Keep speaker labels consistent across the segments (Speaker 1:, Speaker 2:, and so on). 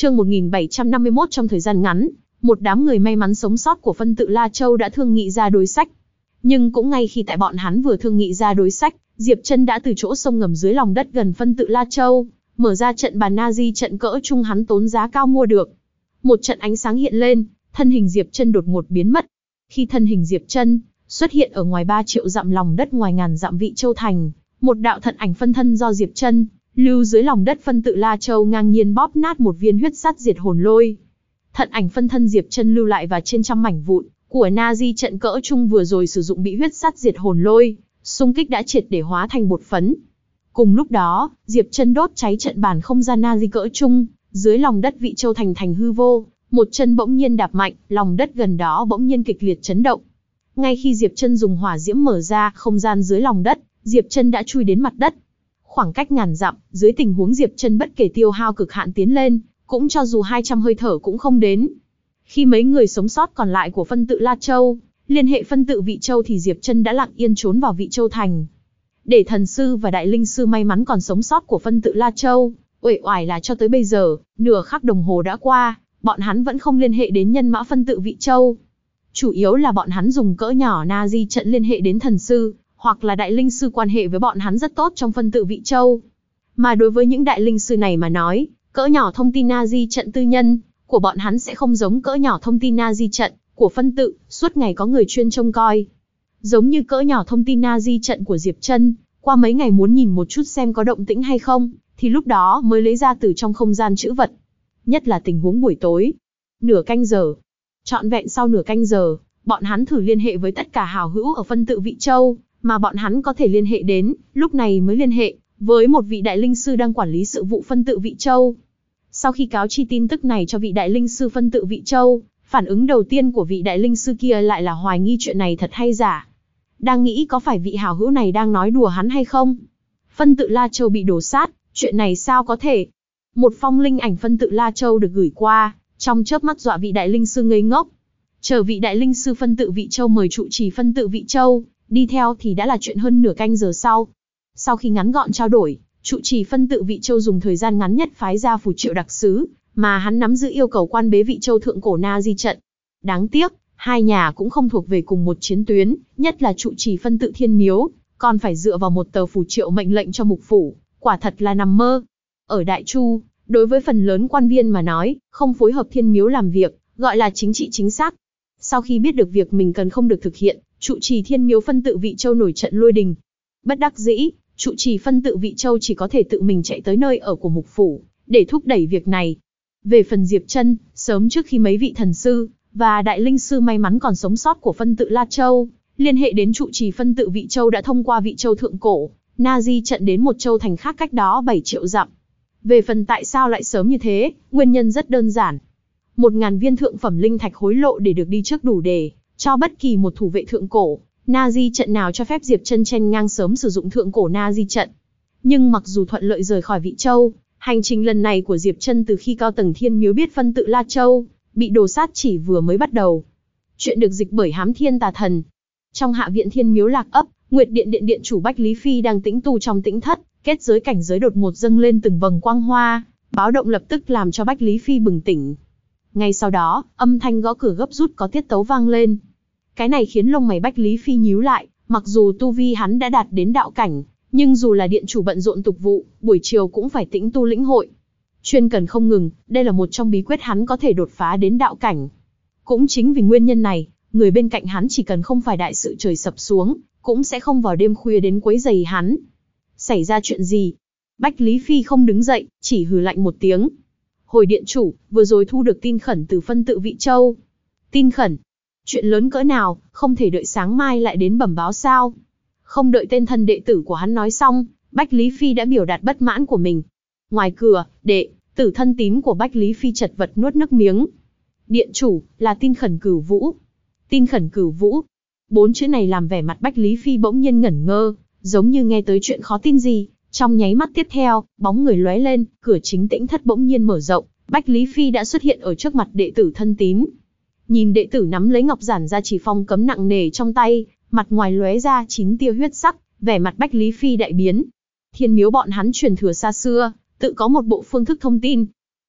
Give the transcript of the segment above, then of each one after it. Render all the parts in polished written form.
Speaker 1: Chương 1751. Trong thời gian ngắn, một đám người may mắn sống sót của phân tự La Châu đã thương nghị ra đối sách. Nhưng cũng ngay khi tại bọn hắn vừa thương nghị ra đối sách, Diệp Chân đã từ chỗ sông ngầm dưới lòng đất gần phân tự La Châu, mở ra trận bàn Nazi trận cỡ trung hắn tốn giá cao mua được. Một trận ánh sáng hiện lên, thân hình Diệp Chân đột ngột biến mất. Khi thân hình Diệp Chân xuất hiện ở ngoài 3 triệu dặm lòng đất ngoài ngàn dặm Vị Châu thành, một đạo thận ảnh phân thân do Diệp Chân lưu dưới lòng đất phân tự La Châu ngang nhiên bóp nát một viên huyết sắt diệt hồn lôi. Thận ảnh phân thân Diệp Chân lưu lại và trên trăm mảnh vụn của Nazi trận cỡ trung vừa rồi sử dụng bị huyết sắt diệt hồn lôi xung kích đã triệt để hóa thành bột phấn. Cùng lúc đó, Diệp Chân đốt cháy trận bàn không gian Nazi cỡ trung, dưới lòng đất Vị Châu thành hư vô, một chân bỗng nhiên đạp mạnh, lòng đất gần đó bỗng nhiên kịch liệt chấn động. Ngay khi Diệp Chân dùng hỏa diễm mở ra không gian dưới lòng đất, Diệp Chân đã chui đến mặt đất. Khoảng cách ngàn dặm, dưới tình huống Diệp Chân bất kể tiêu hao cực hạn tiến lên, cũng cho dù 200 hơi thở cũng không đến. Khi mấy người sống sót còn lại của phân tự La Châu liên hệ phân tự Vị Châu thì Diệp Chân đã lặng yên trốn vào Vị Châu thành. Để thần sư và đại linh sư may mắn còn sống sót của phân tự La Châu, uể oải là cho tới bây giờ, nửa khắc đồng hồ đã qua, bọn hắn vẫn không liên hệ đến nhân mã phân tự Vị Châu. Chủ yếu là bọn hắn dùng cỡ nhỏ Nazi trận liên hệ đến thần sư, hoặc là đại linh sư quan hệ với bọn hắn rất tốt trong phân tự Vị Châu. Mà đối với những đại linh sư này mà nói, cỡ nhỏ thông tin Nazi trận tư nhân của bọn hắn sẽ không giống cỡ nhỏ thông tin Nazi trận của phân tự, suốt ngày có người chuyên trông coi. Giống như cỡ nhỏ thông tin Nazi trận của Diệp Chân, qua mấy ngày muốn nhìn một chút xem có động tĩnh hay không, thì lúc đó mới lấy ra từ trong không gian trữ vật. Nhất là tình huống buổi tối. Nửa canh giờ. Trọn vẹn sau nửa canh giờ, bọn hắn thử liên hệ với tất cả hảo hữu ở phân tự Vị Châu, mà bọn hắn có thể liên hệ đến, lúc này mới liên hệ với một vị đại linh sư đang quản lý sự vụ phân tự Vị Châu. Sau khi cáo chi tin tức này cho vị đại linh sư phân tự Vị Châu, phản ứng đầu tiên của vị đại linh sư kia lại là hoài nghi chuyện này thật hay giả. Đang nghĩ có phải vị hảo hữu này đang nói đùa hắn hay không? Phân tự La Châu bị đổ sát, chuyện này sao có thể? Một phong linh ảnh phân tự La Châu được gửi qua, trong chớp mắt dọa vị đại linh sư ngây ngốc. Chờ vị đại linh sư phân tự Vị Châu mời trụ trì phân tự Vị Châu đi theo thì đã là chuyện hơn nửa canh giờ sau. Sau khi ngắn gọn trao đổi, trụ trì phân tự Vị Châu dùng thời gian ngắn nhất phái ra phù triệu đặc sứ, mà hắn nắm giữ yêu cầu quan bế Vị Châu thượng cổ Nazi trận. Đáng tiếc, hai nhà cũng không thuộc về cùng một chiến tuyến, nhất là trụ trì phân tự Thiên Miếu, còn phải dựa vào một tờ phù triệu mệnh lệnh cho mục phủ, quả thật là nằm mơ. Ở Đại Chu, đối với phần lớn quan viên mà nói, không phối hợp Thiên Miếu làm việc, gọi là chính trị chính xác. Sau khi biết được việc mình cần không được thực hiện, trụ trì Thiên Miếu phân tự Vị Châu nổi trận lôi đình. Bất đắc dĩ, trụ trì phân tự Vị Châu chỉ có thể tự mình chạy tới nơi ở của mục phủ, để thúc đẩy việc này. Về phần Diệp Chân, sớm trước khi mấy vị thần sư và đại linh sư may mắn còn sống sót của phân tự La Châu liên hệ đến trụ trì phân tự Vị Châu đã thông qua Vị Châu thượng cổ Nazi trận đến một châu thành khác cách đó 7 triệu dặm. Về phần tại sao lại sớm như thế, nguyên nhân rất đơn giản. 1000 viên thượng phẩm linh thạch hối lộ để được đi trước đủ để cho bất kỳ một thủ vệ thượng cổ Nazi trận nào cho phép Diệp Chân chen ngang sớm sử dụng thượng cổ Nazi trận. Nhưng mặc dù thuận lợi rời khỏi Vị Châu, hành trình lần này của Diệp Chân từ khi cao tầng Thiên Miếu biết phân tự La Châu bị đổ sát chỉ vừa mới bắt đầu. Chuyện được dịch bởi Hám Thiên Tà Thần. Trong hạ viện Thiên Miếu Lạc Ấp, Nguyệt Điện điện điện chủ Bách Lý Phi đang tĩnh tu trong tĩnh thất, kết giới cảnh giới đột ngột dâng lên từng vầng quang hoa, báo động lập tức làm cho Bách Lý Phi bừng tỉnh. Ngay sau đó, âm thanh gõ cửa gấp rút có tiết tấu vang lên. Cái này khiến lông mày Bách Lý Phi nhíu lại, mặc dù tu vi hắn đã đạt đến đạo cảnh, nhưng dù là điện chủ bận rộn tục vụ, buổi chiều cũng phải tĩnh tu lĩnh hội. Chuyên cần không ngừng, đây là một trong bí quyết hắn có thể đột phá đến đạo cảnh. Cũng chính vì nguyên nhân này, người bên cạnh hắn chỉ cần không phải đại sự trời sập xuống, cũng sẽ không vào đêm khuya đến quấy rầy hắn. Xảy ra chuyện gì? Bách Lý Phi không đứng dậy, chỉ hừ lạnh một tiếng. Hồi điện chủ, vừa rồi thu được tin khẩn từ phân tự Vị Châu. Tin khẩn? Chuyện lớn cỡ nào, không thể đợi sáng mai lại đến bẩm báo sao? Không đợi tên thân đệ tử của hắn nói xong, Bách Lý Phi đã biểu đạt bất mãn của mình. Ngoài cửa, đệ tử thân tín của Bách Lý Phi chật vật nuốt nước miếng. Điện chủ, là tin khẩn Cửu Vũ. Tin khẩn Cửu Vũ. 4 chữ này làm vẻ mặt Bách Lý Phi bỗng nhiên ngẩn ngơ, giống như nghe tới chuyện khó tin gì. Trong nháy mắt tiếp theo, bóng người lóe lên, cửa chính tĩnh thất bỗng nhiên mở rộng, Bách Lý Phi đã xuất hiện ở trước mặt đệ tử thân tín. Nhìn đệ tử nắm lấy ngọc giản ra chỉ phong cấm nặng nề trong tay, mặt ngoài lóe ra 9 tia huyết sắc, vẻ mặt Bách Lý Phi đại biến. Thiên Miếu bọn hắn truyền thừa xa xưa, tự có một bộ phương thức thông tin.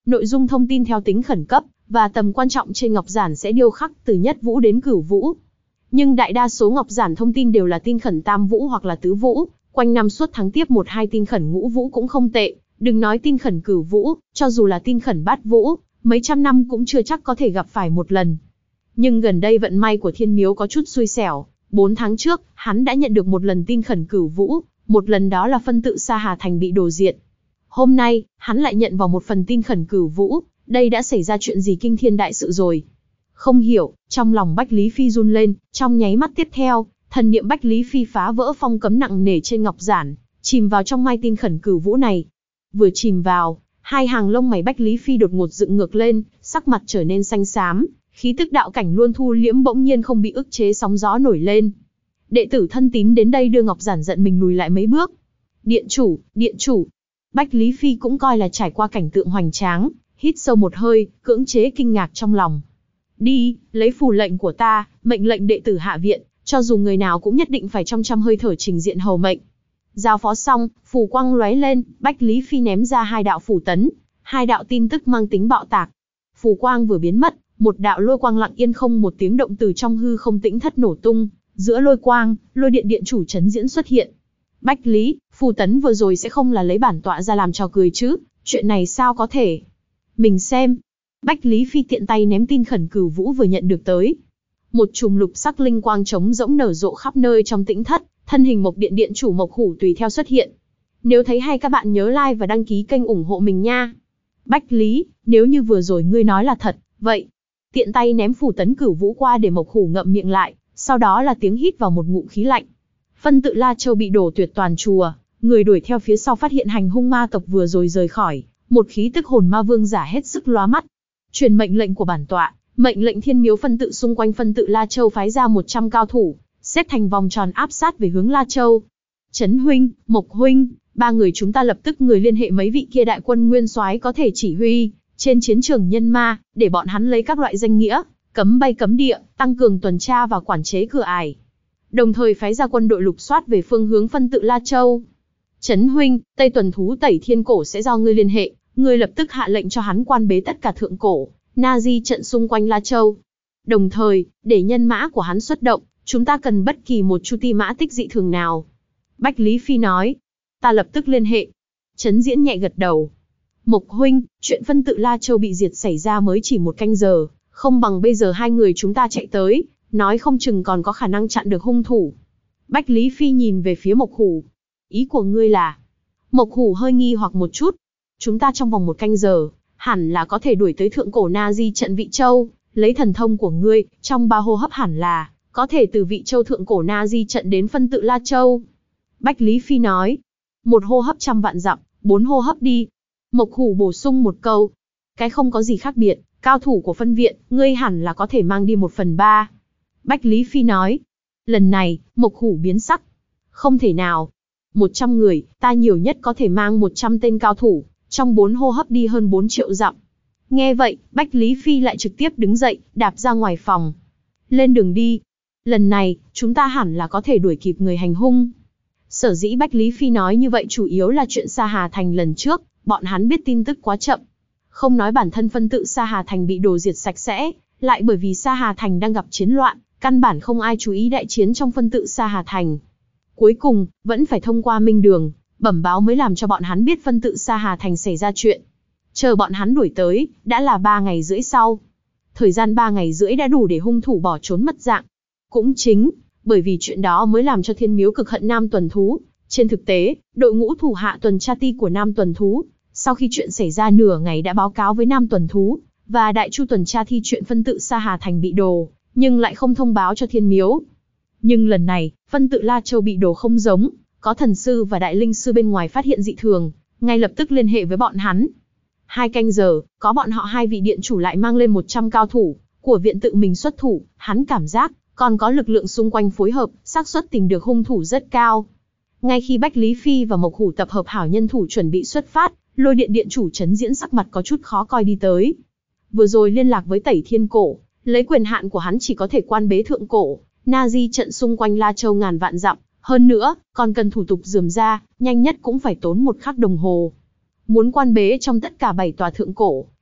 Speaker 1: Nội dung thông tin theo tính khẩn cấp và tầm quan trọng trên ngọc giản sẽ điêu khắc từ nhất vũ đến cửu vũ. Nhưng đại đa số ngọc giản thông tin đều là tin khẩn tam vũ hoặc là tứ vũ, quanh năm suốt tháng tiếp một hai tin khẩn ngũ vũ cũng không tệ, đừng nói tin khẩn cửu vũ, cho dù là tin khẩn bát vũ, mấy trăm năm cũng chưa chắc có thể gặp phải một lần. Nhưng gần đây vận may của Thiên Miếu có chút xui xẻo, 4 tháng trước, hắn đã nhận được một lần tin khẩn cửu vũ, một lần đó là phân tự Sa Hà Thành bị đổ diệt. Hôm nay, hắn lại nhận vào một phần tin khẩn cửu vũ, đây đã xảy ra chuyện gì kinh thiên đại sự rồi. Không hiểu, trong lòng Bách Lý Phi run lên, trong nháy mắt tiếp theo, thần niệm Bách Lý Phi phá vỡ phong cấm nặng nề trên ngọc giản, chìm vào trong mai tin khẩn cửu vũ này. Vừa chìm vào, hai hàng lông mày Bách Lý Phi đột ngột dựng ngược lên, sắc mặt trở nên xanh xám, khí tức đạo cảnh luôn thu liễm bỗng nhiên không bị ức chế sóng gió nổi lên. Đệ tử thân tín đến đây đưa ngọc giản giận mình lùi lại mấy bước. Điện chủ, điện chủ. Bách Lý Phi cũng coi là trải qua cảnh tượng hoành tráng, hít sâu một hơi, cưỡng chế kinh ngạc trong lòng. Đi, lấy phù lệnh của ta, mệnh lệnh đệ tử hạ viện, cho dù người nào cũng nhất định phải trong trăm hơi thở trình diện hầu mệnh. Giao phó xong, phù quang lóe lên, Bách Lý Phi ném ra hai đạo phù tấn, hai đạo tin tức mang tính bạo tạc. Phù quang vừa biến mất, một đạo lôi quang lặng yên không một tiếng động từ trong hư không tĩnh thất nổ tung, giữa lôi quang, lôi điện điện chủ Trấn Diễn xuất hiện. Bách Lý, phù tấn vừa rồi sẽ không là lấy bản tọa ra làm trò cười chứ, chuyện này sao có thể? Mình xem. Bách Lý Phi tiện tay ném tin khẩn cửu vũ vừa nhận được tới. Một chùm lục sắc linh quang trống rỗng nở rộ khắp nơi trong tĩnh thất, thân hình Mộc Điện điện chủ Mộc Hủ tùy theo xuất hiện. Nếu thấy hay các bạn nhớ like và đăng ký kênh ủng hộ mình nha. Bách Lý, nếu như vừa rồi ngươi nói là thật, vậy tiện tay ném phù tấn cửu vũ qua để Mộc Hủ ngậm miệng lại, sau đó là tiếng hít vào một ngụm khí lạnh. Phân tự La Châu bị đổ tuyệt toàn chùa, người đuổi theo phía sau phát hiện hành hung ma tộc vừa rồi rời khỏi, một khí tức hồn ma vương giả hết sức lóa mắt. Truyền mệnh lệnh của bản tọa, mệnh lệnh Thiên Miếu phân tự xung quanh phân tự La Châu phái ra 100 cao thủ, xếp thành vòng tròn áp sát về hướng La Châu. Trấn huynh, Mộc huynh, ba người chúng ta lập tức người liên hệ mấy vị kia đại quân nguyên soái có thể chỉ huy trên chiến trường nhân ma, để bọn hắn lấy các loại danh nghĩa, cấm bay cấm địa, tăng cường tuần tra và quản chế cửa ải. Đồng thời phái ra quân đội lục soát về phương hướng phân tự La Châu. Trấn huynh, Tây tuần thú Tẩy Thiên Cổ sẽ do ngươi liên hệ, ngươi lập tức hạ lệnh cho hắn quan bế tất cả thượng cổ, Na Di trận xung quanh La Châu. Đồng thời, để nhân mã của hắn xuất động, chúng ta cần bất kỳ một chu ti mã tích dị thường nào. Bách Lý Phi nói, ta lập tức liên hệ. Trấn Diễn nhẹ gật đầu. Mộc huynh, chuyện phân tự La Châu bị diệt xảy ra mới chỉ 1 canh giờ, không bằng bây giờ hai người chúng ta chạy tới, nói không chừng còn có khả năng chặn được hung thủ. Bách Lý Phi nhìn về phía Mộc Hủ. Ý của ngươi là? Mộc Hủ hơi nghi hoặc một chút. Chúng ta trong vòng 1 canh giờ, hẳn là có thể đuổi tới thượng cổ Na Di trận Vị Châu, lấy thần thông của ngươi, trong 3 hô hấp hẳn là có thể từ Vị Châu thượng cổ Na Di trận đến phân tự La Châu. Bách Lý Phi nói, 1 hô hấp 100 vạn dặm, 4 hô hấp đi. Mộc Hủ bổ sung một câu, cái không có gì khác biệt, cao thủ của phân viện, ngươi hẳn là có thể mang đi 1/3. Bách Lý Phi nói, lần này, Mộc Hủ biến sắc. Không thể nào. 100 người, ta nhiều nhất có thể mang 100 tên cao thủ, trong 4 hô hấp đi hơn 4 triệu dặm. Nghe vậy, Bách Lý Phi lại trực tiếp đứng dậy, đạp ra ngoài phòng. Lên đường đi. Lần này, chúng ta hẳn là có thể đuổi kịp người hành hung. Sở dĩ Bách Lý Phi nói như vậy chủ yếu là chuyện Sa Hà Thành lần trước, bọn hắn biết tin tức quá chậm. Không nói bản thân phân tự Sa Hà Thành bị đổ diệt sạch sẽ, lại bởi vì Sa Hà Thành đang gặp chiến loạn, căn bản không ai chú ý đại chiến trong phân tự Sa Hà Thành. Cuối cùng, vẫn phải thông qua Minh Đường, bẩm báo mới làm cho bọn hắn biết phân tự Sa Hà Thành xảy ra chuyện. Chờ bọn hắn đuổi tới, đã là 3 ngày rưỡi sau. Thời gian 3 ngày rưỡi đã đủ để hung thủ bỏ trốn mất dạng. Cũng chính, bởi vì chuyện đó mới làm cho Thiên Miếu cực hận Nam Tuần Thú. Trên thực tế, đội ngũ thủ hạ tuần tra ti của Nam Tuần Thú, sau khi chuyện xảy ra nửa ngày đã báo cáo với Nam Tuần Thú, và Đại Chu tuần tra thi chuyện phân tự Sa Hà Thành bị đổ, nhưng lại không thông báo cho Thiên Miếu. Nhưng lần này, phân tự La Châu bị đổ không giống, có thần sư và đại linh sư bên ngoài phát hiện dị thường, ngay lập tức liên hệ với bọn hắn. 2 canh giờ, có bọn họ 2 vị điện chủ lại mang lên 100 cao thủ của viện tự mình xuất thủ, hắn cảm giác còn có lực lượng xung quanh phối hợp, xác suất tìm được hung thủ rất cao. Ngay khi Bách Lý Phi và Mộc Hủ tập hợp hảo nhân thủ chuẩn bị xuất phát, Lôi Điện điện chủ Trấn Diễn sắc mặt có chút khó coi đi tới. Vừa rồi liên lạc với Tẩy Thiên Cổ, lấy quyền hạn của hắn chỉ có thể quan bế thượng cổ, Na Di trận xung quanh La Châu ngàn vạn dặm, hơn nữa, còn cần thủ tục rườm ra, nhanh nhất cũng phải tốn 1 khắc đồng hồ. Muốn quan bế trong tất cả 7 tòa thượng cổ,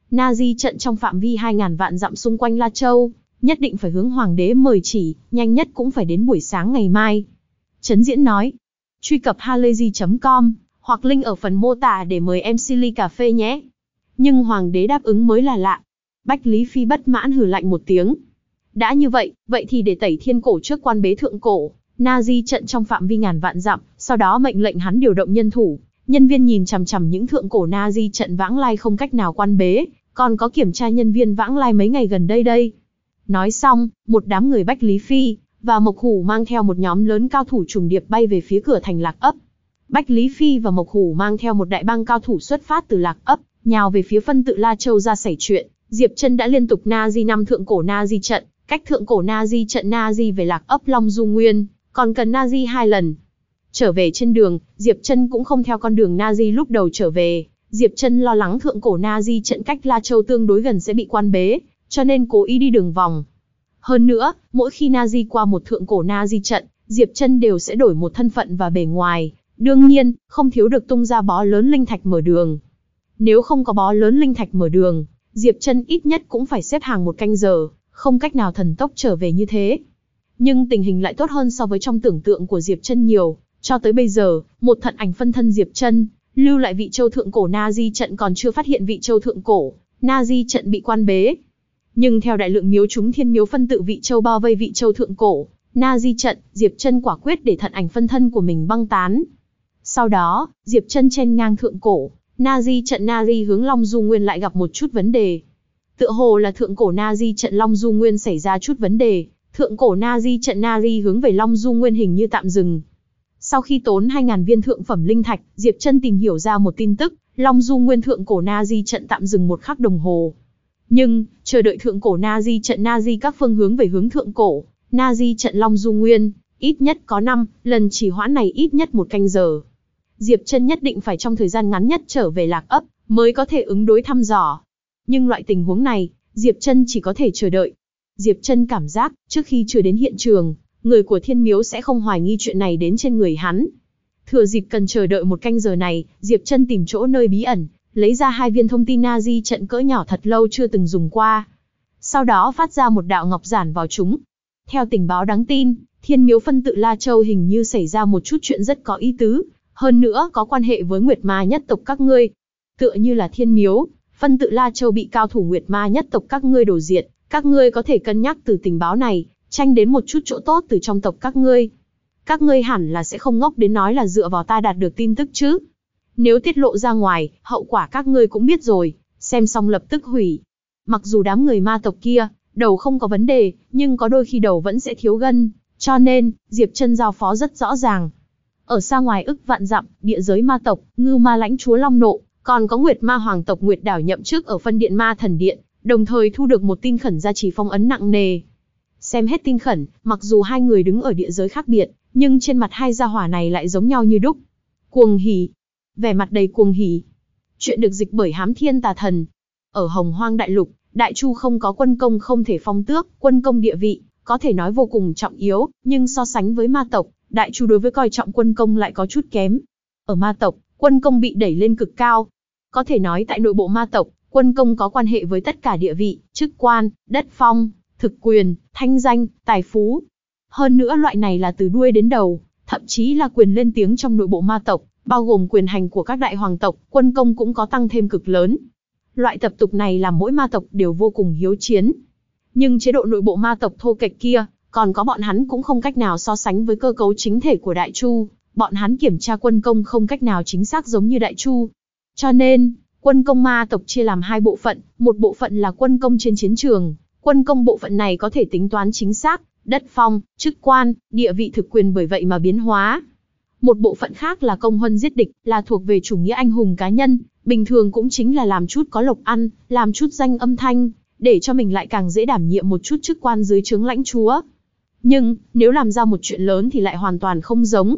Speaker 1: Nazi trận trong phạm vi 2.000 vạn dặm xung quanh La Châu, nhất định phải hướng hoàng đế mời chỉ, nhanh nhất cũng phải đến buổi sáng ngày mai. Trấn Diễn nói. Truy cập halayzi.com, hoặc link ở phần mô tả để mời MC ly cà phê nhé. Nhưng hoàng đế đáp ứng mới là lạ. Bách Lý Phi bất mãn hừ lạnh một tiếng. Đã như vậy, vậy thì để tẩy thiên cổ trước quan bế thượng cổ, Nazi trận trong phạm vi ngàn vạn dặm, sau đó mệnh lệnh hắn điều động nhân thủ. Nhân viên nhìn chằm chằm những thượng cổ Nazi trận vãng lai không cách nào quan bế, còn có kiểm tra nhân viên vãng lai mấy ngày gần đây. Nói xong, một đám người Bách Lý Phi và Mộc Hủ mang theo một nhóm lớn cao thủ trùng điệp bay về phía cửa thành Lạc Ấp. Bách Lý Phi và Mộc Hủ mang theo một đại bang cao thủ xuất phát từ Lạc Ấp, nhào về phía phân tự La Châu ra xảy chuyện. Diệp Chân đã liên tục Nazi 5 thượng cổ Nazi trận, cách thượng cổ Nazi trận Nazi về Lạc Ấp Long Du Nguyên, còn cần Nazi 2 lần. Trở về trên đường, Diệp Chân cũng không theo con đường Nazi lúc đầu trở về. Diệp Chân lo lắng thượng cổ Nazi trận cách La Châu tương đối gần sẽ bị quan bế, cho nên cố ý đi đường vòng. Hơn nữa, mỗi khi Nazi qua một thượng cổ Nazi trận, Diệp Chân đều sẽ đổi một thân phận và bề ngoài. Đương nhiên, không thiếu được tung ra bó lớn linh thạch mở đường. Nếu không có bó lớn linh thạch mở đường, Diệp Chân ít nhất cũng phải xếp hàng một canh giờ, không cách nào thần tốc trở về như thế. Nhưng tình hình lại tốt hơn so với trong tưởng tượng của Diệp Chân nhiều. Cho tới bây giờ, một thận ảnh phân thân Diệp Chân lưu lại vị châu thượng cổ Nazi trận còn chưa phát hiện vị châu thượng cổ Nazi trận bị quan bế. Nhưng theo đại lượng miếu chúng thiên miếu phân tự vị châu bao vây vị châu thượng cổ Nazi trận, Diệp Chân quả quyết để thận ảnh phân thân của mình băng tán. Sau đó, Diệp Chân chen ngang thượng cổ Nazi trận Nazi hướng Long Du Nguyên lại gặp một chút vấn đề. Tựa hồ là thượng cổ Nazi trận Long Du Nguyên xảy ra chút vấn đề, thượng cổ Nazi trận Nazi hướng về Long Du Nguyên hình như tạm dừng. Sau khi tốn 2.000 viên thượng phẩm linh thạch, Diệp Chân tìm hiểu ra một tin tức, Long Du Nguyên thượng cổ Nazi trận tạm dừng 1 khắc đồng hồ. Nhưng, chờ đợi thượng cổ Nazi trận Nazi các phương hướng về hướng thượng cổ Nazi trận Long Du Nguyên, ít nhất có 5 lần trì hoãn này ít nhất 1 canh giờ. Diệp Chân nhất định phải trong thời gian ngắn nhất trở về Lạc Ấp, mới có thể ứng đối thăm dò. Nhưng loại tình huống này, Diệp Chân chỉ có thể chờ đợi. Diệp Chân cảm giác, trước khi chưa đến hiện trường, người của Thiên Miếu sẽ không hoài nghi chuyện này đến trên người hắn. Thừa dịp cần chờ đợi 1 canh giờ này, Diệp Chân tìm chỗ nơi bí ẩn, lấy ra 2 viên thông tin Nazi trận cỡ nhỏ thật lâu chưa từng dùng qua. Sau đó phát ra một đạo ngọc giản vào chúng. Theo tình báo đáng tin, Thiên Miếu phân tự La Châu hình như xảy ra một chút chuyện rất có ý tứ, hơn nữa có quan hệ với Nguyệt Ma nhất tộc các ngươi. Tựa như là Thiên Miếu phân tự La Châu bị cao thủ Nguyệt Ma nhất tộc các ngươi đổ diệt, các ngươi có thể cân nhắc từ tình báo này, tranh đến một chút chỗ tốt từ trong tộc các ngươi. Các ngươi hẳn là sẽ không ngốc đến nói là dựa vào ta đạt được tin tức chứ. Nếu tiết lộ ra ngoài, hậu quả các ngươi cũng biết rồi, xem xong lập tức hủy. Mặc dù đám người ma tộc kia, đầu không có vấn đề, nhưng có đôi khi đầu vẫn sẽ thiếu gân, cho nên, Diệp Chân giao phó rất rõ ràng. Ở xa ngoài ức vạn dặm, địa giới ma tộc, Ngưu Ma lãnh chúa Long Nộ, còn có Nguyệt Ma hoàng tộc Nguyệt Đảo nhậm chức ở phân điện Ma Thần Điện, đồng thời thu được một tin khẩn gia trì phong ấn nặng nề. Xem hết tin khẩn, mặc dù hai người đứng ở địa giới khác biệt, nhưng trên mặt hai gia hỏa này lại giống nhau như đúc. Cuồng hỉ, vẻ mặt đầy cuồng hỉ. Chuyện được dịch bởi Hám Thiên Tà Thần. Ở Hồng Hoang Đại Lục, Đại Chu không có quân công không thể phong tước, quân công địa vị có thể nói vô cùng trọng yếu, nhưng so sánh với ma tộc, Đại Chu đối với coi trọng quân công lại có chút kém. Ở ma tộc, quân công bị đẩy lên cực cao. Có thể nói tại nội bộ ma tộc, quân công có quan hệ với tất cả địa vị, chức quan, đất phong, thực quyền, thanh danh, tài phú. Hơn nữa loại này là từ đuôi đến đầu, thậm chí là quyền lên tiếng trong nội bộ ma tộc, bao gồm quyền hành của các đại hoàng tộc, quân công cũng có tăng thêm cực lớn. Loại tập tục này làm mỗi ma tộc đều vô cùng hiếu chiến. Nhưng chế độ nội bộ ma tộc thô kệch kia, còn có bọn hắn cũng không cách nào so sánh với cơ cấu chính thể của Đại Chu, bọn hắn kiểm tra quân công không cách nào chính xác giống như Đại Chu. Cho nên, quân công ma tộc chia làm 2 bộ phận, một bộ phận là quân công trên chiến trường, quân công bộ phận này có thể tính toán chính xác, đất phong, chức quan, địa vị thực quyền bởi vậy mà biến hóa. Một bộ phận khác là công huân giết địch, là thuộc về chủ nghĩa anh hùng cá nhân, bình thường cũng chính là làm chút có lộc ăn, làm chút danh âm thanh, để cho mình lại càng dễ đảm nhiệm một chút chức quan dưới trướng lãnh chúa. Nhưng, nếu làm ra một chuyện lớn thì lại hoàn toàn không giống.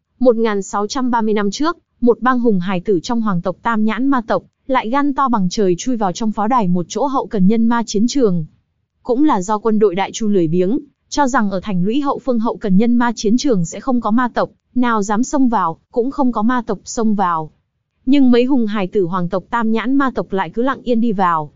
Speaker 1: 1630 năm trước, một bang hùng hài tử trong hoàng tộc Tam Nhãn ma tộc, lại gan to bằng trời chui vào trong pháo đài một chỗ hậu cần nhân ma chiến trường. Cũng là do quân đội Đại Chu lười biếng, cho rằng ở thành lũy hậu phương hậu cần nhân ma chiến trường sẽ không có ma tộc nào dám xông vào, cũng không có ma tộc xông vào. Nhưng mấy hùng hài tử hoàng tộc Tam Nhãn ma tộc lại cứ lặng yên đi vào.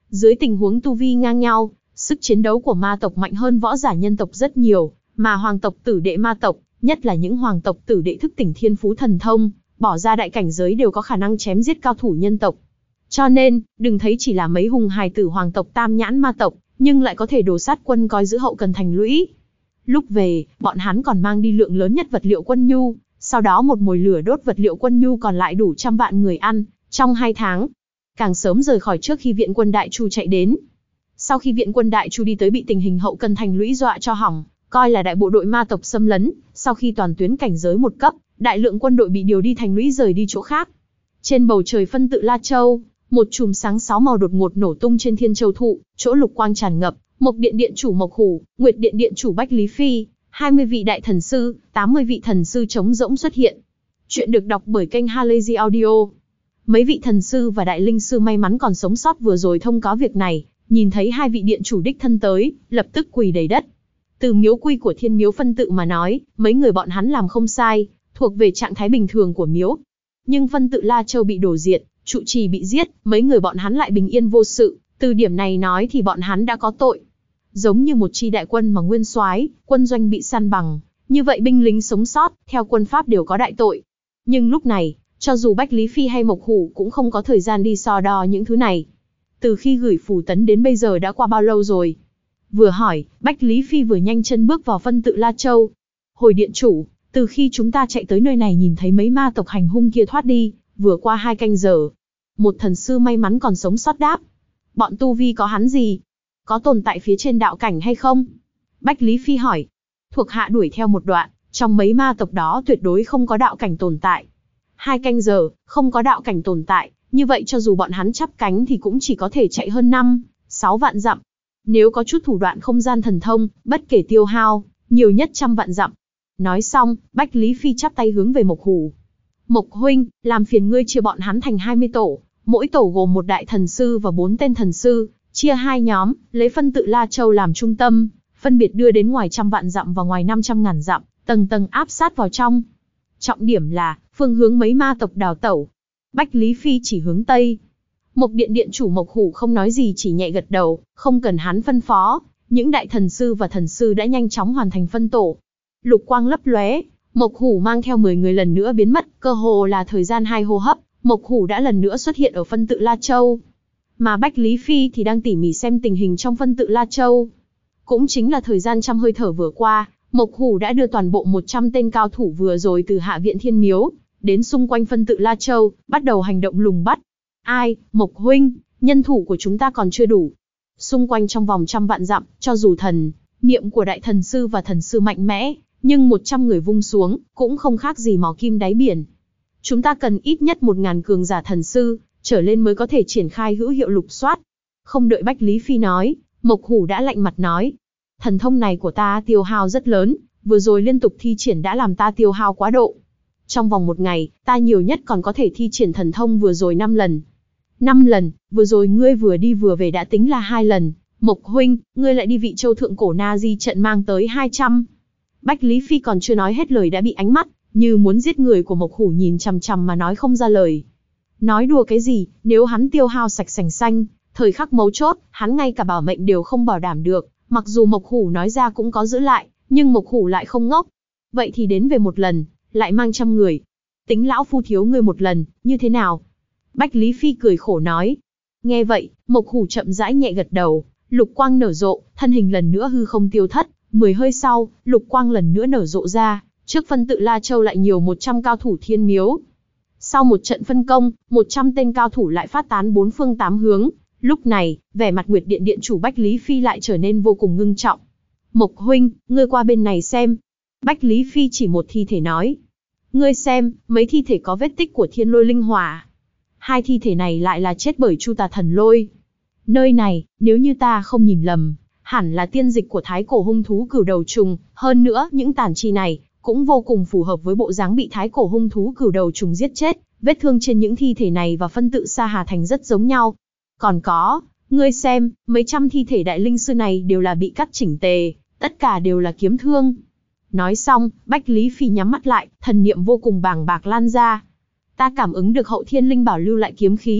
Speaker 1: Dưới tình huống tu vi ngang nhau, sức chiến đấu của ma tộc mạnh hơn võ giả nhân tộc rất nhiều, mà hoàng tộc tử đệ ma tộc, nhất là những hoàng tộc tử đệ thức tỉnh thiên phú thần thông, bỏ ra đại cảnh giới đều có khả năng chém giết cao thủ nhân tộc. Cho nên, đừng thấy chỉ là mấy hùng hài tử hoàng tộc tam nhãn ma tộc, nhưng lại có thể đổ sát quân coi giữ hậu cần thành lũy. Lúc về, bọn hắn còn mang đi lượng lớn nhất vật liệu quân nhu, sau đó một mồi lửa đốt vật liệu quân nhu còn lại đủ trăm vạn người ăn, trong 2 tháng. Càng sớm rời khỏi trước khi viện quân Đại Chu chạy đến. Sau khi viện quân Đại Chu đi tới bị tình hình hậu cần thành lũy dọa cho hỏng, coi là đại bộ đội ma tộc xâm lấn, sau khi toàn tuyến cảnh giới một cấp, đại lượng quân đội bị điều đi thành lũy rời đi chỗ khác. Trên bầu trời phân tự La Châu, một chùm sáng 6 màu đột ngột nổ tung trên Thiên Châu thụ, chỗ lục quang tràn ngập, Mộc Điện điện chủ Mộc Hủ, Nguyệt Điện điện chủ Bách Lý Phi, 20 vị đại thần sư, 80 vị thần sư trống rỗng xuất hiện. Chuyện được đọc bởi kênh Halazy Audio. Mấy vị thần sư và đại linh sư may mắn còn sống sót vừa rồi thông cáo việc này, nhìn thấy 2 vị điện chủ đích thân tới, lập tức quỳ đầy đất. Từ miếu quy của Thiên Miếu phân tự mà nói, mấy người bọn hắn làm không sai, thuộc về trạng thái bình thường của miếu. Nhưng phân tự La Châu bị đổ diệt, trụ trì bị giết, mấy người bọn hắn lại bình yên vô sự, từ điểm này nói thì bọn hắn đã có tội. Giống như một chi đại quân mà nguyên soái, quân doanh bị san bằng, như vậy binh lính sống sót, theo quân pháp đều có đại tội. Nhưng lúc này, cho dù Bách Lý Phi hay Mộc Hủ cũng không có thời gian đi so đo những thứ này. Từ khi gửi phù tấn đến bây giờ đã qua bao lâu rồi? Vừa hỏi, Bách Lý Phi vừa nhanh chân bước vào phân tự La Châu. Hồi điện chủ, từ khi chúng ta chạy tới nơi này nhìn thấy mấy ma tộc hành hung kia thoát đi, vừa qua 2 canh giờ. Một thần sư may mắn còn sống sót đáp. Bọn tu vi có hắn gì? Có tồn tại phía trên đạo cảnh hay không? Bách Lý Phi hỏi. Thuộc hạ đuổi theo một đoạn, trong mấy ma tộc đó tuyệt đối không có đạo cảnh tồn tại. 2 canh giờ, không có đạo cảnh tồn tại, như vậy cho dù bọn hắn chắp cánh thì cũng chỉ có thể chạy hơn 5-6 vạn dặm. Nếu có chút thủ đoạn không gian thần thông, bất kể tiêu hao, nhiều nhất 100 vạn dặm. Nói xong, Bách Lý Phi chắp tay hướng về Mộc Hủ. Mộc huynh, làm phiền ngươi chia bọn hắn thành 20 tổ, mỗi tổ gồm một đại thần sư và 4 tên thần sư, chia 2 nhóm, lấy phân tự La Châu làm trung tâm, phân biệt đưa đến ngoài 100 vạn dặm và ngoài 500.000 dặm, tầng tầng áp sát vào trong. Trọng điểm là, phương hướng mấy ma tộc đào tẩu. Bách Lý Phi chỉ hướng Tây. Mộc Điện điện chủ Mộc Hủ không nói gì chỉ nhẹ gật đầu, không cần hắn phân phó, những đại thần sư và thần sư đã nhanh chóng hoàn thành phân tổ. Lục quang lấp lóe, Mộc Hủ mang theo 10 người lần nữa biến mất, cơ hồ là thời gian 2 hô hấp, Mộc Hủ đã lần nữa xuất hiện ở phân tự La Châu. Mà Bách Lý Phi thì đang tỉ mỉ xem tình hình trong phân tự La Châu. Cũng chính là thời gian 100 hơi thở vừa qua, Mộc Hủ đã đưa toàn bộ 100 tên cao thủ vừa rồi từ Hạ viện Thiên Miếu, đến xung quanh phân tự La Châu, bắt đầu hành động lùng bắt. Ai, Mộc huynh, nhân thủ của chúng ta còn chưa đủ. Xung quanh trong vòng 100 vạn dặm, cho dù thần niệm của đại thần sư và thần sư mạnh mẽ, nhưng 100 người vung xuống, cũng không khác gì mò kim đáy biển. Chúng ta cần ít nhất 1000 cường giả thần sư, trở lên mới có thể triển khai hữu hiệu lục soát. Không đợi Bách Lý Phi nói, Mộc Hủ đã lạnh mặt nói. Thần thông này của ta tiêu hao rất lớn, vừa rồi liên tục thi triển đã làm ta tiêu hao quá độ. Trong vòng 1 ngày, ta nhiều nhất còn có thể thi triển thần thông vừa rồi 5 lần. 5 lần, vừa rồi ngươi vừa đi vừa về đã tính là 2 lần. Mộc huynh, ngươi lại đi Vị Châu thượng cổ Na Di trận mang tới 200. Bách Lý Phi còn chưa nói hết lời đã bị ánh mắt như muốn giết người của Mộc Hủ nhìn chằm chằm mà nói không ra lời. Nói đùa cái gì, nếu hắn tiêu hao sạch sành xanh, thời khắc mấu chốt, hắn ngay cả bảo mệnh đều không bảo đảm được, mặc dù Mộc Hủ nói ra cũng có giữ lại, nhưng Mộc Hủ lại không ngốc. Vậy thì đến về một lần, lại mang 100 người. Tính lão phu thiếu ngươi một lần, như thế nào? Bách Lý Phi cười khổ nói. Nghe vậy, Mộc Hủ chậm rãi nhẹ gật đầu, lục quang nở rộ, thân hình lần nữa hư không tiêu thất, 10 hơi sau, lục quang lần nữa nở rộ ra, trước phân tự La Châu lại nhiều 100 cao thủ Thiên Miếu. Sau một trận phân công, 100 tên cao thủ lại phát tán 4 phương 8 hướng, lúc này, vẻ mặt Nguyệt Điện điện chủ Bách Lý Phi lại trở nên vô cùng ngưng trọng. Mộc huynh, ngươi qua bên này xem. Bách Lý Phi chỉ một thi thể nói. Ngươi xem, mấy thi thể có vết tích của thiên lôi linh hỏa. 2 thi thể này lại là chết bởi Chu Tà thần lôi. Nơi này, nếu như ta không nhìn lầm, hẳn là tiên dịch của thái cổ hung thú cửu đầu trùng, hơn nữa, những tàn chi này cũng vô cùng phù hợp với bộ dáng bị thái cổ hung thú cửu đầu trùng giết chết, vết thương trên những thi thể này và phân tự Sa Hà Thành rất giống nhau. Còn có, ngươi xem, mấy trăm thi thể đại linh sư này đều là bị cắt chỉnh tề, tất cả đều là kiếm thương. Nói xong, Bách Lý Phi nhắm mắt lại, thần niệm vô cùng bàng bạc lan ra. Ta cảm ứng được hậu thiên linh bảo lưu lại kiếm khí,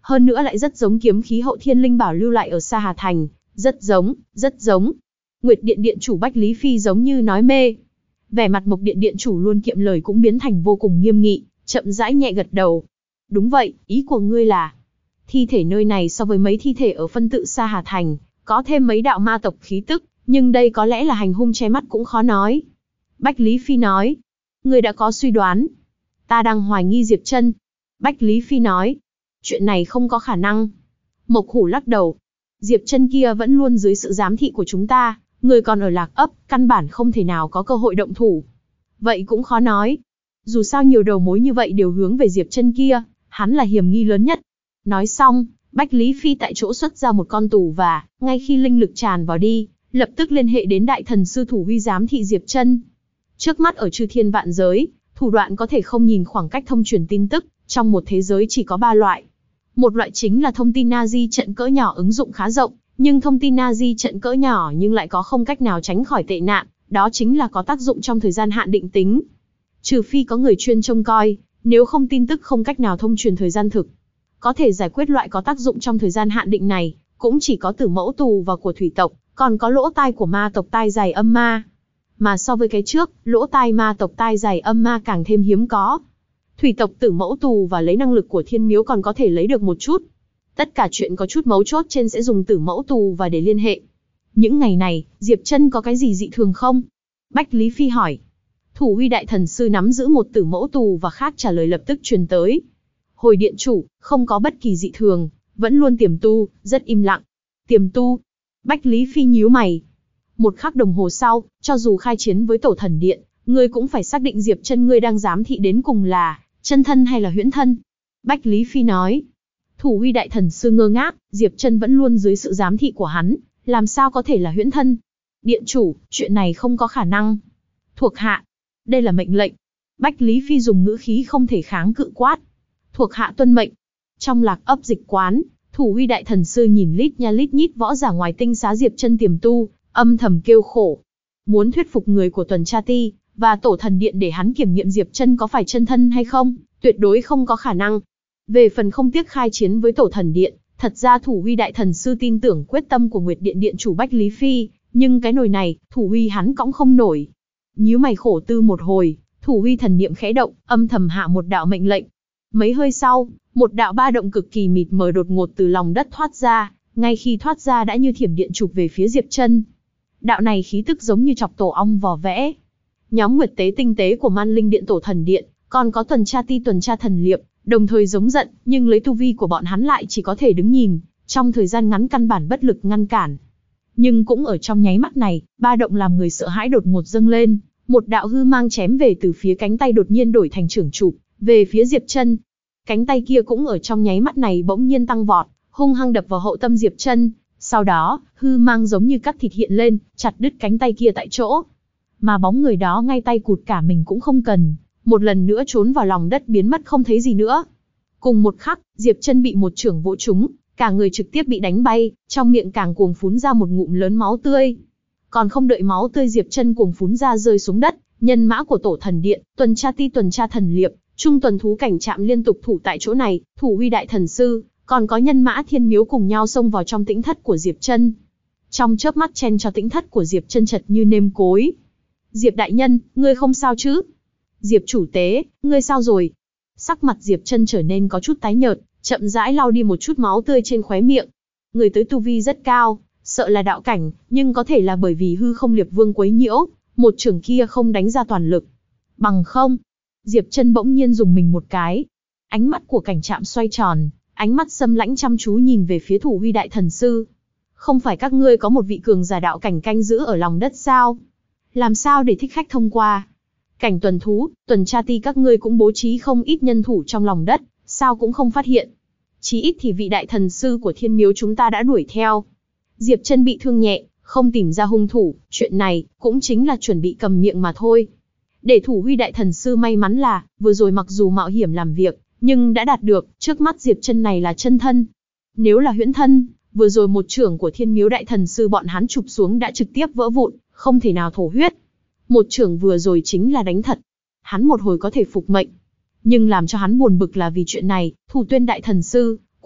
Speaker 1: Hơn nữa lại rất giống kiếm khí Hậu Thiên Linh Bảo lưu lại ở Sa Hà Thành, rất giống, rất giống. Nguyệt Điện Điện chủ Bách Lý Phi giống như nói mê. Vẻ mặt Mộc Điện Điện chủ luôn kiệm lời cũng biến thành vô cùng nghiêm nghị, chậm rãi nhẹ gật đầu. Đúng vậy, ý của ngươi là, thi thể nơi này so với mấy thi thể ở phân tự Sa Hà Thành, có thêm mấy đạo ma tộc khí tức, nhưng đây có lẽ là hành hung che mắt cũng khó nói. Bách Lý Phi nói, ngươi đã có suy đoán. Ta đang hoài nghi Diệp Trân. Bách Lý Phi nói, chuyện này không có khả năng. Mộc Hủ lắc đầu, Diệp Trân kia vẫn luôn dưới sự giám thị của chúng ta, người còn ở Lạc Ấp, căn bản không thể nào có cơ hội động thủ. Vậy cũng khó nói. Dù sao nhiều đầu mối như vậy đều hướng về Diệp Trân kia, hắn là hiểm nghi lớn nhất. Nói xong, Bách Lý Phi tại chỗ xuất ra một con tù và, ngay khi linh lực tràn vào đi, lập tức liên hệ đến đại thần sư Thủ Huy giám thị Diệp Trân. Trước mắt ở chư thiên vạn giới, thủ đoạn có thể không nhìn khoảng cách thông truyền tin tức, trong một thế giới chỉ có 3 loại. Một loại chính là thông tin Nazi trận cỡ nhỏ ứng dụng khá rộng, nhưng thông tin Nazi trận cỡ nhỏ nhưng lại có không cách nào tránh khỏi tệ nạn, đó chính là có tác dụng trong thời gian hạn định tính. Trừ phi có người chuyên trông coi, nếu không tin tức không cách nào thông truyền thời gian thực. Có thể giải quyết loại có tác dụng trong thời gian hạn định này, cũng chỉ có Tử Mẫu Tù và của thủy tộc, còn có lỗ tai của ma tộc tai dài âm ma. Mà so với cái trước, lỗ tai ma tộc tai dài âm ma càng thêm hiếm có. Thủy tộc Tử Mẫu Tù và lấy năng lực của Thiên Miếu còn có thể lấy được một chút. Tất cả chuyện có chút mấu chốt trên sẽ dùng Tử Mẫu Tù và để liên hệ. Những ngày này, Diệp Trân có cái gì dị thường không? Bách Lý Phi hỏi. Thủ Huy đại thần sư nắm giữ một Tử Mẫu Tù và khác trả lời lập tức truyền tới. Hồi điện chủ, không có bất kỳ dị thường, vẫn luôn tiềm tu, rất im lặng. Tiềm tu? Bách Lý Phi nhíu mày. Một khắc đồng hồ sau, cho dù khai chiến với Tổ Thần Điện, ngươi cũng phải xác định Diệp Trân ngươi đang giám thị đến cùng là chân thân hay là huyễn thân. Bách Lý Phi nói. Thủ Huy đại thần sư ngơ ngác, Diệp Trân vẫn luôn dưới sự giám thị của hắn, làm sao có thể là huyễn thân? Điện chủ, chuyện này không có khả năng. Thuộc hạ, đây là mệnh lệnh. Bách Lý Phi dùng ngữ khí không thể kháng cự quát. Thuộc hạ tuân mệnh. Trong Lạc Ấp dịch quán, Thủ Huy đại thần sư nhìn lít nha lít nhít võ giả ngoài tinh xá Diệp Trân tiềm tu, âm thầm kêu khổ. Muốn thuyết phục người của Tuần Tra Ti và Tổ Thần Điện để hắn kiểm nghiệm Diệp Trân có phải chân thân hay không, tuyệt đối không có khả năng. Về phần không tiếc khai chiến với Tổ Thần Điện, thật ra Thủ Huy đại thần sư tin tưởng quyết tâm của Nguyệt Điện điện chủ Bách Lý Phi, nhưng cái nồi này, Thủ Huy hắn cõng không nổi. Nhíu mày khổ tư một hồi, Thủ Huy thần niệm khẽ động, âm thầm hạ một đạo mệnh lệnh. Mấy hơi sau, một đạo ba động cực kỳ mịt mờ đột ngột từ lòng đất thoát ra, ngay khi thoát ra đã như thiểm điện chụp về phía Diệp Trân. Đạo này khí tức giống như chọc tổ ong vò vẽ. Nhóm nguyệt tế tinh tế của Man Linh Điện Tổ Thần Điện, còn có Tuần Tra Ti Tuần Tra Thần Liệp, đồng thời giống giận, nhưng lấy tu vi của bọn hắn lại chỉ có thể đứng nhìn, trong thời gian ngắn căn bản bất lực ngăn cản. Nhưng cũng ở trong nháy mắt này, ba động làm người sợ hãi đột ngột dâng lên, một đạo hư mang chém về từ phía cánh tay đột nhiên đổi thành trưởng chụp về phía Diệp Trân. Cánh tay kia cũng ở trong nháy mắt này bỗng nhiên tăng vọt, hung hăng đập vào hậu tâm Diệp Trân. Sau đó, hư mang giống như cắt thịt hiện lên, chặt đứt cánh tay kia tại chỗ. Mà bóng người đó ngay tay cụt cả mình cũng không cần, một lần nữa trốn vào lòng đất biến mất không thấy gì nữa. Cùng một khắc, Diệp Trân bị một chưởng vỗ trúng, cả người trực tiếp bị đánh bay, trong miệng càng cuồng phún ra một ngụm lớn máu tươi. Còn không đợi máu tươi Diệp Trân cuồng phún ra rơi xuống đất, nhân mã của Tổ Thần Điện, Tuần Tra Ti Tuần Tra Thần Liệp, Trung tuần thú cảnh trạm liên tục thủ tại chỗ này, Thủ Huy đại thần sư, còn có nhân mã Thiên Miếu cùng nhau xông vào trong tĩnh thất của Diệp Trân. Trong chớp mắt chen cho tĩnh thất của Diệp Trân chật như nêm cối. Diệp đại nhân, ngươi không sao chứ? Diệp chủ tế, ngươi sao rồi? Sắc mặt Diệp Trân trở nên có chút tái nhợt, chậm rãi lau đi một chút máu tươi trên khóe miệng. Người tới tu vi rất cao, sợ là đạo cảnh, nhưng có thể là bởi vì hư không liệp vương quấy nhiễu, một chưởng kia không đánh ra toàn lực. Bằng không, Diệp Trân bỗng nhiên dùng mình một cái. Ánh mắt của cảnh trạm xoay tròn, ánh mắt xâm lãnh chăm chú nhìn về phía Thủ Huy đại thần sư. Không phải các ngươi có một vị cường giả đạo cảnh canh giữ ở lòng đất sao? Làm sao để thích khách thông qua? Cảnh tuần thú, Tuần Tra Ti các ngươi cũng bố trí không ít nhân thủ trong lòng đất, sao cũng không phát hiện. Chí ít thì vị đại thần sư của Thiên Miếu chúng ta đã đuổi theo. Diệp Trân bị thương nhẹ, không tìm ra hung thủ, chuyện này cũng chính là chuẩn bị cầm miệng mà thôi. Để Thủ Huy đại thần sư may mắn là, vừa rồi mặc dù mạo hiểm làm việc, nhưng đã đạt được, trước mắt Diệp Trân này là chân thân. Nếu là huyễn thân, vừa rồi một chưởng của Thiên Miếu đại thần sư bọn hắn chụp xuống đã trực tiếp vỡ vụn, không thể nào thổ huyết. Một chưởng vừa rồi chính là đánh thật. Hắn một hồi có thể phục mệnh. Nhưng làm cho hắn buồn bực là vì chuyện này, Thủ Tuyên đại thần sư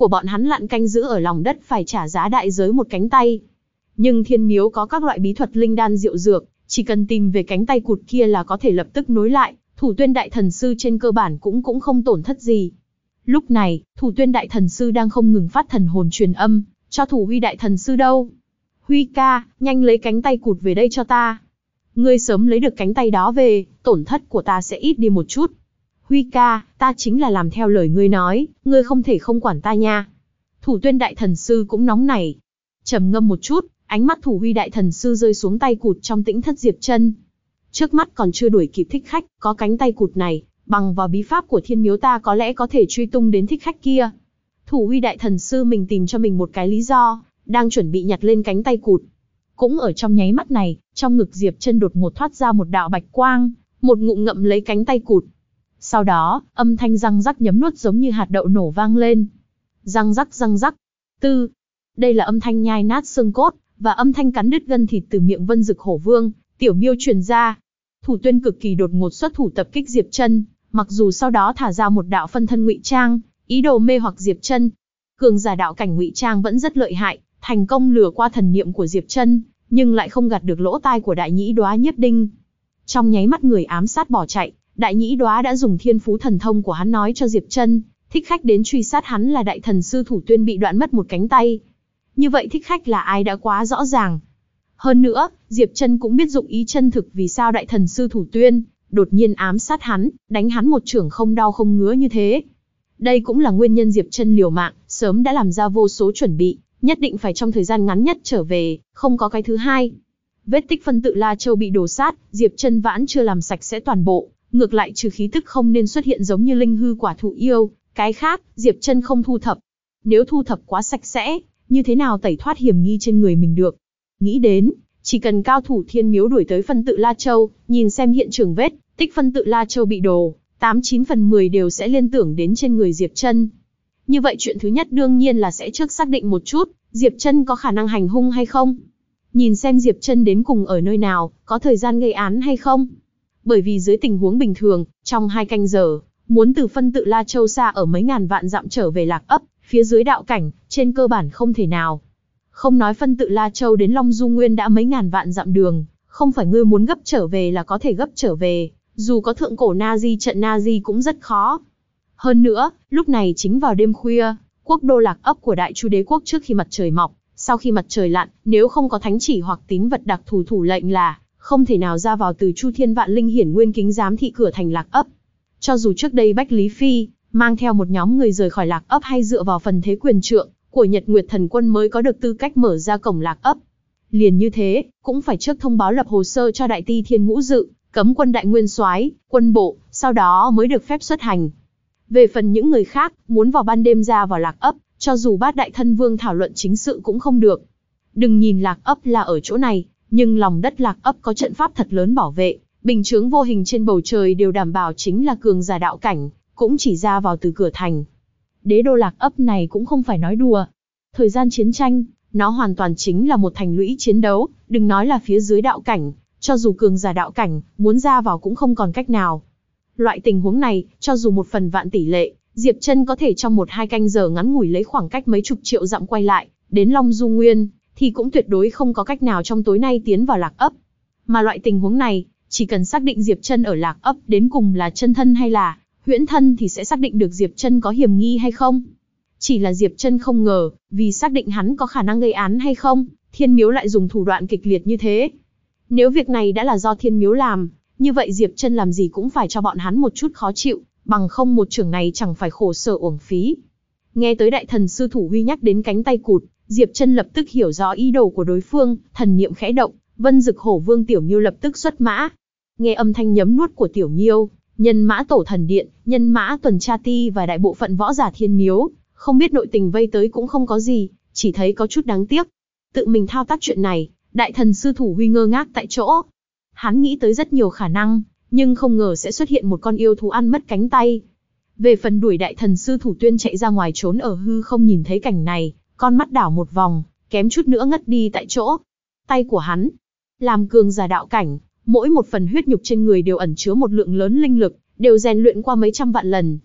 Speaker 1: của bọn hắn lặn canh giữ ở lòng đất phải trả giá đại giới một cánh tay. Nhưng thiên miếu có các loại bí thuật linh đan diệu dược, chỉ cần tìm về cánh tay cụt kia là có thể lập tức nối lại, Thủ Tuyên Đại Thần Sư trên cơ bản cũng không tổn thất gì. Lúc này, Thủ Tuyên Đại Thần Sư đang không ngừng phát thần hồn truyền âm, cho Thủ Huy Đại Thần Sư đâu. Huy ca, nhanh lấy cánh tay cụt về đây cho ta. Ngươi sớm lấy được cánh tay đó về, tổn thất của ta sẽ ít đi một chút. Huy ca, ta chính là làm theo lời ngươi nói, ngươi không thể không quản ta nha. Thủ Tuyên Đại Thần Sư cũng nóng nảy. Trầm ngâm một chút, ánh mắt Thủ Huy Đại Thần Sư rơi xuống tay cụt trong tĩnh thất Diệp Chân. Trước mắt còn chưa đuổi kịp thích khách, có cánh tay cụt này, bằng vào bí pháp của thiên miếu ta có lẽ có thể truy tung đến thích khách kia. Thủ Huy Đại Thần Sư mình tìm cho mình một cái lý do, đang chuẩn bị nhặt lên cánh tay cụt. Cũng ở trong nháy mắt này, trong ngực Diệp Chân đột ngột thoát ra một đạo bạch quang, một ngụm ngậm lấy cánh tay cụt. Sau đó, âm thanh răng rắc nhấm nuốt giống như hạt đậu nổ vang lên. Răng rắc răng rắc. Tư. Đây là âm thanh nhai nát xương cốt, và âm thanh cắn đứt gân thịt từ miệng Vân Dực Hổ Vương, Tiểu Miêu truyền ra. Thủ Tuyên cực kỳ đột ngột xuất thủ tập kích Diệp Chân, mặc dù sau đó thả ra một đạo phân thân ngụy trang, ý đồ mê hoặc Diệp Chân. Cường giả đạo cảnh ngụy trang vẫn rất lợi hại, thành công lừa qua thần niệm của Diệp Chân, nhưng lại không gạt được lỗ tai của Đại Nhĩ Đoá Nhiếp Đinh. Trong nháy mắt người ám sát bỏ chạy, Đại Nhĩ Đoá đã dùng thiên phú thần thông của hắn nói cho Diệp Chân, thích khách đến truy sát hắn là Đại Thần Sư Thủ Tuyên bị đoạn mất một cánh tay. Như vậy thích khách là ai đã quá rõ ràng. Hơn nữa, Diệp Chân cũng biết dụng ý chân thực vì sao Đại Thần Sư Thủ Tuyên đột nhiên ám sát hắn, đánh hắn một chưởng không đau không ngứa như thế. Đây cũng là nguyên nhân Diệp Chân liều mạng, sớm đã làm ra vô số chuẩn bị, nhất định phải trong thời gian ngắn nhất trở về, không có cái thứ hai. Vết tích phân tự La Châu bị đổ sát, Diệp Chân vẫn chưa làm sạch sẽ toàn bộ, ngược lại trừ khí tức không nên xuất hiện giống như linh hư quả thụ yêu, cái khác, Diệp Chân không thu thập. Nếu thu thập quá sạch sẽ, như thế nào tẩy thoát hiểm nghi trên người mình được? Nghĩ đến, chỉ cần cao thủ thiên miếu đuổi tới phân tự La Châu, nhìn xem hiện trường vết tích phân tự La Châu bị đổ, 89 phần 10 đều sẽ liên tưởng đến trên người Diệp Chân. Như vậy chuyện thứ nhất đương nhiên là sẽ trước xác định một chút, Diệp Chân có khả năng hành hung hay không? Nhìn xem Diệp Chân đến cùng ở nơi nào, có thời gian gây án hay không? Bởi vì dưới tình huống bình thường, trong 2 canh giờ, muốn từ phân tự La Châu xa ở mấy ngàn vạn dặm trở về Lạc Ấp, phía dưới đạo cảnh, trên cơ bản không thể nào. Không nói phân tự La Châu đến Long Du Nguyên đã mấy ngàn vạn dặm đường, không phải ngươi muốn gấp trở về là có thể gấp trở về, dù có thượng cổ Nazi trận Nazi cũng rất khó. Hơn nữa, lúc này chính vào đêm khuya, quốc đô Lạc Ấp của Đại Chu Đế quốc trước khi mặt trời mọc, sau khi mặt trời lặn, nếu không có thánh chỉ hoặc tín vật đặc thù thủ lệnh là không thể nào ra vào từ Chu Thiên Vạn Linh Hiển Nguyên Kính giám thị cửa thành Lạc Ấp. Cho dù trước đây Bách Lý Phi mang theo một nhóm người rời khỏi Lạc Ấp hay dựa vào phần thế quyền trượng của Nhật Nguyệt Thần Quân mới có được tư cách mở ra cổng Lạc Ấp. Liền như thế, cũng phải trước thông báo lập hồ sơ cho Đại Ti Thiên Ngũ Dự, cấm quân Đại Nguyên Soái, quân bộ, sau đó mới được phép xuất hành. Về phần những người khác, muốn vào ban đêm ra vào Lạc Ấp, cho dù Bát Đại Thân Vương thảo luận chính sự cũng không được. Đừng nhìn Lạc Ấp là ở chỗ này, nhưng lòng đất Lạc Ấp có trận pháp thật lớn bảo vệ, bình chướng vô hình trên bầu trời đều đảm bảo chính là cường giả đạo cảnh, cũng chỉ ra vào từ cửa thành. Đế đô Lạc Ấp này cũng không phải nói đùa. Thời gian chiến tranh, nó hoàn toàn chính là một thành lũy chiến đấu, đừng nói là phía dưới đạo cảnh, cho dù cường giả đạo cảnh, muốn ra vào cũng không còn cách nào. Loại tình huống này, cho dù 1/1000 tỷ lệ, Diệp Chân có thể trong 1-2 canh giờ ngắn ngủi lấy khoảng cách mấy chục triệu dặm quay lại, đến Long Du Nguyên, thì cũng tuyệt đối không có cách nào trong tối nay tiến vào Lạc Ấp. Mà loại tình huống này, chỉ cần xác định Diệp Chân ở Lạc Ấp đến cùng là chân thân hay là huyễn thân thì sẽ xác định được Diệp Chân có hiểm nghi hay không. Chỉ là Diệp Chân không ngờ, vì xác định hắn có khả năng gây án hay không, Thiên Miếu lại dùng thủ đoạn kịch liệt như thế. Nếu việc này đã là do Thiên Miếu làm, như vậy Diệp Chân làm gì cũng phải cho bọn hắn một chút khó chịu, bằng không một chưởng này chẳng phải khổ sở uổng phí. Nghe tới Đại Thần Sư Thủ Huy nhắc đến cánh tay cụt, Diệp Chân lập tức hiểu rõ ý đồ của đối phương, thần niệm khẽ động, Vân Dực Hổ Vương Tiểu Miêu lập tức xuất mã. Nghe âm thanh nhấm nuốt của Tiểu Miêu, nhân mã Tổ Thần Điện, nhân mã tuần tra ti và đại bộ phận võ giả Thiên Miếu, không biết nội tình vây tới cũng không có gì, chỉ thấy có chút đáng tiếc. Tự mình thao tác chuyện này, Đại Thần Sư Thủ Huy ngơ ngác tại chỗ. Hắn nghĩ tới rất nhiều khả năng, nhưng không ngờ sẽ xuất hiện một con yêu thú ăn mất cánh tay. Về phần đuổi Đại Thần Sư Thủ Tuyên chạy ra ngoài trốn ở hư không nhìn thấy cảnh này, con mắt đảo một vòng, kém chút nữa ngất đi tại chỗ. Tay của hắn, làm cường giả đạo cảnh, mỗi một phần huyết nhục trên người đều ẩn chứa một lượng lớn linh lực, đều rèn luyện qua mấy trăm vạn lần.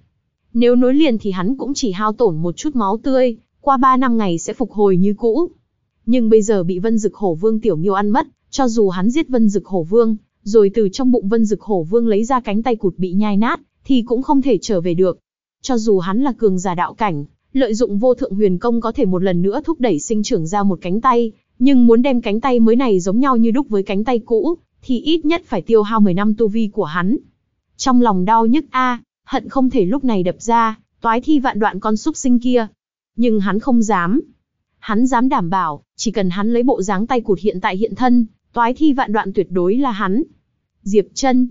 Speaker 1: Nếu nối liền thì hắn cũng chỉ hao tổn một chút máu tươi, qua 3 năm ngày sẽ phục hồi như cũ. Nhưng bây giờ bị Vân Dực Hổ Vương Tiểu Miêu ăn mất, cho dù hắn giết Vân Dực Hổ Vương, rồi từ trong bụng Vân Dực Hổ Vương lấy ra cánh tay cụt bị nhai nát, thì cũng không thể trở về được. Cho dù hắn là cường giả đạo cảnh, lợi dụng vô thượng huyền công có thể một lần nữa thúc đẩy sinh trưởng ra một cánh tay, nhưng muốn đem cánh tay mới này giống nhau như đúc với cánh tay cũ, thì ít nhất phải tiêu hao 10 năm tu vi của hắn. Trong lòng đau nhức hận không thể lúc này đập ra, toái thi vạn đoạn con súc sinh kia. Nhưng hắn không dám. Hắn dám đảm bảo, chỉ cần hắn lấy bộ dáng tay cụt hiện tại hiện thân, toái thi vạn đoạn tuyệt đối là hắn. Diệp Chân,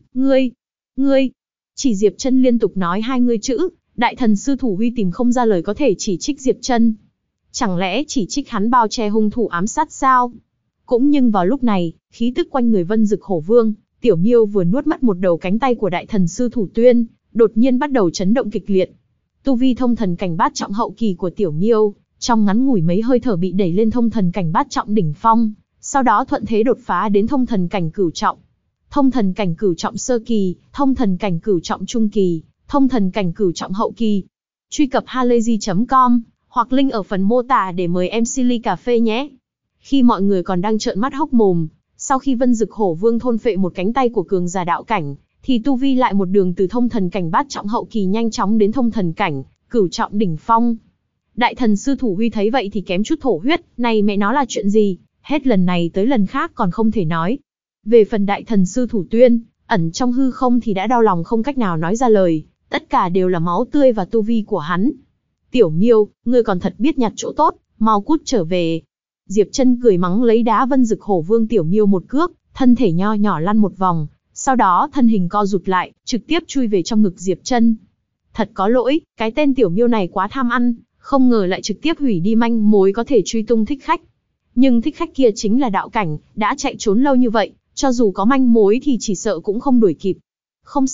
Speaker 1: ngươi. Chỉ Diệp Chân liên tục nói 2 người chữ, đại thần sư Thủ Huy tìm không ra lời có thể chỉ trích Diệp Chân. Chẳng lẽ chỉ trích hắn bao che hung thủ ám sát sao? Cũng nhưng vào lúc này, khí tức quanh người Vân Dực Hổ Vương, Tiểu Miêu vừa nuốt mất một đầu cánh tay của đại thần sư Thủ Tuyên, đột nhiên bắt đầu chấn động kịch liệt. Tu vi thông thần cảnh bát trọng hậu kỳ của Tiểu Miêu, trong ngắn ngủi mấy hơi thở bị đẩy lên thông thần cảnh bát trọng đỉnh phong, sau đó thuận thế đột phá đến thông thần cảnh cửu trọng. Thông thần cảnh cửu trọng sơ kỳ, thông thần cảnh cửu trọng trung kỳ, thông thần cảnh cửu trọng hậu kỳ. Truy cập halayzi.com hoặc link ở phần mô tả để mời MC ly cà phê nhé. Khi mọi người còn đang trợn mắt hốc mồm, sau khi Vân Dực Hổ Vương thôn phệ một cánh tay của cường giả đạo cảnh, thì tu vi lại một đường từ thông thần cảnh bát trọng hậu kỳ nhanh chóng đến thông thần cảnh cửu trọng đỉnh phong. Đại thần sư Thủ Huy thấy vậy thì kém chút thổ huyết, này mẹ nó là chuyện gì, hết lần này tới lần khác còn không thể nói. Về phần đại thần sư Thủ Tuyên, ẩn trong hư không thì đã đau lòng không cách nào nói ra lời, tất cả đều là máu tươi và tu vi của hắn. Tiểu Miêu, ngươi còn thật biết nhặt chỗ tốt, mau cút trở về. Diệp Chân cười mắng lấy đá Vân Dực Hổ Vương Tiểu Miêu một cước, thân thể nho nhỏ lăn một vòng, sau đó thân hình co rụt lại, trực tiếp chui về trong ngực Diệp Chân. Thật có lỗi, cái tên Tiểu Miêu này quá tham ăn, không ngờ lại trực tiếp hủy đi manh mối có thể truy tung thích khách. Nhưng thích khách kia chính là đạo cảnh, đã chạy trốn lâu như vậy, cho dù có manh mối thì chỉ sợ cũng không đuổi kịp. Không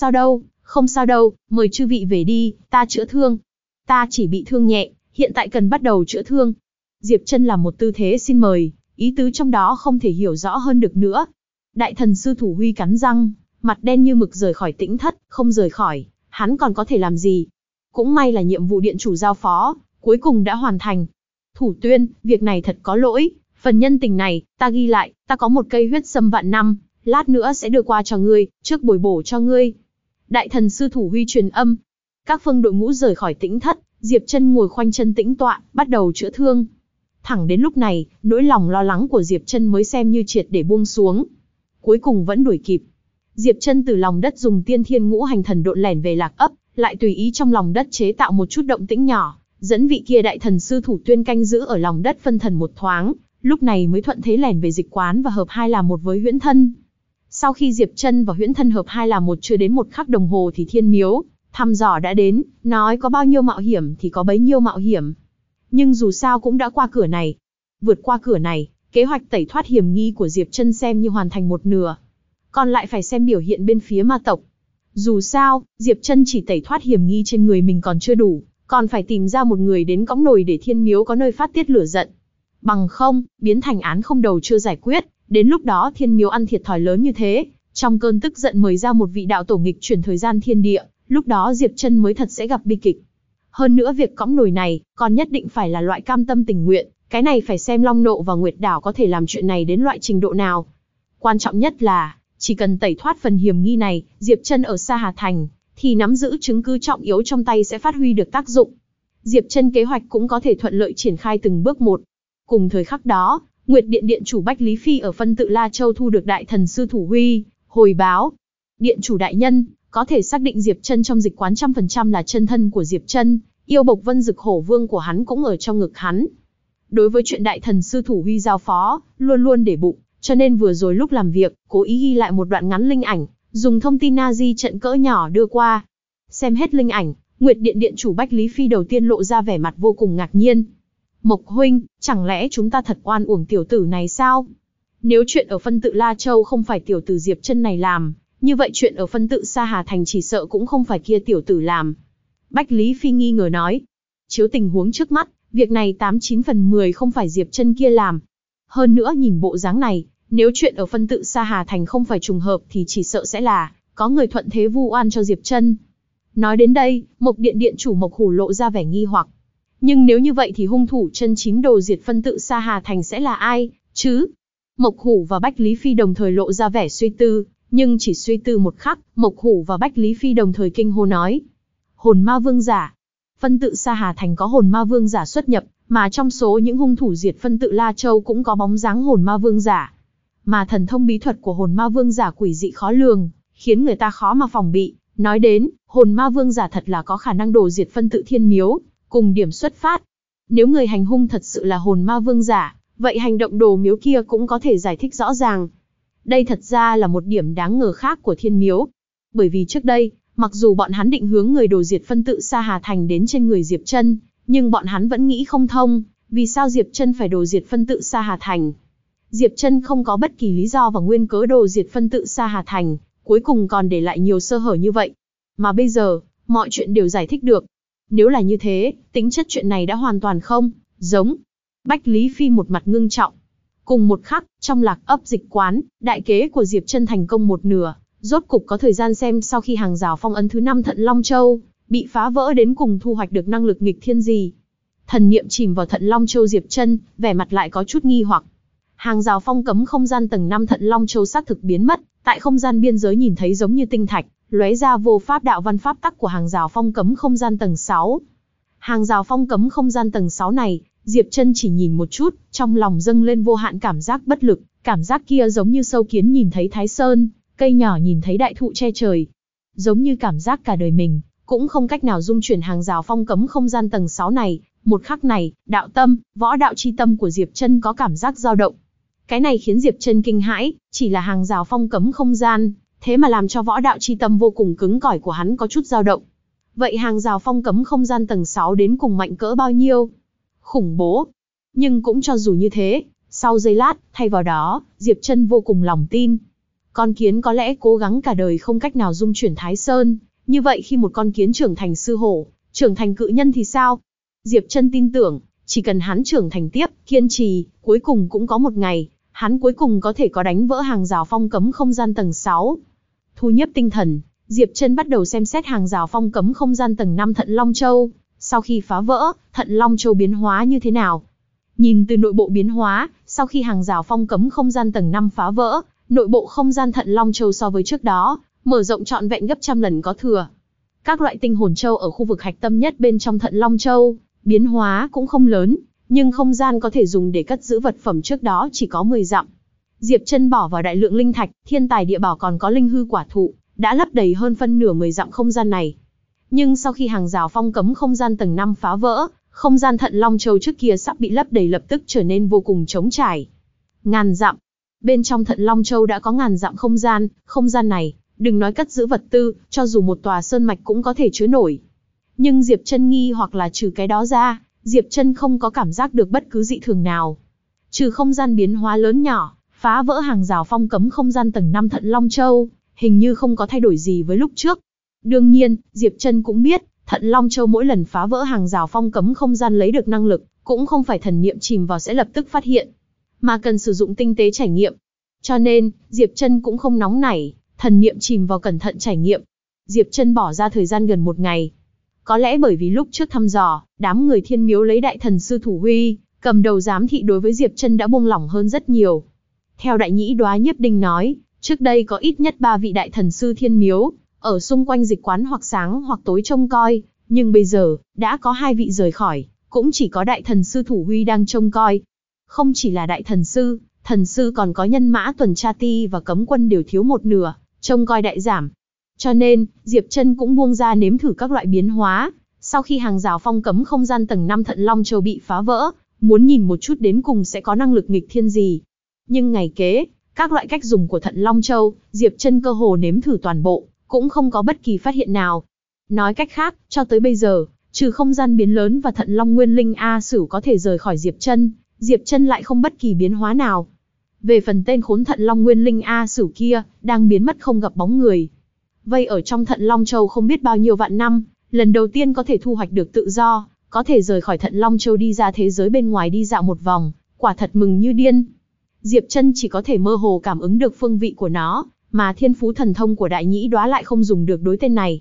Speaker 1: sao đâu, mời chư vị về đi, ta chữa thương. Ta chỉ bị thương nhẹ, hiện tại cần bắt đầu chữa thương. Diệp Chân làm một tư thế xin mời, ý tứ trong đó không thể hiểu rõ hơn được nữa. Đại thần sư Thủ Huy cắn răng, mặt đen như mực rời khỏi Tĩnh Thất, không rời khỏi, hắn còn có thể làm gì? Cũng may là nhiệm vụ điện chủ giao phó, cuối cùng đã hoàn thành. Thủ Tuyên, việc này thật có lỗi, phần nhân tình này, ta ghi lại, ta có một cây huyết sâm vạn năm, lát nữa sẽ đưa qua cho ngươi, trước bồi bổ cho ngươi. Đại thần sư Thủ Huy truyền âm. Các phương đội ngũ rời khỏi Tĩnh Thất, Diệp Chân ngồi khoanh chân tĩnh tọa, bắt đầu chữa thương. Thẳng đến lúc này, nỗi lòng lo lắng của Diệp Chân mới xem như triệt để buông xuống. Cuối cùng vẫn đuổi kịp. Diệp Chân từ lòng đất dùng Tiên Thiên Ngũ Hành Thần Độn lẻn về Lạc Ấp, lại tùy ý trong lòng đất chế tạo một chút động tĩnh nhỏ, dẫn vị kia đại thần sư Thủ Tuyên canh giữ ở lòng đất phân thần một thoáng, lúc này mới thuận thế lẻn về Dịch Quán và hợp hai làm một với Huyễn Thân. Sau khi Diệp Chân và Huyễn Thân hợp hai làm một chưa đến 1 khắc đồng hồ thì Thiên Miếu thăm dò đã đến, nói có bao nhiêu mạo hiểm thì có bấy nhiêu mạo hiểm. Nhưng dù sao cũng đã qua cửa này. Vượt qua cửa này, kế hoạch tẩy thoát hiểm nghi của Diệp Chân xem như hoàn thành một nửa. Còn lại phải xem biểu hiện bên phía ma tộc. Dù sao, Diệp Chân chỉ tẩy thoát hiểm nghi trên người mình còn chưa đủ, còn phải tìm ra một người đến cõng nồi để Thiên Miếu có nơi phát tiết lửa giận. Bằng không, biến thành án không đầu chưa giải quyết, đến lúc đó Thiên Miếu ăn thiệt thòi lớn như thế, trong cơn tức giận mời ra một vị đạo tổ nghịch chuyển thời gian thiên địa, lúc đó Diệp Chân mới thật sẽ gặp bi kịch. Hơn nữa việc cõng nồi này, còn nhất định phải là loại cam tâm tình nguyện, cái này phải xem Long Nộ và Nguyệt Đảo có thể làm chuyện này đến loại trình độ nào. Quan trọng nhất là, chỉ cần tẩy thoát phần hiểm nghi này, Diệp Chân ở Sa Hà Thành, thì nắm giữ chứng cứ trọng yếu trong tay sẽ phát huy được tác dụng. Diệp Chân kế hoạch cũng có thể thuận lợi triển khai từng bước một. Cùng thời khắc đó, Nguyệt Điện Điện chủ Bách Lý Phi ở phân tự La Châu thu được đại thần sư Thủ Huy hồi báo. Điện chủ đại nhân, có thể xác định Diệp Chân trong Dịch Quán 100% là chân thân của Diệp Chân, yêu bộc Vân Dực Hổ Vương của hắn cũng ở trong ngực hắn. Đối với chuyện đại thần sư Thủ Huy giao phó, luôn luôn để bụng, cho nên vừa rồi lúc làm việc, cố ý ghi lại một đoạn ngắn linh ảnh, dùng thông tin Nazi trận cỡ nhỏ đưa qua. Xem hết linh ảnh, Nguyệt Điện Điện chủ Bách Lý Phi đầu tiên lộ ra vẻ mặt vô cùng ngạc nhiên. Mộc huynh, chẳng lẽ chúng ta thật oan uổng tiểu tử này sao? Nếu chuyện ở phân tự La Châu không phải tiểu tử Diệp Chân này làm, như vậy chuyện ở phân tự Sa Hà Thành chỉ sợ cũng không phải kia tiểu tử làm. Bách Lý Phi nghi ngờ nói. Chiếu tình huống trước mắt, việc này 89 phần 10 không phải Diệp Chân kia làm. Hơn nữa nhìn bộ dáng này, nếu chuyện ở phân tự Sa Hà Thành không phải trùng hợp thì chỉ sợ sẽ là có người thuận thế vu oan cho Diệp Chân. Nói đến đây, Mộc Điện điện chủ Mộc Hủ lộ ra vẻ nghi hoặc. Nhưng nếu như vậy thì hung thủ chân chính đồ diệt phân tự Sa Hà Thành sẽ là ai, chứ? Mộc Hủ và Bách Lý Phi đồng thời lộ ra vẻ suy tư, nhưng chỉ suy tư một khắc, Mộc Hủ và Bách Lý Phi đồng thời kinh hô nói. Hồn ma vương giả. Phân tự Sa Hà Thành có hồn ma vương giả xuất nhập, mà trong số những hung thủ diệt phân tự La Châu cũng có bóng dáng hồn ma vương giả. Mà thần thông bí thuật của hồn ma vương giả quỷ dị khó lường, khiến người ta khó mà phòng bị. Nói đến, hồn ma vương giả thật là có khả năng đổ diệt phân tự thiên miếu, cùng điểm xuất phát. Nếu người hành hung thật sự là hồn ma vương giả, vậy hành động đồ miếu kia cũng có thể giải thích rõ ràng. Đây thật ra là một điểm đáng ngờ khác của thiên miếu. Bởi vì trước đây, mặc dù bọn hắn định hướng người đồ diệt phân tự Sa Hà Thành đến trên người Diệp Trân, nhưng bọn hắn vẫn nghĩ không thông, vì sao Diệp Trân phải đồ diệt phân tự Sa Hà Thành. Diệp Trân không có bất kỳ lý do và nguyên cớ đồ diệt phân tự Sa Hà Thành, cuối cùng còn để lại nhiều sơ hở như vậy. Mà bây giờ, mọi chuyện đều giải thích được. Nếu là như thế, tính chất chuyện này đã hoàn toàn không giống. Bách Lý Phi một mặt ngưng trọng. Cùng một khắc, trong Lạc Ấp Dịch Quán, đại kế của Diệp Trân thành công một nửa, rốt cục có thời gian xem sau khi hàng rào phong ấn thứ 5 Thận Long Châu bị phá vỡ đến cùng thu hoạch được năng lực nghịch thiên gì. Thần niệm chìm vào Thận Long Châu Diệp Trân, vẻ mặt lại có chút nghi hoặc. Hàng rào phong cấm không gian tầng 5 Thận Long Châu xác thực biến mất, tại không gian biên giới nhìn thấy giống như tinh thạch, lóe ra vô pháp đạo văn pháp tắc của hàng rào phong cấm không gian tầng 6. Hàng rào phong cấm không gian tầng 6 này, Diệp Trân chỉ nhìn một chút, trong lòng dâng lên vô hạn cảm giác bất lực, cảm giác kia giống như sâu kiến nhìn thấy Thái Sơn, cây nhỏ nhìn thấy đại thụ che trời. Giống như cảm giác cả đời mình, cũng không cách nào dung chuyển hàng rào phong cấm không gian tầng 6 này, một khắc này, đạo tâm, võ đạo chi tâm của Diệp Trân có cảm giác dao động. Cái này khiến Diệp Trân kinh hãi, chỉ là hàng rào phong cấm không gian, thế mà làm cho võ đạo chi tâm vô cùng cứng cỏi của hắn có chút dao động. Vậy hàng rào phong cấm không gian tầng 6 đến cùng mạnh cỡ bao nhiêu? Khủng bố. Nhưng cũng cho dù như thế, sau giây lát, thay vào đó, Diệp Trân vô cùng lòng tin. Con kiến có lẽ cố gắng cả đời không cách nào dung chuyển Thái Sơn, như vậy khi một con kiến trưởng thành sư hổ, trưởng thành cự nhân thì sao? Diệp Trân tin tưởng, chỉ cần hắn trưởng thành tiếp, kiên trì, cuối cùng cũng có một ngày, hắn cuối cùng có thể có đánh vỡ hàng rào phong cấm không gian tầng 6. Thu nhếp tinh thần, Diệp Trân bắt đầu xem xét hàng rào phong cấm không gian tầng 5 Thận Long Châu. Sau khi phá vỡ, Thận Long Châu biến hóa như thế nào? Nhìn từ nội bộ biến hóa, sau khi hàng rào phong cấm không gian tầng 5 phá vỡ, nội bộ không gian Thận Long Châu so với trước đó, mở rộng trọn vẹn gấp trăm lần có thừa. Các loại tinh hồn châu ở khu vực hạch tâm nhất bên trong Thận Long Châu, biến hóa cũng không lớn, nhưng không gian có thể dùng để cất giữ vật phẩm trước đó chỉ có 10 dặm. Diệp Trân bỏ vào đại lượng linh thạch, thiên tài địa bảo còn có linh hư quả thụ, đã lấp đầy hơn phân nửa 10 dặm không gian này. Nhưng sau khi hàng rào phong cấm không gian tầng 5 phá vỡ, không gian Thận Long Châu trước kia sắp bị lấp đầy lập tức trở nên vô cùng trống trải. Ngàn dặm. Bên trong Thận Long Châu đã có ngàn dặm không gian này, đừng nói cất giữ vật tư, cho dù một tòa sơn mạch cũng có thể chứa nổi. Nhưng Diệp Trân nghi hoặc là trừ cái đó ra, Diệp Trân không có cảm giác được bất cứ dị thường nào. Trừ không gian biến hóa lớn nhỏ, phá vỡ hàng rào phong cấm không gian tầng 5 Thận Long Châu, hình như không có thay đổi gì với lúc trước. Đương nhiên, Diệp Trân cũng biết, Thận Long Châu mỗi lần phá vỡ hàng rào phong cấm không gian lấy được năng lực, cũng không phải thần niệm chìm vào sẽ lập tức phát hiện, mà cần sử dụng tinh tế trải nghiệm. Cho nên, Diệp Trân cũng không nóng nảy, thần niệm chìm vào cẩn thận trải nghiệm. Diệp Trân bỏ ra thời gian gần 1 ngày. Có lẽ bởi vì lúc trước thăm dò, đám người thiên miếu lấy đại thần sư Thủ Huy cầm đầu giám thị đối với Diệp Trân đã buông lỏng hơn rất nhiều. Theo đại nhĩ đoá Nhiếp Đinh nói, trước đây có ít nhất 3 vị đại thần sư thiên miếu, ở xung quanh dịch quán hoặc sáng hoặc tối trông coi, nhưng bây giờ, đã có 2 vị rời khỏi, cũng chỉ có đại thần sư Thủ Huy đang trông coi. Không chỉ là đại thần sư còn có nhân mã tuần tra ti và cấm quân đều thiếu một nửa, trông coi đại giảm. Cho nên, Diệp Trân cũng buông ra nếm thử các loại biến hóa, sau khi hàng rào phong cấm không gian tầng 5 Thận Long Châu bị phá vỡ, muốn nhìn một chút đến cùng sẽ có năng lực nghịch thiên gì. Nhưng ngày kế, các loại cách dùng của Thận Long Châu, Diệp Trân cơ hồ nếm thử toàn bộ, cũng không có bất kỳ phát hiện nào. Nói cách khác, cho tới bây giờ, trừ không gian biến lớn và Thận Long Nguyên Linh A Sửu có thể rời khỏi Diệp Trân lại không bất kỳ biến hóa nào. Về phần tên khốn Thận Long Nguyên Linh A Sửu kia, đang biến mất không gặp bóng người. Vây ở trong Thận Long Châu không biết bao nhiêu vạn năm, lần đầu tiên có thể thu hoạch được tự do, có thể rời khỏi Thận Long Châu đi ra thế giới bên ngoài đi dạo một vòng, quả thật mừng như điên. Diệp Trân chỉ có thể mơ hồ cảm ứng được phương vị của nó, mà thiên phú thần thông của đại nhĩ đoá lại không dùng được đối tên này.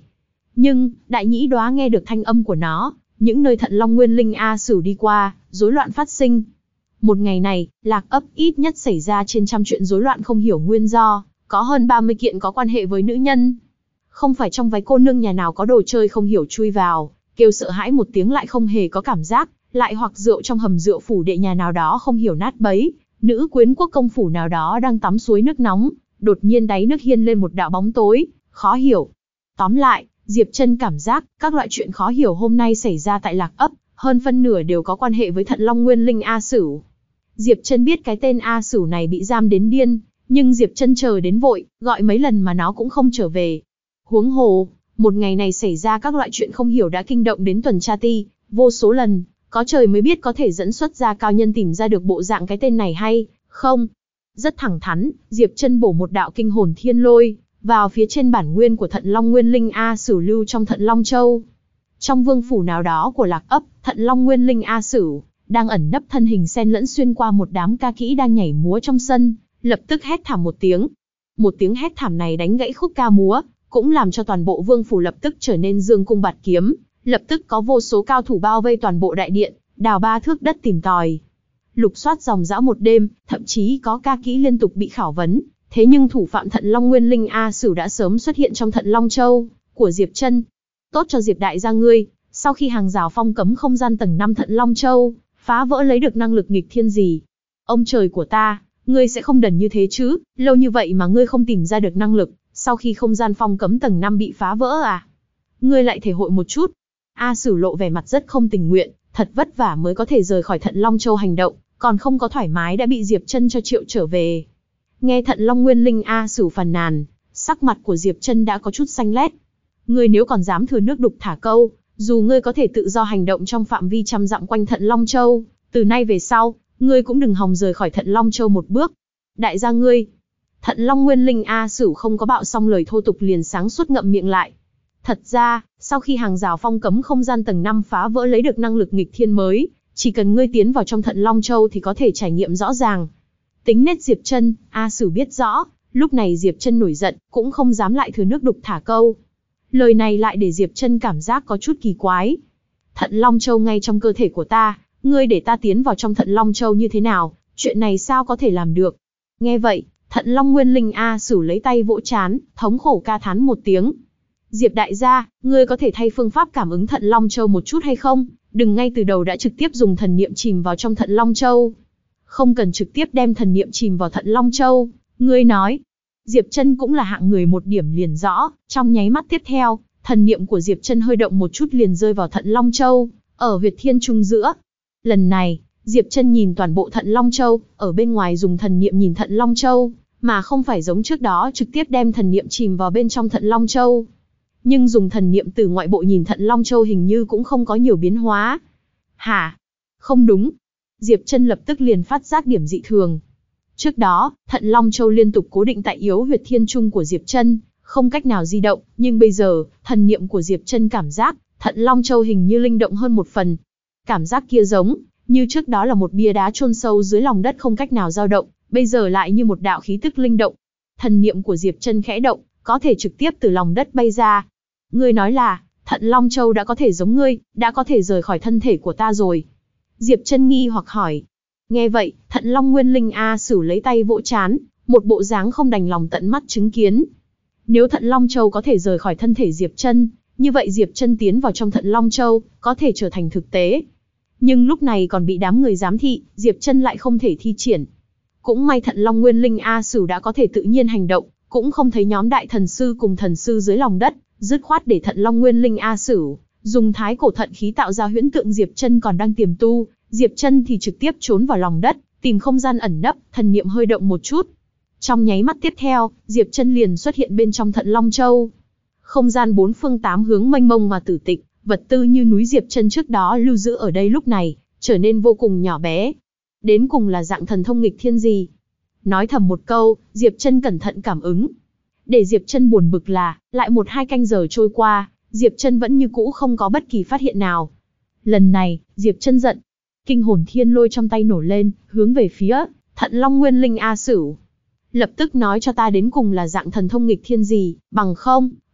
Speaker 1: Nhưng, Đại Nhĩ Đoá nghe được thanh âm của nó, những nơi Thận Long Nguyên Linh A Sửu đi qua, rối loạn phát sinh. Một ngày này, Lạc ấp ít nhất xảy ra trên 100 chuyện rối loạn không hiểu nguyên do, có hơn 30 kiện có quan hệ với nữ nhân. Không phải trong váy cô nương nhà nào có đồ chơi không hiểu chui vào, kêu sợ hãi một tiếng lại không hề có cảm giác, lại hoặc rượu trong hầm rượu phủ đệ nhà nào đó không hiểu nát bấy, nữ quyến quốc công phủ nào đó đang tắm suối nước nóng, đột nhiên đáy nước hiên lên một đạo bóng tối, khó hiểu. Tóm lại, Diệp Trân cảm giác, các loại chuyện khó hiểu hôm nay xảy ra tại Lạc ấp, hơn phân nửa đều có quan hệ với Thận Long Nguyên Linh A Sửu. Diệp Trân biết cái tên A Sửu này bị giam đến điên, nhưng Diệp Trân chờ đến vội, gọi mấy lần mà nó cũng không trở về. Huống hồ, một ngày này xảy ra các loại chuyện không hiểu đã kinh động đến tuần tra ti, vô số lần, có trời mới biết có thể dẫn xuất ra cao nhân tìm ra được bộ dạng cái tên này hay không. Rất thẳng thắn, Diệp Trân bổ một đạo kinh hồn thiên lôi vào phía trên bản nguyên của Thận Long Nguyên Linh A Sửu lưu trong Thận Long Châu. Trong vương phủ nào đó của Lạc ấp, Thận Long Nguyên Linh A Sửu đang ẩn nấp thân hình xen lẫn xuyên qua một đám ca kỹ đang nhảy múa trong sân, lập tức hét thảm một tiếng. Một tiếng hét thảm này đánh gãy khúc ca múa, cũng làm cho toàn bộ vương phủ lập tức trở nên dương cung bạt kiếm, lập tức có vô số cao thủ bao vây toàn bộ đại điện, đào 3 thước đất tìm tòi. Lục soát dòng dã một đêm, thậm chí có ca kỹ liên tục bị khảo vấn, thế nhưng thủ phạm Thận Long Nguyên Linh A Sửu đã sớm xuất hiện trong Thận Long Châu của Diệp Trân. Tốt cho Diệp đại gia ngươi, sau khi hàng rào phong cấm không gian tầng 5 Thận Long Châu phá vỡ lấy được năng lực nghịch thiên gì. Ông trời của ta, ngươi sẽ không đần như thế chứ, lâu như vậy mà ngươi không tìm ra được năng lực, sau khi không gian phong cấm tầng 5 bị phá vỡ à? Ngươi lại thể hội một chút. A Sửu lộ vẻ mặt rất không tình nguyện, thật vất vả mới có thể rời khỏi Thận Long Châu hành động, còn không có thoải mái đã bị Diệp Trân cho triệu trở về. Nghe Thận Long Nguyên Linh A Sửu phàn nàn, sắc mặt của Diệp Trân đã có chút xanh lét. Ngươi nếu còn dám thừa nước đục thả câu, dù ngươi có thể tự do hành động trong phạm vi 100 dặm quanh Thận Long Châu, từ nay về sau, ngươi cũng đừng hòng rời khỏi Thận Long Châu một bước. Đại gia ngươi. Thận Long Nguyên Linh A Sửu không có bạo xong lời thô tục liền sáng suốt ngậm miệng lại. Thật ra, sau khi hàng rào phong cấm không gian tầng 5 phá vỡ lấy được năng lực nghịch thiên mới, chỉ cần ngươi tiến vào trong Thận Long Châu thì có thể trải nghiệm rõ ràng. Tính nết Diệp Trân, A Sửu biết rõ, lúc này Diệp Trân nổi giận, cũng không dám lại thừa nước đục thả câu. Lời này lại để Diệp Trân cảm giác có chút kỳ quái. Thận Long Châu ngay trong cơ thể của ta, ngươi để ta tiến vào trong Thận Long Châu như thế nào, chuyện này sao có thể làm được. Nghe vậy, Thận Long Nguyên Linh A Sửu lấy tay vỗ trán, thống khổ ca thán một tiếng. Diệp đại gia, ngươi có thể thay phương pháp cảm ứng Thận Long Châu một chút hay không? Đừng ngay từ đầu đã trực tiếp dùng thần niệm chìm vào trong Thận Long Châu. Không cần trực tiếp đem thần niệm chìm vào Thận Long Châu, ngươi nói. Diệp Trân cũng là hạng người một điểm liền rõ, trong nháy mắt tiếp theo, thần niệm của Diệp Trân hơi động một chút liền rơi vào Thận Long Châu, ở huyệt thiên trung giữa. Lần này, Diệp Trân nhìn toàn bộ Thận Long Châu, ở bên ngoài dùng thần niệm nhìn Thận Long Châu, mà không phải giống trước đó trực tiếp đem thần niệm chìm vào bên trong Thận Long Châu. Nhưng dùng thần niệm từ ngoại bộ nhìn Thận Long Châu hình như cũng không có nhiều biến hóa. Hả? Không đúng. Diệp Trân lập tức liền phát giác điểm dị thường. Trước đó, Thận Long Châu liên tục cố định tại yếu huyệt thiên trung của Diệp Trân, không cách nào di động, nhưng bây giờ, thần niệm của Diệp Trân cảm giác, Thận Long Châu hình như linh động hơn một phần. Cảm giác kia giống như trước đó là một bia đá chôn sâu dưới lòng đất không cách nào dao động, bây giờ lại như một đạo khí tức linh động. Thần niệm của Diệp Trân khẽ động, có thể trực tiếp từ lòng đất bay ra. Ngươi nói là, Thận Long Châu đã có thể giống ngươi, đã có thể rời khỏi thân thể của ta rồi. Diệp Trân nghi hoặc hỏi. Nghe vậy, Thận Long Nguyên Linh A Sửu lấy tay vỗ trán, một bộ dáng không đành lòng tận mắt chứng kiến. Nếu Thận Long Châu có thể rời khỏi thân thể Diệp Trân, như vậy Diệp Trân tiến vào trong Thận Long Châu, có thể trở thành thực tế. Nhưng lúc này còn bị đám người giám thị, Diệp Trân lại không thể thi triển. Cũng may Thận Long Nguyên Linh A Sửu đã có thể tự nhiên hành động, cũng không thấy nhóm đại thần sư cùng thần sư dưới lòng đất, dứt khoát để Thận Long Nguyên Linh A Sửu dùng thái cổ thận khí tạo ra huyễn tượng Diệp Trân còn đang tiềm tu, Diệp Trân thì trực tiếp trốn vào lòng đất, tìm không gian ẩn nấp, thần niệm hơi động một chút. Trong nháy mắt tiếp theo, Diệp Trân liền xuất hiện bên trong Thận Long Châu. Không gian 4 phương 8 hướng mênh mông mà tử tịch, vật tư như núi Diệp Trân trước đó lưu giữ ở đây lúc này, trở nên vô cùng nhỏ bé. Đến cùng là dạng thần thông nghịch thiên gì? Nói thầm một câu, Diệp Trân cẩn thận cảm ứng. Để Diệp Trân buồn bực là, lại 1-2 canh giờ trôi qua, Diệp Trân vẫn như cũ không có bất kỳ phát hiện nào. Lần này, Diệp Trân giận. Kinh hồn thiên lôi trong tay nổ lên, hướng về phía Thận Long Nguyên Linh A Sửu. Lập tức nói cho ta đến cùng là dạng thần thông nghịch thiên gì, bằng không,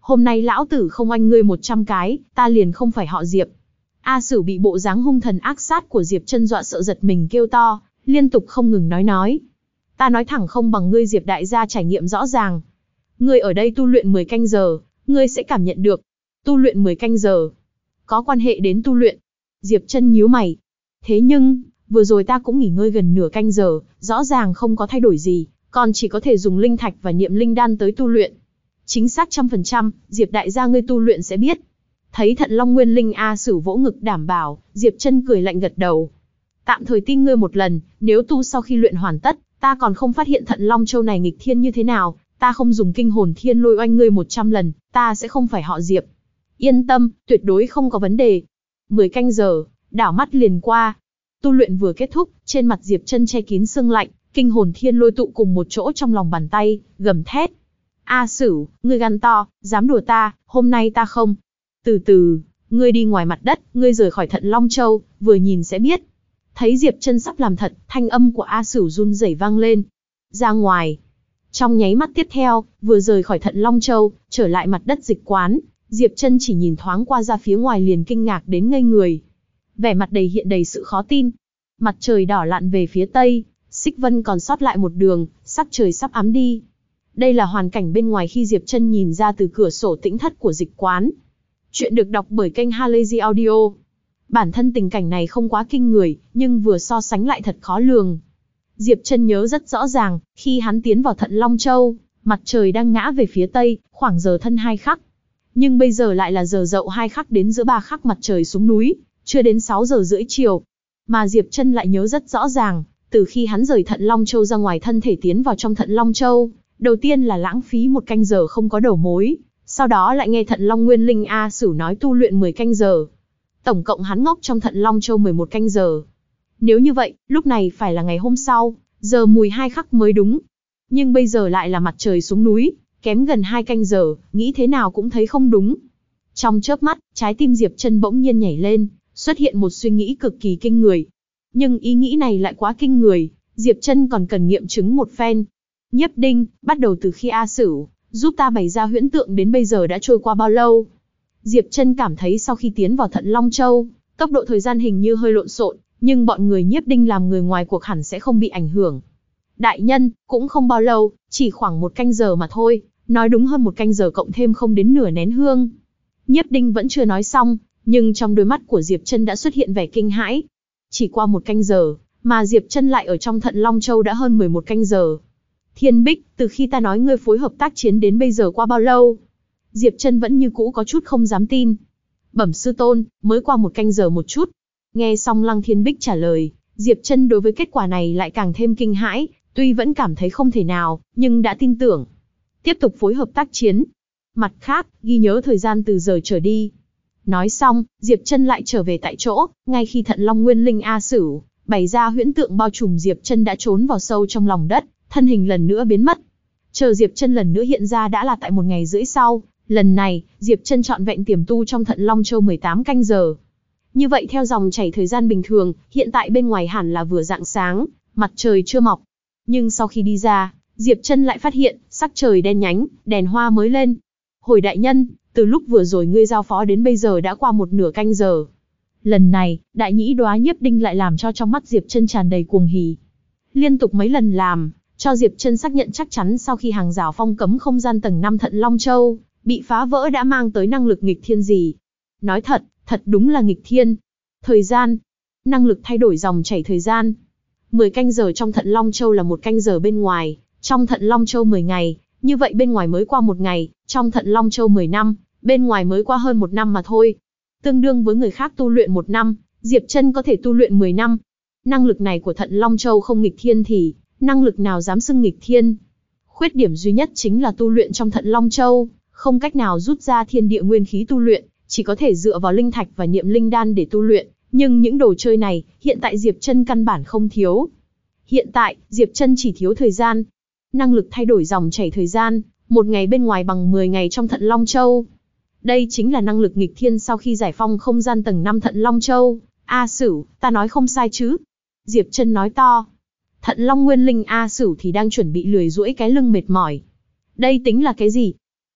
Speaker 1: hôm nay lão tử không oanh ngươi 100 cái, ta liền không phải họ Diệp. A Sửu bị bộ dáng hung thần ác sát của Diệp Chân dọa sợ giật mình kêu to, liên tục không ngừng nói. Ta nói thẳng không bằng ngươi Diệp đại gia trải nghiệm rõ ràng. Ngươi ở đây tu luyện 10 canh giờ, ngươi sẽ cảm nhận được. Tu luyện 10 canh giờ. Có quan hệ đến tu luyện. Diệp Chân nhíu mày. Thế nhưng, vừa rồi ta cũng nghỉ ngơi gần nửa canh giờ, rõ ràng không có thay đổi gì, còn chỉ có thể dùng linh thạch và niệm linh đan tới tu luyện. Chính xác 100%, Diệp đại gia ngươi tu luyện sẽ biết. Thấy Thận Long Nguyên Linh A Sửu vỗ ngực đảm bảo, Diệp Chân cười lạnh gật đầu. Tạm thời tin ngươi một lần, nếu tu sau khi luyện hoàn tất, ta còn không phát hiện Thận Long Châu này nghịch thiên như thế nào, ta không dùng kinh hồn thiên lôi oanh ngươi 100 lần, ta sẽ không phải họ Diệp. Yên tâm, tuyệt đối không có vấn đề. 10 canh giờ, đảo mắt liền qua. Tu luyện vừa kết thúc, trên mặt Diệp Chân che kín sương lạnh, kinh hồn thiên lôi tụ cùng một chỗ trong lòng bàn tay, gầm thét. A Sửu, ngươi gan to, dám đùa ta, hôm nay ta không. Từ từ, ngươi đi ngoài mặt đất, ngươi rời khỏi Thận Long Châu, vừa nhìn sẽ biết. Thấy Diệp Chân sắp làm thật, thanh âm của A Sửu run rẩy vang lên. Ra ngoài. Trong nháy mắt tiếp theo, vừa rời khỏi Thận Long Châu, trở lại mặt đất dịch quán, Diệp Chân chỉ nhìn thoáng qua ra phía ngoài liền kinh ngạc đến ngây người. Vẻ mặt hiện đầy sự khó tin. Mặt trời đỏ lặn về phía tây, xích vân còn sót lại một đường, sắc trời sắp ám đi. Đây là hoàn cảnh bên ngoài khi Diệp Chân nhìn ra từ cửa sổ tĩnh thất của dịch quán. Chuyện được đọc bởi kênh Halazy Audio. Bản thân tình cảnh này không quá kinh người, nhưng vừa so sánh lại thật khó lường. Diệp Chân nhớ rất rõ ràng, khi hắn tiến vào Thận Long Châu, mặt trời đang ngã về phía tây, khoảng giờ thân 2 khắc. Nhưng bây giờ lại là giờ dậu 2 khắc đến giữa 3 khắc mặt trời xuống núi, chưa đến 6 giờ rưỡi chiều. Mà Diệp Chân lại nhớ rất rõ ràng, từ khi hắn rời Thận Long Châu ra ngoài thân thể tiến vào trong Thận Long Châu, đầu tiên là lãng phí 1 canh giờ không có đầu mối, sau đó lại nghe Thận Long Nguyên Linh A Sửu nói tu luyện 10 canh giờ. Tổng cộng hắn ngốc trong Thận Long Châu 11 canh giờ. Nếu như vậy, lúc này phải là ngày hôm sau, giờ mùi 2 khắc mới đúng. Nhưng bây giờ lại là mặt trời xuống núi, kém gần 2 canh giờ, nghĩ thế nào cũng thấy không đúng. Trong chớp mắt, trái tim Diệp Chân bỗng nhiên nhảy lên, xuất hiện một suy nghĩ cực kỳ kinh người. Nhưng ý nghĩ này lại quá kinh người, Diệp Chân còn cần nghiệm chứng một phen. Nhiếp Đinh, bắt đầu từ khi A Sửu giúp ta bày ra huyễn tượng đến bây giờ đã trôi qua bao lâu? Diệp Chân cảm thấy sau khi tiến vào Thận Long Châu, tốc độ thời gian hình như hơi lộn xộn, nhưng bọn người Nhiếp Đinh làm người ngoài cuộc hẳn sẽ không bị ảnh hưởng. Đại nhân, cũng không bao lâu, chỉ khoảng 1 canh giờ mà thôi, nói đúng hơn 1 canh giờ cộng thêm không đến nửa nén hương. Nhiếp Đinh vẫn chưa nói xong, nhưng trong đôi mắt của Diệp Chân đã xuất hiện vẻ kinh hãi. Chỉ qua 1 canh giờ, mà Diệp Chân lại ở trong Thận Long Châu đã hơn 11 canh giờ. Thiên Bích, từ khi ta nói ngươi phối hợp tác chiến đến bây giờ qua bao lâu? Diệp Chân vẫn như cũ có chút không dám tin. Bẩm sư tôn, mới qua 1 canh giờ một chút. Nghe xong Lăng Thiên Bích trả lời, Diệp Chân đối với kết quả này lại càng thêm kinh hãi, tuy vẫn cảm thấy không thể nào, nhưng đã tin tưởng. Tiếp tục phối hợp tác chiến. Mặt khác, ghi nhớ thời gian từ giờ trở đi. Nói xong, Diệp Chân lại trở về tại chỗ, ngay khi Thận Long Nguyên Linh A Sửu bày ra huyễn tượng bao trùm Diệp Chân đã trốn vào sâu trong lòng đất, thân hình lần nữa biến mất. Chờ Diệp Chân lần nữa hiện ra đã là tại 1 ngày rưỡi sau, lần này, Diệp Chân trọn vẹn tiềm tu trong Thận Long Châu 18 canh giờ. Như vậy theo dòng chảy thời gian bình thường, hiện tại bên ngoài hẳn là vừa rạng sáng, mặt trời chưa mọc. Nhưng sau khi đi ra, Diệp Chân lại phát hiện, sắc trời đen nhánh, đèn hoa mới lên. Hồi đại nhân, từ lúc vừa rồi ngươi giao phó đến bây giờ đã qua 1 nửa canh giờ. Lần này, đại nhĩ Đóa Nhiếp Đinh lại làm cho trong mắt Diệp Chân tràn đầy cuồng hỉ. Liên tục mấy lần làm, cho Diệp Chân xác nhận chắc chắn sau khi hàng rào phong cấm không gian tầng 5 Thận Long Châu bị phá vỡ đã mang tới năng lực nghịch thiên gì. Nói thật, thật đúng là nghịch thiên. Thời gian, năng lực thay đổi dòng chảy thời gian. 10 canh giờ trong Thận Long Châu là 1 canh giờ bên ngoài, trong Thận Long Châu 10 ngày, như vậy bên ngoài mới qua 1 ngày, trong Thận Long Châu 10 năm, bên ngoài mới qua hơn 1 năm mà thôi. Tương đương với người khác tu luyện 1 năm, Diệp Chân có thể tu luyện 10 năm. Năng lực này của Thận Long Châu không nghịch thiên thì, năng lực nào dám xưng nghịch thiên? Khuyết điểm duy nhất chính là tu luyện trong Thận Long Châu, không cách nào rút ra thiên địa nguyên khí tu luyện, chỉ có thể dựa vào linh thạch và niệm linh đan để tu luyện, nhưng những đồ chơi này, hiện tại Diệp Chân căn bản không thiếu. Hiện tại, Diệp Chân chỉ thiếu thời gian. Năng lực thay đổi dòng chảy thời gian, 1 ngày bên ngoài bằng 10 ngày trong Thận Long Châu. Đây chính là năng lực nghịch thiên sau khi giải phong không gian tầng 5 Thận Long Châu. A Sửu, ta nói không sai chứ? Diệp Chân nói to. Thận Long Nguyên Linh A Sửu thì đang chuẩn bị lười duỗi cái lưng mệt mỏi. Đây tính là cái gì?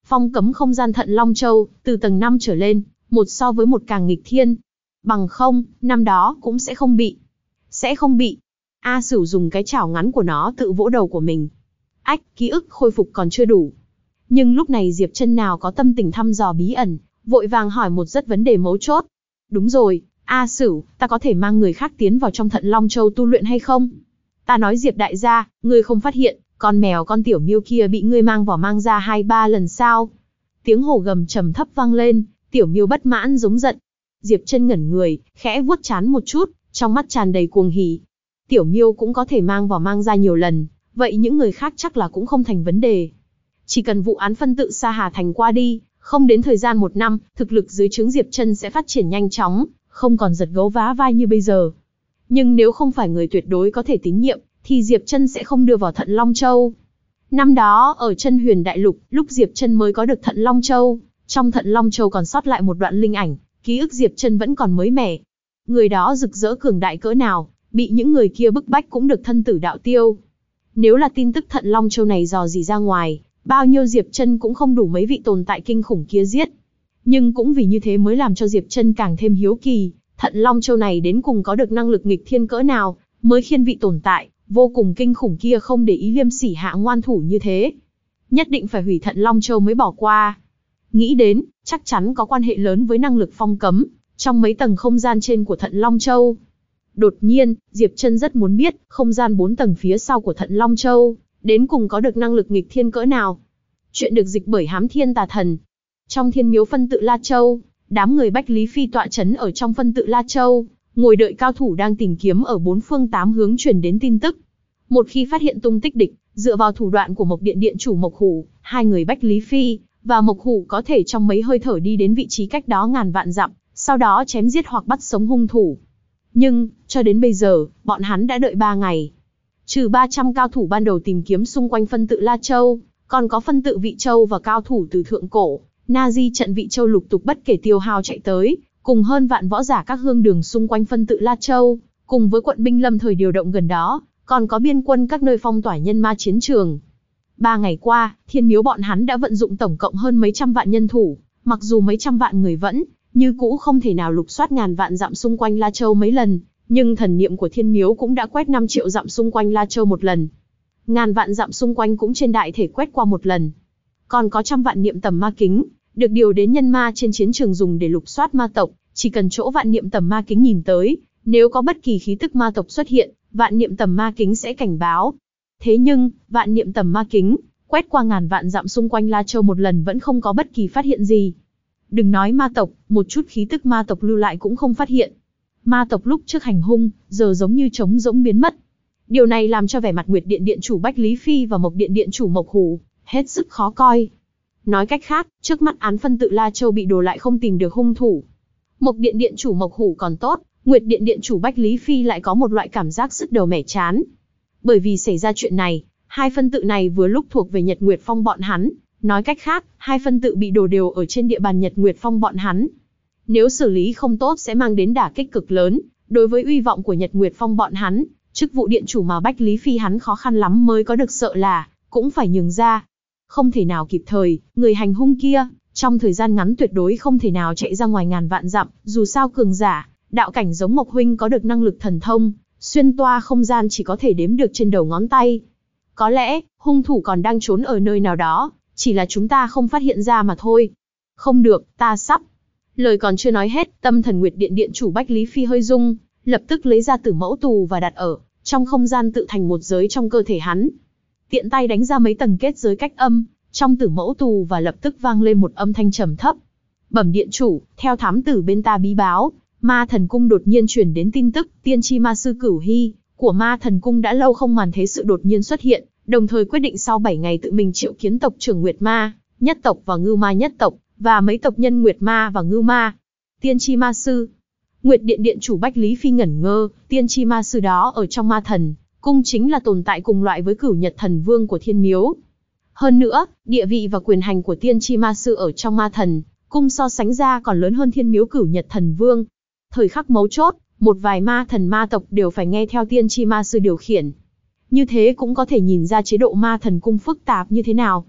Speaker 1: Phong cấm không gian Thận Long Châu, từ tầng 5 trở lên, một so với một càng nghịch thiên. Bằng không, năm đó cũng sẽ không bị. Sẽ không bị. A Sửu dùng cái chảo ngắn của nó tự vỗ đầu của mình. Ách, ký ức khôi phục còn chưa đủ. Nhưng lúc này Diệp Chân nào có tâm tình thăm dò bí ẩn, vội vàng hỏi một rất vấn đề mấu chốt. Đúng rồi, A Sửu, ta có thể mang người khác tiến vào trong Thận Long Châu tu luyện hay không? Ta nói Diệp đại gia, ngươi không phát hiện, con mèo con tiểu miêu kia bị ngươi mang vào mang ra 2-3 lần sao? Tiếng hổ gầm trầm thấp vang lên, tiểu miêu bất mãn giống giận. Diệp Chân ngẩn người, khẽ vuốt trán một chút, trong mắt tràn đầy cuồng hỉ. Tiểu miêu cũng có thể mang vào mang ra nhiều lần, vậy những người khác chắc là cũng không thành vấn đề. Chỉ cần vụ án phân tự Sa Hà Thành qua đi, không đến thời gian 1 năm, thực lực dưới trướng Diệp Chân sẽ phát triển nhanh chóng, không còn giật gấu vá vai như bây giờ. Nhưng nếu không phải người tuyệt đối có thể tín nhiệm, thì Diệp Chân sẽ không đưa vào Thận Long Châu. Năm đó, ở Chân Huyền Đại Lục, lúc Diệp Chân mới có được Thận Long Châu, trong Thận Long Châu còn sót lại một đoạn linh ảnh, ký ức Diệp Chân vẫn còn mới mẻ. Người đó rực rỡ cường đại cỡ nào, bị những người kia bức bách cũng được thân tử đạo tiêu. Nếu là tin tức Thận Long Châu này dò dỉ ra ngoài, bao nhiêu Diệp Chân cũng không đủ mấy vị tồn tại kinh khủng kia giết. Nhưng cũng vì như thế mới làm cho Diệp Chân càng thêm hiếu kỳ, Thận Long Châu này đến cùng có được năng lực nghịch thiên cỡ nào, mới khiến vị tồn tại vô cùng kinh khủng kia không để ý liêm sỉ hạ ngoan thủ như thế. Nhất định phải hủy Thận Long Châu mới bỏ qua. Nghĩ đến, chắc chắn có quan hệ lớn với năng lực phong cấm trong mấy tầng không gian trên của Thận Long Châu. Đột nhiên, Diệp Chân rất muốn biết, không gian 4 tầng phía sau của Thận Long Châu, đến cùng có được năng lực nghịch thiên cỡ nào. Chuyện được dịch bởi Hám Thiên Tà Thần. Trong Thiên Miếu phân tự La Châu, đám người Bách Lý Phi tọa chấn ở trong phân tự La Châu, ngồi đợi cao thủ đang tìm kiếm ở 4 phương 8 hướng truyền đến tin tức. Một khi phát hiện tung tích địch, dựa vào thủ đoạn của Mộc Điện Điện chủ Mộc Hủ, hai người Bách Lý Phi và Mộc Hủ có thể trong mấy hơi thở đi đến vị trí cách đó ngàn vạn dặm, sau đó chém giết hoặc bắt sống hung thủ. Nhưng, cho đến bây giờ, bọn hắn đã đợi 3 ngày. Trừ 300 cao thủ ban đầu tìm kiếm xung quanh phân tự La Châu, còn có phân tự Vị Châu và cao thủ từ thượng cổ, Na Di trận Vị Châu lục tục bất kể tiêu hao chạy tới, cùng hơn vạn võ giả các hương đường xung quanh phân tự La Châu, cùng với quận binh lâm thời điều động gần đó, còn có biên quân các nơi phong tỏa nhân ma chiến trường. 3 ngày qua, Thiên Miếu bọn hắn đã vận dụng tổng cộng hơn mấy trăm vạn nhân thủ, mặc dù mấy trăm vạn người vẫn như cũ không thể nào lục soát ngàn vạn dặm xung quanh La Châu mấy lần, nhưng thần niệm của Thiên Miếu cũng đã quét 5 triệu dặm xung quanh La Châu một lần. Ngàn vạn dặm xung quanh cũng trên đại thể quét qua một lần. Còn có trăm vạn niệm tầm ma kính, được điều đến nhân ma trên chiến trường dùng để lục soát ma tộc, chỉ cần chỗ vạn niệm tầm ma kính nhìn tới, nếu có bất kỳ khí tức ma tộc xuất hiện, vạn niệm tầm ma kính sẽ cảnh báo. Thế nhưng, vạn niệm tầm ma kính, quét qua ngàn vạn dặm xung quanh La Châu một lần vẫn không có bất kỳ phát hiện gì. Đừng nói ma tộc, một chút khí tức ma tộc lưu lại cũng không phát hiện. Ma tộc lúc trước hành hung, giờ giống như trống rỗng biến mất. Điều này làm cho vẻ mặt Nguyệt Điện Điện chủ Bách Lý Phi và Mộc Điện Điện chủ Mộc Hủ hết sức khó coi. Nói cách khác, trước mắt án phân tự La Châu bị đổ lại không tìm được hung thủ. Mộc Điện Điện chủ Mộc Hủ còn tốt, Nguyệt Điện Điện chủ Bách Lý Phi lại có một loại cảm giác sứt đầu mẻ chán. Bởi vì xảy ra chuyện này, hai phân tự này vừa lúc thuộc về Nhật Nguyệt Phong bọn hắn. Nói cách khác, hai phân tự bị đổ đều ở trên địa bàn Nhật Nguyệt Phong bọn hắn. Nếu xử lý không tốt sẽ mang đến đả kích cực lớn, đối với uy vọng của Nhật Nguyệt Phong bọn hắn, chức vụ điện chủ mà Bách Lý Phi hắn khó khăn lắm mới có được sợ là, cũng phải nhường ra. Không thể nào kịp thời, người hành hung kia, trong thời gian ngắn tuyệt đối không thể nào chạy ra ngoài ngàn vạn dặm, dù sao cường giả, đạo cảnh giống Mộc huynh có được năng lực thần thông, xuyên toa không gian chỉ có thể đếm được trên đầu ngón tay. Có lẽ, hung thủ còn đang trốn ở nơi nào đó, chỉ là chúng ta không phát hiện ra mà thôi. Không được, ta sắp. Lời còn chưa nói hết, tâm thần Nguyệt Điện Điện chủ Bách Lý Phi hơi rung, lập tức lấy ra Tử Mẫu Tù và đặt ở trong không gian tự thành một giới trong cơ thể hắn. Tiện tay đánh ra mấy tầng kết giới cách âm, trong Tử Mẫu Tù và lập tức vang lên một âm thanh trầm thấp. Bẩm điện chủ, theo thám tử bên ta bí báo, Ma Thần Cung đột nhiên truyền đến tin tức, tiên tri ma sư Cửu Hy của Ma Thần Cung đã lâu không màn thế sự đột nhiên xuất hiện, đồng thời quyết định sau 7 ngày tự mình triệu kiến tộc trưởng Nguyệt Ma nhất tộc và Ngưu Ma nhất tộc, và mấy tộc nhân Nguyệt Ma và Ngưu Ma. Tiên tri ma sư. Nguyệt Điện Điện chủ Bách Lý Phi ngẩn ngơ, tiên tri ma sư đó ở trong Ma Thần Cung chính là tồn tại cùng loại với Cửu Nhật Thần Vương của Thiên Miếu. Hơn nữa, địa vị và quyền hành của tiên tri ma sư ở trong Ma Thần Cung so sánh ra còn lớn hơn Thiên Miếu Cửu Nhật Thần Vương. Thời khắc mấu chốt, một vài ma thần ma tộc đều phải nghe theo tiên tri ma sư điều khiển. Như thế cũng có thể nhìn ra chế độ Ma Thần Cung phức tạp như thế nào.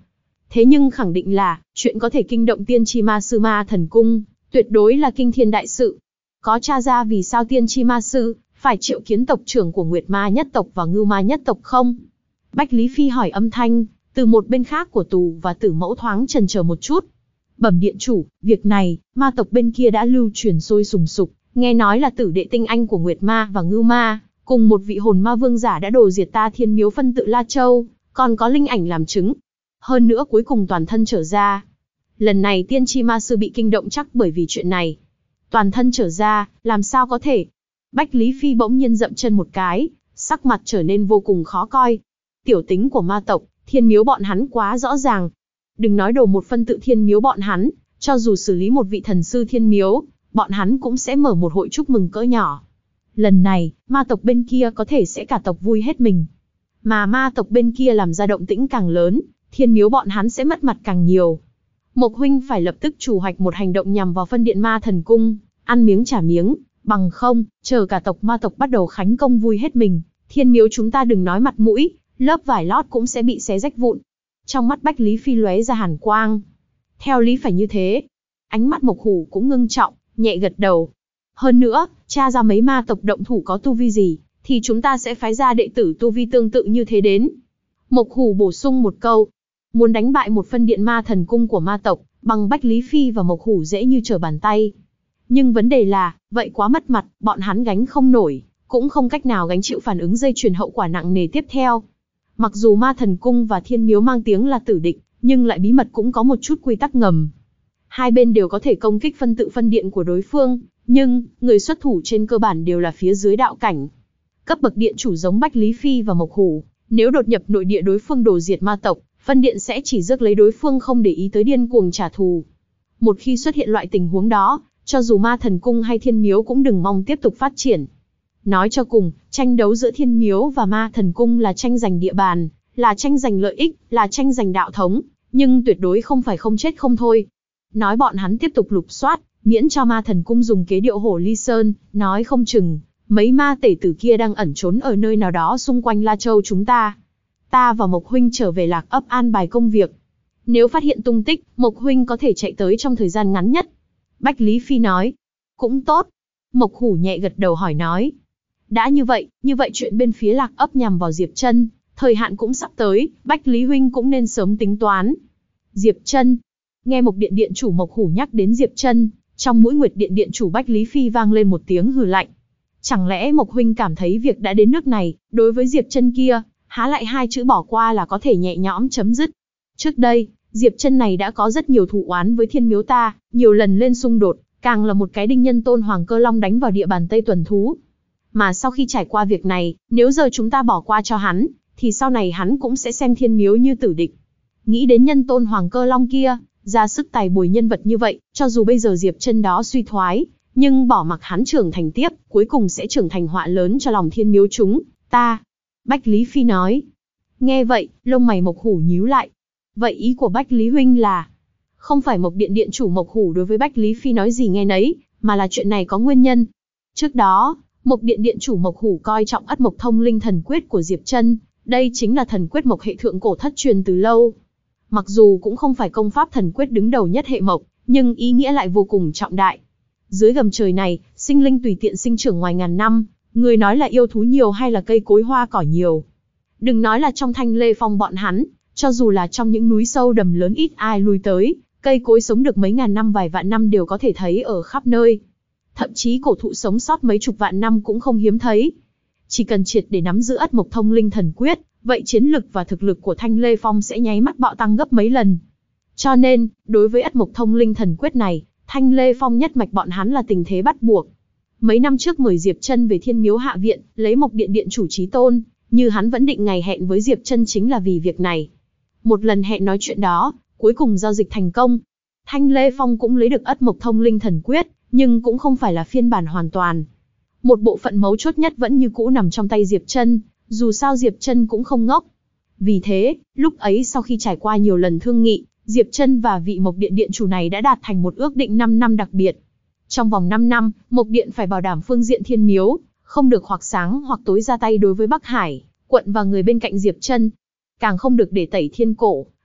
Speaker 1: Thế nhưng khẳng định là, chuyện có thể kinh động tiên tri ma sư Ma Thần Cung, tuyệt đối là kinh thiên đại sự. Có tra ra vì sao tiên tri ma sư phải triệu kiến tộc trưởng của Nguyệt Ma nhất tộc và Ngưu Ma nhất tộc không? Bách Lý Phi hỏi âm thanh, từ một bên khác của tù và Tử Mẫu thoáng chần chờ một chút. Bẩm điện chủ, việc này, ma tộc bên kia đã lưu truyền sôi sùng sục, nghe nói là tử đệ tinh anh của Nguyệt Ma và Ngưu Ma, cùng một vị hồn ma vương giả đã đồ diệt ta Thiên Miếu phân tự La Châu, còn có linh ảnh làm chứng. Hơn nữa cuối cùng toàn thân trở ra. Lần này tiên tri ma sư bị kinh động chắc bởi vì chuyện này. Toàn thân trở ra, làm sao có thể? Bách Lý Phi bỗng nhiên dậm chân một cái, sắc mặt trở nên vô cùng khó coi. Tiểu tính của ma tộc, Thiên Miếu bọn hắn quá rõ ràng. Đừng nói đổ một phân tự Thiên Miếu bọn hắn, cho dù xử lý một vị thần sư Thiên Miếu, bọn hắn cũng sẽ mở một hội chúc mừng cỡ nhỏ. Lần này, ma tộc bên kia có thể sẽ cả tộc vui hết mình. Mà ma tộc bên kia làm ra động tĩnh càng lớn, Thiên Miếu bọn hắn sẽ mất mặt càng nhiều. Mộc huynh phải lập tức chủ hoạch một hành động nhằm vào phân điện Ma Thần Cung, ăn miếng trả miếng, bằng không, chờ cả tộc ma tộc bắt đầu khánh công vui hết mình, Thiên Miếu chúng ta đừng nói mặt mũi, lớp vải lót cũng sẽ bị xé rách vụn. Trong mắt Bách Lý Phi lóe ra hàn quang. Theo lý phải như thế. Ánh mắt Mộc Hủ cũng ngưng trọng, nhẹ gật đầu. Hơn nữa, tra ra mấy ma tộc động thủ có tu vi gì, thì chúng ta sẽ phái ra đệ tử tu vi tương tự như thế đến. Mộc Hủ bổ sung một câu. Muốn đánh bại một phân điện Ma Thần Cung của ma tộc, bằng Bách Lý Phi và Mộc Hủ dễ như trở bàn tay. Nhưng vấn đề là, vậy quá mất mặt, bọn hắn gánh không nổi, cũng không cách nào gánh chịu phản ứng dây chuyền hậu quả nặng nề tiếp theo. Mặc dù Ma Thần Cung và Thiên Miếu mang tiếng là tử địch, nhưng lại bí mật cũng có một chút quy tắc ngầm. Hai bên đều có thể công kích phân tự phân điện của đối phương, nhưng, người xuất thủ trên cơ bản đều là phía dưới đạo cảnh. Cấp bậc điện chủ giống Bách Lý Phi và Mộc Hủ, nếu đột nhập nội địa đối phương đổ diệt ma tộc, phân điện sẽ chỉ rước lấy đối phương không để ý tới điên cuồng trả thù. Một khi xuất hiện loại tình huống đó, cho dù Ma Thần Cung hay Thiên Miếu cũng đừng mong tiếp tục phát triển. Nói cho cùng, tranh đấu giữa Thiên Miếu và Ma Thần Cung là tranh giành địa bàn, là tranh giành lợi ích, là tranh giành đạo thống, nhưng tuyệt đối không phải không chết không thôi. Nói bọn hắn tiếp tục lục soát, miễn cho Ma Thần Cung dùng kế điệu hổ ly sơn, nói không chừng, mấy ma tể tử kia đang ẩn trốn ở nơi nào đó xung quanh La Châu chúng ta. Ta và Mộc huynh trở về Lạc Ấp an bài công việc. Nếu phát hiện tung tích, Mộc huynh có thể chạy tới trong thời gian ngắn nhất. Bách Lý Phi nói. Cũng tốt. Mộc Hủ nhẹ gật đầu hỏi nói. Đã như vậy chuyện bên phía Lạc Ấp nhằm vào Diệp Trân, thời hạn cũng sắp tới, Bách Lý huynh cũng nên sớm tính toán. Diệp Trân. Nghe Mộc Điện điện chủ Mộc Hủ nhắc đến Diệp Trân, trong mũi Nguyệt Điện điện chủ Bách Lý Phi vang lên một tiếng hừ lạnh. Chẳng lẽ Mộc huynh cảm thấy việc đã đến nước này, đối với Diệp Trân kia, há lại hai chữ bỏ qua là có thể nhẹ nhõm chấm dứt. Trước đây, Diệp Trân này đã có rất nhiều thù oán với Thiên Miếu ta, nhiều lần lên xung đột, càng là một cái đinh nhân tôn Hoàng Cơ Long đánh vào địa bàn Tây Tuần Thú. Mà sau khi trải qua việc này, nếu giờ chúng ta bỏ qua cho hắn, thì sau này hắn cũng sẽ xem Thiên Miếu như tử địch. Nghĩ đến nhân tôn Hoàng Cơ Long kia, ra sức tài bồi nhân vật như vậy, cho dù bây giờ Diệp Trân đó suy thoái, nhưng bỏ mặc hắn trưởng thành tiếp, cuối cùng sẽ trưởng thành họa lớn cho lòng Thiên Miếu chúng ta. Bách Lý Phi nói. Nghe vậy, lông mày Mộc Hủ nhíu lại. Vậy ý của Bách Lý huynh là, không phải Mộc Điện điện chủ Mộc Hủ đối với Bách Lý Phi nói gì nghe nấy, mà là chuyện này có nguyên nhân. Trước đó, Mộc Điện điện chủ Mộc Hủ coi trọng Ất Mộc Thông Linh thần quyết của Diệp Trân, đây chính là thần quyết Mộc hệ thượng cổ thất truyền từ lâu. Mặc dù cũng không phải công pháp thần quyết đứng đầu nhất hệ Mộc, nhưng ý nghĩa lại vô cùng trọng đại. Dưới gầm trời này, sinh linh tùy tiện sinh trưởng ngoài ngàn năm, người nói là yêu thú nhiều hay là cây cối hoa cỏ nhiều. Đừng nói là trong Thanh Lê Phong bọn hắn, cho dù là trong những núi sâu đầm lớn ít ai lui tới, cây cối sống được mấy ngàn năm vài vạn năm đều có thể thấy ở khắp nơi. Thậm chí cổ thụ sống sót mấy chục vạn năm cũng không hiếm thấy. Chỉ cần triệt để nắm giữ Ất Mộc Thông Linh thần quyết, vậy chiến lực và thực lực của Thanh Lê Phong sẽ nháy mắt bạo tăng gấp mấy lần. Cho nên, đối với Ất Mộc Thông Linh thần quyết này, Thanh Lê Phong nhất mạch bọn hắn là tình thế bắt buộc. Mấy năm trước mời Diệp Trân về Thiên Miếu hạ viện, lấy Mộc Điện điện chủ chí tôn, như hắn vẫn định ngày hẹn với Diệp Trân chính là vì việc này. Một lần hẹn nói chuyện đó, cuối cùng giao dịch thành công. Thanh Lê Phong cũng lấy được Ất Mộc Thông Linh thần quyết, nhưng cũng không phải là phiên bản hoàn toàn. Một bộ phận mấu chốt nhất vẫn như cũ nằm trong tay Diệp Trân, dù sao Diệp Trân cũng không ngốc. Vì thế, lúc ấy sau khi trải qua nhiều lần thương nghị, Diệp Trân và vị Mộc Điện điện chủ này đã đạt thành một ước định 5 năm đặc biệt. Trong vòng 5 năm, Mộc Điện phải bảo đảm phương diện Thiên Miếu, không được hoặc sáng hoặc tối ra tay đối với Bắc Hải, quận và người bên cạnh Diệp Trân. Càng không được để tẩy thiên cổ,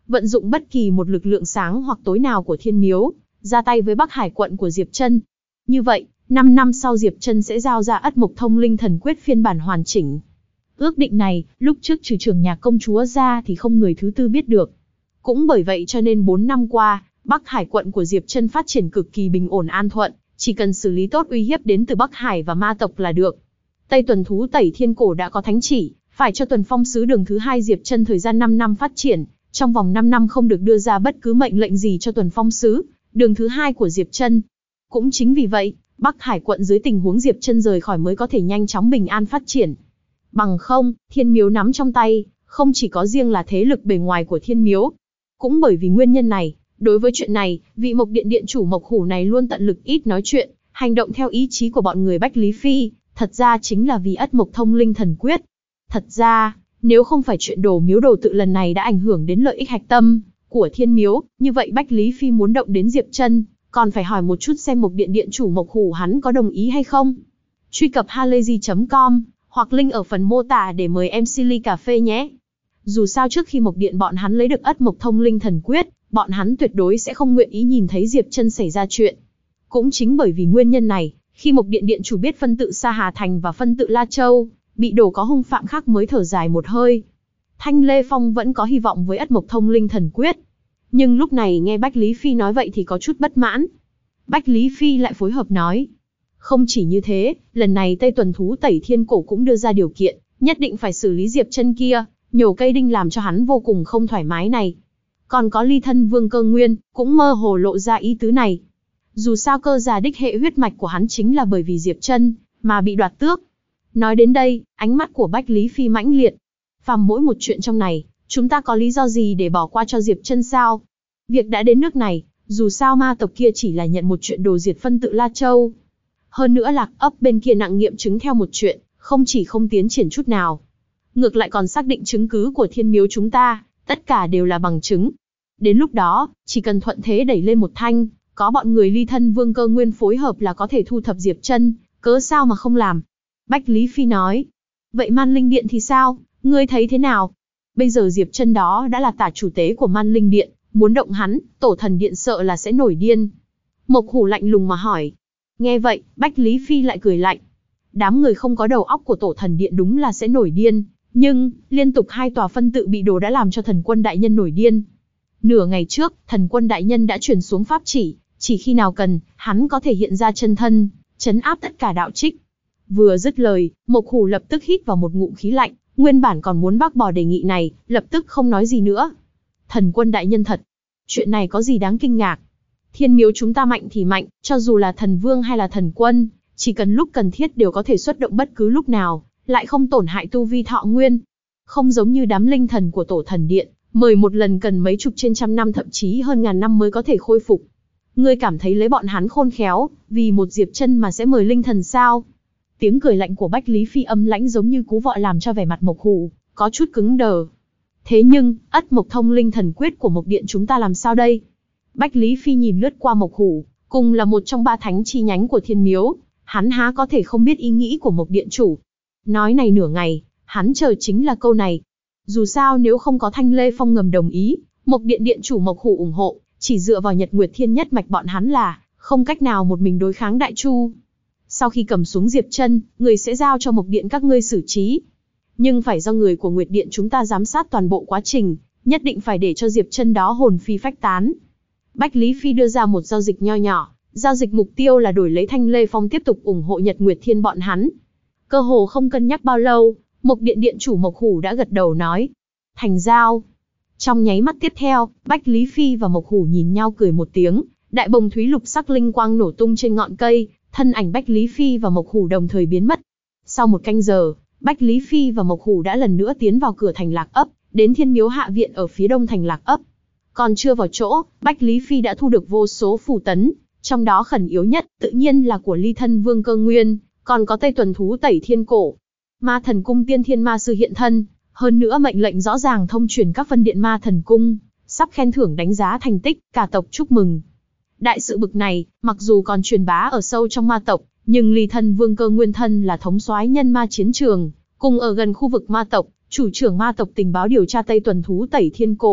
Speaker 1: vận dụng bất kỳ một lực lượng sáng hoặc tối nào của Thiên Miếu, ra tay với Bắc Hải quận của Diệp Trân. Như vậy, 5 năm sau Diệp Trân sẽ giao ra Ất Mộc Thông Linh Thần Quyết phiên bản hoàn chỉnh. Ước định này, lúc trước trừ trưởng nhà công chúa ra thì không người thứ tư biết được. Cũng bởi vậy cho nên 4 năm qua, Bắc Hải quận của Diệp Trân phát triển cực kỳ bình ổn an thuận, chỉ cần xử lý tốt uy hiếp đến từ Bắc Hải và ma tộc là được. Tây Tuần Thú Tẩy Thiên Cổ đã có thánh chỉ, phải cho Tuần Phong Sứ Đường thứ 2 Diệp Trân thời gian 5 năm phát triển, trong vòng 5 năm không được đưa ra bất cứ mệnh lệnh gì cho Tuần Phong Sứ Đường thứ 2 của Diệp Trân. Cũng chính vì vậy, Bắc Hải quận dưới tình huống Diệp Trân rời khỏi mới có thể nhanh chóng bình an phát triển. Bằng không, Thiên Miếu nắm trong tay, không chỉ có riêng là thế lực bề ngoài của Thiên Miếu. Cũng bởi vì nguyên nhân này, đối với chuyện này, vị Mộc Điện Điện chủ Mộc Hủ này luôn tận lực ít nói chuyện, hành động theo ý chí của bọn người Bách Lý Phi, thật ra chính là vì Ất Mộc Thông Linh Thần Quyết. Thật ra, nếu không phải chuyện đồ miếu đồ tự lần này đã ảnh hưởng đến lợi ích hạch tâm của Thiên Miếu, như vậy Bách Lý Phi muốn động đến Diệp Trân, còn phải hỏi một chút xem Mộc Điện Điện chủ Mộc Hủ hắn có đồng ý hay không. Truy cập halayzi.com hoặc link ở phần mô tả để mời MC ly cà phê nhé. Dù sao trước khi Mộc Điện bọn hắn lấy được Ất Mộc Thông Linh Thần Quyết, bọn hắn tuyệt đối sẽ không nguyện ý nhìn thấy Diệp Trân xảy ra chuyện. Cũng chính bởi vì nguyên nhân này, khi Mộc Điện Điện chủ biết phân tự Sa Hà Thành và phân tự La Châu bị đổ có hung phạm khác mới thở dài một hơi. Thanh Lê Phong vẫn có hy vọng với Ất Mộc Thông Linh Thần Quyết. Nhưng lúc này nghe Bách Lý Phi nói vậy thì có chút bất mãn. Bách Lý Phi lại phối hợp nói. Không chỉ như thế, lần này Tây Tuần Thú Tẩy Thiên Cổ cũng đưa ra điều kiện, nhất định phải xử lý Diệp Trân kia, nhổ cây đinh làm cho hắn vô cùng không thoải mái này. Còn có Ly Thân Vương Cơ Nguyên, cũng mơ hồ lộ ra ý tứ này. Dù sao cơ già đích hệ huyết mạch của hắn chính là bởi vì Diệp Trân mà bị đoạt tước. Nói đến đây, ánh mắt của Bách Lý Phi mãnh liệt. Phàm mỗi một chuyện trong này, chúng ta có lý do gì để bỏ qua cho Diệp Trân sao? Việc đã đến nước này, dù sao ma tộc kia chỉ là nhận một chuyện đồ diệt phân tự La Châu. Hơn nữa Lạc ấp bên kia nặng nghiệm chứng theo một chuyện, không chỉ không tiến triển chút nào. Ngược lại còn xác định chứng cứ của Thiên Miếu chúng ta, tất cả đều là bằng chứng. Đến lúc đó, chỉ cần thuận thế đẩy lên một thanh, có bọn người Ly Thân Vương Cơ Nguyên phối hợp là có thể thu thập Diệp Trân, cớ sao mà không làm? Bách Lý Phi nói. Vậy Man Linh Điện thì sao, ngươi thấy thế nào? Bây giờ Diệp Trân đó đã là tả chủ tế của Man Linh Điện, muốn động hắn, Tổ Thần Điện sợ là sẽ nổi điên. Mộc Hủ lạnh lùng mà hỏi. Nghe vậy, Bách Lý Phi lại cười lạnh. Đám người không có đầu óc của Tổ Thần Điện đúng là sẽ nổi điên, nhưng liên tục 2 tòa phân tự bị đổ đã làm cho Thần Quân đại nhân nổi điên. Nửa ngày trước, Thần Quân đại nhân đã truyền xuống pháp chỉ khi nào cần, hắn có thể hiện ra chân thân, trấn áp tất cả đạo trích. Vừa dứt lời, Mộc Hủ lập tức hít vào một ngụm khí lạnh, nguyên bản còn muốn bác bỏ đề nghị này, lập tức không nói gì nữa. Thần Quân đại nhân thật, chuyện này có gì đáng kinh ngạc? Thiên Miếu chúng ta mạnh thì mạnh, cho dù là thần vương hay là thần quân, chỉ cần lúc cần thiết đều có thể xuất động bất cứ lúc nào, lại không tổn hại tu vi thọ nguyên. Không giống như đám linh thần của Tổ Thần Điện, mời một lần cần mấy chục trên trăm năm thậm chí hơn ngàn năm mới có thể khôi phục. Ngươi cảm thấy lấy bọn hắn khôn khéo, vì một Diệp Trân mà sẽ mời linh thần sao? Tiếng cười lạnh của Bách Lý Phi âm lãnh giống như cú vọi làm cho vẻ mặt Mộc Hủ có chút cứng đờ. Thế nhưng, Ất Mộc Thông Linh Thần Quyết của Mộc Điện chúng ta làm sao đây? Bách Lý Phi nhìn lướt qua Mộc Hủ, cùng là một trong 3 thánh chi nhánh của Thiên Miếu, hắn há có thể không biết ý nghĩ của Mộc Điện chủ. Nói này nửa ngày, hắn chờ chính là câu này. Dù sao nếu không có Thanh Lê Phong ngầm đồng ý, Mộc Điện Điện chủ Mộc Hủ ủng hộ, chỉ dựa vào Nhật Nguyệt Thiên nhất mạch bọn hắn là không cách nào một mình đối kháng Đại Chu. Sau khi cầm xuống Diệp Trân, người sẽ giao cho Mộc Điện các ngươi xử trí. Nhưng phải do người của Nguyệt Điện chúng ta giám sát toàn bộ quá trình, nhất định phải để cho Diệp Trân đó hồn phi phách tán. Bách Lý Phi đưa ra một giao dịch nho nhỏ, giao dịch mục tiêu là đổi lấy Thanh Lê Phong tiếp tục ủng hộ Nhật Nguyệt Thiên bọn hắn. Cơ hồ không cân nhắc bao lâu, Mộc Điện Điện chủ Mộc Hủ đã gật đầu nói. Thành giao. Trong nháy mắt tiếp theo, Bách Lý Phi và Mộc Hủ nhìn nhau cười một tiếng, đại bồng thúy lục sắc linh quang nổ tung trên ngọn cây, thân ảnh Bách Lý Phi và Mộc Hủ đồng thời biến mất. Sau một canh giờ, Bách Lý Phi và Mộc Hủ đã lần nữa tiến vào cửa thành Lạc ấp, đến Thiên Miếu hạ viện ở phía đông thành Lạc ấp. Còn chưa vào chỗ, Bách Lý Phi đã thu được vô số phù tấn, trong đó khẩn yếu nhất, tự nhiên là của Ly Thân Vương Cơ Nguyên, còn có Tây Tuần Thú Tẩy Thiên Cổ. Ma Thần Cung Tiên Thiên Ma Sư hiện thân, hơn nữa mệnh lệnh rõ ràng thông truyền các phân điện Ma Thần Cung, sắp khen thưởng đánh giá thành tích, cả tộc chúc mừng. Đại sự bực này, mặc dù còn truyền bá ở sâu trong ma tộc, nhưng Ly Thân Vương Cơ Nguyên thân là thống soái nhân ma chiến trường, cùng ở gần khu vực ma tộc, chủ trưởng ma tộc tình báo điều tra Tây Tuần Thú Tẩy Thiên Cổ,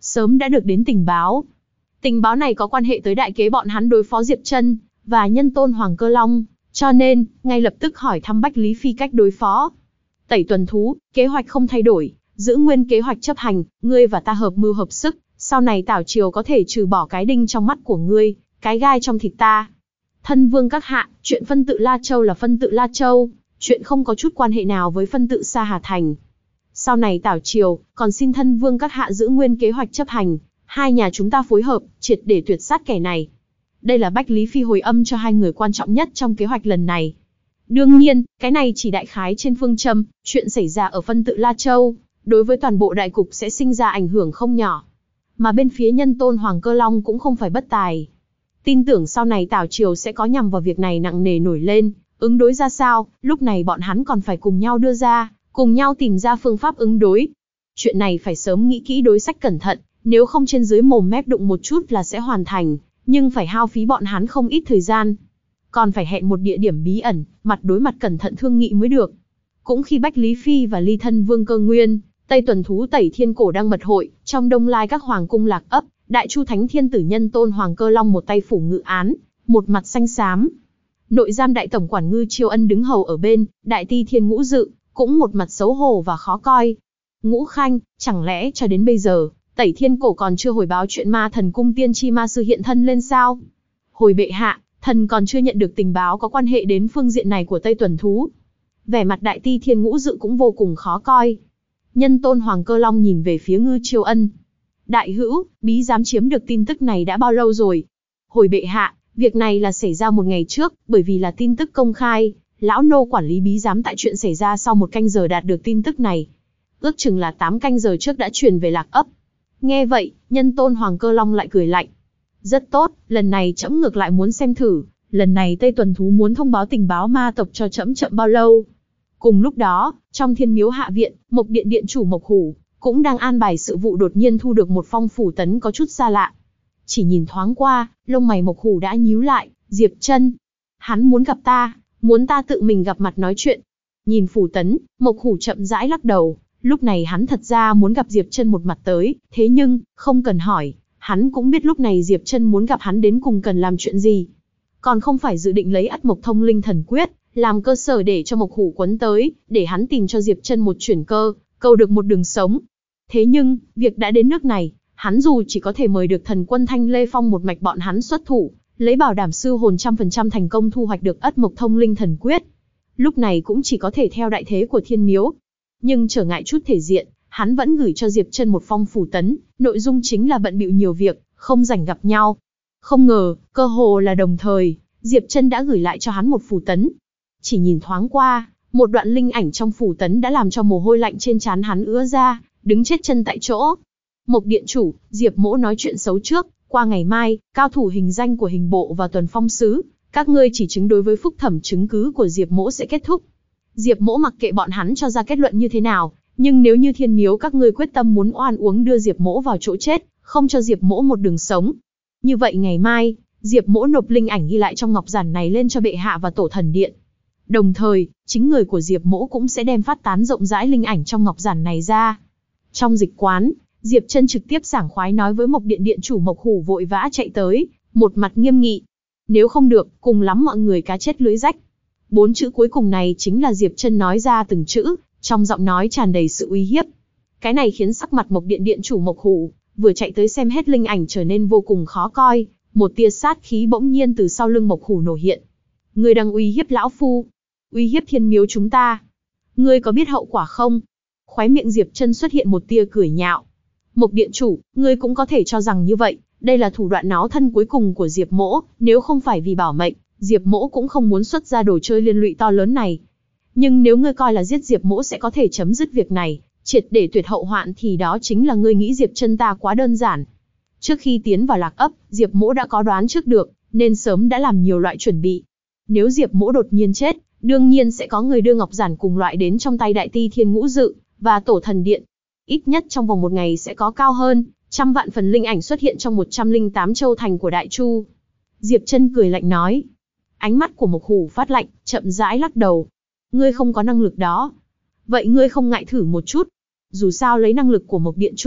Speaker 1: sớm đã được đến tình báo. Tình báo này có quan hệ tới đại kế bọn hắn đối phó Diệp Chân và nhân tôn Hoàng Cơ Long, cho nên, ngay lập tức hỏi thăm Bách Lý Phi cách đối phó. Tẩy tuần thú, kế hoạch không thay đổi, giữ nguyên kế hoạch chấp hành, ngươi và ta hợp mưu hợp sức, sau này Tảo Triều có thể trừ bỏ cái đinh trong mắt của ngươi, cái gai trong thịt ta. Thân vương các hạ, chuyện phân tự La Châu là phân tự La Châu, chuyện không có chút quan hệ nào với phân tự Sa Hà Thành. Sau này Tảo Triều, còn xin thân vương các hạ giữ nguyên kế hoạch chấp hành, hai nhà chúng ta phối hợp, triệt để tuyệt sát kẻ này. Đây là Bách Lý Phi hồi âm cho hai người quan trọng nhất trong kế hoạch lần này. Đương nhiên, cái này chỉ đại khái trên phương châm, chuyện xảy ra ở phân tự La Châu, đối với toàn bộ đại cục sẽ sinh ra ảnh hưởng không nhỏ. Mà bên phía nhân tôn Hoàng Cơ Long cũng không phải bất tài. Tin tưởng sau này Tảo Triều sẽ có nhằm vào việc này nặng nề nổi lên, ứng đối ra sao, lúc này bọn hắn còn phải cùng nhau đưa ra, cùng nhau tìm ra phương pháp ứng đối. Chuyện này phải sớm nghĩ kỹ đối sách cẩn thận, nếu không trên dưới mồm mép đụng một chút là sẽ hoàn thành, nhưng phải hao phí bọn hắn không ít thời gian. Còn phải hẹn một địa điểm bí ẩn, mặt đối mặt cẩn thận thương nghị mới được. Cũng khi Bách Lý Phi và Ly Thân Vương Cơ Nguyên, Tây Tuần Thú Tẩy Thiên Cổ đang mật hội, trong Đông Lai các hoàng cung lạc ấp, Đại Chu Thánh Thiên Tử nhân tôn Hoàng Cơ Long một tay phủ ngự án, một mặt xanh xám. Nội giam đại tổng quản Ngư Chiêu Ân đứng hầu ở bên, Đại Ti Thiên Ngũ Dự, cũng một mặt xấu hổ và khó coi. Ngũ Khanh, chẳng lẽ cho đến bây giờ, Tẩy Thiên Cổ còn chưa hồi báo chuyện Ma Thần Cung tiên tri ma sư hiện thân lên sao? Hồi bệ hạ, thần còn chưa nhận được tình báo có quan hệ đến phương diện này của Tây Tuần Thú. Vẻ mặt Đại Ti Thiên Ngũ Dự cũng vô cùng khó coi. Nhân tôn Hoàng Cơ Long nhìn về phía Ngư Chiêu Ân. Đại hữu, bí giám chiếm được tin tức này đã bao lâu rồi? Hồi bệ hạ, việc này là xảy ra một ngày trước, bởi vì là tin tức công khai, lão nô quản lý bí giám tại chuyện xảy ra sau 1 canh giờ đạt được tin tức này. Ước chừng là 8 canh giờ trước đã truyền về lạc ấp. Nghe vậy, nhân tôn Hoàng Cơ Long lại cười lạnh. Rất tốt, lần này trẫm ngược lại muốn xem thử, lần này Tây Tuần Thú muốn thông báo tình báo ma tộc cho trẫm chậm bao lâu. Cùng lúc đó, trong Thiên Miếu hạ viện, Mộc Điện điện chủ Mộc Hủ cũng đang an bài sự vụ đột nhiên thu được một phong phủ tấn có chút xa lạ. Chỉ nhìn thoáng qua, lông mày Mộc Hủ đã nhíu lại, Diệp Chân, hắn muốn gặp ta, muốn ta tự mình gặp mặt nói chuyện. Nhìn phủ tấn, Mộc Hủ chậm rãi lắc đầu, lúc này hắn thật ra muốn gặp Diệp Chân một mặt tới, thế nhưng, không cần hỏi, hắn cũng biết lúc này Diệp Chân muốn gặp hắn đến cùng cần làm chuyện gì. Còn không phải dự định lấy Ất Mộc Thông Linh Thần Quyết làm cơ sở để cho Mộc Hủ quấn tới, để hắn tìm cho Diệp Chân một chuyển cơ, cầu được một đường sống. Thế nhưng, việc đã đến nước này, hắn dù chỉ có thể mời được thần quân Thanh Lê Phong một mạch bọn hắn xuất thủ, lấy bảo đảm sư hồn 100% thành công thu hoạch được Ất Mộc Thông Linh Thần Quyết. Lúc này cũng chỉ có thể theo đại thế của Thiên Miếu. Nhưng trở ngại chút thể diện, hắn vẫn gửi cho Diệp Chân một phong phủ tấn, nội dung chính là bận bịu nhiều việc, không rảnh gặp nhau. Không ngờ, cơ hồ là đồng thời, Diệp Chân đã gửi lại cho hắn một phủ tấn. Chỉ nhìn thoáng qua, một đoạn linh ảnh trong phủ tấn đã làm cho mồ hôi lạnh trên trán hắn ứa ra, đứng chết chân tại chỗ. Mộc điện chủ, Diệp Mỗ nói chuyện xấu trước, qua ngày mai, cao thủ hình danh của hình bộ và tuần phong sứ, các ngươi chỉ chứng đối với phúc thẩm chứng cứ của Diệp Mỗ sẽ kết thúc. Diệp Mỗ mặc kệ bọn hắn cho ra kết luận như thế nào, nhưng nếu như Thiên Miếu các ngươi quyết tâm muốn oan uống đưa Diệp Mỗ vào chỗ chết, không cho Diệp Mỗ một đường sống. Như vậy ngày mai, Diệp Mỗ nộp linh ảnh ghi lại trong ngọc giản này lên cho bệ hạ và tổ thần điện. Đồng thời, chính người của Diệp Mỗ cũng sẽ đem phát tán rộng rãi linh ảnh trong ngọc giản này ra. Trong dịch quán, Diệp Chân trực tiếp sảng khoái nói với Mộc Điện điện chủ Mộc Hủ vội vã chạy tới, một mặt nghiêm nghị. Nếu không được, cùng lắm mọi người cá chết lưới rách. 4 chữ cuối cùng này chính là Diệp Chân nói ra từng chữ, trong giọng nói tràn đầy sự uy hiếp. Cái này khiến sắc mặt Mộc Điện điện chủ Mộc Hủ, vừa chạy tới xem hết linh ảnh trở nên vô cùng khó coi, một tia sát khí bỗng nhiên từ sau lưng Mộc Hủ nổ hiện. Ngươi đang uy hiếp lão phu, uy hiếp Thiên Miếu chúng ta. Ngươi có biết hậu quả không? Khóe miệng Diệp Chân xuất hiện một tia cười nhạo. Mộc điện chủ, ngươi cũng có thể cho rằng như vậy, đây là thủ đoạn náo thân cuối cùng của Diệp Mỗ, nếu không phải vì bảo mệnh, Diệp Mỗ cũng không muốn xuất ra đồ chơi liên lụy to lớn này. Nhưng nếu ngươi coi là giết Diệp Mỗ sẽ có thể chấm dứt việc này, triệt để tuyệt hậu hoạn thì đó chính là ngươi nghĩ Diệp Chân ta quá đơn giản. Trước khi tiến vào lạc ấp, Diệp Mỗ đã có đoán trước được, nên sớm đã làm nhiều loại chuẩn bị. Nếu Diệp Mỗ đột nhiên chết, đương nhiên sẽ có người đưa ngọc giản cùng loại đến trong tay Đại Ti Thiên Ngũ Dự và tổ thần điện. Ít nhất trong vòng một ngày sẽ có cao hơn 100 vạn phần linh ảnh xuất hiện trong 108 châu thành của Đại Chu. Diệp Chân cười lạnh nói. Ánh mắt của Mộc Hủ phát lạnh, chậm rãi lắc đầu. Ngươi không có năng lực đó. Vậy ngươi không ngại thử một chút. Dù sao lấy năng lực của Mộc điện chủ,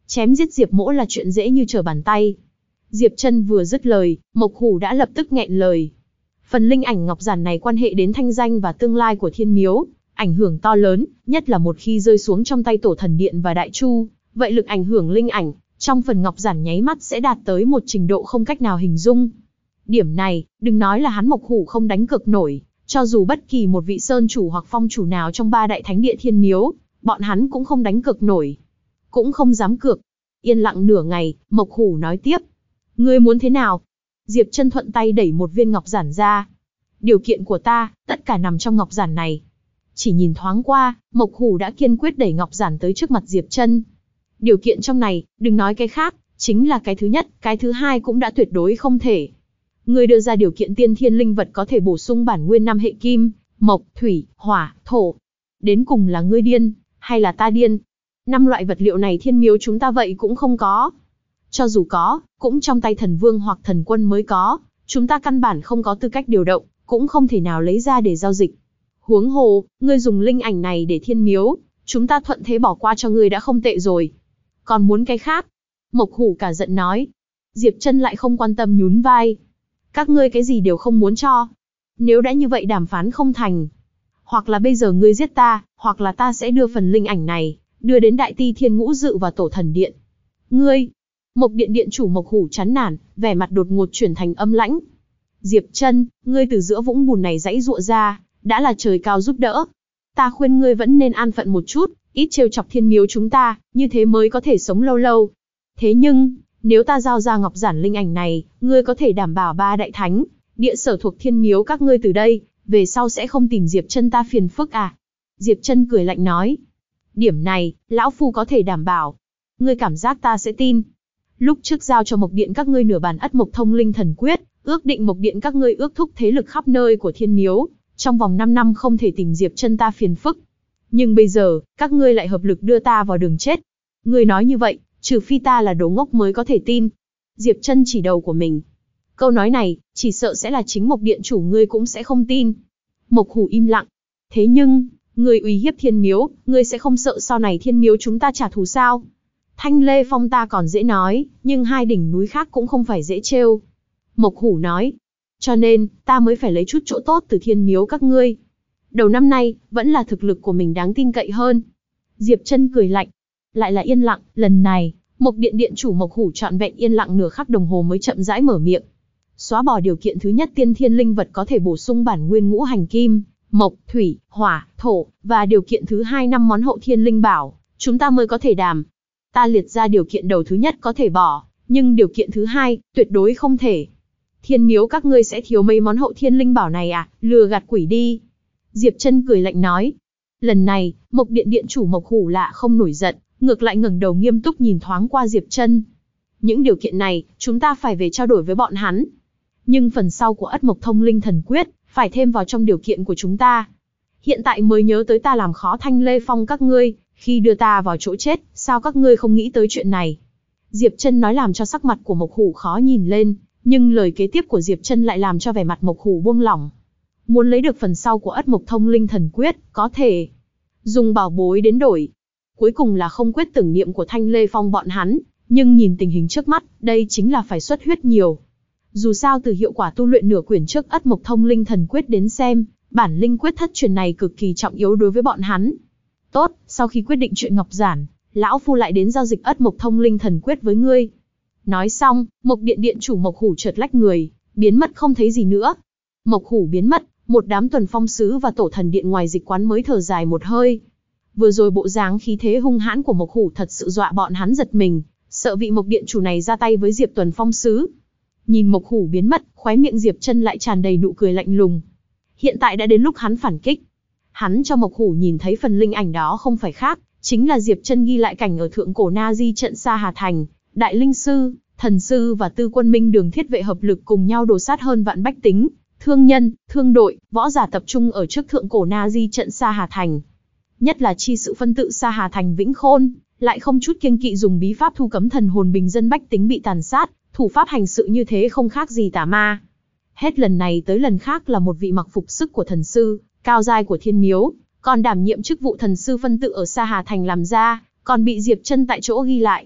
Speaker 1: Chém giết Diệp Mỗ là chuyện dễ như trở bàn tay. Diệp Trân vừa dứt lời, Mộc Hủ đã lập tức nghẹn lời. Phần linh ảnh ngọc giản này quan hệ đến thanh danh và tương lai của Thiên Miếu, ảnh hưởng to lớn, nhất là một khi rơi xuống trong tay Tổ Thần Điện và Đại Chu, vậy lực ảnh hưởng linh ảnh trong phần ngọc giản nháy mắt sẽ đạt tới một trình độ không cách nào hình dung. Điểm này, đừng nói là hắn Mộc Hủ không đánh cược nổi, cho dù bất kỳ một vị sơn chủ hoặc phong chủ nào trong 3 đại thánh địa Thiên Miếu, bọn hắn cũng không đánh cược nổi, cũng không dám cược. Yên lặng nửa ngày, Mộc Hủ nói tiếp. Ngươi muốn thế nào? Diệp Trân thuận tay đẩy một viên ngọc giản ra. Điều kiện của ta, tất cả nằm trong ngọc giản này. Chỉ nhìn thoáng qua, Mộc Hủ đã kiên quyết đẩy ngọc giản tới trước mặt Diệp Trân. Điều kiện trong này, đừng nói cái khác, chính là cái thứ nhất, cái thứ hai cũng đã tuyệt đối không thể. Ngươi đưa ra điều kiện tiên thiên linh vật có thể bổ sung bản nguyên 5 hệ kim, mộc, thủy, hỏa, thổ. Đến cùng là ngươi điên, hay là ta điên? 5 loại vật liệu này Thiên Miếu chúng ta vậy cũng không có. Cho dù có, cũng trong tay thần vương hoặc thần quân mới có, chúng ta căn bản không có tư cách điều động, cũng không thể nào lấy ra để giao dịch. Huống hồ, ngươi dùng linh ảnh này để Thiên Miếu, chúng ta thuận thế bỏ qua cho ngươi đã không tệ rồi. Còn muốn cái khác? Mộc Hủ cả giận nói. Diệp Trân lại không quan tâm nhún vai. Các ngươi cái gì đều không muốn cho. Nếu đã như vậy đàm phán không thành. Hoặc là bây giờ ngươi giết ta, hoặc là ta sẽ đưa phần linh ảnh này, đưa đến Đại Ti Thiên Ngũ Dự và Tổ Thần Điện. Ngươi! Mộc Điện Điện chủ Mộc Hủ chán nản, vẻ mặt đột ngột chuyển thành âm lãnh. Diệp Trân, ngươi từ giữa vũng bùn này giãy giụa ra, đã là trời cao giúp đỡ. Ta khuyên ngươi vẫn nên an phận một chút, ít trêu chọc Thiên Miếu chúng ta, như thế mới có thể sống lâu lâu. Thế nhưng, nếu ta giao ra ngọc giản linh ảnh này, ngươi có thể đảm bảo 3 đại thánh, địa sở thuộc Thiên Miếu các ngươi từ đây, về sau sẽ không tìm Diệp Trân ta phiền phức à? Diệp Trân cười lạnh nói. Điểm này, lão phu có thể đảm bảo. Ngươi cảm giác ta sẽ tin? Lúc trước giao cho Mộc Điện các ngươi nửa bản Ất Mộc Thông Linh Thần Quyết, ước định Mộc Điện các ngươi ước thúc thế lực khắp nơi của Thiên Miếu, trong vòng 5 năm không thể tìm Diệp Trân ta phiền phức. Nhưng bây giờ, các ngươi lại hợp lực đưa ta vào đường chết. Ngươi nói như vậy, trừ phi ta là đồ ngốc mới có thể tin. Diệp Trân chỉ đầu của mình. Câu nói này, chỉ sợ sẽ là chính Mộc Điện chủ ngươi cũng sẽ không tin. Mộc Hủ im lặng. Thế nhưng, ngươi uy hiếp Thiên Miếu, ngươi sẽ không sợ sau này Thiên Miếu chúng ta trả thù sao? Thanh Lê Phong ta còn dễ nói, nhưng 2 đỉnh núi khác cũng không phải dễ trêu. Mộc Hủ nói. Cho nên, ta mới phải lấy chút chỗ tốt từ Thiên Miếu các ngươi. Đầu năm nay, vẫn là thực lực của mình đáng tin cậy hơn. Diệp Trân cười lạnh. Lại là yên lặng, lần này, Mộc Điện Điện chủ Mộc Hủ trọn vẹn yên lặng nửa khắc đồng hồ mới chậm rãi mở miệng. Xóa bỏ điều kiện thứ nhất tiên thiên linh vật có thể bổ sung bản nguyên ngũ hành kim, mộc, thủy, hỏa, thổ, và điều kiện thứ hai 5 món hậu thiên linh bảo, chúng ta mới có thể đàm. Ta liệt ra điều kiện đầu thứ nhất có thể bỏ, nhưng điều kiện thứ hai, tuyệt đối không thể. Thiên Miếu các ngươi sẽ thiếu mấy món hậu thiên linh bảo này à, lừa gạt quỷ đi. Diệp Trân cười lạnh nói. Lần này, Mộc Điện Điện chủ Mộc Hủ lạ không nổi giận, ngược lại ngẩng đầu nghiêm túc nhìn thoáng qua Diệp Trân. Những điều kiện này, chúng ta phải về trao đổi với bọn hắn. Nhưng phần sau của Ất Mộc Thông Linh Thần Quyết, phải thêm vào trong điều kiện của chúng ta. Hiện tại mới nhớ tới ta làm khó Thanh Lê Phong các ngươi, khi đưa ta vào chỗ chết, sao các ngươi không nghĩ tới chuyện này? Diệp Trân nói làm cho sắc mặt của Mộc Hủ khó nhìn lên, nhưng lời kế tiếp của Diệp Trân lại làm cho vẻ mặt Mộc Hủ buông lỏng. Muốn lấy được phần sau của Ất Mộc Thông Linh Thần Quyết, có thể dùng bảo bối đến đổi. Cuối cùng là không quyết tưởng niệm của Thanh Lê Phong bọn hắn, nhưng nhìn tình hình trước mắt, đây chính là phải xuất huyết nhiều. Dù sao từ hiệu quả tu luyện nửa quyển trước Ất Mộc Thông Linh Thần Quyết đến xem, bản linh quyết thất truyền này cực kỳ trọng yếu đối với bọn hắn. Tốt, sau khi quyết định chuyện ngọc giản, lão phu lại đến giao dịch Ất Mộc Thông Linh Thần Quyết với ngươi. Nói xong, Mộc Điện Điện chủ Mộc Hủ chợt lách người, biến mất không thấy gì nữa. Mộc Hủ biến mất, một đám tuần phong sứ và Tổ Thần Điện ngoài dịch quán mới thở dài một hơi. Vừa rồi bộ dáng khí thế hung hãn của Mộc Hủ thật sự dọa bọn hắn giật mình, sợ vị Mộc Điện chủ này ra tay với Diệp tuần phong sứ. Nhìn Mộc Hủ biến mất, khóe miệng Diệp Trân lại tràn đầy nụ cười lạnh lùng. Hiện tại đã đến lúc hắn phản kích. Hắn cho Mộc Hủ nhìn thấy phần linh ảnh đó không phải khác, chính là Diệp Trân ghi lại cảnh ở thượng cổ Na Di trận Sa Hà Thành, đại linh sư, thần sư và tư quân minh đường thiết vệ hợp lực cùng nhau đồ sát hơn vạn bách tính, thương nhân, thương đội, võ giả tập trung ở trước thượng cổ Na Di trận Sa Hà Thành. Nhất là chi sự phân tự Sa Hà Thành Vĩnh Khôn, lại không chút kiêng kỵ dùng bí pháp thu cấm thần hồn bình dân bách tính bị tàn sát, thủ pháp hành sự như thế không khác gì tà ma. Hết lần này tới lần khác là một vị mặc phục sức của thần sư, cao giai của Thiên Miếu, còn đảm nhiệm chức vụ thần sư phân tự ở Sa Hà Thành làm ra, còn bị Diệp Trân tại chỗ ghi lại.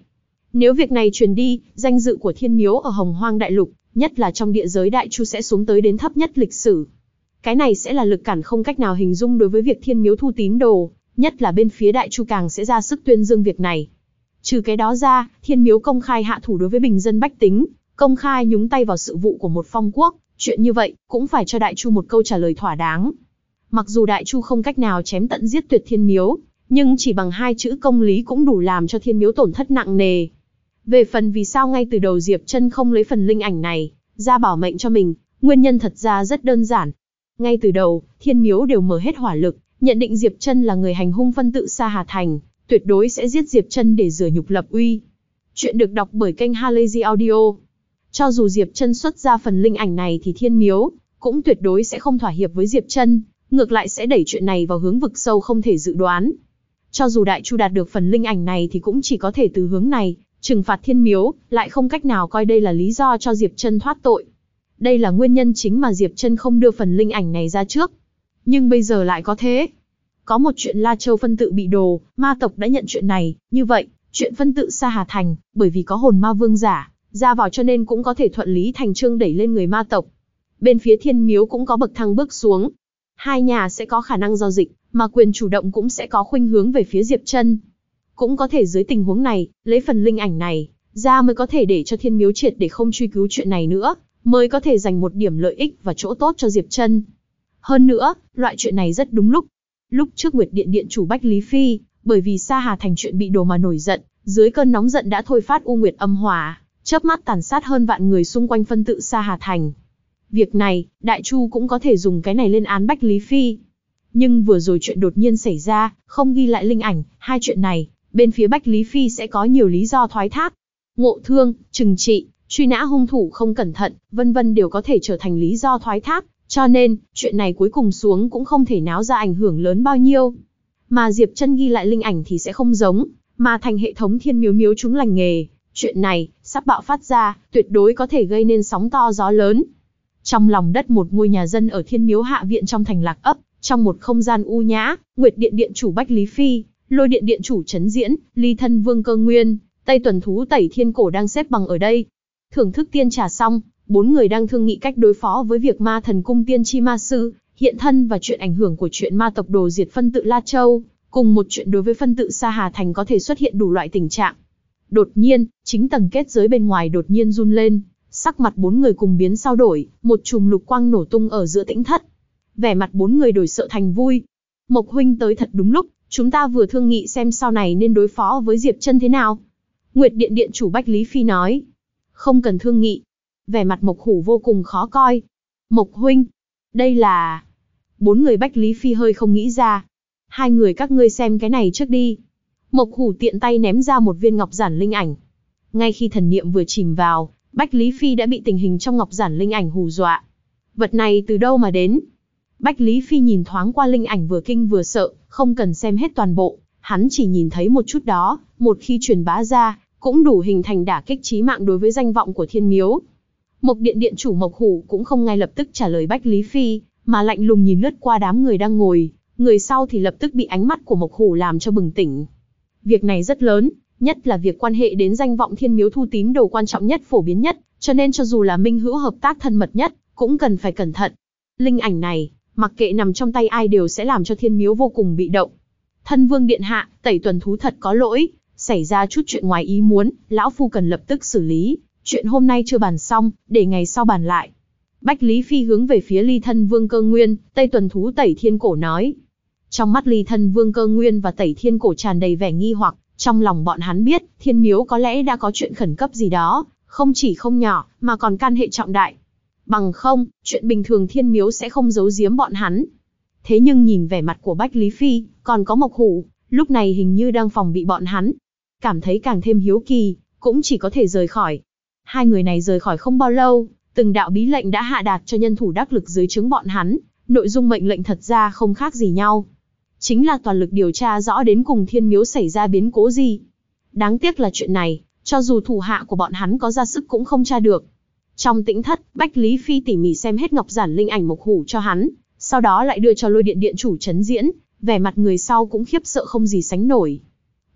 Speaker 1: Nếu việc này truyền đi, danh dự của Thiên Miếu ở Hồng Hoang Đại Lục, nhất là trong địa giới Đại Chu sẽ xuống tới đến thấp nhất lịch sử. Cái này sẽ là lực cản không cách nào hình dung đối với việc Thiên Miếu thu tín đồ, nhất là bên phía Đại Chu càng sẽ ra sức tuyên dương việc này. Trừ cái đó ra, Thiên Miếu công khai hạ thủ đối với bình dân bách tính, công khai nhúng tay vào sự vụ của một phong quốc, chuyện như vậy cũng phải cho Đại Chu một câu trả lời thỏa đáng. Mặc dù Đại Chu không cách nào chém tận giết tuyệt Thiên Miếu, nhưng chỉ bằng 2 chữ công lý cũng đủ làm cho Thiên Miếu tổn thất nặng nề. Về phần vì sao ngay từ đầu Diệp Chân không lấy phần linh ảnh này ra bảo mệnh cho mình, nguyên nhân thật ra rất đơn giản. Ngay từ đầu, Thiên Miếu đều mở hết hỏa lực, nhận định Diệp Chân là người hành hung phân tự Sa Hà Thành, tuyệt đối sẽ giết Diệp Chân để rửa nhục lập uy. Chuyện được đọc bởi kênh Halazy Audio. Cho dù Diệp Chân xuất ra phần linh ảnh này thì Thiên Miếu cũng tuyệt đối sẽ không thỏa hiệp với Diệp Chân, ngược lại sẽ đẩy chuyện này vào hướng vực sâu không thể dự đoán. Cho dù Đại Chu đạt được phần linh ảnh này thì cũng chỉ có thể từ hướng này trừng phạt Thiên Miếu, lại không cách nào coi đây là lý do cho Diệp Chân thoát tội. Đây là nguyên nhân chính mà Diệp Chân không đưa phần linh ảnh này ra trước. Nhưng bây giờ lại có thế. Có một chuyện La Châu phân tự bị đồ, ma tộc đã nhận chuyện này, như vậy, chuyện phân tự Sa Hà Thành, bởi vì có hồn ma vương giả ra vào cho nên cũng có thể thuận lý thành chương đẩy lên người ma tộc. Bên phía Thiên Miếu cũng có bậc thang bước xuống. Hai nhà sẽ có khả năng giao dịch, mà quyền chủ động cũng sẽ có khuynh hướng về phía Diệp Chân. Cũng có thể dưới tình huống này, lấy phần linh ảnh này ra mới có thể để cho Thiên Miếu triệt để không truy cứu chuyện này nữa, mới có thể dành một điểm lợi ích và chỗ tốt cho Diệp Chân. Hơn nữa, loại chuyện này rất đúng lúc. Lúc trước Nguyệt Điện Điện chủ Bách Lý Phi, bởi vì Sa Hà Thành chuyện bị đồ mà nổi giận, dưới cơn nóng giận đã thôi phát U Nguyệt âm hỏa, chớp mắt tàn sát hơn vạn người xung quanh phân tự Sa Hà Thành. Việc này, Đại Chu cũng có thể dùng cái này lên án Bách Lý Phi. Nhưng vừa rồi chuyện đột nhiên xảy ra, không ghi lại linh ảnh, hai chuyện này, bên phía Bách Lý Phi sẽ có nhiều lý do thoái thác. Ngộ thương, trừng trị, truy nã hung thủ không cẩn thận, vân vân đều có thể trở thành lý do thoái thác, cho nên, chuyện này cuối cùng xuống cũng không thể náo ra ảnh hưởng lớn bao nhiêu. Mà Diệp Chân ghi lại linh ảnh thì sẽ không giống, mà thành hệ thống Thiên Miếu miếu chúng lành nghề, chuyện này, sắp bạo phát ra, tuyệt đối có thể gây nên sóng to gió lớn. Trong lòng đất một ngôi nhà dân ở Thiên Miếu hạ viện trong thành Lạc Ấp, trong một không gian u nhã, Nguyệt Điện Điện chủ Bách Lý Phi, Lôi Điện Điện chủ Trấn Diễn, Ly Thân Vương Cơ Nguyên, Tây Tuần Thú Tẩy Thiên Cổ đang xếp bằng ở đây. Thưởng thức tiên trà xong, 4 người đang thương nghị cách đối phó với việc Ma Thần Cung Tiên Tri Ma Sư hiện thân và chuyện ảnh hưởng của chuyện ma tộc đồ diệt phân tự La Châu, cùng một chuyện đối với phân tự Sa Hà Thành có thể xuất hiện đủ loại tình trạng. Đột nhiên, chính tầng kết giới bên ngoài đột nhiên run lên, sắc mặt 4 người cùng biến sao đổi, một chùm lục quang nổ tung ở giữa tĩnh thất. Vẻ mặt 4 người đổi sợ thành vui. Mộc huynh tới thật đúng lúc, chúng ta vừa thương nghị xem sau này nên đối phó với Diệp Chân thế nào. Nguyệt Điện Điện chủ Bách Lý Phi nói. Không cần thương nghị. Vẻ mặt Mộc Hủ vô cùng khó coi. Mộc huynh, đây là... 4 người Bách Lý Phi hơi không nghĩ ra. 2 người các ngươi xem cái này trước đi. Mộc Hủ tiện tay ném ra một viên ngọc giản linh ảnh. Ngay khi thần niệm vừa chìm vào, Bách Lý Phi đã bị tình hình trong ngọc giản linh ảnh hù dọa. Vật này từ đâu mà đến? Bách Lý Phi nhìn thoáng qua linh ảnh vừa kinh vừa sợ, không cần xem hết toàn bộ, hắn chỉ nhìn thấy một chút đó, một khi truyền bá ra, cũng đủ hình thành đả kích chí mạng đối với danh vọng của Thiên Miếu. Mộc Điện Điện chủ Mộc Hủ cũng không ngay lập tức trả lời Bách Lý Phi, mà lạnh lùng nhìn lướt qua đám người đang ngồi, người sau thì lập tức bị ánh mắt của Mộc Hủ làm cho bừng tỉnh. Việc này rất lớn, nhất là việc quan hệ đến danh vọng Thiên Miếu thu tín đồ quan trọng nhất phổ biến nhất, cho nên cho dù là minh hữu hợp tác thân mật nhất, cũng cần phải cẩn thận. Linh ảnh này, mặc kệ nằm trong tay ai đều sẽ làm cho Thiên Miếu vô cùng bị động. Thân vương điện hạ, Tẩy Tuần Thú thật có lỗi, xảy ra chút chuyện ngoài ý muốn, lão phu cần lập tức xử lý, chuyện hôm nay chưa bàn xong, để ngày sau bàn lại. Bách Lý Phi hướng về phía Ly Thân Vương Cơ Nguyên, Tây Tuần Thú Tẩy Thiên Cổ nói. Trong mắt Ly Thân Vương Cơ Nguyên và Tẩy Thiên Cổ tràn đầy vẻ nghi hoặc, trong lòng bọn hắn biết, Thiên Miếu có lẽ đã có chuyện khẩn cấp gì đó, không chỉ không nhỏ, mà còn can hệ trọng đại. Bằng không, chuyện bình thường Thiên Miếu sẽ không giấu giếm bọn hắn. Thế nhưng nhìn vẻ mặt của Bách Lý Phi, còn có Mộc Hủ, lúc này hình như đang phòng bị bọn hắn. Cảm thấy càng thêm hiếu kỳ, cũng chỉ có thể rời khỏi. 2 người này rời khỏi không bao lâu, từng đạo bí lệnh đã hạ đạt cho nhân thủ đắc lực dưới trướng bọn hắn, nội dung mệnh lệnh thật ra không khác gì nhau. Chính là toàn lực điều tra rõ đến cùng Thiên Miếu xảy ra biến cố gì. Đáng tiếc là chuyện này, cho dù thủ hạ của bọn hắn có ra sức cũng không tra được. Trong tĩnh thất, Bách Lý Phi tỉ mỉ xem hết ngọc giản linh ảnh Mộc Hủ cho hắn, sau đó lại đưa cho Lôi Điện Điện chủ Trấn Diễn, vẻ mặt người sau cũng khiếp sợ không gì sánh nổi.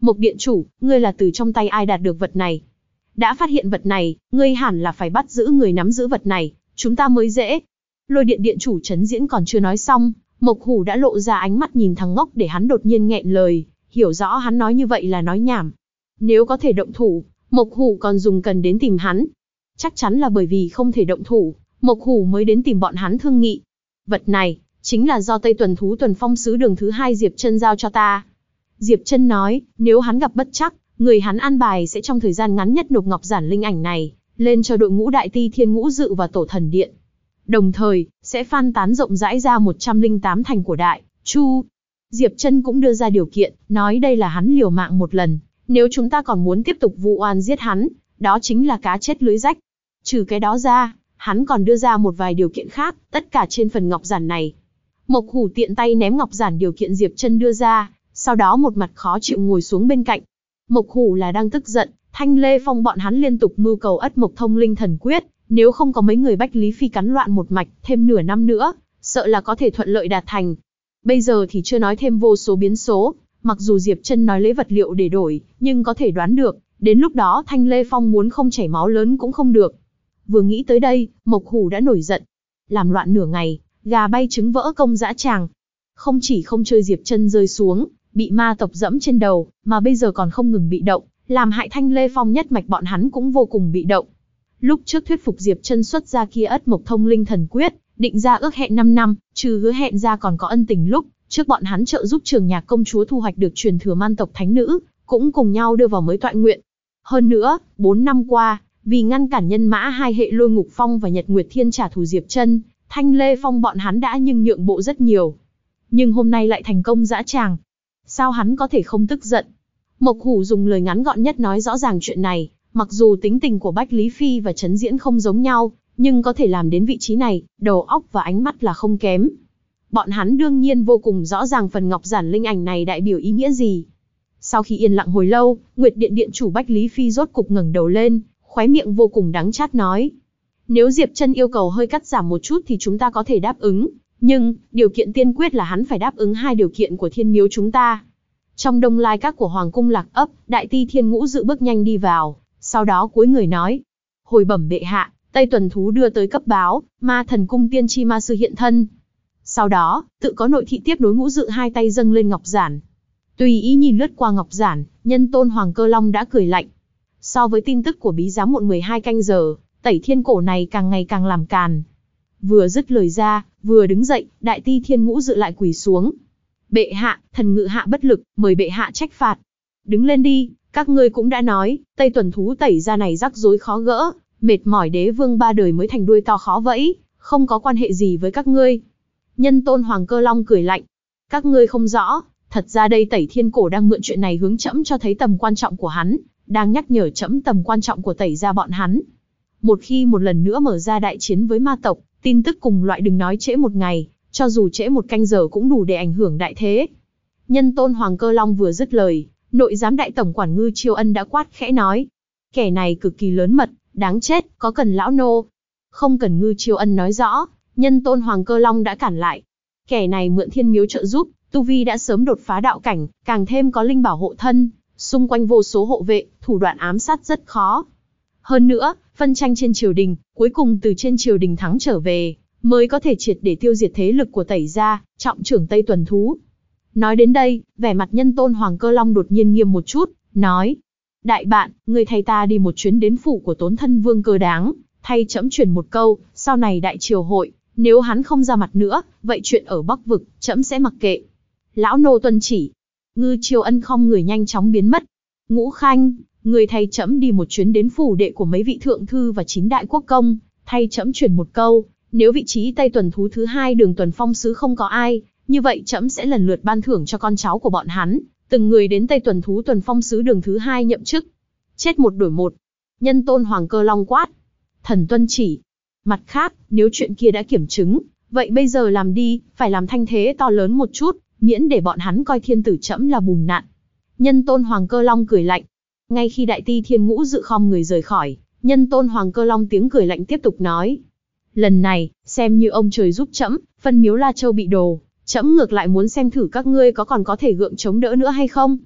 Speaker 1: Mộc điện chủ, ngươi là từ trong tay ai đạt được vật này? Đã phát hiện vật này, ngươi hẳn là phải bắt giữ người nắm giữ vật này, chúng ta mới dễ. Lôi điện điện chủ Trấn Diễn còn chưa nói xong, Mộc Hủ đã lộ ra ánh mắt nhìn thằng ngốc để hắn đột nhiên nghẹn lời, hiểu rõ hắn nói như vậy là nói nhảm. Nếu có thể động thủ, Mộc Hủ còn dùng cần đến tìm hắn. Chắc chắn là bởi vì không thể động thủ, Mộc Hủ mới đến tìm bọn hắn thương nghị. Vật này, chính là do Tây Tuần Thú Tuần Phong Sứ Đường thứ 2 Diệp Chân giao cho ta. Diệp Chân nói, nếu hắn gặp bất trắc, người hắn an bài sẽ trong thời gian ngắn nhất nộp ngọc giản linh ảnh này lên cho đội ngũ Đại Ti Thiên Ngũ Dự và Tổ Thần Điện. Đồng thời, sẽ phan tán rộng rãi ra 108 thành của Đại Chu. Diệp Chân cũng đưa ra điều kiện, nói đây là hắn liều mạng một lần, nếu chúng ta còn muốn tiếp tục vu oan giết hắn, đó chính là cá chết lưới rách. Trừ cái đó ra, hắn còn đưa ra một vài điều kiện khác, tất cả trên phần ngọc giản này. Mộc Hủ tiện tay ném ngọc giản điều kiện Diệp Chân đưa ra, sau đó một mặt khó chịu ngồi xuống bên cạnh. Mộc Hủ là đang tức giận, Thanh Lê Phong bọn hắn liên tục mưu cầu Ất Mộc Thông Linh Thần Quyết, nếu không có mấy người Bách Lý Phi cắn loạn một mạch, thêm nửa năm nữa, sợ là có thể thuận lợi đạt thành. Bây giờ thì chưa nói thêm vô số biến số, mặc dù Diệp Chân nói lấy vật liệu để đổi, nhưng có thể đoán được, đến lúc đó Thanh Lê Phong muốn không chảy máu lớn cũng không được. Vừa nghĩ tới đây, Mộc Hủ đã nổi giận. Làm loạn nửa ngày, gà bay trứng vỡ công dã tràng. Không chỉ không chơi Diệp Chân rơi xuống, bị ma tộc dẫm trên đầu, mà bây giờ còn không ngừng bị động, làm hại Thanh Lê Phong nhất mạch bọn hắn cũng vô cùng bị động. Lúc trước thuyết phục Diệp Chân xuất ra kia Ất Mộc Thông Linh Thần Quyết, định ra ước hẹn 5 năm, trừ hứa hẹn ra còn có ân tình lúc trước bọn hắn trợ giúp Trường Nhạc công chúa thu hoạch được truyền thừa man tộc thánh nữ, cũng cùng nhau đưa vào mới toại nguyện. Hơn nữa, 4 năm qua, vì ngăn cản nhân mã hai hệ Lôi Ngục Phong và Nhật Nguyệt Thiên trả thù Diệp Chân, Thanh Lê Phong bọn hắn đã nhượng bộ rất nhiều. Nhưng hôm nay lại thành công dã tràng. Sao hắn có thể không tức giận? Mộc Hủ dùng lời ngắn gọn nhất nói rõ ràng chuyện này, mặc dù tính tình của Bách Lý Phi và Trấn Diễn không giống nhau, nhưng có thể làm đến vị trí này, đầu óc và ánh mắt là không kém. Bọn hắn đương nhiên vô cùng rõ ràng phần ngọc giản linh ảnh này đại biểu ý nghĩa gì. Sau khi yên lặng hồi lâu, Nguyệt Điện Điện chủ Bách Lý Phi rốt cục ngẩng đầu lên, khóe miệng vô cùng đắng chát nói. Nếu Diệp Chân yêu cầu hơi cắt giảm một chút thì chúng ta có thể đáp ứng, nhưng, điều kiện tiên quyết là hắn phải đáp ứng 2 điều kiện của thiên miếu chúng ta. Trong Đông Lai Các của Hoàng cung Lạc Ấp, Đại Ti Thiên Ngũ Dự bước nhanh đi vào, sau đó cúi người nói. Hồi bẩm bệ hạ, Tây Tuần Thú đưa tới cấp báo, Ma Thần Cung Tiên Tri Ma Sư hiện thân. Sau đó, tự có nội thị tiếp nối Ngũ Dự hai tay dâng lên ngọc giản. Tùy ý nhìn lướt qua ngọc giản, Nhân Tôn Hoàng Cơ Long đã cười lạnh. So với tin tức của bí giám muộn 12 canh giờ, Tẩy Thiên Cổ này càng ngày càng làm càn. Vừa dứt lời ra, vừa đứng dậy, Đại Ti Thiên Ngũ Dự lại quỳ xuống. Bệ hạ, thần ngự hạ bất lực, mời bệ hạ trách phạt. Đứng lên đi, các ngươi cũng đã nói, Tây Tuần Thú tẩy ra này rắc rối khó gỡ, mệt mỏi đế vương 3 đời mới thành đuôi to khó vẫy, không có quan hệ gì với các ngươi. Nhân Tôn Hoàng Cơ Long cười lạnh. Các ngươi không rõ, thật ra đây Tẩy Thiên Cổ đang mượn chuyện này hướng trẫm cho thấy tầm quan trọng của hắn, đang nhắc nhở trẫm tầm quan trọng của tẩy ra bọn hắn. Một khi một lần nữa mở ra đại chiến với ma tộc, tin tức cùng loại đừng nói trễ một ngày, cho dù trễ 1 canh giờ cũng đủ để ảnh hưởng đại thế. Nhân Tôn Hoàng Cơ Long vừa dứt lời, nội giám đại tổng quản Ngư Chiêu Ân đã quát khẽ nói. Kẻ này cực kỳ lớn mật, đáng chết, có cần lão nô? Không cần Ngư Chiêu Ân nói rõ, Nhân Tôn Hoàng Cơ Long đã cản lại. Kẻ này mượn thiên miếu trợ giúp, tu vi đã sớm đột phá đạo cảnh, càng thêm có linh bảo hộ thân, xung quanh vô số hộ vệ, thủ đoạn ám sát rất khó. Hơn nữa, phân tranh trên triều đình, cuối cùng từ trên triều đình thắng trở về, mới có thể triệt để tiêu diệt thế lực của tẩy gia, trọng trưởng Tây Tuần Thú. Nói đến đây, vẻ mặt Nhân Tôn Hoàng Cơ Long đột nhiên nghiêm một chút, nói. Đại bạn, người thay ta đi một chuyến đến phủ của Tốn Thân Vương Cơ Đáng, thay trẫm truyền một câu, sau này đại triều hội, nếu hắn không ra mặt nữa, vậy chuyện ở Bắc Vực, trẫm sẽ mặc kệ. Lão nô tuân chỉ. Ngư Chiêu Ân không người nhanh chóng biến mất. Ngũ Khanh, người thay trẫm đi một chuyến đến phủ đệ của mấy vị thượng thư và 9 đại quốc công, thay trẫm truyền một câu, nếu vị trí Tây Tuần Thú thứ 2 Đường Tuần Phong Sứ không có ai, như vậy trẫm sẽ lần lượt ban thưởng cho con cháu của bọn hắn, từng người đến Tây Tuần Thú Tuần Phong Sứ Đường thứ 2 nhậm chức. Chết một đổi một. Nhân Tôn Hoàng Cơ Long quát. Thần tuân chỉ. Mặt khác, nếu chuyện kia đã kiểm chứng, vậy bây giờ làm đi, phải làm thanh thế to lớn một chút, miễn để bọn hắn coi thiên tử trẫm là bùn nạn. Nhân Tôn Hoàng Cơ Long cười lạnh. Ngay khi Đại Ti Thiên Ngũ Dự khom người rời khỏi, Nhân Tôn Hoàng Cơ Long tiếng cười lạnh tiếp tục nói. Lần này, xem như ông trời giúp trẫm, phân miếu La Châu bị đồ, trẫm ngược lại muốn xem thử các ngươi có còn có thể gượng chống đỡ nữa hay không.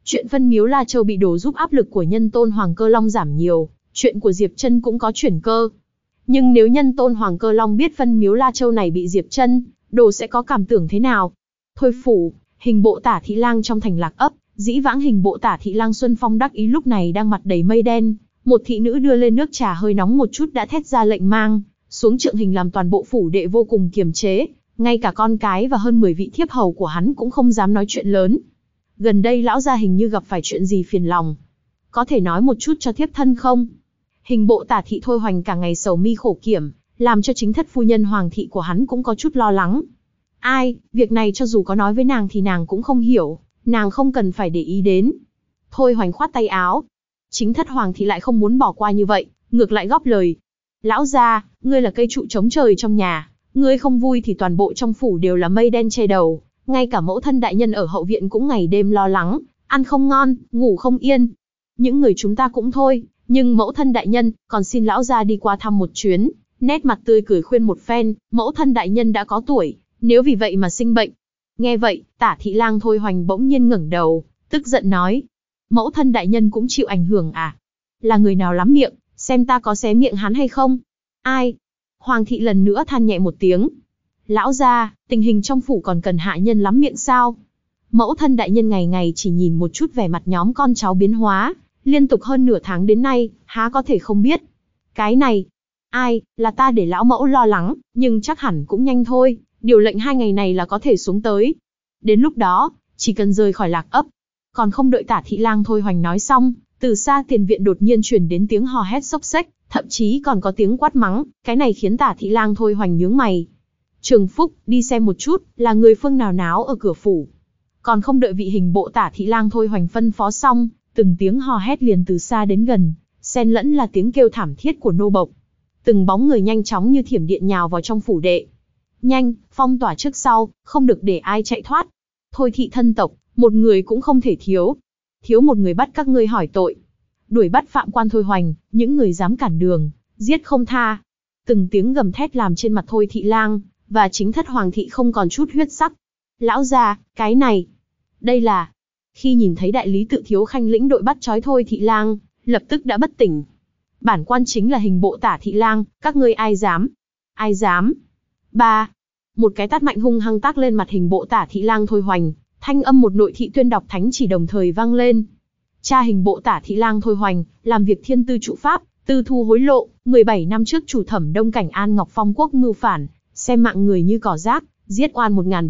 Speaker 1: Chuyện phân miếu La Châu bị đổ giúp áp lực của nhân tôn Hoàng Cơ Long giảm nhiều, chuyện của Diệp Trân cũng có chuyển cơ. Nhưng nếu nhân tôn Hoàng Cơ Long biết phân miếu La Châu này bị Diệp Trân đổ sẽ có cảm tưởng thế nào? Thôi phủ, hình bộ Tả Thị Lang trong thành Lạc Ấp, dĩ vãng hình bộ Tả Thị Lang Xuân Phong đắc ý lúc này đang mặt đầy mây đen. Một thị nữ đưa lên nước trà hơi nóng một chút đã thét ra lệnh mang xuống trượng hình, làm toàn bộ phủ đệ vô cùng kiềm chế, ngay cả con cái và hơn 10 vị thiếp hầu của hắn cũng không dám nói chuyện lớn. Gần đây lão gia hình như gặp phải chuyện gì phiền lòng, có thể nói một chút cho thiếp thân không? Hình bộ Tả Thị Thôi Hoành cả ngày sầu mi khổ kiểm, làm cho chính thất phu nhân Hoàng thị của hắn cũng có chút lo lắng. Ai, việc này cho dù có nói với nàng thì nàng cũng không hiểu, nàng không cần phải để ý đến. Thôi Hoành khoát tay áo. Chính thất Hoàng thị lại không muốn bỏ qua như vậy, ngược lại góp lời. Lão gia, ngươi là cây trụ chống trời trong nhà, ngươi không vui thì toàn bộ trong phủ đều là mây đen che đầu, ngay cả mẫu thân đại nhân ở hậu viện cũng ngày đêm lo lắng, ăn không ngon, ngủ không yên. Những người chúng ta cũng thôi, nhưng mẫu thân đại nhân, còn xin lão gia đi qua thăm một chuyến, nét mặt tươi cười khuyên một phen, mẫu thân đại nhân đã có tuổi, nếu vì vậy mà sinh bệnh. Nghe vậy, Tả Thị Lang Thôi Hoành bỗng nhiên ngẩng đầu, tức giận nói. Mẫu thân đại nhân cũng chịu ảnh hưởng à? Là người nào lắm miệng, xem ta có xé miệng hắn hay không? Ai? Hoàng thị lần nữa than nhẹ một tiếng. Lão gia, tình hình trong phủ còn cần hạ nhân lắm miệng sao? Mẫu thân đại nhân ngày ngày chỉ nhìn một chút vẻ mặt nhóm con cháu biến hóa, liên tục hơn nửa tháng đến nay, há có thể không biết. Cái này, ai, là ta để lão mẫu lo lắng, nhưng chắc hẳn cũng nhanh thôi, điều lệnh 2 ngày này là có thể xuống tới. Đến lúc đó, chỉ cần rời khỏi Lạc Ấp. Còn không đợi Tả Thị Lang Thôi Hoành nói xong, từ xa tiền viện đột nhiên truyền đến tiếng hò hét xốc xếch, thậm chí còn có tiếng quát mắng, cái này khiến Tả Thị Lang Thôi Hoành nhướng mày. Trường Phúc, đi xem một chút, là người phương nào náo ở cửa phủ. Còn không đợi vị hình bộ Tả Thị Lang Thôi Hoành phân phó xong, từng tiếng hò hét liền từ xa đến gần, xen lẫn là tiếng kêu thảm thiết của nô bộc. Từng bóng người nhanh chóng như thiểm điện nhào vào trong phủ đệ. Nhanh, phong tỏa trước sau, không được để ai chạy thoát. Thôi thị thân tộc, một người cũng không thể thiếu. Thiếu một người bắt các ngươi hỏi tội. Đuổi bắt phạm quan Thôi Hoành, những người dám cản đường, giết không tha. Từng tiếng gầm thét làm trên mặt Thôi Thị Lang và chính thất Hoàng thị không còn chút huyết sắc. Lão gia, cái này, đây là... Khi nhìn thấy đại lý Tự Thiếu Khanh lĩnh đội bắt trói Thôi Thị Lang, lập tức đã bất tỉnh. Bản quan chính là hình bộ Tả Thị Lang, các ngươi ai dám? Ai dám? Ba. Một cái tát mạnh hung hăng tác lên mặt hình bộ Tả Thị Lang Thôi Hoành, thanh âm một nội thị tuyên đọc thánh chỉ đồng thời vang lên. Cha hình bộ Tả Thị Lang Thôi Hoành, làm việc thiên tư trụ pháp, tư thu hối lộ, 17 năm trước chủ thẩm Đông Cảnh An Ngọc Phong quốc mưu phản, xem mạng người như cỏ rác, giết oan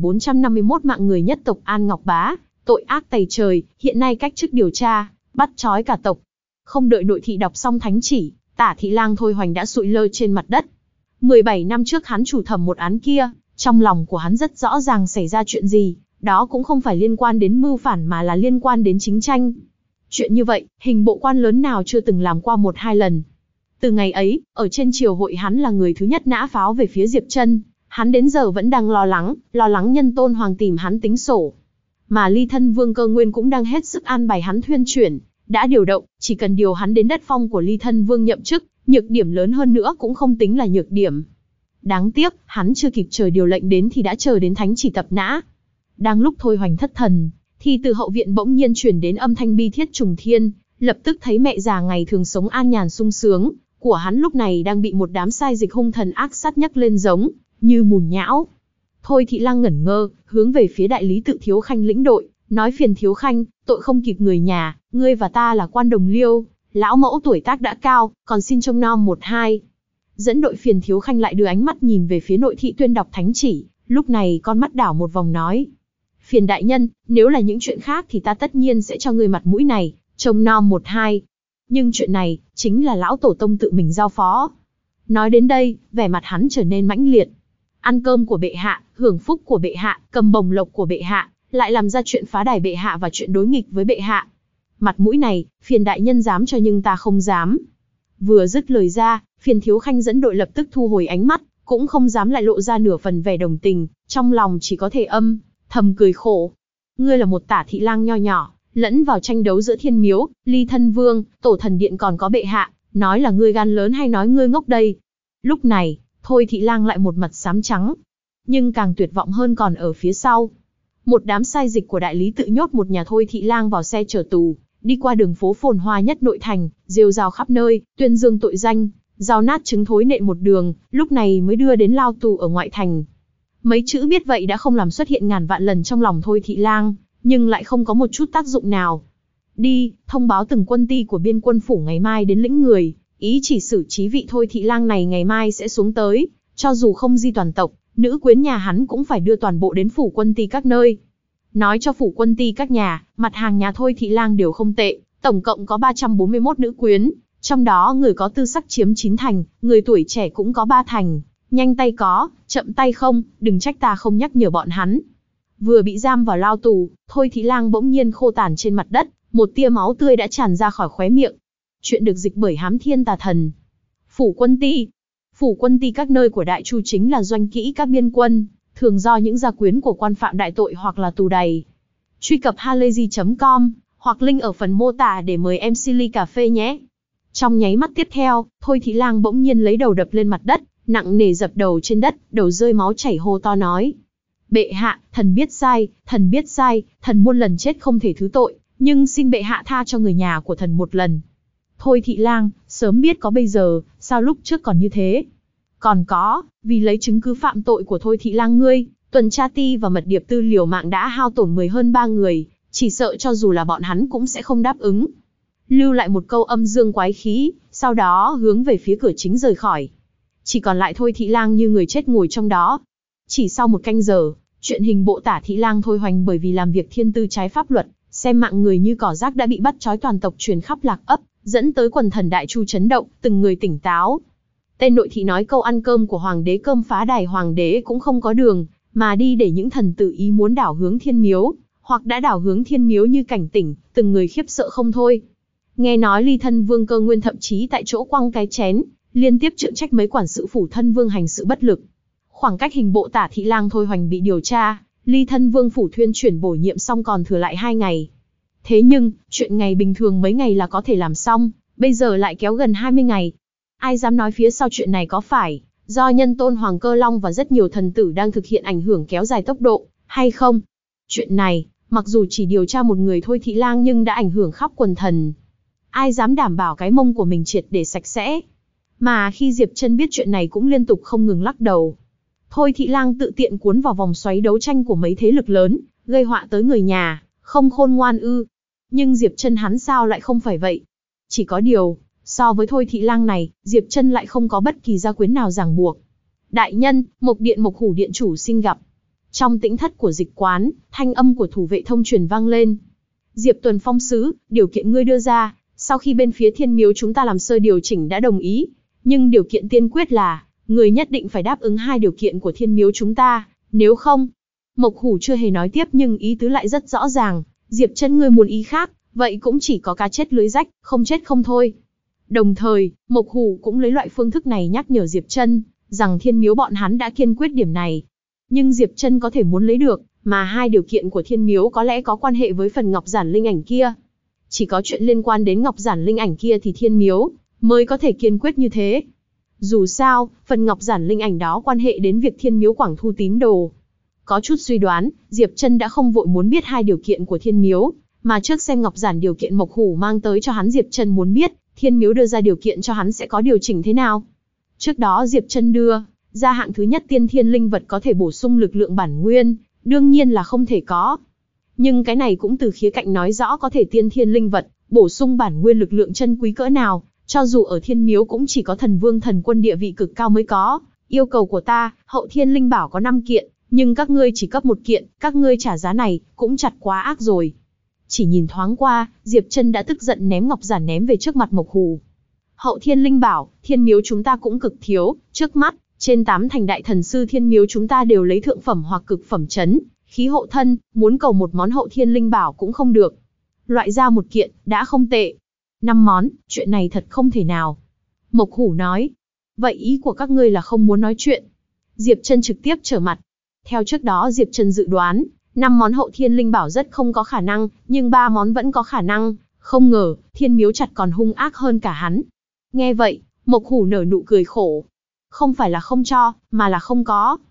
Speaker 1: 1451 mạng người nhất tộc An Ngọc Bá, tội ác tày trời, hiện nay cách chức điều tra, bắt trói cả tộc. Không đợi nội thị đọc xong thánh chỉ, Tả Thị Lang Thôi Hoành đã sụi lơ trên mặt đất. 17 năm trước hắn chủ thẩm một án kia, trong lòng của hắn rất rõ ràng xảy ra chuyện gì, đó cũng không phải liên quan đến mưu phản mà là liên quan đến chính tranh. Chuyện như vậy, hình bộ quan lớn nào chưa từng làm qua 1-2 lần. Từ ngày ấy, ở trên triều hội hắn là người thứ nhất nã pháo về phía Diệp Trân, hắn đến giờ vẫn đang lo lắng nhân tôn hoàng tìm hắn tính sổ. Mà ly thân Vương Cơ Nguyên cũng đang hết sức an bài hắn thuyên chuyển, đã điều động, chỉ cần điều hắn đến đất phong của ly thân Vương nhậm chức, nhược điểm lớn hơn nữa cũng không tính là nhược điểm. Đáng tiếc, hắn chưa kịp chờ điều lệnh đến thì đã chờ đến thánh chỉ tập nã. Đang lúc Thôi Hoành thất thần, thì từ hậu viện bỗng nhiên truyền đến âm thanh bi thiết trùng thiên, lập tức thấy mẹ già ngày thường sống an nhàn sung sướng của hắn lúc này đang bị một đám sai dịch hung thần ác sát nhấc lên giống như mùn nhão. Thôi Thị Lang ngẩn ngơ, hướng về phía đại lý Tự Thiếu Khanh lĩnh đội, nói phiền Thiếu Khanh, tội không kịp người nhà, ngươi và ta là quan đồng liêu, lão mẫu tuổi tác đã cao, còn xin trông nom 1-2. Dẫn đội phiền Thiếu Khanh lại đưa ánh mắt nhìn về phía nội thị tuyên đọc thánh chỉ, lúc này con mắt đảo một vòng nói. Phiền đại nhân, nếu là những chuyện khác thì ta tất nhiên sẽ cho ngươi mặt mũi này, trông nom 1-2. Nhưng chuyện này, chính là lão tổ tông tự mình giao phó. Nói đến đây, vẻ mặt hắn trở nên mãnh liệt. Ăn cơm của bệ hạ, hưởng phúc của bệ hạ, cầm bồng lộc của bệ hạ, lại làm ra chuyện phá đài bệ hạ và chuyện đối nghịch với bệ hạ. Mặt mũi này, phiền đại nhân dám cho nhưng ta không dám. Vừa dứt lời ra, phiền Thiếu Khanh dẫn đội lập tức thu hồi ánh mắt, cũng không dám lại lộ ra nửa phần vẻ đồng tình, trong lòng chỉ có thể thầm cười khổ. Ngươi là một Tả Thị Lang nho nhỏ, lẫn vào tranh đấu giữa Thiên Miếu, Ly Thân Vương, Tổ Thần Điện còn có bệ hạ, nói là ngươi gan lớn hay nói ngươi ngốc đây? Lúc này, Thôi Thị Lang lại một mặt xám trắng. Nhưng càng tuyệt vọng hơn còn ở phía sau. Một đám sai dịch của đại lý tự nhốt một nhà Thôi Thị Lang vào xe chở tù, đi qua đường phố phồn hoa nhất nội thành, rêu rao khắp nơi, tuyên dương tội danh, rao nát trứng thối nện một đường, lúc này mới đưa đến lao tù ở ngoại thành. Mấy chữ biết vậy đã không làm xuất hiện ngàn vạn lần trong lòng Thôi Thị Lang, nhưng lại không có một chút tác dụng nào. Đi, thông báo từng quân ty của biên quân phủ ngày mai đến lĩnh người, ý chỉ xử trí vị Thôi Thị Lang này ngày mai sẽ xuống tới, cho dù không di toàn tộc, nữ quyến nhà hắn cũng phải đưa toàn bộ đến phủ quân ty các nơi. Nói cho phủ quân ty các nhà, mặt hàng nhà Thôi Thị Lang đều không tệ, tổng cộng có 341 nữ quyến, trong đó người có tư sắc chiếm 9 thành, người tuổi trẻ cũng có 3 thành, nhanh tay có, chậm tay không, đừng trách ta không nhắc nhở bọn hắn. Vừa bị giam vào lao tù, Thôi Thị Lang bỗng nhiên khô tàn trên mặt đất, một tia máu tươi đã tràn ra khỏi khóe miệng. Chuyện được dịch bởi Hám Thiên Tà Thần. Phủ quân ty. Phủ quân ty các nơi của Đại Chu chính là doanh kỹ các biên quân, thường do những gia quyến của quan phạm đại tội hoặc là tù đày. Truy cập halayzi.com hoặc link ở phần mô tả để mời em Silly cà phê nhé. Trong nháy mắt tiếp theo, Thôi Thị Lang bỗng nhiên lấy đầu đập lên mặt đất, nặng nề dập đầu trên đất, đầu rơi máu chảy hô to nói: Bệ hạ, thần biết sai, thần muôn lần chết không thể thứ tội, nhưng xin bệ hạ tha cho người nhà của thần một lần. Thôi Thị Lang, sớm biết có bây giờ, sao lúc trước còn như thế? Còn có, vì lấy chứng cứ phạm tội của Thôi Thị Lang ngươi, tuần tra ti và mật điệp tư liều mạng đã hao tổn 10 hơn 3 người, chỉ sợ cho dù là bọn hắn cũng sẽ không đáp ứng. Lưu lại một câu âm dương quái khí, sau đó hướng về phía cửa chính rời khỏi. Chỉ còn lại Thôi Thị Lang như người chết ngồi trong đó. Chỉ sau một canh giờ, chuyện hình bộ tả Thị Lang Thôi Hoành bởi vì làm việc thiên tư trái pháp luật, xem mạng người như cỏ rác đã bị bắt trói toàn tộc truyền khắp lạc ấp, dẫn tới quần thần Đại Chu chấn động, từng người tỉnh táo. Tên nội thị nói câu ăn cơm của hoàng đế cơm phá đài hoàng đế cũng không có đường, mà đi để những thần tự ý muốn đảo hướng thiên miếu, hoặc đã đảo hướng thiên miếu như cảnh tỉnh, từng người khiếp sợ không thôi. Nghe nói ly thân vương Cơ Nguyên thậm chí tại chỗ quăng cái chén, liên tiếp trượng trách mấy quản sự phủ thân vương hành sự bất lực. Khoảng cách hình bộ tả Thị Lang Thôi Hoành bị điều tra, ly thân vương phủ thuyên chuyển bổ nhiệm xong còn thừa lại 2 ngày. Thế nhưng, chuyện ngày bình thường mấy ngày là có thể làm xong, bây giờ lại kéo gần 20 ngày. Ai dám nói phía sau chuyện này có phải do nhân tôn Hoàng Cơ Long và rất nhiều thần tử đang thực hiện ảnh hưởng kéo dài tốc độ, hay không? Chuyện này, mặc dù chỉ điều tra một người Thôi Thị Lang nhưng đã ảnh hưởng khắp quần thần. Ai dám đảm bảo cái mông của mình triệt để sạch sẽ? Mà khi Diệp Trân biết chuyện này cũng liên tục không ngừng lắc đầu. Thôi Thị Lang tự tiện cuốn vào vòng xoáy đấu tranh của mấy thế lực lớn, gây họa tới người nhà, không khôn ngoan ư? Nhưng Diệp Trân hắn sao lại không phải vậy? Chỉ có điều, so với Thôi Thị Lang này, Diệp Trân lại không có bất kỳ gia quyến nào ràng buộc. Đại nhân, Mộc Điện Mộc Hủ điện chủ xin gặp. Trong tĩnh thất của dịch quán, thanh âm của thủ vệ thông truyền vang lên. Diệp Tuần Phong sứ, điều kiện ngươi đưa ra, sau khi bên phía thiên miếu chúng ta làm sơ điều chỉnh đã đồng ý. Nhưng điều kiện tiên quyết là, người nhất định phải đáp ứng 2 điều kiện của thiên miếu chúng ta, nếu không. Mộc Hủ chưa hề nói tiếp nhưng ý tứ lại rất rõ ràng. Diệp Trân ngươi muốn ý khác, vậy cũng chỉ có cá chết lưới rách, không chết không thôi. Đồng thời, Mộc Hủ cũng lấy loại phương thức này nhắc nhở Diệp Trân, rằng thiên miếu bọn hắn đã kiên quyết điểm này. Nhưng Diệp Trân có thể muốn lấy được, mà 2 điều kiện của thiên miếu có lẽ có quan hệ với phần ngọc giản linh ảnh kia. Chỉ có chuyện liên quan đến ngọc giản linh ảnh kia thì thiên miếu mới có thể kiên quyết như thế. Dù sao, phần ngọc giản linh ảnh đó quan hệ đến việc thiên miếu quảng thu tín đồ. Có chút suy đoán, Diệp Trân đã không vội muốn biết 2 điều kiện của thiên miếu, mà trước xem ngọc giản điều kiện Mộc Hủ mang tới cho hắn. Diệp Trân muốn biết, thiên miếu đưa ra điều kiện cho hắn sẽ có điều chỉnh thế nào. Trước đó Diệp Trân đưa ra hạng thứ nhất tiên thiên linh vật có thể bổ sung lực lượng bản nguyên, đương nhiên là không thể có. Nhưng cái này cũng từ khía cạnh nói rõ có thể tiên thiên linh vật, bổ sung bản nguyên lực lượng chân quý cỡ nào, cho dù ở thiên miếu cũng chỉ có thần vương thần quân địa vị cực cao mới có. Yêu cầu của ta, hậu thiên linh bảo có 5 kiện, nhưng các ngươi chỉ cấp 1 kiện, các ngươi trả giá này, cũng chặt quá ác rồi. Chỉ nhìn thoáng qua, Diệp Trân đã tức giận ném ngọc giản ném về trước mặt Mộc Hủ. Hậu thiên linh bảo, thiên miếu chúng ta cũng cực thiếu, trước mắt, trên 8 thành đại thần sư thiên miếu chúng ta đều lấy thượng phẩm hoặc cực phẩm chấn khí hộ thân, muốn cầu một món hậu thiên linh bảo cũng không được. Loại ra 1 kiện, đã không tệ. 5 món, chuyện này thật không thể nào. Mộc Hủ nói. Vậy ý của các ngươi là không muốn nói chuyện? Diệp Trân trực tiếp trở mặt. Theo trước đó Diệp Trân dự đoán, 5 món hậu thiên linh bảo rất không có khả năng, nhưng 3 món vẫn có khả năng. Không ngờ, thiên miếu chặt còn hung ác hơn cả hắn. Nghe vậy, Mộc Hủ nở nụ cười khổ. Không phải là không cho, mà là không có.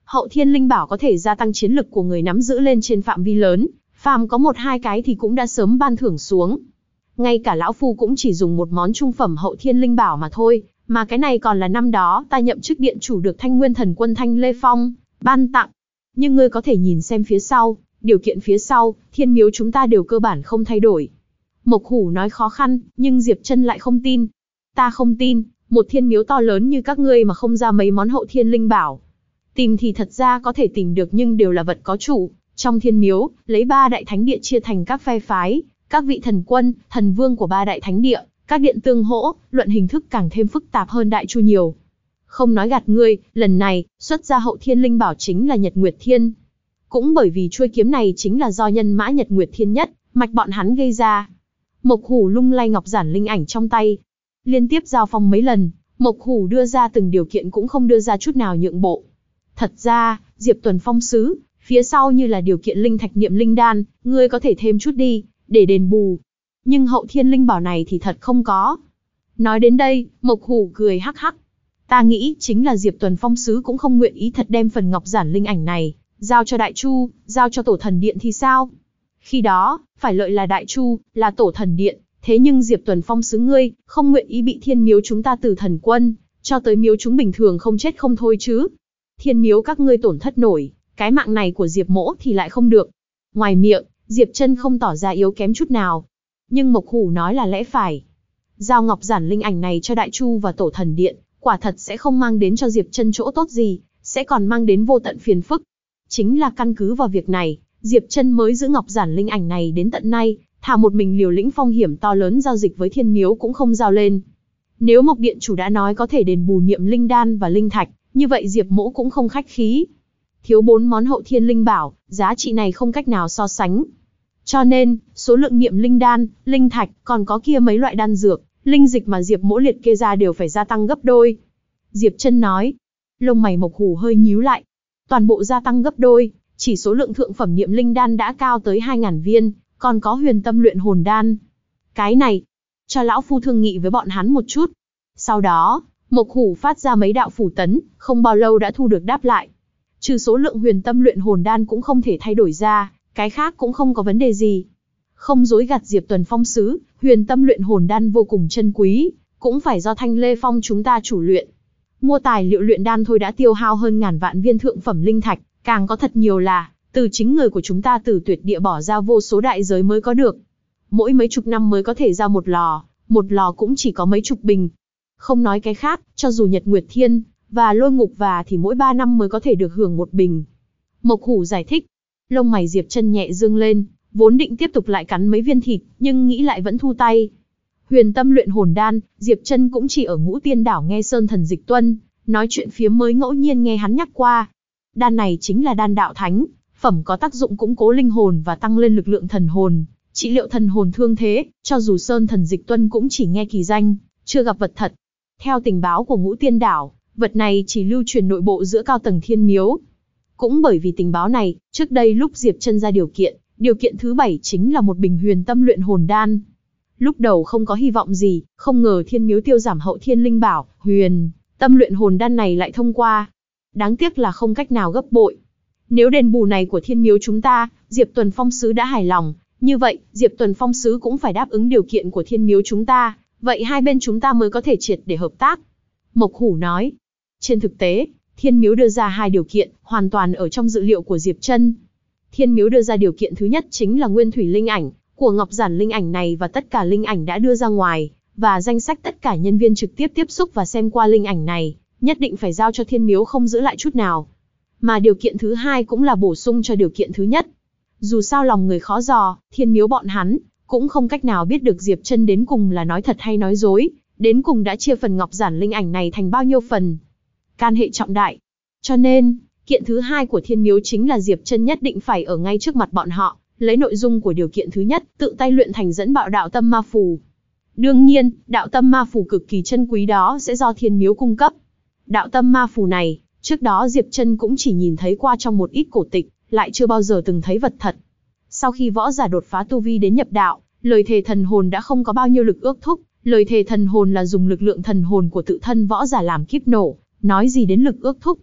Speaker 1: Hậu thiên linh bảo có thể gia tăng chiến lực của người nắm giữ lên trên phạm vi lớn, phàm có một hai cái thì cũng đã sớm ban thưởng xuống. Ngay cả lão phu cũng chỉ dùng một món trung phẩm hậu thiên linh bảo mà thôi, mà cái này còn là năm đó ta nhậm chức điện chủ được Thanh Nguyên Thần Quân Thanh Lê Phong ban tặng. Nhưng ngươi có thể nhìn xem phía sau, điều kiện phía sau, thiên miếu chúng ta đều cơ bản không thay đổi. Mộc Hủ nói khó khăn, nhưng Diệp Chân lại không tin. Ta không tin, một thiên miếu to lớn như các ngươi mà không ra mấy món hậu thiên linh bảo. Tìm thì thật ra có thể tìm được nhưng đều là vật có chủ. Trong thiên miếu, lấy 3 đại thánh địa chia thành các phe phái, các vị thần quân, thần vương của 3 đại thánh địa, các điện tương hỗ, luận hình thức càng thêm phức tạp hơn Đại Chu nhiều. Không nói gạt ngươi, lần này, xuất ra hậu thiên linh bảo chính là Nhật Nguyệt Thiên. Cũng bởi vì chuôi kiếm này chính là do nhân mã Nhật Nguyệt Thiên nhất, mạch bọn hắn gây ra. Mộc Hủ lung lay ngọc giản linh ảnh trong tay. Liên tiếp giao phong mấy lần, Mộc Hủ đưa ra từng điều kiện cũng không đưa ra chút nào nhượng bộ. Thật ra, Diệp Tuần Phong sứ, phía sau như là điều kiện linh thạch niệm linh đan, ngươi có thể thêm chút đi, để đền bù. Nhưng hậu thiên linh bảo này thì thật không có. Nói đến đây, Mộc Hủ cười hắc hắc. Ta nghĩ chính là Diệp Tuần Phong sứ cũng không nguyện ý thật đem phần ngọc giản linh ảnh này, giao cho Đại Chu, giao cho Tổ Thần Điện thì sao? Khi đó, phải lợi là Đại Chu, là Tổ Thần Điện, thế nhưng Diệp Tuần Phong sứ ngươi, không nguyện ý bị thiên miếu chúng ta từ thần quân, cho tới miếu chúng bình thường không chết không thôi chứ. Thiên miếu các ngươi tổn thất nổi, cái mạng này của Diệp mỗ thì lại không được. Ngoài miệng, Diệp Chân không tỏ ra yếu kém chút nào. Nhưng Mộc Hủ nói là lẽ phải. Giao ngọc giản linh ảnh này cho Đại Chu và Tổ Thần Điện, quả thật sẽ không mang đến cho Diệp Chân chỗ tốt gì, sẽ còn mang đến vô tận phiền phức. Chính là căn cứ vào việc này, Diệp Chân mới giữ ngọc giản linh ảnh này đến tận nay, thà một mình liều lĩnh phong hiểm to lớn giao dịch với thiên miếu cũng không giao lên. Nếu Mộc Điện chủ đã nói có thể đền bù niệm linh đan và linh thạch, như vậy Diệp mỗ cũng không khách khí. Thiếu 4 món hậu thiên linh bảo, giá trị này không cách nào so sánh. Cho nên, số lượng niệm linh đan, linh thạch, còn có kia mấy loại đan dược, linh dịch mà Diệp mỗ liệt kê ra đều phải gia tăng gấp đôi. Diệp Chân nói. Lông mày Mộc Hủ hơi nhíu lại. Toàn bộ gia tăng gấp đôi, chỉ số lượng thượng phẩm niệm linh đan đã cao tới 2000 viên, còn có huyền tâm luyện hồn đan. Cái này, cho lão phu thương nghị với bọn hắn một chút. Sau đó, Mộc Hủ phát ra mấy đạo phủ tấn, không bao lâu đã thu được đáp lại. Trừ số lượng huyền tâm luyện hồn đan cũng không thể thay đổi ra, cái khác cũng không có vấn đề gì. Không dối gạt Diệp Tuần Phong sứ, huyền tâm luyện hồn đan vô cùng chân quý, cũng phải do Thanh Lê Phong chúng ta chủ luyện. Mua tài liệu luyện đan thôi đã tiêu hao hơn ngàn vạn viên thượng phẩm linh thạch, càng có thật nhiều là, từ chính người của chúng ta từ tuyệt địa bỏ ra vô số đại giới mới có được. Mỗi mấy chục năm mới có thể ra một lò cũng chỉ có mấy chục bình. Không nói cái khác, cho dù Nhật Nguyệt Thiên và Lôi Ngục và thì mỗi 3 năm mới có thể được hưởng một bình. Mộc Hủ giải thích. Lông mày Diệp Chân nhẹ dương lên, vốn định tiếp tục lại cắn mấy viên thịt, nhưng nghĩ lại vẫn thu tay. Huyền tâm luyện hồn đan, Diệp Chân cũng chỉ ở Ngũ Tiên đảo nghe Sơn Thần Dịch Tuân nói chuyện phía mới ngẫu nhiên nghe hắn nhắc qua. Đan này chính là đan đạo thánh, phẩm có tác dụng củng cố linh hồn và tăng lên lực lượng thần hồn, trị liệu thần hồn thương thế, cho dù Sơn Thần Dịch Tuân cũng chỉ nghe kỳ danh, chưa gặp vật thật. Theo tình báo của Ngũ Tiên đảo, vật này chỉ lưu truyền nội bộ giữa cao tầng thiên miếu. Cũng bởi vì tình báo này, trước đây lúc Diệp Chân ra điều kiện thứ 7 chính là một bình huyền tâm luyện hồn đan. Lúc đầu không có hy vọng gì, không ngờ thiên miếu tiêu giảm hậu thiên linh bảo, huyền tâm luyện hồn đan này lại thông qua. Đáng tiếc là không cách nào gấp bội. Nếu đền bù này của thiên miếu chúng ta, Diệp Tuần Phong sứ đã hài lòng, như vậy, Diệp Tuần Phong sứ cũng phải đáp ứng điều kiện của thiên miếu chúng ta, vậy hai bên chúng ta mới có thể triệt để hợp tác. Mộc Hủ nói. Trên thực tế, thiên miếu đưa ra 2 điều kiện, hoàn toàn ở trong dự liệu của Diệp Chân. Thiên miếu đưa ra điều kiện thứ nhất chính là nguyên thủy linh ảnh của ngọc giản linh ảnh này và tất cả linh ảnh đã đưa ra ngoài, và danh sách tất cả nhân viên trực tiếp tiếp xúc và xem qua linh ảnh này, nhất định phải giao cho thiên miếu không giữ lại chút nào. Mà điều kiện thứ 2 cũng là bổ sung cho điều kiện thứ nhất. Dù sao lòng người khó dò, thiên miếu bọn hắn cũng không cách nào biết được Diệp Chân đến cùng là nói thật hay nói dối, đến cùng đã chia phần ngọc giản linh ảnh này thành bao nhiêu phần. Can hệ trọng đại. Cho nên, kiện thứ 2 của thiên miếu chính là Diệp Chân nhất định phải ở ngay trước mặt bọn họ, lấy nội dung của điều kiện thứ nhất, tự tay luyện thành dẫn bạo đạo tâm ma phù. Đương nhiên, đạo tâm ma phù cực kỳ chân quý đó sẽ do thiên miếu cung cấp. Đạo tâm ma phù này, trước đó Diệp Chân cũng chỉ nhìn thấy qua trong một ít cổ tịch, lại chưa bao giờ từng thấy vật thật. Sau khi võ giả đột phá tu vi đến nhập đạo, lời thề thần hồn đã không có bao nhiêu lực ước thúc, lời thề thần hồn là dùng lực lượng thần hồn của tự thân võ giả làm kíp nổ, nói gì đến lực ước thúc.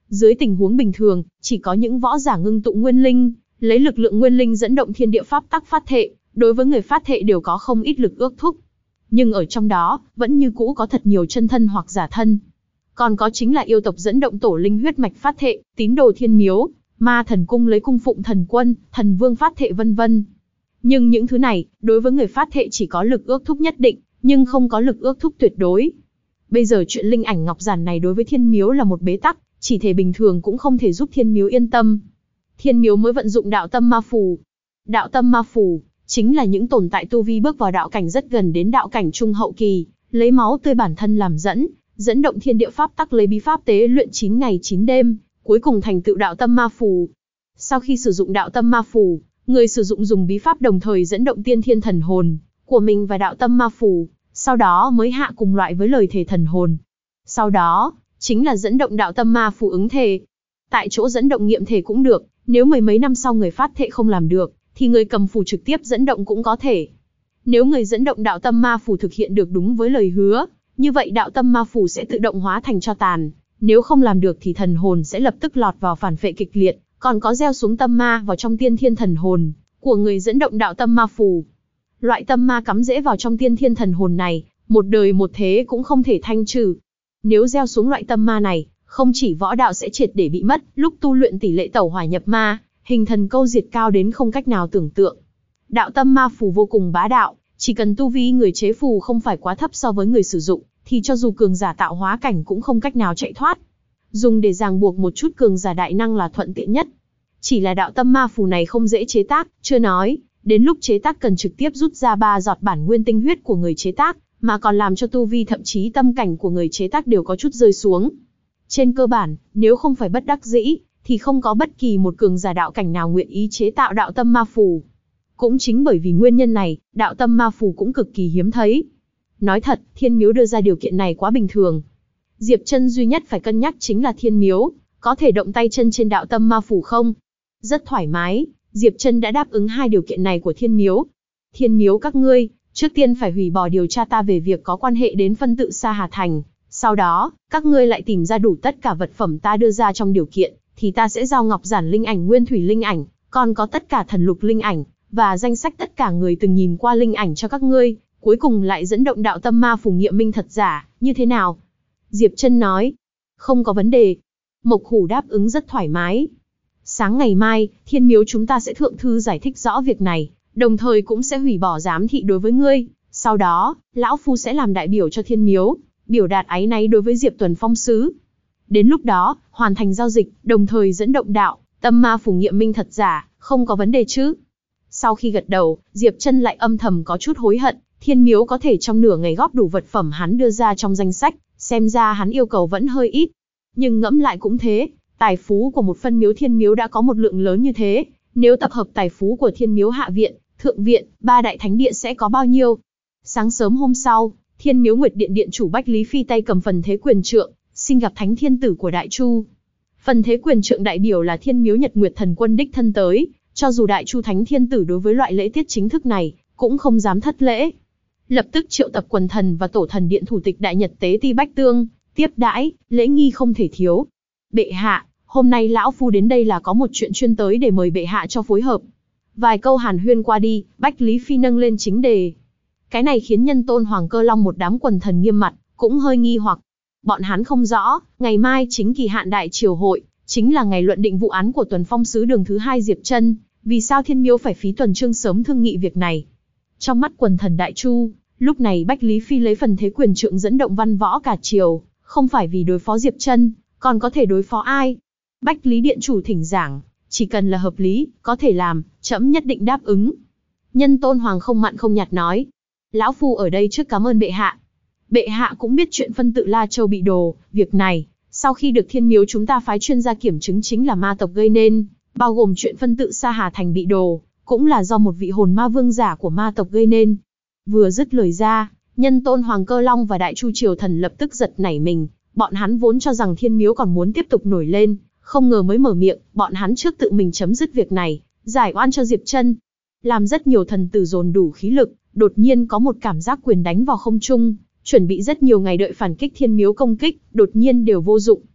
Speaker 1: Dưới tình huống bình thường, chỉ có những võ giả ngưng tụ nguyên linh, lấy lực lượng nguyên linh dẫn động thiên địa pháp tắc phát thệ, đối với người phát thệ đều có không ít lực ước thúc. Nhưng ở trong đó, vẫn như cũ có thật nhiều chân thân hoặc giả thân. Còn có chính là yêu tộc dẫn động tổ linh huyết mạch phát thệ, tín đồ thiên miếu, ma thần cung lấy cung phụng thần quân, thần vương phát thệ vân vân. Nhưng những thứ này, đối với người phát thệ chỉ có lực ước thúc nhất định, nhưng không có lực ước thúc tuyệt đối. Bây giờ chuyện linh ảnh ngọc giản này đối với thiên miếu là một bế tắc, chỉ thể bình thường cũng không thể giúp thiên miếu yên tâm. Thiên miếu mới vận dụng đạo tâm ma phù. Đạo tâm ma phù chính là những tồn tại tu vi bước vào đạo cảnh rất gần đến đạo cảnh trung hậu kỳ, lấy máu tươi bản thân làm dẫn động thiên địa pháp tắc lấy bí pháp tế luyện 9 ngày 9 đêm, cuối cùng thành tựu đạo tâm ma phù. Sau khi sử dụng đạo tâm ma phù, người sử dụng dùng bí pháp đồng thời dẫn động tiên thiên thần hồn của mình và đạo tâm ma phù, sau đó mới hạ cùng loại với lời thề thần hồn. Sau đó, chính là dẫn động đạo tâm ma phù ứng thề. Tại chỗ dẫn động nghiệm thề cũng được, nếu mười mấy năm sau người phát thệ không làm được, thì người cầm phù trực tiếp dẫn động cũng có thể. Nếu người dẫn động đạo tâm ma phù thực hiện được đúng với lời hứa, như vậy đạo tâm ma phù sẽ tự động hóa thành tro tàn. Nếu không làm được thì thần hồn sẽ lập tức lọt vào phản phệ kịch liệt, còn có gieo xuống tâm ma vào trong tiên thiên thần hồn của người dẫn động đạo tâm ma phù. Loại tâm ma cắm rễ vào trong tiên thiên thần hồn này, một đời một thế cũng không thể thanh trừ. Nếu gieo xuống loại tâm ma này, không chỉ võ đạo sẽ triệt để bị mất, lúc tu luyện tỷ lệ tẩu hỏa nhập ma, hình thần câu diệt cao đến không cách nào tưởng tượng. Đạo tâm ma phù vô cùng bá đạo, chỉ cần tu vi người chế phù không phải quá thấp so với người sử dụng, thì cho dù cường giả tạo hóa cảnh cũng không cách nào chạy thoát. Dùng để ràng buộc một chút cường giả đại năng là thuận tiện nhất. Chỉ là đạo tâm ma phù này không dễ chế tác, chưa nói, đến lúc chế tác cần trực tiếp rút ra 3 giọt bản nguyên tinh huyết của người chế tác, mà còn làm cho tu vi thậm chí tâm cảnh của người chế tác đều có chút rơi xuống. Trên cơ bản, nếu không phải bất đắc dĩ, thì không có bất kỳ một cường giả đạo cảnh nào nguyện ý chế tạo đạo tâm ma phù. Cũng chính bởi vì nguyên nhân này, đạo tâm ma phù cũng cực kỳ hiếm thấy. Nói thật, thiên miếu đưa ra điều kiện này quá bình thường. Diệp Chân duy nhất phải cân nhắc chính là thiên miếu, có thể động tay chân trên đạo tâm ma phù không? Rất thoải mái, Diệp Chân đã đáp ứng 2 điều kiện này của thiên miếu. Thiên miếu các ngươi, trước tiên phải hủy bỏ điều tra ta về việc có quan hệ đến phân tự Sa Hà Thành. Sau đó, các ngươi lại tìm ra đủ tất cả vật phẩm ta đưa ra trong điều kiện, thì ta sẽ giao ngọc giản linh ảnh nguyên thủy linh ảnh, còn có tất cả thần lục linh ảnh, và danh sách tất cả người từng nhìn qua linh ảnh cho các ngươi, cuối cùng lại dẫn động đạo tâm ma phù nghiệm minh thật giả, như thế nào? Diệp Chân nói, không có vấn đề. Mộc Hủ đáp ứng rất thoải mái. Sáng ngày mai, thiên miếu chúng ta sẽ thượng thư giải thích rõ việc này, đồng thời cũng sẽ hủy bỏ giám thị đối với ngươi. Sau đó, lão phu sẽ làm đại biểu cho thiên miếu, biểu đạt áy náy đối với Diệp Tuần Phong sứ. Đến lúc đó, hoàn thành giao dịch, đồng thời dẫn động đạo tâm ma phù nghiệm minh thật giả, không có vấn đề chứ? Sau khi gật đầu, Diệp Chân lại âm thầm có chút hối hận, thiên miếu có thể trong nửa ngày góp đủ vật phẩm hắn đưa ra trong danh sách, xem ra hắn yêu cầu vẫn hơi ít. Nhưng ngẫm lại cũng thế, tài phú của một phân miếu thiên miếu đã có một lượng lớn như thế, nếu tập hợp tài phú của thiên miếu hạ viện, thượng viện, 3 đại thánh địa sẽ có bao nhiêu? Sáng sớm hôm sau, thiên miếu Nguyệt Điện điện chủ Bách Lý Phi tay cầm phần thế quyền trượng, xin gặp thánh thiên tử của Đại Chu. Phần thế quyền trượng đại biểu là thiên miếu Nhật Nguyệt thần quân đích thân tới, cho dù Đại Chu thánh thiên tử đối với loại lễ tiết chính thức này, cũng không dám thất lễ. Lập tức triệu tập quần thần và tổ thần điện thủ tịch Đại Nhật Tế Ti Bách Tương, tiếp đãi, lễ nghi không thể thiếu. Bệ hạ, hôm nay lão phu đến đây là có một chuyện chuyên tới để mời bệ hạ cho phối hợp. Vài câu hàn huyên qua đi, Bách Lý Phi nâng lên chính đề. Cái này khiến Nhân Tôn Hoàng Cơ Long một đám quần thần nghiêm mặt, cũng hơi nghi hoặc. Bọn hắn không rõ, ngày mai chính kỳ hạn đại triều hội, chính là ngày luận định vụ án của Tuần Phong sứ đường thứ 2 Diệp Chân, vì sao thiên miếu phải phí tuần trương sớm thương nghị việc này? Trong mắt quần thần Đại Chu, lúc này Bách Lý Phi lấy phần thế quyền trượng dẫn động văn võ cả triều, không phải vì đối phó Diệp Chân, còn có thể đối phó ai? Bách Lý điện chủ thỉnh giảng, chỉ cần là hợp lý, có thể làm, trẫm nhất định đáp ứng. Nhân Tôn Hoàng không mặn không nhạt nói, lão phu ở đây trước cảm ơn bệ hạ. Bệ hạ cũng biết chuyện phân tự La Châu bị đồ, việc này, sau khi được thiên miếu chúng ta phái chuyên gia kiểm chứng chính là ma tộc gây nên, bao gồm chuyện phân tự Sa Hà Thành bị đồ, cũng là do một vị hồn ma vương giả của ma tộc gây nên. Vừa dứt lời ra, Nhân Tôn Hoàng Cơ Long và Đại Chu triều thần lập tức giật nảy mình, bọn hắn vốn cho rằng thiên miếu còn muốn tiếp tục nổi lên, không ngờ mới mở miệng, bọn hắn trước tự mình chấm dứt việc này, giải oan cho Diệp Chân. Làm rất nhiều thần tử dồn đủ khí lực, đột nhiên có một cảm giác quyền đánh vào không trung, chuẩn bị rất nhiều ngày đợi phản kích thiên miếu công kích, đột nhiên đều vô dụng.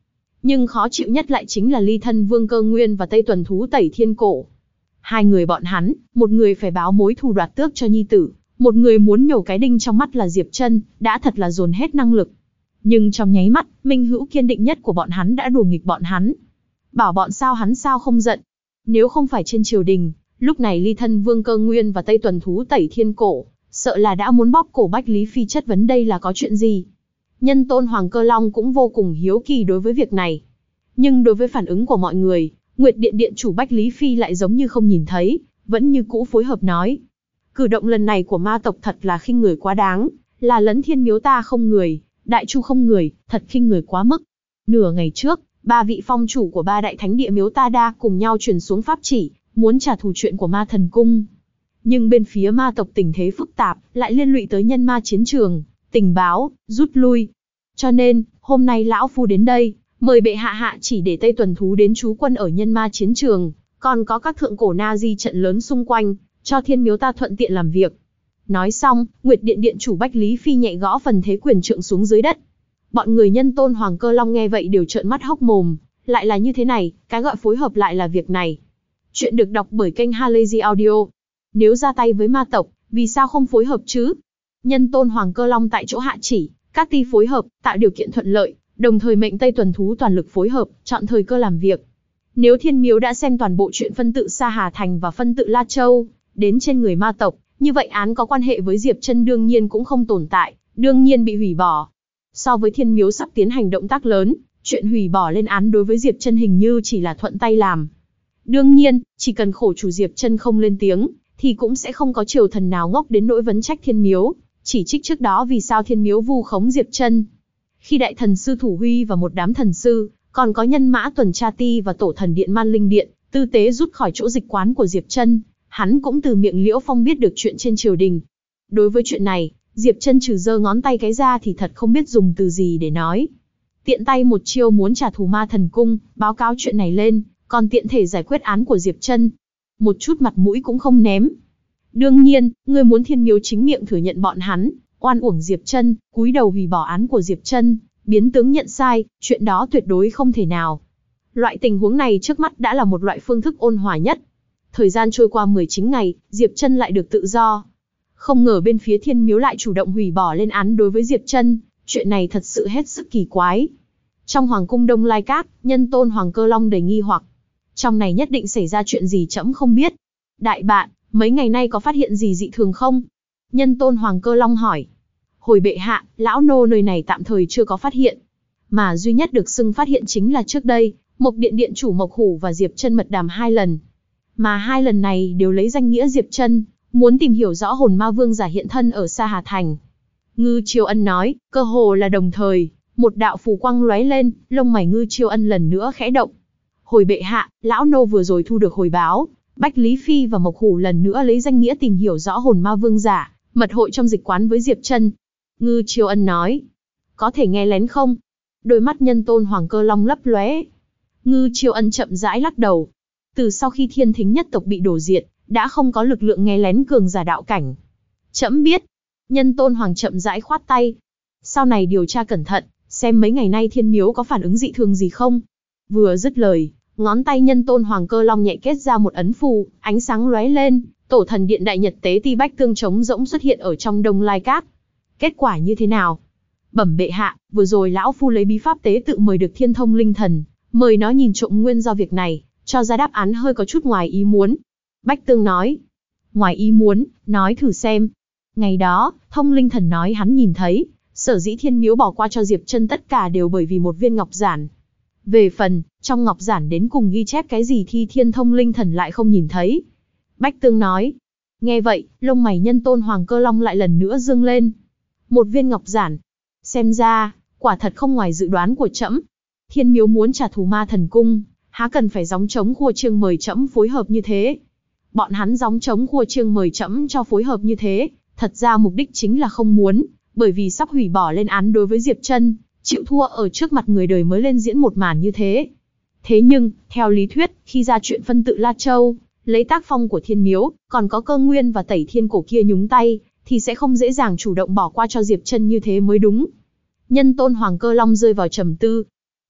Speaker 1: Nhưng khó chịu nhất lại chính là ly thân Vương Cơ Nguyên và Tây Tuần Thú Tẩy Thiên Cổ. Hai người bọn hắn, một người phải báo mối thù đoạt tước cho nhi tử, một người muốn nhổ cái đinh trong mắt là Diệp Trân, đã thật là dồn hết năng lực. Nhưng trong nháy mắt, minh hữu kiên định nhất của bọn hắn đã đùa nghịch bọn hắn. Bảo bọn sao hắn sao không giận. Nếu không phải trên triều đình, lúc này ly thân Vương Cơ Nguyên và Tây Tuần Thú Tẩy Thiên Cổ, sợ là đã muốn bóp cổ Bách Lý Phi chất vấn đây là có chuyện gì. Nhân tôn Hoàng Cơ Long cũng vô cùng hiếu kỳ đối với việc này. Nhưng đối với phản ứng của mọi người, Nguyệt Điện điện chủ Bách Lý Phi lại giống như không nhìn thấy, vẫn như cũ phối hợp nói. Cử động lần này của ma tộc thật là khinh người quá đáng, là lấn thiên miếu ta không người, đại chu không người, thật khinh người quá mức. Nửa ngày trước, ba vị phong chủ của ba đại thánh địa miếu ta đa cùng nhau truyền xuống pháp chỉ, muốn trả thù chuyện của ma thần cung. Nhưng bên phía ma tộc tình thế phức tạp, lại liên lụy tới nhân ma chiến trường, tình báo, rút lui. Cho nên, hôm nay lão phu đến đây, mời bệ hạ hạ chỉ để Tây Tuần Thú đến trú quân ở nhân ma chiến trường, còn có các thượng cổ na di trận lớn xung quanh, cho thiên miếu ta thuận tiện làm việc. Nói xong, Nguyệt Điện điện chủ Bách Lý Phi nhẹ gõ phần thế quyền trượng xuống dưới đất. Bọn người nhân tôn Hoàng Cơ Long nghe vậy đều trợn mắt hốc mồm, lại là như thế này, cái gọi phối hợp lại là việc này. Chuyện được đọc bởi kênh Halazy Audio. Nếu ra tay với ma tộc, vì sao không phối hợp chứ? Nhân tôn Hoàng Cơ Long tại chỗ hạ chỉ, các ty phối hợp, tạo điều kiện thuận lợi, đồng thời mệnh Tây Tuần Thú toàn lực phối hợp, chọn thời cơ làm việc. Nếu thiên miếu đã xem toàn bộ chuyện phân tự Sa Hà Thành và phân tự La Châu, đến trên người ma tộc, như vậy án có quan hệ với Diệp Trân đương nhiên cũng không tồn tại, đương nhiên bị hủy bỏ. So với thiên miếu sắp tiến hành động tác lớn, chuyện hủy bỏ lên án đối với Diệp Trân hình như chỉ là thuận tay làm. Đương nhiên, chỉ cần khổ chủ Diệp Trân không lên tiếng, thì cũng sẽ không có triều thần nào ngốc đến nỗi vấn trách thiên miếu, chỉ trích trước đó vì sao thiên miếu vu khống Diệp Trân. Khi đại thần sư Thủ Huy và một đám thần sư, còn có nhân mã tuần tra ti và tổ thần điện Man Linh Điện, tư tế rút khỏi chỗ dịch quán của Diệp Trân, hắn cũng từ miệng Liễu Phong biết được chuyện trên triều đình. Đối với chuyện này, Diệp Trân trừ giơ ngón tay cái ra thì thật không biết dùng từ gì để nói. Tiện tay một chiêu muốn trả thù ma thần cung, báo cáo chuyện này lên, còn tiện thể giải quyết án của Diệp Trân. Một chút mặt mũi cũng không ném. Đương nhiên, người muốn thiên miếu chính miệng thừa nhận bọn hắn, oan uổng Diệp Trân, cúi đầu hủy bỏ án của Diệp Trân, biến tướng nhận sai, chuyện đó tuyệt đối không thể nào. Loại tình huống này trước mắt đã là một loại phương thức ôn hòa nhất. Thời gian trôi qua 19 ngày, Diệp Trân lại được tự do. Không ngờ bên phía thiên miếu lại chủ động hủy bỏ lên án đối với Diệp Trân, chuyện này thật sự hết sức kỳ quái. Trong Hoàng cung Đông Lai Các, nhân tôn Hoàng Cơ Long đầy nghi hoặc. Trong này nhất định xảy ra chuyện gì trẫm không biết. Đại bạn, mấy ngày nay có phát hiện gì dị thường không? Nhân tôn Hoàng Cơ Long hỏi. Hồi bệ hạ, lão nô nơi này tạm thời chưa có phát hiện. Mà duy nhất được xưng phát hiện chính là trước đây, Mộc Điện điện chủ Mộc Hủ và Diệp Trân mật đàm 2 lần. Mà 2 lần này đều lấy danh nghĩa Diệp Trân, muốn tìm hiểu rõ hồn ma vương giả hiện thân ở Sa Hà Thành. Ngư Chiêu Ân nói, cơ hồ là đồng thời, một đạo phù quang lóe lên, lông mày Ngư Chiêu Ân lần nữa khẽ động. Hồi bệ hạ, lão nô vừa rồi thu được hồi báo, Bách Lý Phi và Mộc Hủ lần nữa lấy danh nghĩa tìm hiểu rõ hồn ma vương giả, mật hội trong dịch quán với Diệp Trân. Ngư Chiêu Ân nói, có thể nghe lén không? Đôi mắt nhân tôn Hoàng Cơ Long lấp lóe. Ngư Chiêu Ân chậm rãi lắc đầu. Từ sau khi Thiên Thính nhất tộc bị đổ diệt, đã không có lực lượng nghe lén cường giả đạo cảnh. Trẫm biết. Nhân tôn Hoàng chậm rãi khoát tay. Sau này điều tra cẩn thận, xem mấy ngày nay thiên miếu có phản ứng dị thường gì không. Vừa dứt lời, ngón tay nhân tôn Hoàng Cơ Long nhẹ kết ra một ấn phù, ánh sáng lóe lên, tổ thần điện đại nhật tế ti bách tương trống rỗng xuất hiện ở trong Đông Lai Các. Kết quả như thế nào? Bẩm bệ hạ, vừa rồi lão phu lấy bí pháp tế tự mời được Thiên Thông Linh Thần, mời nó nhìn trộm nguyên do việc này, cho ra đáp án hơi có chút ngoài ý muốn. Bách Tương nói. Ngoài ý muốn, nói thử xem. Ngày đó, Thông Linh Thần nói hắn nhìn thấy, sở dĩ thiên miếu bỏ qua cho Diệp Trân tất cả đều bởi vì một viên ngọc giản. Về phần, trong ngọc giản đến cùng ghi chép cái gì thì Thiên Thông Linh Thần lại không nhìn thấy. Bách Tương nói. Nghe vậy, lông mày nhân tôn Hoàng Cơ Long lại lần nữa dương lên. Một viên ngọc giản. Xem ra, quả thật không ngoài dự đoán của trẫm. Thiên miếu muốn trả thù ma thần cung, há cần phải gióng trống khua chiêng mời trẫm phối hợp như thế. Bọn hắn gióng trống khua chiêng mời trẫm cho phối hợp như thế, thật ra mục đích chính là không muốn, bởi vì sắp hủy bỏ lên án đối với Diệp Trân, chịu thua ở trước mặt người đời mới lên diễn một màn như thế. Thế nhưng, theo lý thuyết, khi ra chuyện phân tự La Châu, lấy tác phong của thiên miếu, còn có Cơ Nguyên và Tẩy Thiên Cổ kia nhúng tay, thì sẽ không dễ dàng chủ động bỏ qua cho Diệp Trân như thế mới đúng. Nhân tôn Hoàng Cơ Long rơi vào trầm tư.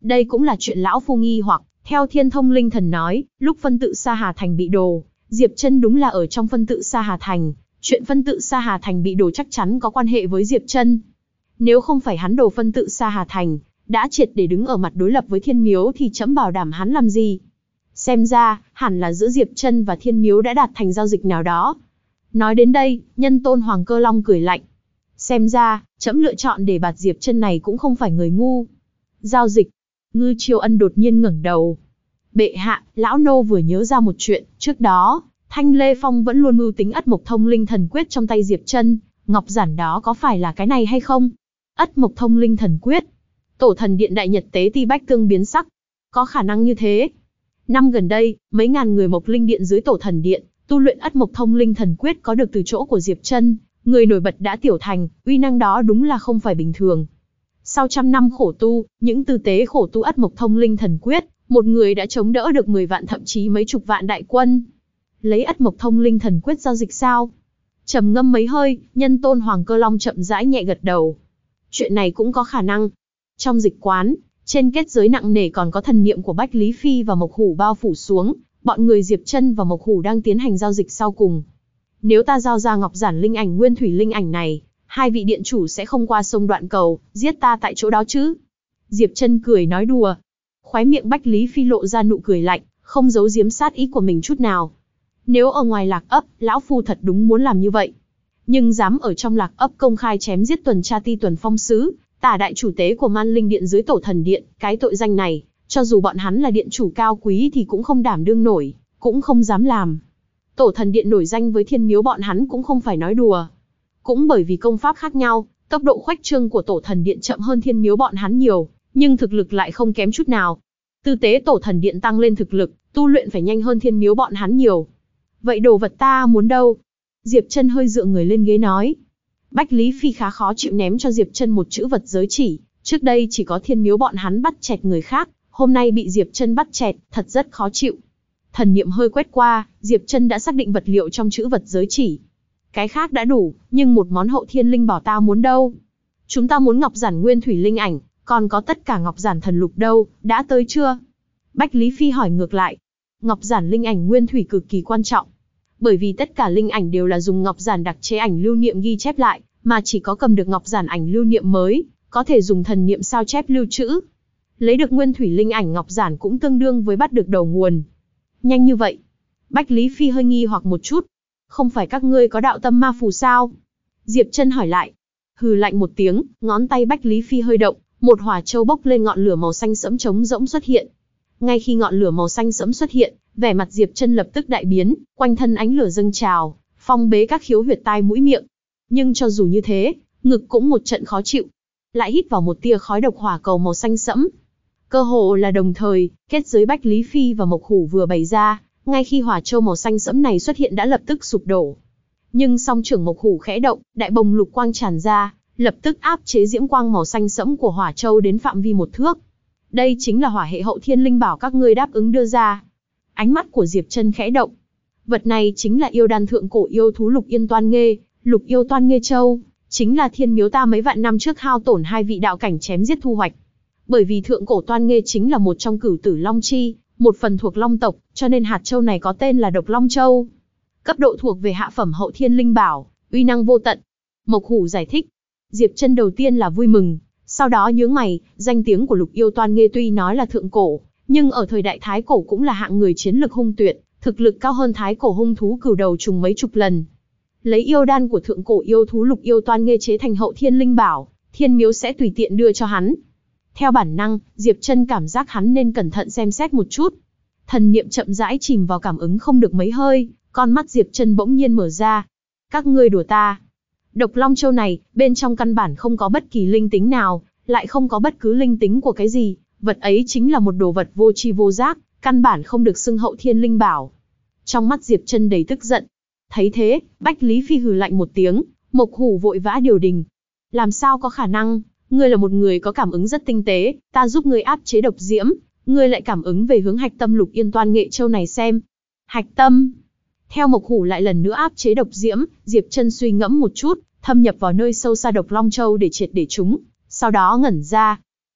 Speaker 1: Đây cũng là chuyện lão phu nghi hoặc, theo Thiên Thông Linh Thần nói, lúc phân tự Sa Hà Thành bị đổ, Diệp Chân đúng là ở trong phân tự Sa Hà Thành, chuyện phân tự Sa Hà Thành bị đổ chắc chắn có quan hệ với Diệp Chân. Nếu không phải hắn đổ phân tự Sa Hà Thành, đã triệt để đứng ở mặt đối lập với Thiên Miếu thì trẫm bảo đảm hắn làm gì? Xem ra, hẳn là giữa Diệp Chân và Thiên Miếu đã đạt thành giao dịch nào đó. Nói đến đây, Nhân Tôn Hoàng Cơ Long cười lạnh. Xem ra, trẫm lựa chọn để bạt Diệp Chân này cũng không phải người ngu. Giao dịch. Ngư Chiêu Ân đột nhiên ngẩng đầu. Bệ hạ, lão nô vừa nhớ ra một chuyện, trước đó, Thanh Lê Phong vẫn luôn mưu tính Ất Mộc Thông Linh Thần Quyết trong tay Diệp Chân, ngọc giản đó có phải là cái này hay không? Ất Mộc Thông Linh Thần Quyết. Tổ thần điện đại nhật tế ti bách tương biến sắc. Có khả năng như thế. Năm gần đây, mấy ngàn người Mộc Linh Điện dưới tổ thần điện, tu luyện Ất Mộc Thông Linh Thần Quyết có được từ chỗ của Diệp Chân, người nổi bật đã tiểu thành, uy năng đó đúng là không phải bình thường. Sau trăm năm khổ tu, những tư tế khổ tu Ất Mộc Thông Linh Thần Quyết, một người đã chống đỡ được 10 vạn thậm chí mấy chục vạn đại quân. Lấy Ất Mộc Thông Linh Thần Quyết giao dịch sao? Trầm ngâm mấy hơi, Nhân Tôn Hoàng Cơ Long chậm rãi nhẹ gật đầu. Chuyện này cũng có khả năng. Trong dịch quán, trên kết giới nặng nề còn có thần niệm của Bách Lý Phi và Mộc Hủ bao phủ xuống, bọn người Diệp Chân và Mộc Hủ đang tiến hành giao dịch sau cùng. Nếu ta giao ra ngọc giản linh ảnh nguyên thủy linh ảnh này, hai vị điện chủ sẽ không qua sông Đoạn Cầu, giết ta tại chỗ đó chứ? Diệp Chân cười nói đùa. Khóe miệng Bách Lý Phi lộ ra nụ cười lạnh, không giấu giếm sát ý của mình chút nào. Nếu ở ngoài Lạc Ấp, lão phu thật đúng muốn làm như vậy. Nhưng dám ở trong Lạc Ấp công khai chém giết tuần tra ti tuần phong sứ, tả đại chủ tế của Man Linh Điện dưới tổ thần điện, cái tội danh này, cho dù bọn hắn là điện chủ cao quý thì cũng không đảm đương nổi, cũng không dám làm. Tổ thần điện nổi danh với Thiên Miếu bọn hắn cũng không phải nói đùa. Cũng bởi vì công pháp khác nhau, tốc độ khuếch trương của tổ thần điện chậm hơn Thiên Miếu bọn hắn nhiều, nhưng thực lực lại không kém chút nào. Tư tế tổ thần điện tăng lên thực lực, tu luyện phải nhanh hơn Thiên Miếu bọn hắn nhiều. Vậy đồ vật ta muốn đâu? Diệp Chân hơi dựa người lên ghế nói. Bách Lý Phi khá khó chịu ném cho Diệp Chân một chữ vật giới chỉ, trước đây chỉ có Thiên Miếu bọn hắn bắt chẹt người khác, hôm nay bị Diệp Chân bắt chẹt, thật rất khó chịu. Thần niệm hơi quét qua, Diệp Chân đã xác định vật liệu trong chữ vật giới chỉ. Cái khác đã đủ, nhưng một món hậu thiên linh bảo ta muốn đâu? Chúng ta muốn ngọc giản nguyên thủy linh ảnh, còn có tất cả ngọc giản thần lục đâu, đã tới chưa? Bách Lý Phi hỏi ngược lại. Ngọc giản linh ảnh nguyên thủy cực kỳ quan trọng. Bởi vì tất cả linh ảnh đều là dùng ngọc giản đặc chế ảnh lưu niệm ghi chép lại, mà chỉ có cầm được ngọc giản ảnh lưu niệm mới, có thể dùng thần niệm sao chép lưu trữ. Lấy được nguyên thủy linh ảnh ngọc giản cũng tương đương với bắt được đầu nguồn. Nhanh như vậy? Bách Lý Phi hơi nghi hoặc một chút. Không phải các ngươi có đạo tâm ma phù sao? Diệp Chân hỏi lại. Hừ lạnh một tiếng, ngón tay Bách Lý Phi hơi động, một hỏa châu bốc lên ngọn lửa màu xanh sẫm trống rỗng xuất hiện. Ngay khi ngọn lửa màu xanh sẫm xuất hiện, vẻ mặt Diệp Chân lập tức đại biến, quanh thân ánh lửa dâng trào, phong bế các khiếu huyệt tai mũi miệng. Nhưng cho dù như thế, ngực cũng một trận khó chịu. Lại hít vào một tia khói độc hỏa cầu màu xanh sẫm. Cơ hồ là đồng thời, kết giới Bách Lý Phi và Mộc Hủ vừa bày ra, ngay khi hỏa châu màu xanh sẫm này xuất hiện đã lập tức sụp đổ. Nhưng song trưởng Mộc Hủ khẽ động, đại bồng lục quang tràn ra, lập tức áp chế diễm quang màu xanh sẫm của hỏa châu đến phạm vi 1 thước. Đây chính là hỏa hệ hậu thiên linh bảo các ngươi đáp ứng đưa ra. Ánh mắt của Diệp Chân khẽ động. Vật này chính là yêu đan thượng cổ yêu thú Lục Yên Toan Nghê, Lục Yêu Toan Nghê Châu, chính là Thiên Miếu ta mấy vạn năm trước hao tổn 2 vị đạo cảnh chém giết thu hoạch. Bởi vì thượng cổ Toan Nghê chính là một trong cửu tử Long Chi, một phần thuộc Long tộc, cho nên hạt châu này có tên là Độc Long Châu. Cấp độ thuộc về hạ phẩm hậu thiên linh bảo, uy năng vô tận. Mộc Hủ giải thích. Diệp Chân đầu tiên là vui mừng, sau đó nhướng mày, danh tiếng của Lục Yêu Toan Nghê tuy nói là thượng cổ, nhưng ở thời đại Thái cổ cũng là hạng người chiến lực hung tuyệt, thực lực cao hơn Thái cổ hung thú cửu đầu trùng mấy chục lần. Lấy yêu đan của thượng cổ yêu thú Lục Yêu Toan Nghê chế thành hậu thiên linh bảo, Thiên Miếu sẽ tùy tiện đưa cho hắn. Theo bản năng, Diệp Chân cảm giác hắn nên cẩn thận xem xét một chút. Thần niệm chậm rãi chìm vào cảm ứng không được mấy hơi, con mắt Diệp Chân bỗng nhiên mở ra. Các ngươi đùa ta? Độc Long Châu này, bên trong căn bản không có bất kỳ linh tính nào, lại không có bất cứ linh tính của cái gì, vật ấy chính là một đồ vật vô tri vô giác, căn bản không được xưng hậu thiên linh bảo. Trong mắt Diệp Chân đầy tức giận. Thấy thế, Bách Lý Phi hừ lạnh một tiếng, Mộc Hủ vội vã điều đình. Làm sao có khả năng, ngươi là một người có cảm ứng rất tinh tế, ta giúp ngươi áp chế độc diễm, ngươi lại cảm ứng về hướng hạch tâm Lục Yên Toan Nghệ Châu này xem. Hạch tâm? Theo Mộc Hủ lại lần nữa áp chế độc diễm, Diệp Chân suy ngẫm một chút, thâm nhập vào nơi sâu xa Độc Long Châu để triệt để chúng, sau đó ngẩn ra.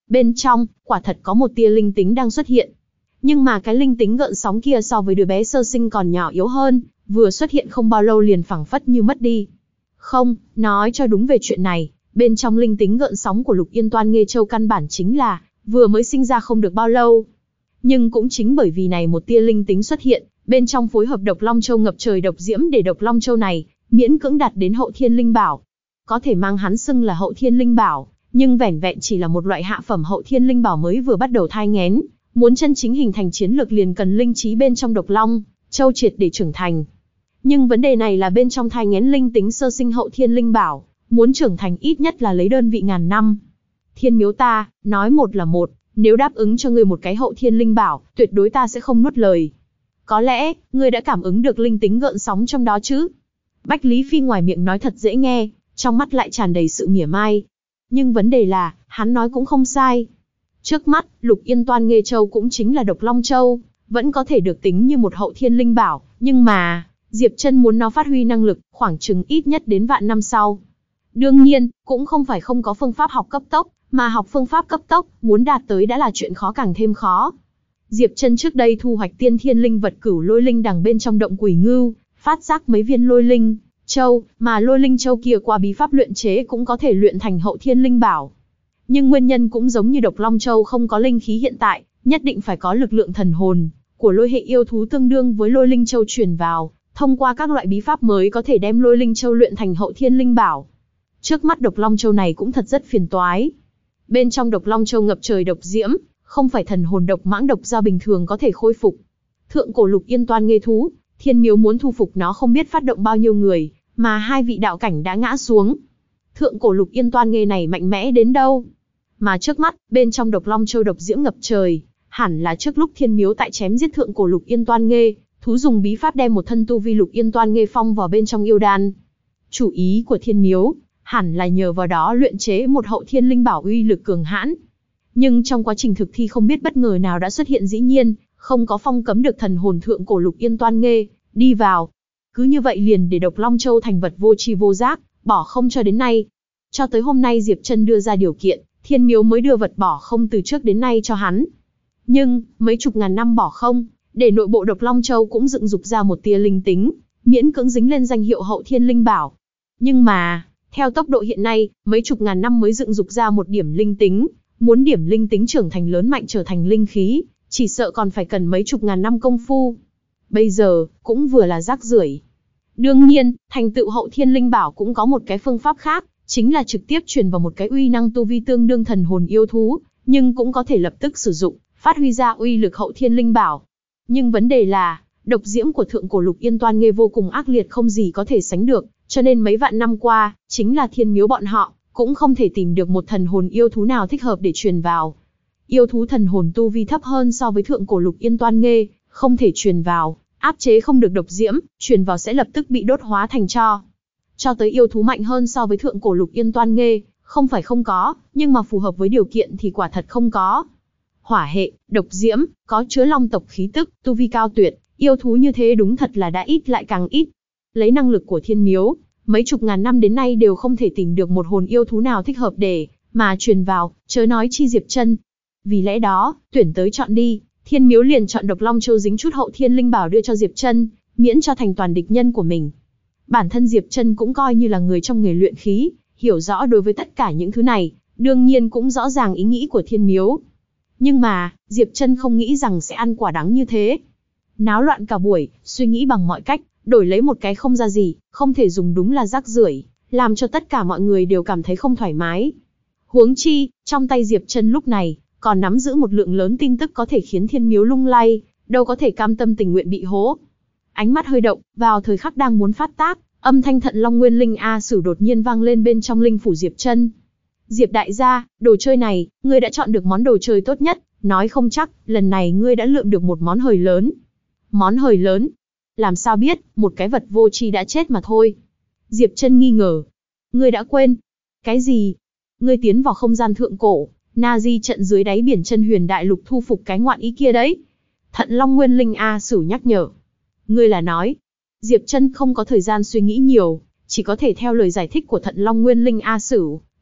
Speaker 1: Bên trong, quả thật có một tia linh tính đang xuất hiện. Nhưng mà cái linh tính gợn sóng kia so với đứa bé sơ sinh còn nhỏ yếu hơn, vừa xuất hiện không bao lâu liền phảng phất như mất đi. Không, nói cho đúng về chuyện này, bên trong linh tính gợn sóng của Lục Yên Toan Nghê Châu căn bản chính là vừa mới sinh ra không được bao lâu. Nhưng cũng chính bởi vì này một tia linh tính xuất hiện, bên trong phối hợp Độc Long Châu ngập trời độc diễm để Độc Long Châu này miễn cưỡng đạt đến Hậu Thiên Linh Bảo. Có thể mang hắn xưng là Hậu Thiên Linh Bảo, nhưng vẻn vẹn chỉ là một loại hạ phẩm Hậu Thiên Linh Bảo mới vừa bắt đầu thai nghén, muốn chân chính hình thành chiến lược liền cần linh trí bên trong Độc Long Châu triệt để trưởng thành. Nhưng vấn đề này là bên trong thai nghén linh tính sơ sinh Hậu Thiên Linh Bảo, muốn trưởng thành ít nhất là lấy đơn vị ngàn năm. Thiên Miếu ta, nói một là một, nếu đáp ứng cho ngươi một cái Hậu Thiên Linh Bảo, tuyệt đối ta sẽ không nuốt lời. Có lẽ, ngươi đã cảm ứng được linh tính gợn sóng trong đó chứ? Bách Lý Phi ngoài miệng nói thật dễ nghe, trong mắt lại tràn đầy sự mỉa mai. Nhưng vấn đề là, hắn nói cũng không sai. Trước mắt, Lục Yên Toan Nghê Châu cũng chính là Độc Long Châu, vẫn có thể được tính như một Hậu Thiên Linh Bảo, nhưng mà, Diệp Chân muốn nó phát huy năng lực, khoảng chừng ít nhất đến vạn năm sau. Đương nhiên, cũng không phải không có phương pháp học cấp tốc, mà học phương pháp cấp tốc, muốn đạt tới đã là chuyện khó càng thêm khó. Diệp Chân trước đây thu hoạch tiên thiên linh vật Cửu Lôi Linh đằng bên trong động Quỷ Ngưu, phát giác mấy viên Lôi Linh Châu, mà Lôi Linh Châu kia qua bí pháp luyện chế cũng có thể luyện thành Hậu Thiên Linh Bảo. Nhưng nguyên nhân cũng giống như Độc Long Châu không có linh khí hiện tại, nhất định phải có lực lượng thần hồn của lôi hệ yêu thú tương đương với Lôi Linh Châu truyền vào, thông qua các loại bí pháp mới có thể đem Lôi Linh Châu luyện thành Hậu Thiên Linh Bảo. Trước mắt Độc Long Châu này cũng thật rất phiền toái. Bên trong Độc Long Châu ngập trời độc diễm, không phải thần hồn độc mãng độc dao bình thường có thể khôi phục. Thượng cổ Lục Yên Toan Nghê thú, Thiên Miếu muốn thu phục nó không biết phát động bao nhiêu người, mà hai vị đạo cảnh đã ngã xuống. Thượng cổ Lục Yên Toan Nghê này mạnh mẽ đến đâu? Mà trước mắt, bên trong Độc Long Châu độc diễm ngập trời, hẳn là trước lúc Thiên Miếu tại chém giết thượng cổ Lục Yên Toan Nghê, thú dùng bí pháp đem một thân tu vi Lục Yên Toan Nghê phong vào bên trong yêu đan. Chủ ý của Thiên Miếu, hẳn là nhờ vào đó luyện chế một Hậu Thiên Linh Bảo uy lực cường hãn. Nhưng trong quá trình thực thi không biết bất ngờ nào đã xuất hiện, dĩ nhiên không có phong cấm được thần hồn thượng cổ Lục Yên Toan Nghê đi vào. Cứ như vậy liền để Độc Long Châu thành vật vô tri vô giác, bỏ không cho đến nay. Cho tới hôm nay Diệp Chân đưa ra điều kiện, Thiên Miếu mới đưa vật bỏ không từ trước đến nay cho hắn. Nhưng, mấy chục ngàn năm bỏ không, để nội bộ Độc Long Châu cũng dựng dục ra một tia linh tính, miễn cưỡng dính lên danh hiệu Hậu Thiên Linh Bảo. Nhưng mà, theo tốc độ hiện nay, mấy chục ngàn năm mới dựng dục ra một điểm linh tính, muốn điểm linh tính trưởng thành lớn mạnh trở thành linh khí, chỉ sợ còn phải cần mấy chục ngàn năm công phu. Bây giờ, cũng vừa là rác rưởi. Đương nhiên, thành tựu Hậu Thiên Linh Bảo cũng có một cái phương pháp khác, chính là trực tiếp truyền vào một cái uy năng tu vi tương đương thần hồn yêu thú, nhưng cũng có thể lập tức sử dụng, phát huy ra uy lực Hậu Thiên Linh Bảo. Nhưng vấn đề là, độc diễm của thượng cổ Lục Yên Toan Nghê vô cùng ác liệt không gì có thể sánh được, cho nên mấy vạn năm qua, chính là Thiên Miếu bọn họ cũng không thể tìm được một thần hồn yêu thú nào thích hợp để truyền vào. Yêu thú thần hồn tu vi thấp hơn so với thượng cổ Lục Yên Toan Nghê, không thể truyền vào, áp chế không được độc diễm, truyền vào sẽ lập tức bị đốt hóa thành tro. Cho tới yêu thú mạnh hơn so với thượng cổ Lục Yên Toan Nghê, không phải không có, nhưng mà phù hợp với điều kiện thì quả thật không có. Hỏa hệ, độc diễm, có chứa long tộc khí tức, tu vi cao tuyệt, yêu thú như thế đúng thật là đã ít lại càng ít. Lấy năng lực của Thiên Miếu, mấy chục ngàn năm đến nay đều không thể tìm được một hồn yêu thú nào thích hợp để mà truyền vào, chớ nói chi Diệp Chân. Vì lẽ đó, tuyển tới chọn đi, Thiên Miếu liền chọn Độc Long Châu dính chút Hậu Thiên Linh Bảo đưa cho Diệp Chân, miễn cho thành toàn địch nhân của mình. Bản thân Diệp Chân cũng coi như là người trong nghề luyện khí, hiểu rõ đối với tất cả những thứ này, đương nhiên cũng rõ ràng ý nghĩ của Thiên Miếu. Nhưng mà, Diệp Chân không nghĩ rằng sẽ ăn quả đắng như thế. Náo loạn cả buổi, suy nghĩ bằng mọi cách, đổi lấy một cái không ra gì, không thể dùng đúng là rác rưởi, làm cho tất cả mọi người đều cảm thấy không thoải mái. Huống chi, trong tay Diệp Chân lúc này, còn nắm giữ một lượng lớn tin tức có thể khiến Thiên Miếu lung lay, đâu có thể cam tâm tình nguyện bị hố. Ánh mắt hơi động, vào thời khắc đang muốn phát tác, âm thanh Thận Long Nguyên Linh A Sử đột nhiên vang lên bên trong linh phủ Diệp Chân. Diệp đại gia, đồ chơi này, ngươi đã chọn được món đồ chơi tốt nhất, nói không chắc, lần này ngươi đã lượm được một món hời lớn. Món hời lớn? Làm sao biết, một cái vật vô tri đã chết mà thôi. Diệp Chân nghi ngờ. Ngươi đã quên. Cái gì? Ngươi tiến vào không gian thượng cổ, na di trận dưới đáy biển Chân Huyền Đại Lục thu phục cái ngoạn ý kia đấy. Thận Long Nguyên Linh A Sử nhắc nhở. Ngươi là nói. Diệp Chân không có thời gian suy nghĩ nhiều, chỉ có thể theo lời giải thích của Thận Long Nguyên Linh A Sử,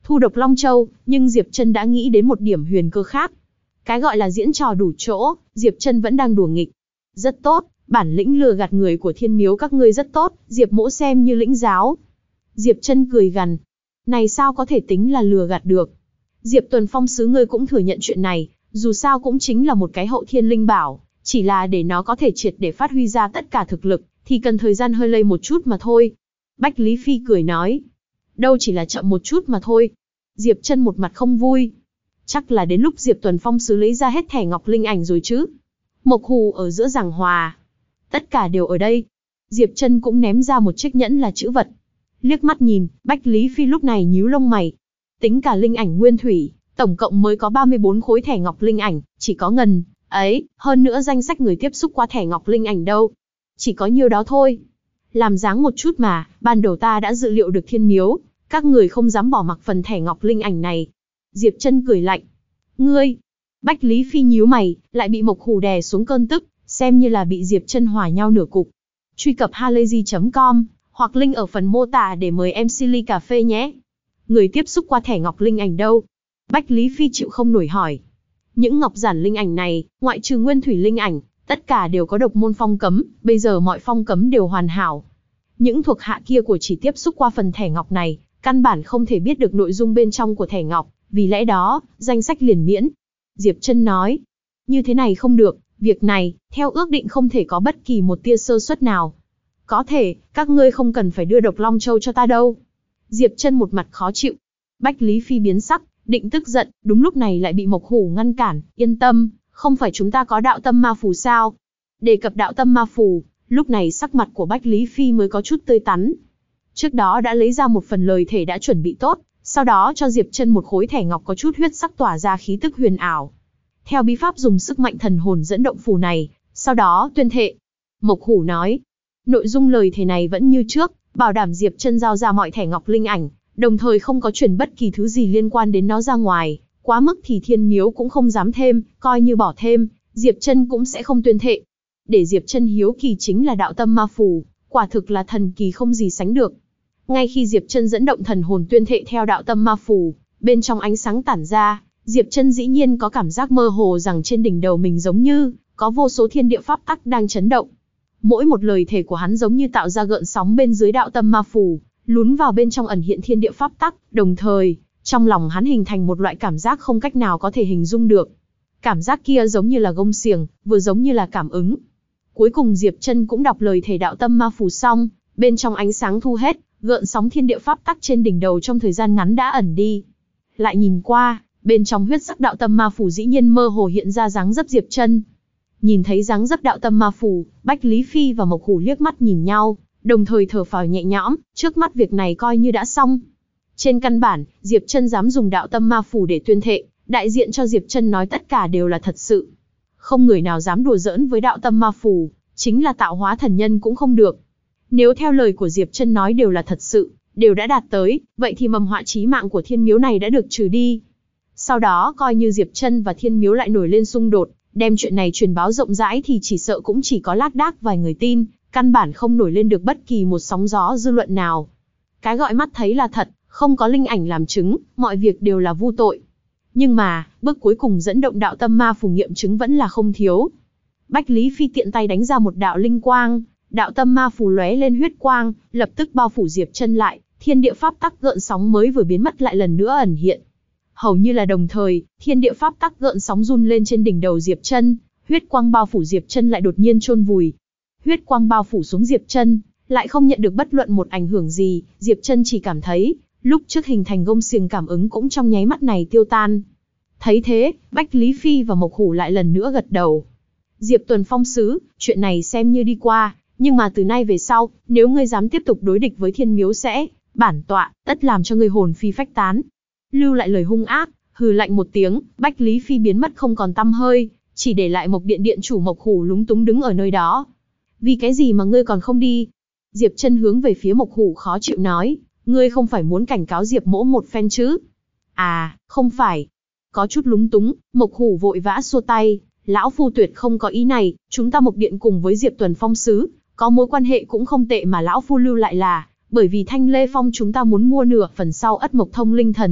Speaker 1: thu độc Long Châu, nhưng Diệp Trân đã nghĩ đến một điểm huyền cơ khác. Cái gọi là diễn trò đủ chỗ, Diệp Trân vẫn đang đùa nghịch. Rất tốt, bản lĩnh lừa gạt người của Thiên Miếu các ngươi rất tốt, Diệp Mỗ xem như lĩnh giáo. Diệp Trân cười gằn. Này sao có thể tính là lừa gạt được? Diệp Tuần Phong sứ ngươi cũng thừa nhận chuyện này, dù sao cũng chính là một cái hậu thiên linh bảo, chỉ là để nó có thể triệt để phát huy ra tất cả thực lực, thì cần thời gian hơi lây một chút mà thôi. Bách Lý Phi cười nói. Đâu chỉ là chậm một chút mà thôi. Diệp Trân một mặt không vui. Chắc là đến lúc Diệp Tuần Phong sứ lấy ra hết thẻ ngọc linh ảnh rồi chứ. Mộc Hù ở giữa giảng hòa. Tất cả đều ở đây. Diệp Trân cũng ném ra một chiếc nhẫn là chữ vật. Liếc mắt nhìn, Bách Lý Phi lúc này nhíu lông mày. Tính cả linh ảnh nguyên thủy, tổng cộng mới có 34 khối thẻ ngọc linh ảnh, chỉ có ngần ấy, hơn nữa danh sách người tiếp xúc qua thẻ ngọc linh ảnh đâu. Chỉ có nhiêu đó thôi. Làm dáng một chút mà, ban đầu ta đã dự liệu được Thiên Miếu, các người không dám bỏ mặc phần thẻ ngọc linh ảnh này. Diệp Trân cười lạnh. Ngươi! Bách Lý Phi nhíu mày, lại bị Mộc Hù đè xuống cơn tức, xem như là bị Diệp Trân hòa nhau nửa cục. Truy cập halayzi.com, hoặc link ở phần mô tả để mời em Silly cà phê nhé. Người tiếp xúc qua thẻ ngọc linh ảnh đâu? Bách Lý Phi chịu không nổi hỏi. Những ngọc giản linh ảnh này, ngoại trừ nguyên thủy linh ảnh, tất cả đều có độc môn phong cấm, bây giờ mọi phong cấm đều hoàn hảo. Những thuộc hạ kia của chỉ tiếp xúc qua phần thẻ ngọc này, căn bản không thể biết được nội dung bên trong của thẻ ngọc, vì lẽ đó, danh sách liền miễn. Diệp Trân nói, như thế này không được, việc này, theo ước định không thể có bất kỳ một tia sơ suất nào. Có thể, các ngươi không cần phải đưa độc Long Châu cho ta đâu. Diệp Trân một mặt khó chịu. Bách Lý Phi biến sắc, định tức giận, đúng lúc này lại bị Mộc Hù ngăn cản, yên tâm, không phải chúng ta có đạo tâm ma phù sao? Đề cập đạo tâm ma phù, lúc này sắc mặt của Bách Lý Phi mới có chút tươi tắn. Trước đó đã lấy ra một phần lời thể đã chuẩn bị tốt, sau đó cho Diệp Trân một khối thẻ ngọc có chút huyết sắc tỏa ra khí tức huyền ảo. Theo bí pháp dùng sức mạnh thần hồn dẫn động phù này, sau đó tuyên thệ. Mộc Hù nói, nội dung lời thể này vẫn như trước, bảo đảm Diệp Trân giao ra mọi thẻ ngọc linh ảnh, đồng thời không có chuyển bất kỳ thứ gì liên quan đến nó ra ngoài, quá mức thì Thiên Miếu cũng không dám thêm, coi như bỏ thêm, Diệp Trân cũng sẽ không tuyên thệ. Để Diệp Trân hiếu kỳ chính là đạo tâm ma phù, quả thực là thần kỳ không gì sánh được. Ngay khi Diệp Trân dẫn động thần hồn tuyên thệ theo đạo tâm ma phù, bên trong ánh sáng tản ra, Diệp Trân dĩ nhiên có cảm giác mơ hồ rằng trên đỉnh đầu mình giống như có vô số thiên địa pháp tắc đang chấn động. Mỗi một lời thể của hắn giống như tạo ra gợn sóng bên dưới đạo tâm ma phù, lún vào bên trong ẩn hiện thiên địa pháp tắc, đồng thời, trong lòng hắn hình thành một loại cảm giác không cách nào có thể hình dung được. Cảm giác kia giống như là gông xiềng, vừa giống như là cảm ứng. Cuối cùng Diệp Trân cũng đọc lời thể đạo tâm ma phù xong, bên trong ánh sáng thu hết, gợn sóng thiên địa pháp tắc trên đỉnh đầu trong thời gian ngắn đã ẩn đi. Lại nhìn qua, bên trong huyết sắc đạo tâm ma phù dĩ nhiên mơ hồ hiện ra dáng dấp Diệp Trân. Nhìn thấy dáng dấp đạo tâm ma phù, Bách Lý Phi và Mộc Hù liếc mắt nhìn nhau, đồng thời thở phào nhẹ nhõm, trước mắt việc này coi như đã xong. Trên căn bản, Diệp Trân dám dùng đạo tâm ma phù để tuyên thệ, đại diện cho Diệp Trân nói tất cả đều là thật sự. Không người nào dám đùa giỡn với đạo tâm ma phù, chính là tạo hóa thần nhân cũng không được. Nếu theo lời của Diệp Trân nói đều là thật sự, đều đã đạt tới, vậy thì mầm họa chí mạng của Thiên Miếu này đã được trừ đi. Sau đó coi như Diệp Trân và Thiên Miếu lại nổi lên xung đột, đem chuyện này truyền báo rộng rãi thì chỉ sợ cũng chỉ có lác đác vài người tin, căn bản không nổi lên được bất kỳ một sóng gió dư luận nào. Cái gọi mắt thấy là thật, không có linh ảnh làm chứng, mọi việc đều là vu tội. Nhưng mà, bước cuối cùng dẫn động đạo tâm ma phù nghiệm chứng vẫn là không thiếu. Bách Lý Phi tiện tay đánh ra một đạo linh quang, đạo tâm ma phù lóe lên huyết quang, lập tức bao phủ Diệp Trân lại, thiên địa pháp tắc gợn sóng mới vừa biến mất lại lần nữa ẩn hiện. Hầu như là đồng thời, thiên địa pháp tắc gợn sóng run lên trên đỉnh đầu Diệp Trân, huyết quang bao phủ Diệp Trân lại đột nhiên chôn vùi. Huyết quang bao phủ xuống Diệp Trân, lại không nhận được bất luận một ảnh hưởng gì, Diệp Trân chỉ cảm thấy, lúc trước hình thành gông xiềng cảm ứng cũng trong nháy mắt này tiêu tan. Thấy thế, Bách Lý Phi và Mộc Hù lại lần nữa gật đầu. Diệp Tuần Phong sứ, chuyện này xem như đi qua, nhưng mà từ nay về sau, nếu ngươi dám tiếp tục đối địch với Thiên Miếu sẽ, bản tọa, tất làm cho ngươi hồn phi phách tán. Lưu lại lời hung ác, hừ lạnh một tiếng, Bách Lý Phi biến mất không còn tăm hơi, chỉ để lại Mộc Điện điện chủ Mộc Hù lúng túng đứng ở nơi đó. Vì cái gì mà ngươi còn không đi? Diệp Trân hướng về phía Mộc Hù khó chịu nói, ngươi không phải muốn cảnh cáo Diệp mỗ một phen chứ? À, không phải. Có chút lúng túng, Mộc Hù vội vã xua tay, lão phu tuyệt không có ý này, chúng ta Mộc Điện cùng với Diệp Tuần Phong sứ, có mối quan hệ cũng không tệ mà lão phu lưu lại là, bởi vì Thanh Lê Phong chúng ta muốn mua nửa phần sau Ất Mộc Thông linh thần,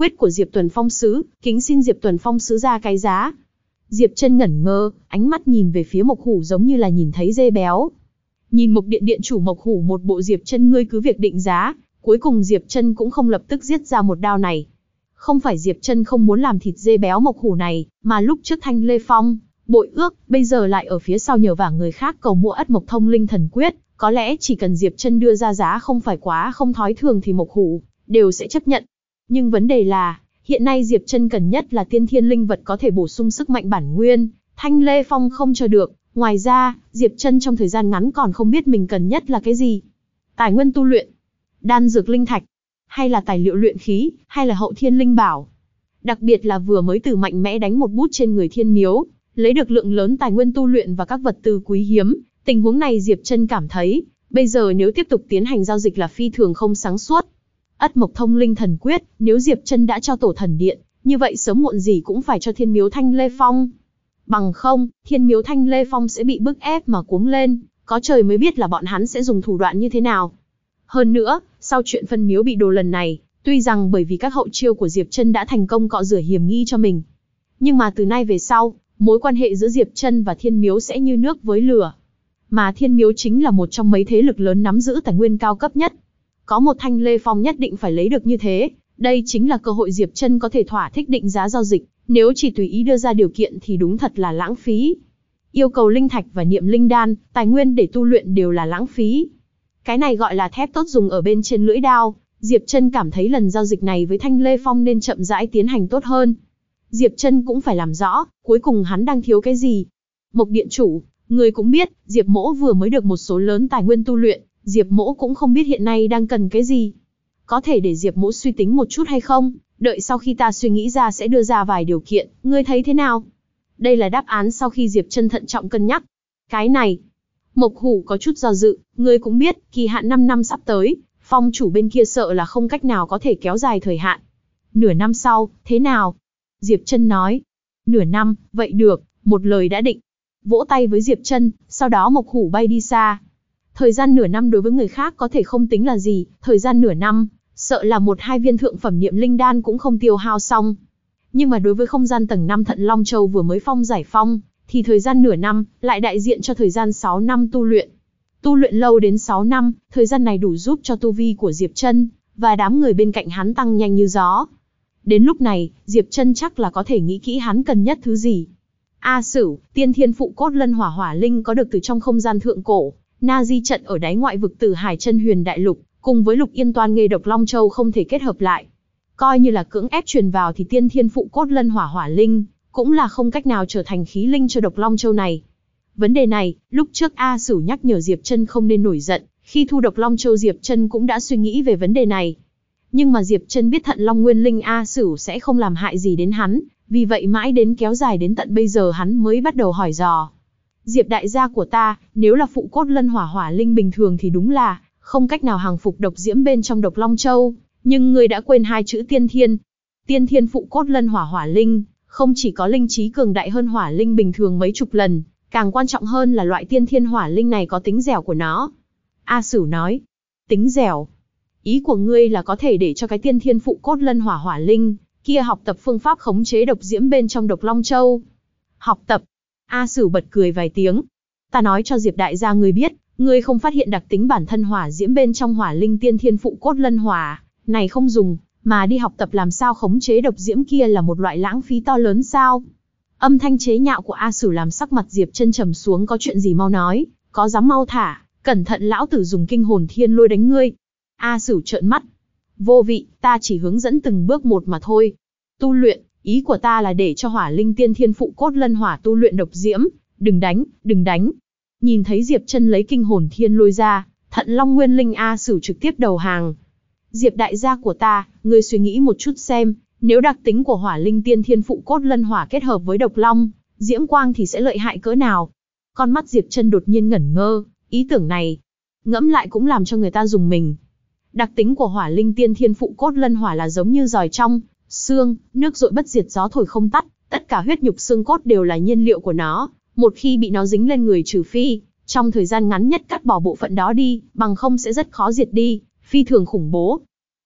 Speaker 1: Quyết của Diệp Tuần Phong Sứ, kính xin Diệp Tuần Phong Sứ ra cái giá. Diệp Chân ngẩn ngơ, ánh mắt nhìn về phía Mộc Hủ giống như là nhìn thấy dê béo. Nhìn Mộc Điện điện chủ Mộc Hủ một bộ Diệp Chân ngươi cứ việc định giá, cuối cùng Diệp Chân cũng không lập tức giết ra một đao này. Không phải Diệp Chân không muốn làm thịt dê béo Mộc Hủ này, mà lúc trước Thanh Lê Phong bội ước, bây giờ lại ở phía sau nhờ vả người khác cầu mua Ất Mộc Thông Linh Thần Quyết, có lẽ chỉ cần Diệp Chân đưa ra giá không phải quá không thói thường thì Mộc Hủ đều sẽ chấp nhận. Nhưng vấn đề là, hiện nay Diệp Chân cần nhất là tiên thiên linh vật có thể bổ sung sức mạnh bản nguyên, Thanh Lê Phong không cho được. Ngoài ra, Diệp Chân trong thời gian ngắn còn không biết mình cần nhất là cái gì. Tài nguyên tu luyện, đan dược linh thạch, hay là tài liệu luyện khí, hay là hậu thiên linh bảo. Đặc biệt là vừa mới từ mạnh mẽ đánh một bút trên người Thiên Miếu, lấy được lượng lớn tài nguyên tu luyện và các vật tư quý hiếm. Tình huống này Diệp Chân cảm thấy, bây giờ nếu tiếp tục tiến hành giao dịch là phi thường không sáng suốt. Ất Mộc Thông Linh Thần Quyết, nếu Diệp Chân đã cho Tổ Thần Điện, như vậy sớm muộn gì cũng phải cho Thiên Miếu Thanh Lê Phong. Bằng không, Thiên Miếu Thanh Lê Phong sẽ bị bức ép mà cuống lên, có trời mới biết là bọn hắn sẽ dùng thủ đoạn như thế nào. Hơn nữa, sau chuyện phân miếu bị đồ lần này, tuy rằng bởi vì các hậu chiêu của Diệp Chân đã thành công cọ rửa hiểm nghi cho mình, nhưng mà từ nay về sau, mối quan hệ giữa Diệp Chân và Thiên Miếu sẽ như nước với lửa. Mà Thiên Miếu chính là một trong mấy thế lực lớn nắm giữ tài nguyên cao cấp nhất. Có một Thanh Lê Phong nhất định phải lấy được như thế, đây chính là cơ hội Diệp Chân có thể thỏa thích định giá giao dịch, nếu chỉ tùy ý đưa ra điều kiện thì đúng thật là lãng phí. Yêu cầu linh thạch và niệm linh đan, tài nguyên để tu luyện đều là lãng phí. Cái này gọi là thép tốt dùng ở bên trên lưỡi đao, Diệp Chân cảm thấy lần giao dịch này với Thanh Lê Phong nên chậm rãi tiến hành tốt hơn. Diệp Chân cũng phải làm rõ, cuối cùng hắn đang thiếu cái gì. Mộc điện chủ, người cũng biết, Diệp Mỗ vừa mới được một số lớn tài nguyên tu luyện, Diệp Mỗ cũng không biết hiện nay đang cần cái gì. Có thể để Diệp Mỗ suy tính một chút hay không? Đợi sau khi ta suy nghĩ ra sẽ đưa ra vài điều kiện, ngươi thấy thế nào? Đây là đáp án sau khi Diệp Chân thận trọng cân nhắc. Cái này, Mộc Hủ có chút do dự, ngươi cũng biết, kỳ hạn 5 năm sắp tới, Phong chủ bên kia sợ là không cách nào có thể kéo dài thời hạn. Nửa năm sau, thế nào? Diệp Chân nói. Nửa năm, vậy được, một lời đã định. Vỗ tay với Diệp Chân, sau đó Mộc Hủ bay đi xa. Thời gian nửa năm đối với người khác có thể không tính là gì, thời gian nửa năm, sợ là 1-2 viên thượng phẩm niệm linh đan cũng không tiêu hao xong. Nhưng mà đối với không gian tầng 5 Thận Long Châu vừa mới phong giải phong, thì thời gian nửa năm lại đại diện cho thời gian 6 năm tu luyện. Tu luyện lâu đến 6 năm, thời gian này đủ giúp cho tu vi của Diệp Chân và đám người bên cạnh hắn tăng nhanh như gió. Đến lúc này, Diệp Chân chắc là có thể nghĩ kỹ hắn cần nhất thứ gì. A Sửu, Tiên Thiên Phụ Cốt Lân Hỏa Hỏa Linh có được từ trong không gian thượng cổ, Na Di trận ở đáy ngoại vực Tử Hải Chân Huyền Đại Lục, cùng với Lục Yên Toan Nghê Độc Long Châu không thể kết hợp lại. Coi như là cưỡng ép truyền vào thì Tiên Thiên Phụ Cốt Lân Hỏa Hỏa Linh cũng là không cách nào trở thành khí linh cho Độc Long Châu này. Vấn đề này, lúc trước A Sửu nhắc nhở Diệp Chân không nên nổi giận, khi thu Độc Long Châu Diệp Chân cũng đã suy nghĩ về vấn đề này. Nhưng mà Diệp Chân biết Thận Long Nguyên Linh A Sửu sẽ không làm hại gì đến hắn, vì vậy mãi đến kéo dài đến tận bây giờ hắn mới bắt đầu hỏi dò. Diệp đại gia của ta, nếu là Phụ Cốt Lân Hỏa Hỏa Linh bình thường thì đúng là không cách nào hàng phục độc diễm bên trong Độc Long Châu, nhưng ngươi đã quên hai chữ tiên thiên. Tiên Thiên Phụ Cốt Lân Hỏa Hỏa Linh, không chỉ có linh trí cường đại hơn hỏa linh bình thường mấy chục lần, càng quan trọng hơn là loại tiên thiên hỏa linh này có tính dẻo của nó. A Sửu nói, tính dẻo. Ý của ngươi là có thể để cho cái Tiên Thiên Phụ Cốt Lân Hỏa Hỏa Linh kia học tập phương pháp khống chế độc diễm bên trong Độc Long Châu. Học tập? A Sửu bật cười vài tiếng. Ta nói cho Diệp đại gia ngươi biết, ngươi không phát hiện đặc tính bản thân hỏa diễm bên trong hỏa linh Tiên Thiên Phụ Cốt Lân Hỏa này không dùng, mà đi học tập làm sao khống chế độc diễm kia là một loại lãng phí to lớn sao? Âm thanh chế nhạo của A Sửu làm sắc mặt Diệp Chân trầm xuống, có chuyện gì mau nói, có dám mau thả, cẩn thận lão tử dùng Kinh Hồn Thiên Lôi đánh ngươi. A Sửu trợn mắt. Vô vị, ta chỉ hướng dẫn từng bước một mà thôi. Tu luyện, ý của ta là để cho hỏa linh Tiên Thiên Phụ Cốt Lân Hỏa tu luyện độc diễm, đừng đánh, đừng đánh. Nhìn thấy Diệp Chân lấy Kinh Hồn Thiên Lôi ra, Thận Long Nguyên Linh A Sửu trực tiếp đầu hàng. Diệp đại gia của ta, ngươi suy nghĩ một chút xem, nếu đặc tính của hỏa linh Tiên Thiên Phụ Cốt Lân Hỏa kết hợp với Độc Long Diễm Quang thì sẽ lợi hại cỡ nào? Con mắt Diệp Chân đột nhiên ngẩn ngơ, ý tưởng này, ngẫm lại cũng làm cho người ta rùng mình. Đặc tính của hỏa linh Tiên Thiên Phụ Cốt Lân Hỏa là giống như giòi trong xương, nước dội bất diệt gió thổi không tắt, tất cả huyết nhục xương cốt đều là nhiên liệu của nó, một khi bị nó dính lên người trừ phi trong thời gian ngắn nhất cắt bỏ bộ phận đó đi, bằng không sẽ rất khó diệt đi, phi thường khủng bố.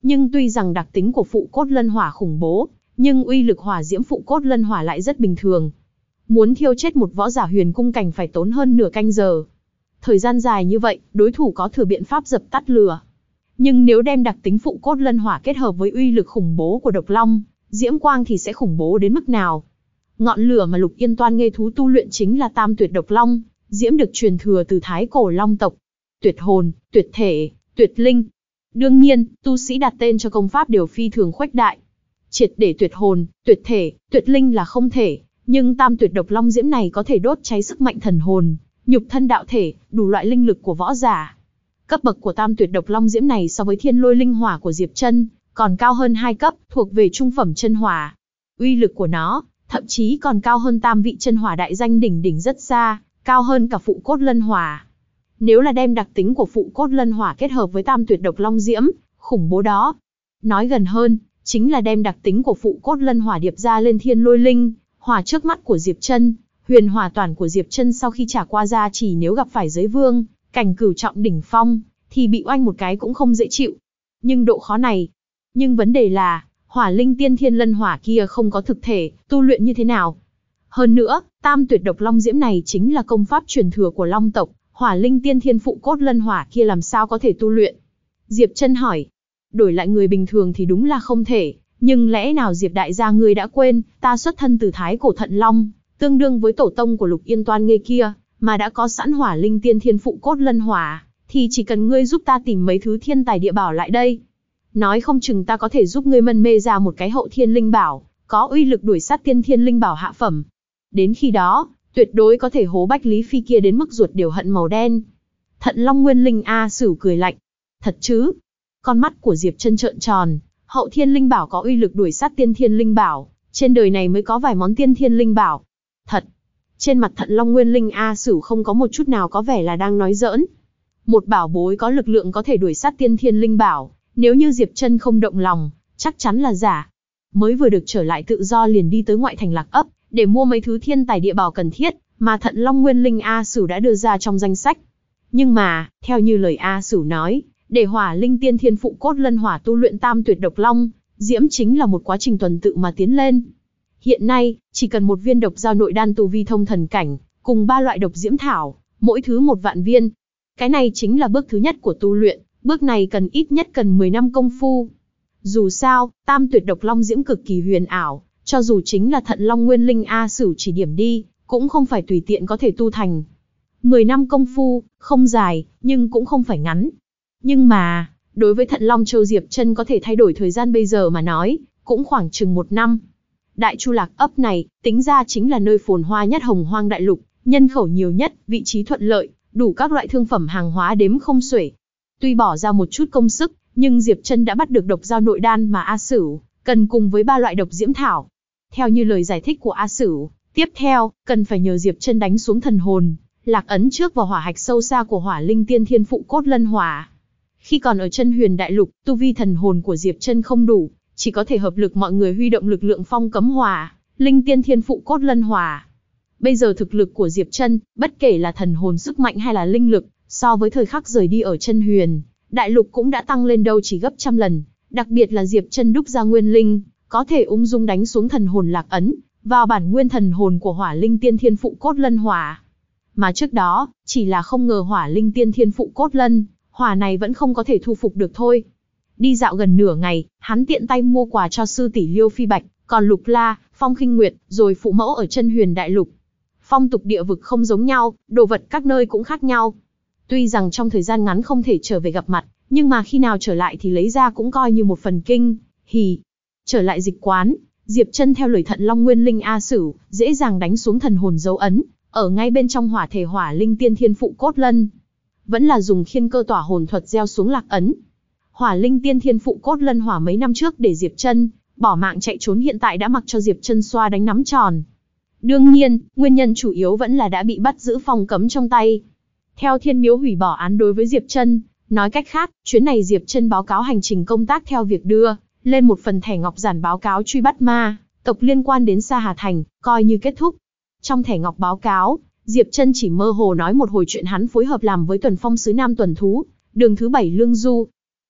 Speaker 1: Nhưng tuy rằng đặc tính của phụ cốt lân hỏa khủng bố, nhưng uy lực hỏa diễm phụ cốt lân hỏa lại rất bình thường. Muốn thiêu chết một võ giả huyền cung cảnh phải tốn hơn nửa canh giờ. Thời gian dài như vậy, đối thủ có thừa biện pháp dập tắt lửa. Nhưng nếu đem đặc tính phụ cốt lân hỏa kết hợp với uy lực khủng bố của độc long, diễm quang thì sẽ khủng bố đến mức nào? Ngọn lửa mà Lục Yên Toan Nghê thú tu luyện chính là Tam Tuyệt Độc Long, diễm được truyền thừa từ thái cổ long tộc. Tuyệt hồn, tuyệt thể, tuyệt linh. Đương nhiên, tu sĩ đặt tên cho công pháp đều phi thường khuếch đại. Triệt để tuyệt hồn, tuyệt thể, tuyệt linh là không thể, nhưng Tam Tuyệt Độc Long diễm này có thể đốt cháy sức mạnh thần hồn, nhục thân đạo thể, đủ loại linh lực của võ giả. Cấp bậc của Tam Tuyệt Độc Long diễm này so với Thiên Lôi Linh Hỏa của Diệp Chân còn cao hơn 2 cấp, thuộc về trung phẩm chân hỏa. Uy lực của nó thậm chí còn cao hơn tam vị chân hỏa đại danh đỉnh đỉnh rất xa, cao hơn cả phụ cốt lân hỏa. Nếu là đem đặc tính của phụ cốt lân hỏa kết hợp với Tam Tuyệt Độc Long diễm, khủng bố đó. Nói gần hơn, chính là đem đặc tính của phụ cốt lân hỏa điệp ra lên Thiên Lôi Linh Hỏa trước mắt của Diệp Chân. Huyền hỏa toàn của Diệp Chân sau khi trải qua gia chỉ nếu gặp phải giới vương cảnh cửu trọng đỉnh phong, thì bị oanh một cái cũng không dễ chịu. Nhưng độ khó này, nhưng vấn đề là, hỏa linh tiên thiên lân hỏa kia không có thực thể, tu luyện như thế nào? Hơn nữa, Tam Tuyệt Độc Long diễm này chính là công pháp truyền thừa của Long tộc, hỏa linh tiên thiên phụ cốt lân hỏa kia làm sao có thể tu luyện? Diệp Chân hỏi. Đổi lại người bình thường thì đúng là không thể, nhưng lẽ nào Diệp đại gia ngươi đã quên, ta xuất thân từ thái cổ Thận Long, tương đương với tổ tông của Lục Yên Toan Nghê kia, mà đã có sẵn hỏa linh tiên thiên phụ cốt lân hỏa, thì chỉ cần ngươi giúp ta tìm mấy thứ thiên tài địa bảo lại đây. Nói không chừng ta có thể giúp ngươi mân mê ra một cái hậu thiên linh bảo, có uy lực đuổi sát tiên thiên linh bảo hạ phẩm. Đến khi đó, tuyệt đối có thể hố Bách Lý Phi kia đến mức ruột đều hận màu đen. Thận Long Nguyên Linh A Sửu cười lạnh. Thật chứ? Con mắt của Diệp Chân trợn tròn, hậu thiên linh bảo có uy lực đuổi sát tiên thiên linh bảo, trên đời này mới có vài món tiên thiên linh bảo. Thật. Trên mặt Thận Long Nguyên Linh A Sửu không có một chút nào có vẻ là đang nói giỡn. Một bảo bối có lực lượng có thể đuổi sát tiên thiên linh bảo, nếu như Diệp Chân không động lòng, chắc chắn là giả. Mới vừa được trở lại tự do liền đi tới ngoại thành Lạc Ấp, để mua mấy thứ thiên tài địa bảo cần thiết, mà Thận Long Nguyên Linh A Sửu đã đưa ra trong danh sách. Nhưng mà, theo như lời A Sửu nói, để hỏa linh tiên thiên phụ cốt lân hỏa tu luyện Tam Tuyệt Độc Long diễm chính là một quá trình tuần tự mà tiến lên. Hiện nay, chỉ cần một viên độc giao nội đan tu vi thông thần cảnh, cùng 3 loại độc diễm thảo, mỗi thứ 1 vạn viên. Cái này chính là bước thứ nhất của tu luyện, bước này cần ít nhất cần 10 năm công phu. Dù sao, Tam Tuyệt Độc Long diễm cực kỳ huyền ảo, cho dù chính là Thận Long Nguyên Linh A Sửu chỉ điểm đi, cũng không phải tùy tiện có thể tu thành. 10 năm công phu, không dài, nhưng cũng không phải ngắn. Nhưng mà, đối với Thận Long Châu Diệp Chân có thể thay đổi thời gian bây giờ mà nói, cũng khoảng chừng 1 năm. Đại Chu Lạc Ấp này, tính ra chính là nơi phồn hoa nhất Hồng Hoang đại lục, nhân khẩu nhiều nhất, vị trí thuận lợi, đủ các loại thương phẩm hàng hóa đếm không xuể. Tuy bỏ ra một chút công sức, nhưng Diệp Chân đã bắt được độc giao nội đan mà A Sửu cần cùng với 3 loại độc diễm thảo. Theo như lời giải thích của A Sửu, tiếp theo, cần phải nhờ Diệp Chân đánh xuống thần hồn, lạc ấn trước vào hỏa hạch sâu xa của hỏa linh tiên thiên phụ cốt lân hỏa. Khi còn ở Chân Huyền đại lục, tu vi thần hồn của Diệp Chân không đủ, chỉ có thể hợp lực mọi người huy động lực lượng phong cấm hỏa, linh tiên thiên phụ cốt lân hỏa. Bây giờ thực lực của Diệp Chân, bất kể là thần hồn sức mạnh hay là linh lực, so với thời khắc rời đi ở Chân Huyền đại lục cũng đã tăng lên đâu chỉ gấp trăm lần, đặc biệt là Diệp Chân đúc ra nguyên linh, có thể ung dung đánh xuống thần hồn lạc ấn vào bản nguyên thần hồn của hỏa linh tiên thiên phụ cốt lân hỏa. Mà trước đó, chỉ là không ngờ hỏa linh tiên thiên phụ cốt lân hỏa này vẫn không có thể thu phục được thôi. Đi dạo gần nửa ngày, hắn tiện tay mua quà cho sư tỷ Liêu Phi Bạch, còn Lục La, Phong Khinh Nguyệt, rồi phụ mẫu ở Chân Huyền đại lục. Phong tục địa vực không giống nhau, đồ vật các nơi cũng khác nhau. Tuy rằng trong thời gian ngắn không thể trở về gặp mặt, nhưng mà khi nào trở lại thì lấy ra cũng coi như một phần kinh hỉ. Trở lại dịch quán, Diệp Chân theo lời Thận Long Nguyên Linh A Sửu, dễ dàng đánh xuống thần hồn dấu ấn, ở ngay bên trong hỏa thể hỏa linh tiên thiên phụ cốt lân. Vẫn là dùng khiên cơ tỏa hồn thuật gieo xuống lạc ấn. Hỏa linh tiên thiên phụ cốt lân hỏa mấy năm trước để Diệp Chân bỏ mạng chạy trốn hiện tại đã mặc cho Diệp Chân xoa đánh nắm tròn. Đương nhiên, nguyên nhân chủ yếu vẫn là đã bị bắt giữ phong cấm trong tay. Theo Thiên Miếu hủy bỏ án đối với Diệp Chân, nói cách khác, chuyến này Diệp Chân báo cáo hành trình công tác theo việc đưa lên một phần thẻ ngọc giản báo cáo truy bắt ma tộc liên quan đến Sa Hà Thành, coi như kết thúc. Trong thẻ ngọc báo cáo, Diệp Chân chỉ mơ hồ nói một hồi chuyện hắn phối hợp làm với Tuần Phong sứ Nam tuần thú, đường thứ 7 Lương Du.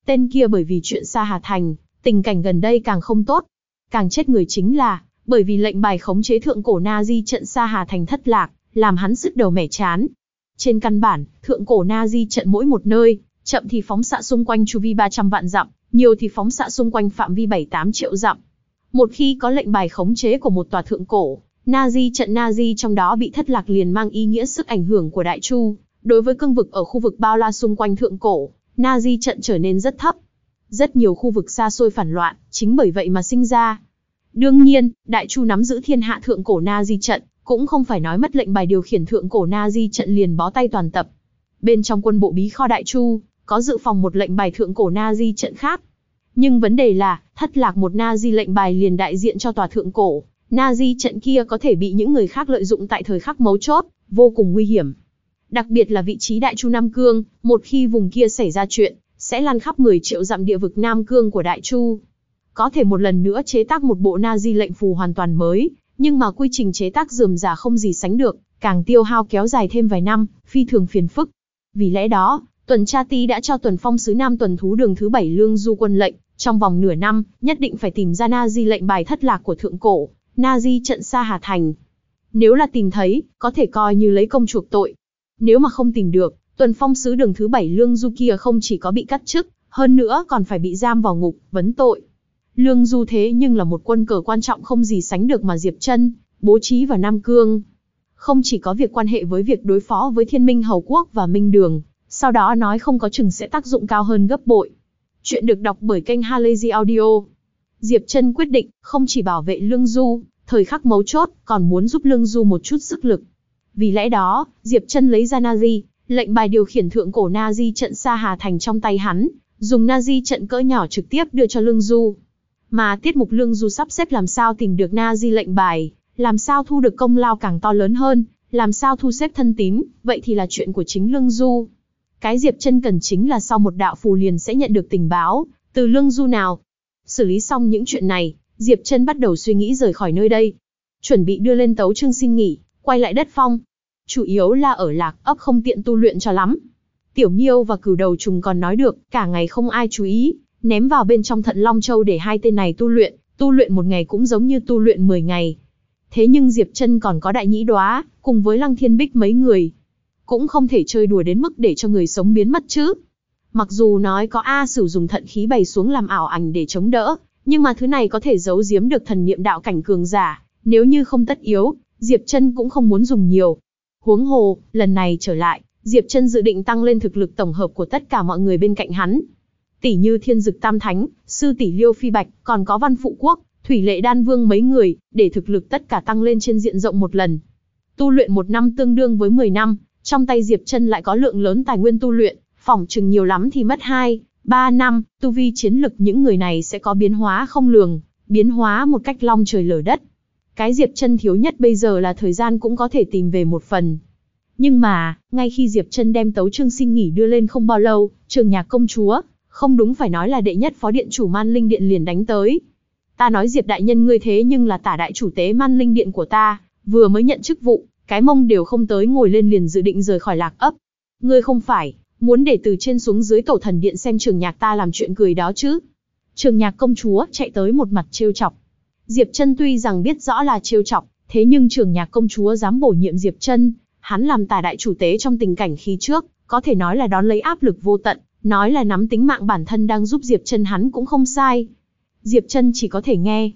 Speaker 1: Tên kia bởi vì chuyện Sa Hà Thành, tình cảnh gần đây càng không tốt. Càng chết người chính là, bởi vì lệnh bài khống chế thượng cổ Nazi trận Sa Hà Thành thất lạc, làm hắn sứt đầu mẻ chán. Trên căn bản, thượng cổ Nazi trận mỗi một nơi, chậm thì phóng xạ xung quanh chu vi 300 vạn dặm, nhiều thì phóng xạ xung quanh phạm vi 7-8 triệu dặm. Một khi có lệnh bài khống chế của một tòa thượng cổ Nazi trận Nazi trong đó bị thất lạc liền mang ý nghĩa sức ảnh hưởng của Đại Chu đối với cương vực ở khu vực bao la xung quanh thượng cổ Nazi trận trở nên rất thấp. Rất nhiều khu vực xa xôi phản loạn, chính bởi vậy mà sinh ra. Đương nhiên, Đại Chu nắm giữ thiên hạ thượng cổ Nazi trận, cũng không phải nói mất lệnh bài điều khiển thượng cổ Nazi trận liền bó tay toàn tập. Bên trong quân bộ bí kho Đại Chu, có dự phòng một lệnh bài thượng cổ Nazi trận khác. Nhưng vấn đề là, thất lạc một Nazi lệnh bài liền đại diện cho tòa thượng cổ Nazi trận kia có thể bị những người khác lợi dụng tại thời khắc mấu chốt, vô cùng nguy hiểm. Đặc biệt là vị trí Đại Chu Nam Cương, một khi vùng kia xảy ra chuyện, sẽ lan khắp 10 triệu dặm địa vực Nam Cương của Đại Chu. Có thể một lần nữa chế tác một bộ Nazi lệnh phù hoàn toàn mới, nhưng mà quy trình chế tác rườm rà không gì sánh được, càng tiêu hao kéo dài thêm vài năm, phi thường phiền phức. Vì lẽ đó, Tuần Tra Ti đã cho Tuần Phong sứ Nam Tuần Thú Đường thứ 7 Lương Du quân lệnh, trong vòng nửa năm, nhất định phải tìm ra Nazi lệnh bài thất lạc của thượng cổ Nazi trận Sa Hà Thành. Nếu là tìm thấy, có thể coi như lấy công chuộc tội. Nếu mà không tìm được, Tuần Phong sứ Đường thứ 7 Lương Du kia không chỉ có bị cắt chức, hơn nữa còn phải bị giam vào ngục, vấn tội. Lương Du thế nhưng là một quân cờ quan trọng không gì sánh được mà Diệp Chân bố trí vào Nam Cương. Không chỉ có việc quan hệ với việc đối phó với Thiên Minh Hầu Quốc và Minh Đường, sau đó nói không có chừng sẽ tác dụng cao hơn gấp bội. Chuyện được đọc bởi kênh Halazy Audio. Diệp Chân quyết định không chỉ bảo vệ Lương Du, thời khắc mấu chốt, còn muốn giúp Lương Du một chút sức lực. Vì lẽ đó, Diệp Chân lấy ra Nazi, lệnh bài điều khiển thượng cổ Nazi trận Sa Hà Thành trong tay hắn, dùng Nazi trận cỡ nhỏ trực tiếp đưa cho Lương Du. Mà tiết mục Lương Du sắp xếp làm sao tìm được Nazi lệnh bài, làm sao thu được công lao càng to lớn hơn, làm sao thu xếp thân tín, vậy thì là chuyện của chính Lương Du. Cái Diệp Chân cần chính là sau một đạo phù liền sẽ nhận được tình báo từ Lương Du nào. Xử lý xong những chuyện này, Diệp Chân bắt đầu suy nghĩ rời khỏi nơi đây. Chuẩn bị đưa lên Tấu Chương xin nghỉ, quay lại đất phong. Chủ yếu là ở Lạc Ấp không tiện tu luyện cho lắm. Tiểu Miêu và Cửu Đầu Trùng còn nói được, cả ngày không ai chú ý, ném vào bên trong Thận Long Châu để hai tên này tu luyện một ngày cũng giống như tu luyện 10 ngày. Thế nhưng Diệp Chân còn có Đại Nhĩ Đoá, cùng với Lăng Thiên Bích mấy người. Cũng không thể chơi đùa đến mức để cho người sống biến mất chứ. Mặc dù nói có A Sử dùng thận khí bày xuống làm ảo ảnh để chống đỡ, nhưng mà thứ này có thể giấu giếm được thần niệm đạo cảnh cường giả, nếu như không tất yếu, Diệp Chân cũng không muốn dùng nhiều. Huống hồ, lần này trở lại, Diệp Chân dự định tăng lên thực lực tổng hợp của tất cả mọi người bên cạnh hắn. Tỷ như Thiên Dực Tam Thánh, sư tỷ Liêu Phi Bạch, còn có Văn Phụ Quốc, Thủy Lệ Đan Vương mấy người, để thực lực tất cả tăng lên trên diện rộng một lần. Tu luyện 1 năm tương đương với 10 năm, trong tay Diệp Chân lại có lượng lớn tài nguyên tu luyện, phỏng chừng nhiều lắm thì mất 2-3 năm, tu vi chiến lực những người này sẽ có biến hóa không lường, biến hóa một cách long trời lở đất. Cái Diệp Chân thiếu nhất bây giờ là thời gian cũng có thể tìm về một phần. Nhưng mà, ngay khi Diệp Chân đem Tấu Chương xin nghỉ đưa lên không bao lâu, Trường Nhạc công chúa, không đúng phải nói là đệ nhất phó điện chủ Man Linh Điện liền đánh tới. Ta nói Diệp đại nhân ngươi thế nhưng là tả đại chủ tế Man Linh Điện của ta, vừa mới nhận chức vụ, cái mông đều không tới ngồi lên liền dự định rời khỏi Lạc Ấp. Ngươi không phải muốn để từ trên xuống dưới Tổ Thần Điện xem Trường Nhạc ta làm chuyện cười đó chứ? Trường Nhạc công chúa chạy tới một mặt trêu chọc. Diệp Chân tuy rằng biết rõ là trêu chọc, thế nhưng Trường Nhạc công chúa dám bổ nhiệm Diệp Chân, hắn làm tả đại chủ tế trong tình cảnh khi trước, có thể nói là đón lấy áp lực vô tận, nói là nắm tính mạng bản thân đang giúp Diệp Chân hắn cũng không sai. Diệp Chân chỉ có thể nghe.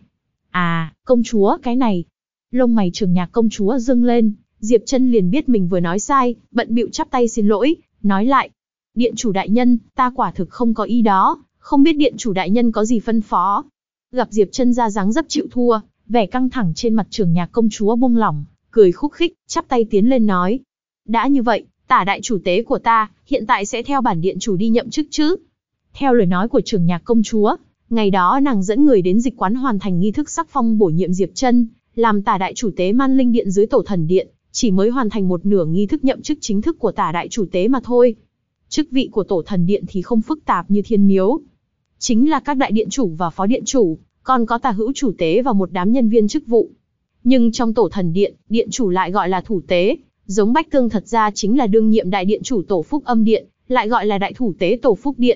Speaker 1: À, công chúa cái này. Lông mày Trường Nhạc công chúa dương lên, Diệp Chân liền biết mình vừa nói sai, bận bịu chắp tay xin lỗi, nói lại. Điện chủ đại nhân, ta quả thực không có ý đó, không biết điện chủ đại nhân có gì phân phó. Gặp Diệp Chân ra dáng dấp chịu thua, vẻ căng thẳng trên mặt Trường Nhạc công chúa buông lỏng, cười khúc khích, chắp tay tiến lên nói. Đã như vậy, tả đại chủ tế của ta, hiện tại sẽ theo bản điện chủ đi nhậm chức chứ. Theo lời nói của Trường Nhạc công chúa, ngày đó nàng dẫn người đến dịch quán hoàn thành nghi thức sắc phong bổ nhiệm Diệp Chân, làm tả đại chủ tế Man Linh Điện dưới Tổ Thần Điện, chỉ mới hoàn thành một nửa nghi thức nhậm chức chính thức của tả đại chủ tế mà thôi. Chức vị của Tổ Thần Điện thì không phức tạp như Thiên Miếu. Chính là các đại điện chủ và phó điện chủ, còn có tả hữu chủ tế và một đám nhân viên chức vụ. Nhưng trong Tổ Thần Điện, điện chủ lại gọi là thủ tế, giống Bách Tương thật ra chính là đương nhiệm đại điện chủ Tổ Phúc Âm Điện, lại gọi là đại thủ tế Tổ Phúc Điện.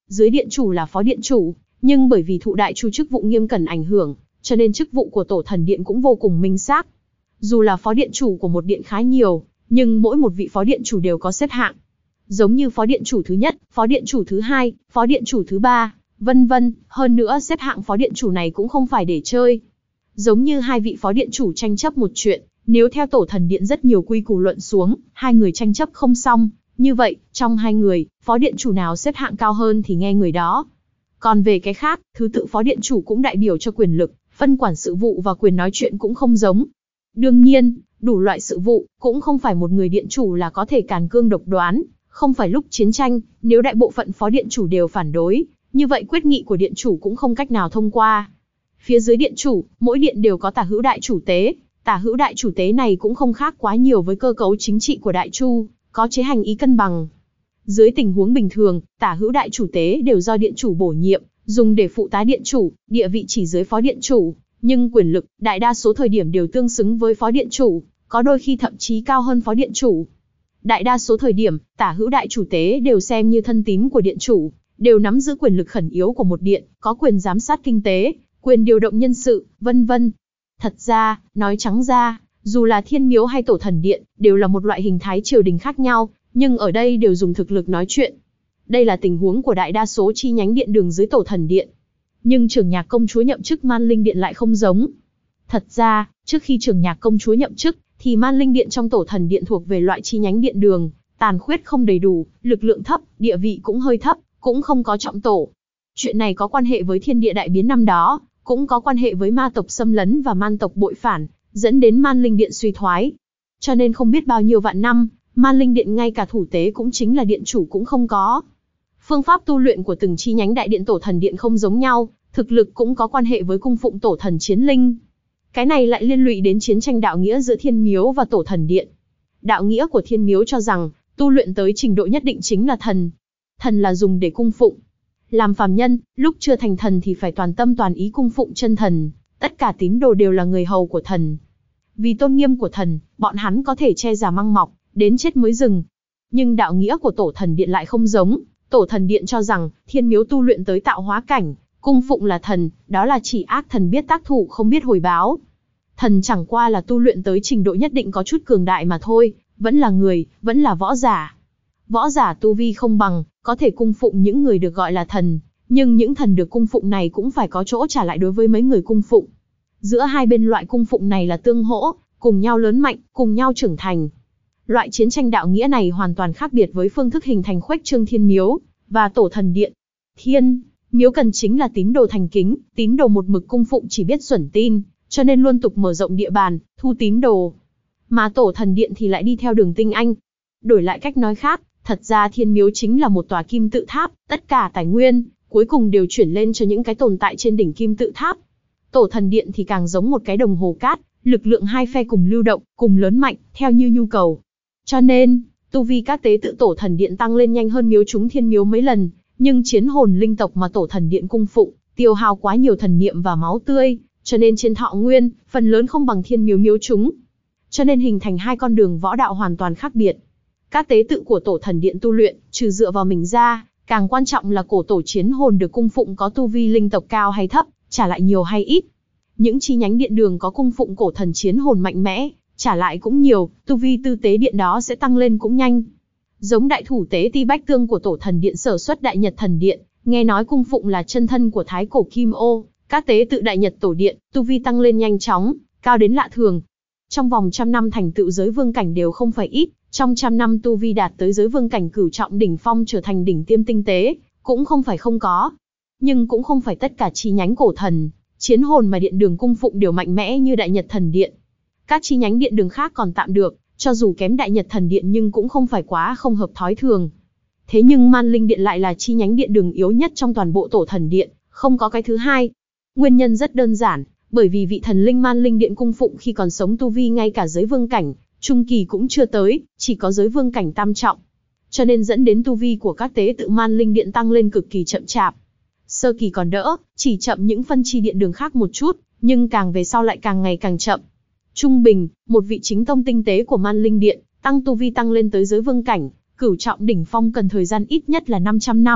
Speaker 1: dưới điện chủ là phó điện chủ, nhưng bởi vì thụ đại chu chức vụ nghiêm cẩn ảnh hưởng, cho nên chức vụ của tổ thần điện cũng vô cùng minh xác. Dù là phó điện chủ của một điện khá nhiều, nhưng mỗi một vị phó điện chủ đều có xếp hạng. Giống như phó điện chủ thứ nhất, phó điện chủ thứ hai, phó điện chủ thứ ba, vân vân, hơn nữa xếp hạng phó điện chủ này cũng không phải để chơi. Giống như hai vị phó điện chủ tranh chấp một chuyện, nếu theo tổ thần điện rất nhiều quy củ luận xuống, hai người tranh chấp không xong, như vậy, trong hai người, phó điện chủ nào xếp hạng cao hơn thì nghe người đó. Còn về cái khác, thứ tự phó điện chủ cũng đại biểu cho quyền lực, phân quản sự vụ và quyền nói chuyện cũng không giống. Đương nhiên, đủ loại sự vụ, cũng không phải một người điện chủ là có thể càn cương độc đoán, không phải lúc chiến tranh, nếu đại bộ phận phó điện chủ đều phản đối, như vậy quyết nghị của điện chủ cũng không cách nào thông qua. Phía dưới điện chủ, mỗi điện đều có tả hữu đại chủ tế, tả hữu đại chủ tế này cũng không khác quá nhiều với cơ cấu chính trị của đại chu, có chế hành ý cân bằng. Dưới tình huống bình thường, tả hữu đại chủ tế đều do điện chủ bổ nhiệm, dùng để phụ tá điện chủ, địa vị chỉ dưới phó điện chủ, nhưng quyền lực, đại đa số thời điểm đều tương xứng với phó điện chủ, có đôi khi thậm chí cao hơn phó điện chủ. Đại đa số thời điểm, tả hữu đại chủ tế đều xem như thân tín của điện chủ, đều nắm giữ quyền lực khẩn yếu của một điện, có quyền giám sát kinh tế, quyền điều động nhân sự, vân vân. Thật ra, nói trắng ra, dù là thiên miếu hay tổ thần điện, đều là một loại hình thái triều đình khác nhau, nhưng ở đây đều dùng thực lực nói chuyện. Đây là tình huống của đại đa số chi nhánh điện đường dưới tổ thần điện. Nhưng trưởng nhạc công chúa nhậm chức Man Linh Điện lại không giống. Thật ra, trước khi trưởng nhạc công chúa nhậm chức, thì Man Linh Điện trong tổ thần điện thuộc về loại chi nhánh điện đường, tàn khuyết không đầy đủ, lực lượng thấp, địa vị cũng hơi thấp, cũng không có trọng tổ. Chuyện này có quan hệ với thiên địa đại biến năm đó, cũng có quan hệ với ma tộc xâm lấn và man tộc bội phản, dẫn đến Man Linh Điện suy thoái. Cho nên không biết bao nhiêu vạn năm, Man Linh Điện ngay cả thủ tế cũng chính là điện chủ cũng không có. Phương pháp tu luyện của từng chi nhánh đại điện tổ thần điện không giống nhau, thực lực cũng có quan hệ với cung phụng tổ thần chiến linh. Cái này lại liên lụy đến chiến tranh đạo nghĩa giữa thiên miếu và tổ thần điện. Đạo nghĩa của thiên miếu cho rằng, tu luyện tới trình độ nhất định chính là thần. Thần là dùng để cung phụng. Làm phàm nhân, lúc chưa thành thần thì phải toàn tâm toàn ý cung phụng chân thần, tất cả tín đồ đều là người hầu của thần. Vì tôn nghiêm của thần, bọn hắn có thể che giả măng mọc, đến chết mới dừng. Nhưng đạo nghĩa của tổ thần điện lại không giống. Tổ thần điện cho rằng, thiên miếu tu luyện tới tạo hóa cảnh, cung phụng là thần, đó là chỉ ác thần biết tác thủ không biết hồi báo. Thần chẳng qua là tu luyện tới trình độ nhất định có chút cường đại mà thôi, vẫn là người, vẫn là võ giả. Võ giả tu vi không bằng, có thể cung phụng những người được gọi là thần, nhưng những thần được cung phụng này cũng phải có chỗ trả lại đối với mấy người cung phụng. Giữa hai bên loại cung phụng này là tương hỗ, cùng nhau lớn mạnh, cùng nhau trưởng thành. Loại chiến tranh đạo nghĩa này hoàn toàn khác biệt với phương thức hình thành khuếch trương thiên miếu và tổ thần điện. Thiên miếu cần chính là tín đồ thành kính, tín đồ một mực cung phụng chỉ biết xuẩn tin, cho nên luôn tục mở rộng địa bàn, thu tín đồ. Mà tổ thần điện thì lại đi theo đường tinh anh. Đổi lại cách nói khác, thật ra thiên miếu chính là một tòa kim tự tháp, tất cả tài nguyên, cuối cùng đều chuyển lên cho những cái tồn tại trên đỉnh kim tự tháp. Tổ thần điện thì càng giống một cái đồng hồ cát, lực lượng hai phe cùng lưu động, cùng lớn mạnh, theo như nhu cầu. Cho nên, tu vi các tế tự tổ thần điện tăng lên nhanh hơn miếu chúng thiên miếu mấy lần, nhưng chiến hồn linh tộc mà tổ thần điện cung phụng, tiêu hao quá nhiều thần niệm và máu tươi, cho nên trên thọ nguyên, phần lớn không bằng thiên miếu miếu chúng. Cho nên hình thành hai con đường võ đạo hoàn toàn khác biệt. Các tế tự của tổ thần điện tu luyện, trừ dựa vào mình ra, càng quan trọng là cổ tổ chiến hồn được cung phụng có tu vi linh tộc cao hay thấp, trả lại nhiều hay ít. Những chi nhánh điện đường có cung phụng cổ thần chiến hồn mạnh mẽ, trả lại cũng nhiều, tu vi tư tế điện đó sẽ tăng lên cũng nhanh. Giống đại thủ tế Ti Bách Tương của tổ thần điện Sở Xuất Đại Nhật Thần Điện, nghe nói cung phụng là chân thân của thái cổ Kim Ô, các tế tự Đại Nhật Tổ Điện, tu vi tăng lên nhanh chóng, cao đến lạ thường. Trong vòng 100 năm thành tựu giới vương cảnh đều không phải ít, trong 100 năm tu vi đạt tới giới vương cảnh cửu trọng đỉnh phong trở thành đỉnh tiêm tinh tế, cũng không phải không có. Nhưng cũng không phải tất cả chi nhánh cổ thần, chiến hồn mà điện đường cung phụng đều mạnh mẽ như Đại Nhật Thần Điện. Các chi nhánh điện đường khác còn tạm được, cho dù kém Đại Nhật Thần Điện nhưng cũng không phải quá không hợp thói thường. Thế nhưng Man Linh Điện lại là chi nhánh điện đường yếu nhất trong toàn bộ tổ thần điện, không có cái thứ hai. Nguyên nhân rất đơn giản, bởi vì vị thần linh Man Linh Điện cung phụng khi còn sống tu vi ngay cả giới vương cảnh, trung kỳ cũng chưa tới, chỉ có giới vương cảnh tam trọng. Cho nên dẫn đến tu vi của các tế tự Man Linh Điện tăng lên cực kỳ chậm chạp. Sơ kỳ còn đỡ, chỉ chậm những phân chi điện đường khác một chút, nhưng càng về sau lại càng ngày càng chậm. Trung bình, một vị chính tông tinh tế của Man Linh Điện, tăng tu vi tăng lên tới giới vương cảnh, cửu trọng đỉnh phong cần thời gian ít nhất là 500 năm,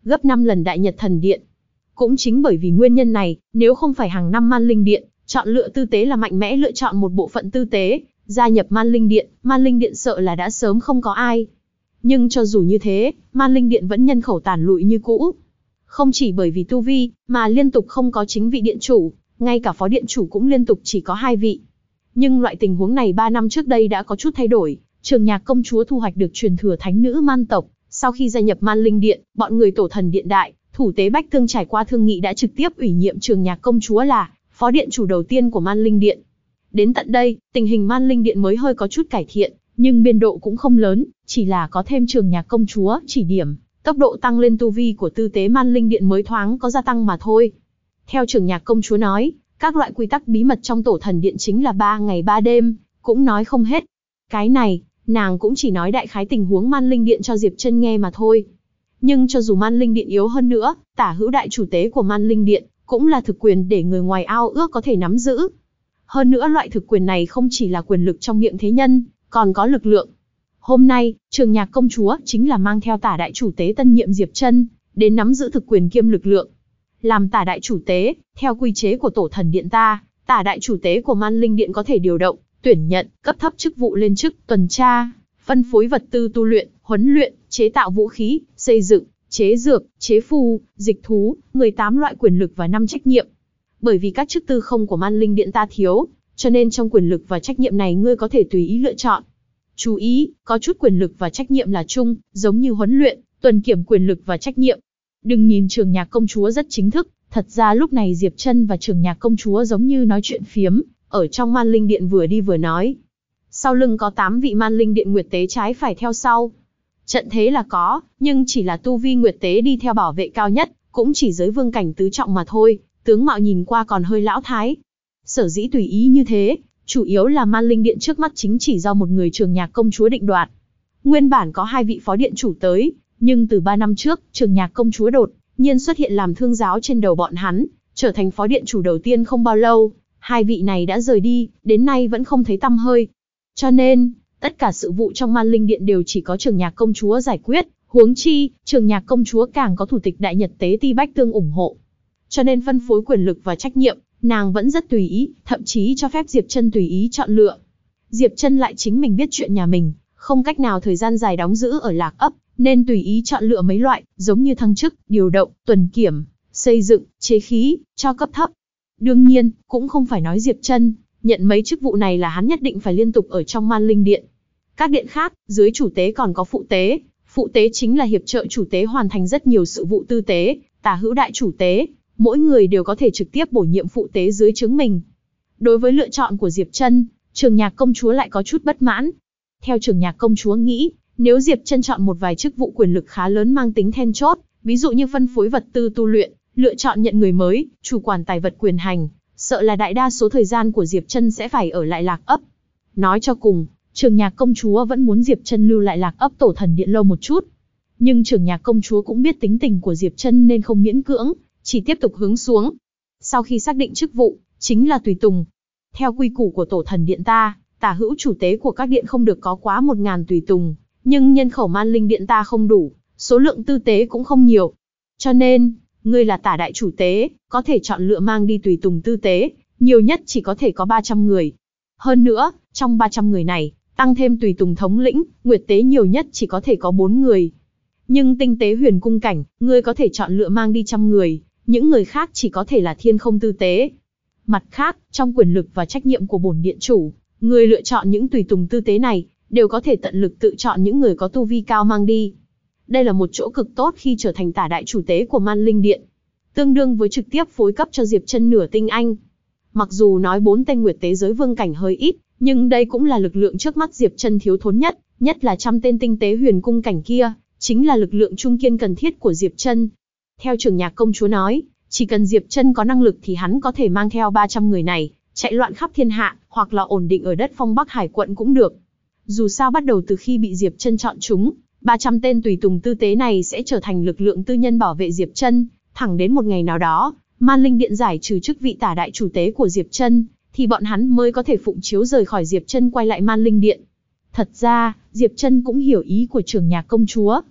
Speaker 1: gấp 5 lần Đại Nhật Thần Điện. Cũng chính bởi vì nguyên nhân này, nếu không phải hàng năm Man Linh Điện chọn lựa tư tế là mạnh mẽ lựa chọn một bộ phận tư tế gia nhập Man Linh Điện sợ là đã sớm không có ai. Nhưng cho dù như thế, Man Linh Điện vẫn nhân khẩu tàn lụi như cũ. Không chỉ bởi vì tu vi, mà liên tục không có chính vị điện chủ, ngay cả phó điện chủ cũng liên tục chỉ có 2 vị. Nhưng loại tình huống này 3 năm trước đây đã có chút thay đổi, Trường Nhạc công chúa thu hoạch được truyền thừa thánh nữ Man tộc. Sau khi gia nhập Man Linh Điện, bọn người Tổ Thần Điện Đại, thủ tế Bách Tương trải qua thương nghị đã trực tiếp ủy nhiệm Trường Nhạc công chúa là phó điện chủ đầu tiên của Man Linh Điện. Đến tận đây, tình hình Man Linh Điện mới hơi có chút cải thiện, nhưng biên độ cũng không lớn, chỉ là có thêm Trường Nhạc công chúa chỉ điểm, tốc độ tăng lên tu vi của tư tế Man Linh Điện mới thoáng có gia tăng mà thôi. Theo Trường Nhạc công chúa nói, các loại quy tắc bí mật trong Tổ Thần Điện chính là 3 ngày 3 đêm, cũng nói không hết. Cái này, nàng cũng chỉ nói đại khái tình huống Man Linh Điện cho Diệp Chân nghe mà thôi. Nhưng cho dù Man Linh Điện yếu hơn nữa, tả hữu đại chủ tế của Man Linh Điện cũng là thực quyền để người ngoài ao ước có thể nắm giữ. Hơn nữa loại thực quyền này không chỉ là quyền lực trong miệng thế nhân, còn có lực lượng. Hôm nay, Trường Nhạc công chúa chính là mang theo tả đại chủ tế tân nhiệm Diệp Chân đến nắm giữ thực quyền kiêm lực lượng. Làm tả đại chủ tế, theo quy chế của Tổ Thần Điện ta, tả đại chủ tế của Man Linh Điện có thể điều động, tuyển nhận, cấp thấp chức vụ lên chức, tuần tra, phân phối vật tư tu luyện, huấn luyện, chế tạo vũ khí, xây dựng, chế dược, chế phù, dịch thú, 18 loại quyền lực và 5 trách nhiệm. Bởi vì các chức tư không của Man Linh Điện ta thiếu, cho nên trong quyền lực và trách nhiệm này ngươi có thể tùy ý lựa chọn. Chú ý, có chút quyền lực và trách nhiệm là chung, giống như huấn luyện, tuần kiểm quyền lực và trách nhiệm. Đừng nhìn Trường Nhạc công chúa rất chính thức, thật ra lúc này Diệp Chân và Trường Nhạc công chúa giống như nói chuyện phiếm, ở trong Man Linh Điện vừa đi vừa nói. Sau lưng có 8 vị Man Linh Điện Nguyệt Tế trái phải theo sau. Trận thế là có, nhưng chỉ là tu vi Nguyệt Tế đi theo bảo vệ cao nhất, cũng chỉ giới vương cảnh tứ trọng mà thôi, tướng mạo nhìn qua còn hơi lão thái. Sở dĩ tùy ý như thế, chủ yếu là Man Linh Điện trước mắt chính chỉ do một người Trường Nhạc công chúa định đoạt. Nguyên bản có 2 vị phó điện chủ tới, nhưng từ 3 năm trước, Trường Nhạc công chúa đột nhiên xuất hiện làm thương giáo trên đầu bọn hắn, trở thành phó điện chủ đầu tiên không bao lâu, 2 vị này đã rời đi, đến nay vẫn không thấy tăm hơi. Cho nên, tất cả sự vụ trong Man Linh Điện đều chỉ có Trường Nhạc công chúa giải quyết, huống chi, Trường Nhạc công chúa càng có thủ tịch Đại Nhật Tế Ti Bách Tương ủng hộ. Cho nên phân phối quyền lực và trách nhiệm, nàng vẫn rất tùy ý, thậm chí cho phép Diệp Chân tùy ý chọn lựa. Diệp Chân lại chính mình biết chuyện nhà mình, không cách nào thời gian dài đóng giữ ở Lạc Ấp, nên tùy ý chọn lựa mấy loại, giống như thăng chức, điều động, tuần kiểm, xây dựng, chế khí, cho cấp thấp. Đương nhiên, cũng không phải nói Diệp Chân nhận mấy chức vụ này là hắn nhất định phải liên tục ở trong Man Linh Điện. Các điện khác, dưới chủ tế còn có phụ tế chính là hiệp trợ chủ tế hoàn thành rất nhiều sự vụ tư tế, tả hữu đại chủ tế, mỗi người đều có thể trực tiếp bổ nhiệm phụ tế dưới trướng mình. Đối với lựa chọn của Diệp Chân, Trường Nhạc công chúa lại có chút bất mãn. Theo Trường Nhạc công chúa nghĩ, nếu Diệp Chân chọn một vài chức vụ quyền lực khá lớn mang tính then chốt, ví dụ như phân phối vật tư tu luyện, lựa chọn nhận người mới, chủ quản tài vật quyền hành, sợ là đại đa số thời gian của Diệp Chân sẽ phải ở lại Lạc Ấp. Nói cho cùng, Trường Nhạc công chúa vẫn muốn Diệp Chân lưu lại Lạc Ấp Tổ Thần Điện lâu một chút. Nhưng Trường Nhạc công chúa cũng biết tính tình của Diệp Chân nên không miễn cưỡng, chỉ tiếp tục hướng xuống. Sau khi xác định chức vụ, chính là tùy tùng. Theo quy củ của Tổ Thần Điện ta, tả hữu chủ tế của các điện không được có quá 1000 tùy tùng, nhưng nhân khẩu Man Linh Điện ta không đủ, số lượng tư tế cũng không nhiều. Cho nên, ngươi là tả đại chủ tế, có thể chọn lựa mang đi tùy tùng tư tế, nhiều nhất chỉ có thể có 300 người. Hơn nữa, trong 300 người này, tăng thêm tùy tùng thống lĩnh, nguyệt tế nhiều nhất chỉ có thể có 4 người. Nhưng tinh tế huyền cung cảnh, ngươi có thể chọn lựa mang đi 100 người, những người khác chỉ có thể là thiên không tư tế. Mặt khác, trong quyền lực và trách nhiệm của bổn điện chủ, ngươi lựa chọn những tùy tùng tư tế này, đều có thể tận lực tự chọn những người có tu vi cao mang đi. Đây là một chỗ cực tốt khi trở thành tả đại chủ tế của Man Linh Điện, tương đương với trực tiếp phối cấp cho Diệp Chân nửa tinh anh. Mặc dù nói 4 tên nguyệt tế giới vương cảnh hơi ít, nhưng đây cũng là lực lượng trước mắt Diệp Chân thiếu thốn nhất là 100 tên tinh tế huyền cung cảnh kia, chính là lực lượng trung kiên cần thiết của Diệp Chân. Theo Trường Nhạc công chúa nói, chỉ cần Diệp Chân có năng lực thì hắn có thể mang theo 300 người này, chạy loạn khắp thiên hạ, hoặc là ổn định ở đất Phong Bắc Hải quận cũng được. Dù sao bắt đầu từ khi bị Diệp Chân chọn chúng, 300 tên tùy tùng tư tế này sẽ trở thành lực lượng tư nhân bảo vệ Diệp Chân, thẳng đến một ngày nào đó, Man Linh Điện giải trừ chức vị tả đại chủ tế của Diệp Chân, thì bọn hắn mới có thể phụng chiếu rời khỏi Diệp Chân quay lại Man Linh Điện. Thật ra, Diệp Chân cũng hiểu ý của Trường Nhạc công chúa.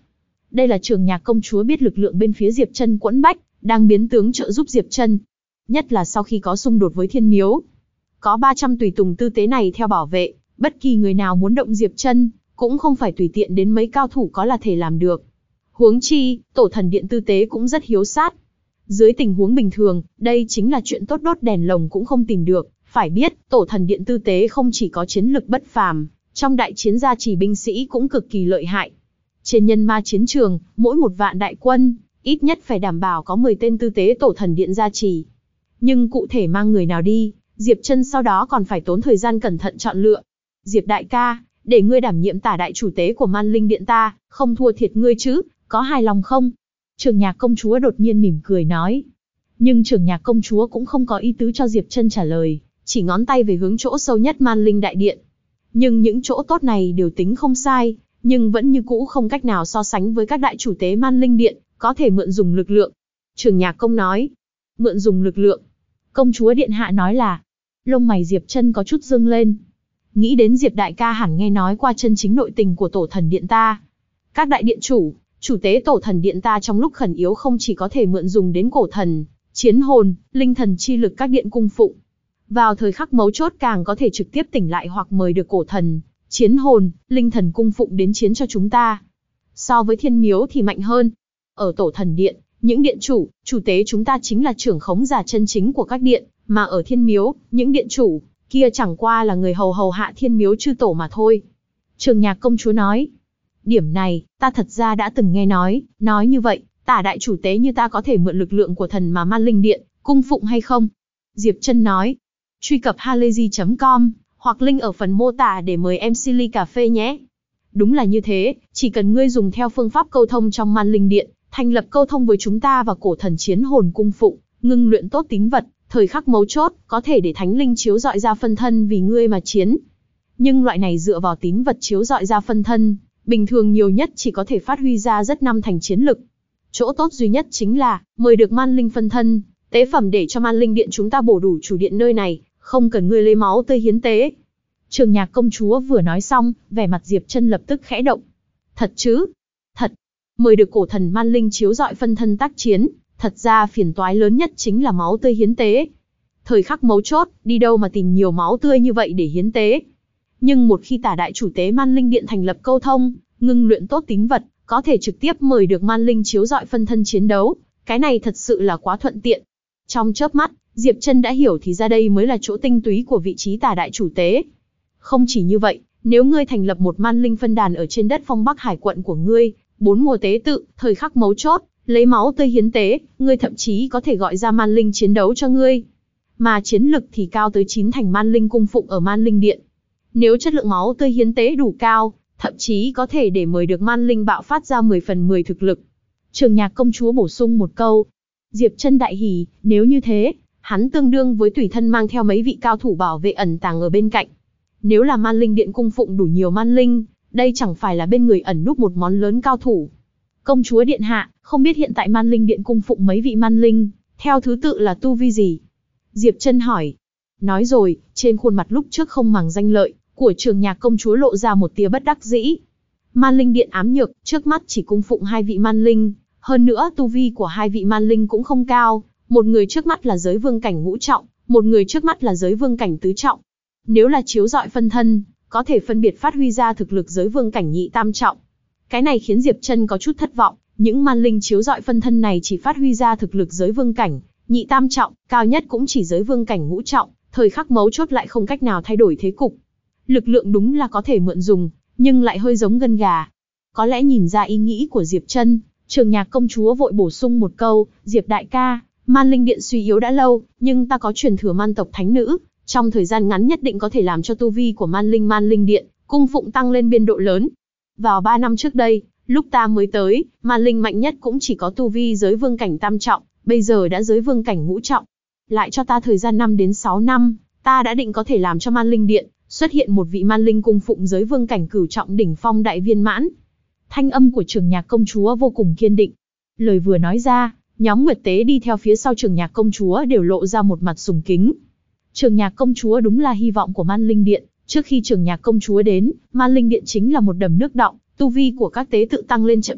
Speaker 1: Đây là Trường Nhạc công chúa biết lực lượng bên phía Diệp Chân quẫn bách, đang biến tướng trợ giúp Diệp Chân. Nhất là sau khi có xung đột với Thiên Miếu. Có 300 tùy tùng tư tế này theo bảo vệ, bất kỳ người nào muốn động Diệp Chân, cũng không phải tùy tiện đến mấy cao thủ có là thể làm được. Huống chi, Tổ Thần Điện tư tế cũng rất hiếu sát. Dưới tình huống bình thường, đây chính là chuyện tốt đốt đèn lồng cũng không tìm được. Phải biết, Tổ Thần Điện tư tế không chỉ có chiến lực bất phàm, trong đại chiến gia trì binh sĩ cũng cực kỳ lợi hại. Trên nhân ma chiến trường, mỗi một vạn đại quân, ít nhất phải đảm bảo có 10 tên tư tế Tổ Thần Điện gia trì. Nhưng cụ thể mang người nào đi, Diệp Chân sau đó còn phải tốn thời gian cẩn thận chọn lựa. Diệp đại ca, để ngươi đảm nhiệm tả đại chủ tế của Man Linh Điện ta, không thua thiệt ngươi chứ, có hài lòng không? Trường Nhạc công chúa đột nhiên mỉm cười nói. Nhưng Trường Nhạc công chúa cũng không có ý tứ cho Diệp Chân trả lời, chỉ ngón tay về hướng chỗ sâu nhất Man Linh đại điện. Nhưng những chỗ tốt này đều tính không sai, nhưng vẫn như cũ không cách nào so sánh với các đại chủ tế Man Linh Điện, có thể mượn dùng lực lượng. Trường Nhạc công nói, mượn dùng lực lượng. Công chúa điện hạ nói là, lông mày Diệp Chân có chút dương lên. Nghĩ đến Diệp đại ca hẳn nghe nói qua chân chính nội tình của Tổ Thần Điện ta. Các đại điện chủ tế Tổ Thần Điện ta trong lúc khẩn yếu không chỉ có thể mượn dùng đến cổ thần, chiến hồn, linh thần chi lực các điện cung phụng. Vào thời khắc mấu chốt càng có thể trực tiếp tỉnh lại hoặc mời được cổ thần, chiến hồn, linh thần cung phụng đến chiến cho chúng ta. So với Thiên Miếu thì mạnh hơn. Ở Tổ Thần Điện, những điện chủ tế chúng ta chính là trưởng khống giả chân chính của các điện, mà ở Thiên Miếu, những điện chủ kia chẳng qua là người hầu hạ Thiên Miếu chư tổ mà thôi. Trường Nhạc công chúa nói, điểm này, ta thật ra đã từng nghe nói như vậy, tả đại chủ tế như ta có thể mượn lực lượng của thần mà Man Linh Điện cung phụng hay không? Diệp Chân nói, truy cập halayzi.com, hoặc link ở phần mô tả để mời em ly cà phê nhé. Đúng là như thế, chỉ cần ngươi dùng theo phương pháp câu thông trong Man Linh Điện, thành lập câu thông với chúng ta và cổ thần chiến hồn cung phụng, ngưng luyện tốt tín vật, thời khắc mấu chốt, có thể để thánh linh chiếu dọi ra phân thân vì ngươi mà chiến. Nhưng loại này dựa vào tín vật chiếu dọi ra phân thân, bình thường nhiều nhất chỉ có thể phát huy ra rất năm thành chiến lực. Chỗ tốt duy nhất chính là, mời được Man Linh phân thân, tế phẩm để cho Man Linh Điện chúng ta bổ đủ chủ điện nơi này, không cần ngươi lấy máu tươi hiến tế. Trường Nhạc công chúa vừa nói xong, vẻ mặt Diệp Chân lập tức khẽ động. Thật chứ? Thật. Mời được cổ thần Man Linh chiếu dọi phân thân tác chiến, thật ra phiền toái lớn nhất chính là máu tươi hiến tế. Thời khắc mấu chốt, đi đâu mà tìm nhiều máu tươi như vậy để hiến tế. Nhưng một khi tả đại chủ tế Man Linh Điện thành lập câu thông, ngưng luyện tốt tín vật, có thể trực tiếp mời được Man Linh chiếu dọi phân thân chiến đấu, cái này thật sự là quá thuận tiện. Trong chớp mắt, Diệp Chân đã hiểu thì ra đây mới là chỗ tinh túy của vị trí tả đại chủ tế. Không chỉ như vậy, nếu ngươi thành lập một Man Linh phân đàn ở trên đất Phong Bắc Hải quận của ngươi, 4 mùa tế tự, thời khắc mấu chốt, lấy máu tươi hiến tế, ngươi thậm chí có thể gọi ra Man Linh chiến đấu cho ngươi. Mà chiến lực thì cao tới 9 thành Man Linh cung phụng ở Man Linh Điện. Nếu chất lượng máu tươi hiến tế đủ cao, thậm chí có thể để mời được Man Linh bạo phát ra 10 phần 10 thực lực. Trường Nhạc công chúa bổ sung một câu. Diệp Chân đại hỉ, nếu như thế, hắn tương đương với tùy thân mang theo mấy vị cao thủ bảo vệ ẩn tàng ở bên cạnh. Nếu là Man Linh Điện cung phụng đủ nhiều Man Linh, đây chẳng phải là bên người ẩn núp một món lớn cao thủ. Công chúa điện hạ, không biết hiện tại Man Linh Điện cung phụng mấy vị Man Linh, theo thứ tự là tu vi gì? Diệp Chân hỏi. Nói rồi, trên khuôn mặt lúc trước không màng danh lợi của Trường Nhạc công chúa lộ ra một tia bất đắc dĩ. Man Linh Điện ám nhược, trước mắt chỉ cung phụng 2 vị Man Linh, hơn nữa tu vi của 2 vị Man Linh cũng không cao, một người trước mắt là giới vương cảnh ngũ trọng, một người trước mắt là giới vương cảnh tứ trọng. Nếu là chiếu dọi phân thân, có thể phân biệt phát huy ra thực lực giới vương cảnh nhị tam trọng. Cái này khiến Diệp Chân có chút thất vọng, những Man Linh chiếu dọi phân thân này chỉ phát huy ra thực lực giới vương cảnh nhị tam trọng, cao nhất cũng chỉ giới vương cảnh ngũ trọng, thời khắc mấu chốt lại không cách nào thay đổi thế cục. Lực lượng đúng là có thể mượn dùng, nhưng lại hơi giống gân gà. Có lẽ nhìn ra ý nghĩ của Diệp Chân, Trường Nhạc công chúa vội bổ sung một câu, Diệp đại ca, Man Linh Điện suy yếu đã lâu, nhưng ta có truyền thừa Man tộc thánh nữ, trong thời gian ngắn nhất định có thể làm cho tu vi của Man Linh Điện cung phụng tăng lên biên độ lớn. Vào 3 năm trước đây, lúc ta mới tới, Man Linh mạnh nhất cũng chỉ có tu vi giới vương cảnh tam trọng, bây giờ đã giới vương cảnh ngũ trọng. Lại cho ta thời gian 5 đến 6 năm, ta đã định có thể làm cho Man Linh Điện xuất hiện một vị Man Linh cung phụng giới vương cảnh cửu trọng đỉnh phong đại viên mãn. Thanh âm của Trường Nhạc công chúa vô cùng kiên định. Lời vừa nói ra, nhóm Nguyệt Tế đi theo phía sau Trường Nhạc công chúa đều lộ ra một mặt sùng kính. Trường Nhạc công chúa đúng là hy vọng của Man Linh Điện, trước khi Trường Nhạc công chúa đến, Man Linh Điện chính là một đầm nước đọng, tu vi của các tế tự tăng lên chậm chạp,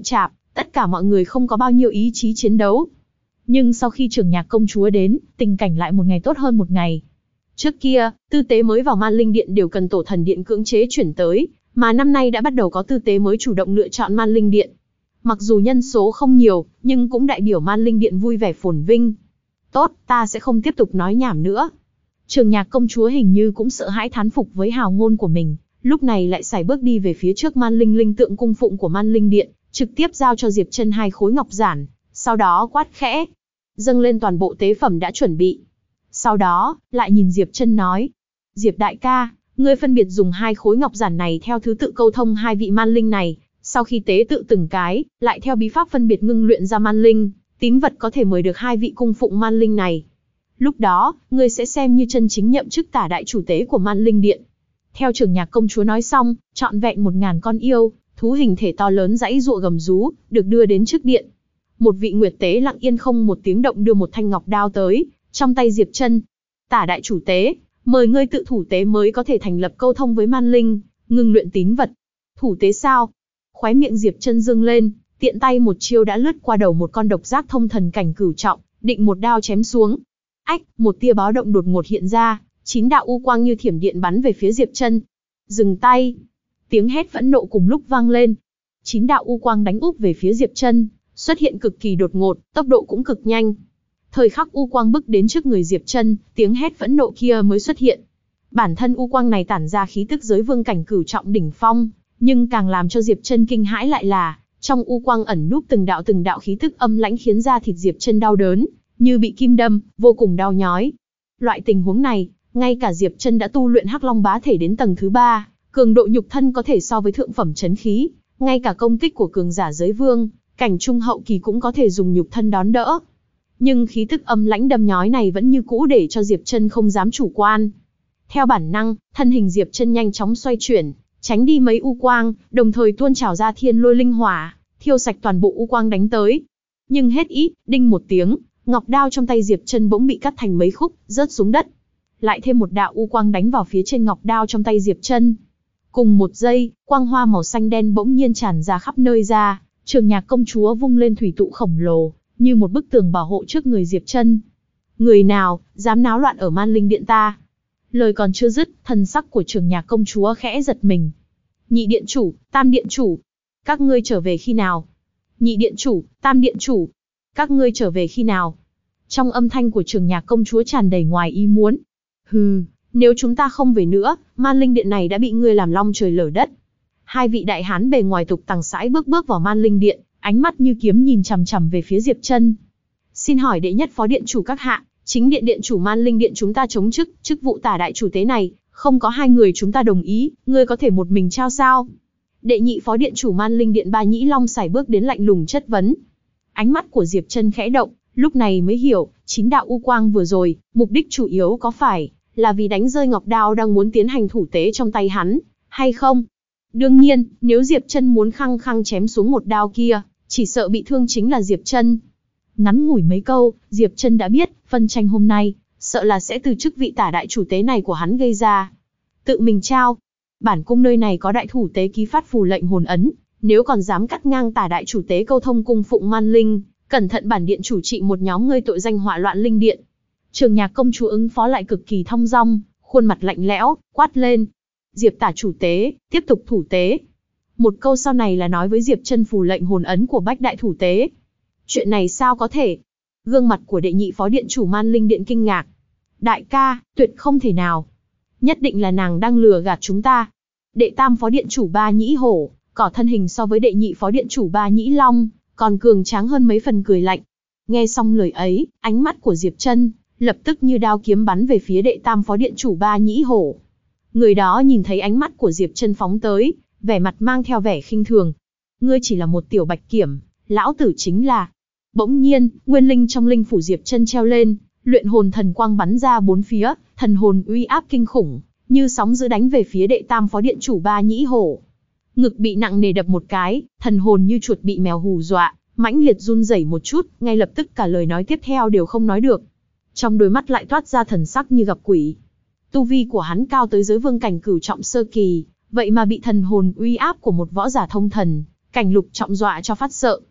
Speaker 1: Tất cả mọi người không có bao nhiêu ý chí chiến đấu. Nhưng sau khi Trường Nhạc công chúa đến, tình cảnh lại một ngày tốt hơn một ngày. Trước kia, tư tế mới vào Man Linh Điện đều cần Tổ Thần Điện cưỡng chế chuyển tới, mà năm nay đã bắt đầu có tư tế mới chủ động lựa chọn Man Linh Điện. Mặc dù nhân số không nhiều, nhưng cũng đại biểu Man Linh Điện vui vẻ phồn vinh. Tốt, ta sẽ không tiếp tục nói nhảm nữa. Trường Nhạc công chúa hình như cũng sợ hãi thán phục với hào ngôn của mình, lúc này lại sải bước đi về phía trước Man Linh Linh tượng cung phụng của Man Linh Điện, trực tiếp giao cho Diệp Chân 2 khối ngọc giản, sau đó quát khẽ, dâng lên toàn bộ tế phẩm đã chuẩn bị. Sau đó, lại nhìn Diệp Chân nói, Diệp đại ca, ngươi phân biệt dùng 2 khối ngọc giản này theo thứ tự câu thông 2 vị man linh này, sau khi tế tự từng cái, lại theo bí pháp phân biệt ngưng luyện ra man linh, tín vật có thể mời được 2 vị cung phụng man linh này. Lúc đó, ngươi sẽ xem như chân chính nhậm chức tả đại chủ tế của Man Linh Điện. Theo Trường Nhạc công chúa nói xong, trọn vẹn 1000 con yêu, thú hình thể to lớn giãy giụa gầm rú, được đưa đến trước điện. Một vị nguyệt tế lặng yên không một tiếng động đưa một thanh ngọc đao tới, trong tay Diệp Chân. Tả đại chủ tế, mời ngươi tự thủ tế mới có thể thành lập câu thông với man linh, ngưng luyện tín vật. Thủ tế sao? Khóe miệng Diệp Chân dương lên, tiện tay một chiêu đã lướt qua đầu một con độc giác thông thần cảnh cửu trọng, định một đao chém xuống. Ách, một tia báo động đột ngột hiện ra, 9 đạo u quang như thiểm điện bắn về phía Diệp Chân. Dừng tay! Tiếng hét phẫn nộ cùng lúc vang lên. 9 đạo u quang đánh úp về phía Diệp Chân, xuất hiện cực kỳ đột ngột, tốc độ cũng cực nhanh. Thời khắc u quang bước đến trước người Diệp Chân, tiếng hét phẫn nộ kia mới xuất hiện. Bản thân u quang này tản ra khí tức giới vương cảnh cửu trọng đỉnh phong, nhưng càng làm cho Diệp Chân kinh hãi lại là, trong u quang ẩn núp từng đạo khí tức âm lãnh khiến da thịt Diệp Chân đau đớn, như bị kim đâm, vô cùng đau nhói. Loại tình huống này, ngay cả Diệp Chân đã tu luyện Hắc Long Bá thể đến tầng thứ 3, cường độ nhục thân có thể so với thượng phẩm chấn khí, ngay cả công kích của cường giả giới vương, cảnh trung hậu kỳ cũng có thể dùng nhục thân đón đỡ. Nhưng khí tức âm lãnh đâm nhói này vẫn như cũ để cho Diệp Chân không dám chủ quan. Theo bản năng, thân hình Diệp Chân nhanh chóng xoay chuyển, tránh đi mấy u quang, đồng thời tuôn trào ra thiên lôi linh hỏa, thiêu sạch toàn bộ u quang đánh tới. Nhưng hết ý, đinh một tiếng, ngọc đao trong tay Diệp Chân bỗng bị cắt thành mấy khúc, rớt xuống đất. Lại thêm một đạo u quang đánh vào phía trên ngọc đao trong tay Diệp Chân. Cùng một giây, quang hoa màu xanh đen bỗng nhiên tràn ra khắp nơi ra, Trường Nhạc công chúa vung lên thủy tụ khổng lồ, như một bức tường bảo hộ trước người Diệp Chân. Người nào dám náo loạn ở Man Linh Điện ta? Lời còn chưa dứt, thần sắc của Trường Nhạc công chúa khẽ giật mình. Nhị điện chủ, tam điện chủ, các ngươi trở về khi nào? Nhị điện chủ, tam điện chủ, các ngươi trở về khi nào? Trong âm thanh của Trường Nhạc công chúa tràn đầy ngoài ý muốn. Hừ, nếu chúng ta không về nữa, Man Linh Điện này đã bị ngươi làm long trời lở đất. Hai vị đại hán bề ngoài tục tằng sãi bước vào Man Linh Điện, ánh mắt như kiếm nhìn chằm chằm về phía Diệp Chân. Xin hỏi đệ nhất phó điện chủ các hạ, chính điện điện chủ Man Linh Điện chúng ta chống chức vụ tả đại chủ tế này, không có 2 người chúng ta đồng ý, ngươi có thể một mình trao sao? Đệ nhị phó điện chủ Man Linh Điện Ba Nhĩ Long sải bước đến lạnh lùng chất vấn. Ánh mắt của Diệp Chân khẽ động, lúc này mới hiểu, 9 đạo u quang vừa rồi, mục đích chủ yếu có phải là vì đánh rơi ngọc đao đang muốn tiến hành thủ tế trong tay hắn, hay không? Đương nhiên, nếu Diệp Chân muốn khăng khăng chém xuống một đao kia, chỉ sợ bị thương chính là Diệp Chân. Ngắn ngủi mấy câu, Diệp Chân đã biết, phân tranh hôm nay, sợ là sẽ từ chức vị tả đại chủ tế này của hắn gây ra. Tự mình trao. Bản cung nơi này có đại thủ tế ký phát phù lệnh hồn ấn, nếu còn dám cắt ngang tả đại chủ tế câu thông cung phụng man linh, cẩn thận bản điện chủ trị một nhóm ngươi tội danh họa loạn linh điện. Trường Nhạc công chúa ứng phó lại cực kỳ thong dong, khuôn mặt lạnh lẽo, quát lên. Diệp tả chủ tế, tiếp tục thủ tế. Một câu sau này là nói với Diệp Chân phù lệnh hồn ấn của bách đại thủ tế. Chuyện này sao có thể? Gương mặt của đệ nhị phó điện chủ Man Linh Điện kinh ngạc. Đại ca, tuyệt không thể nào. Nhất định là nàng đang lừa gạt chúng ta. Đệ tam phó điện chủ Ba Nhĩ Hổ, cỏ thân hình so với đệ nhị phó điện chủ Ba Nhĩ Long, còn cường tráng hơn mấy phần cười lạnh. Nghe xong lời ấy, ánh mắt của Diệp Chân lập tức như đao kiếm bắn về phía đệ tam phó điện chủ Ba Nhĩ Hổ. Người đó nhìn thấy ánh mắt của Diệp Chân phóng tới, vẻ mặt mang theo vẻ khinh thường. Ngươi chỉ là một tiểu bạch kiểm, lão tử chính là. Bỗng nhiên, nguyên linh trong linh phủ Diệp Chân treo lên, luyện hồn thần quang bắn ra bốn phía, thần hồn uy áp kinh khủng, như sóng dữ đánh về phía đệ tam phó điện chủ Ba Nhĩ Hổ. Ngực bị nặng nề đập một cái, thần hồn như chuột bị mèo hù dọa, mãnh liệt run rẩy một chút, ngay lập tức cả lời nói tiếp theo đều không nói được. Trong đôi mắt lại toát ra thần sắc như gặp quỷ. Tu vi của hắn cao tới giới vương cảnh cửu trọng sơ kỳ, vậy mà bị thần hồn uy áp của một võ giả thông thần cảnh lục trọng dọa cho phát sợ.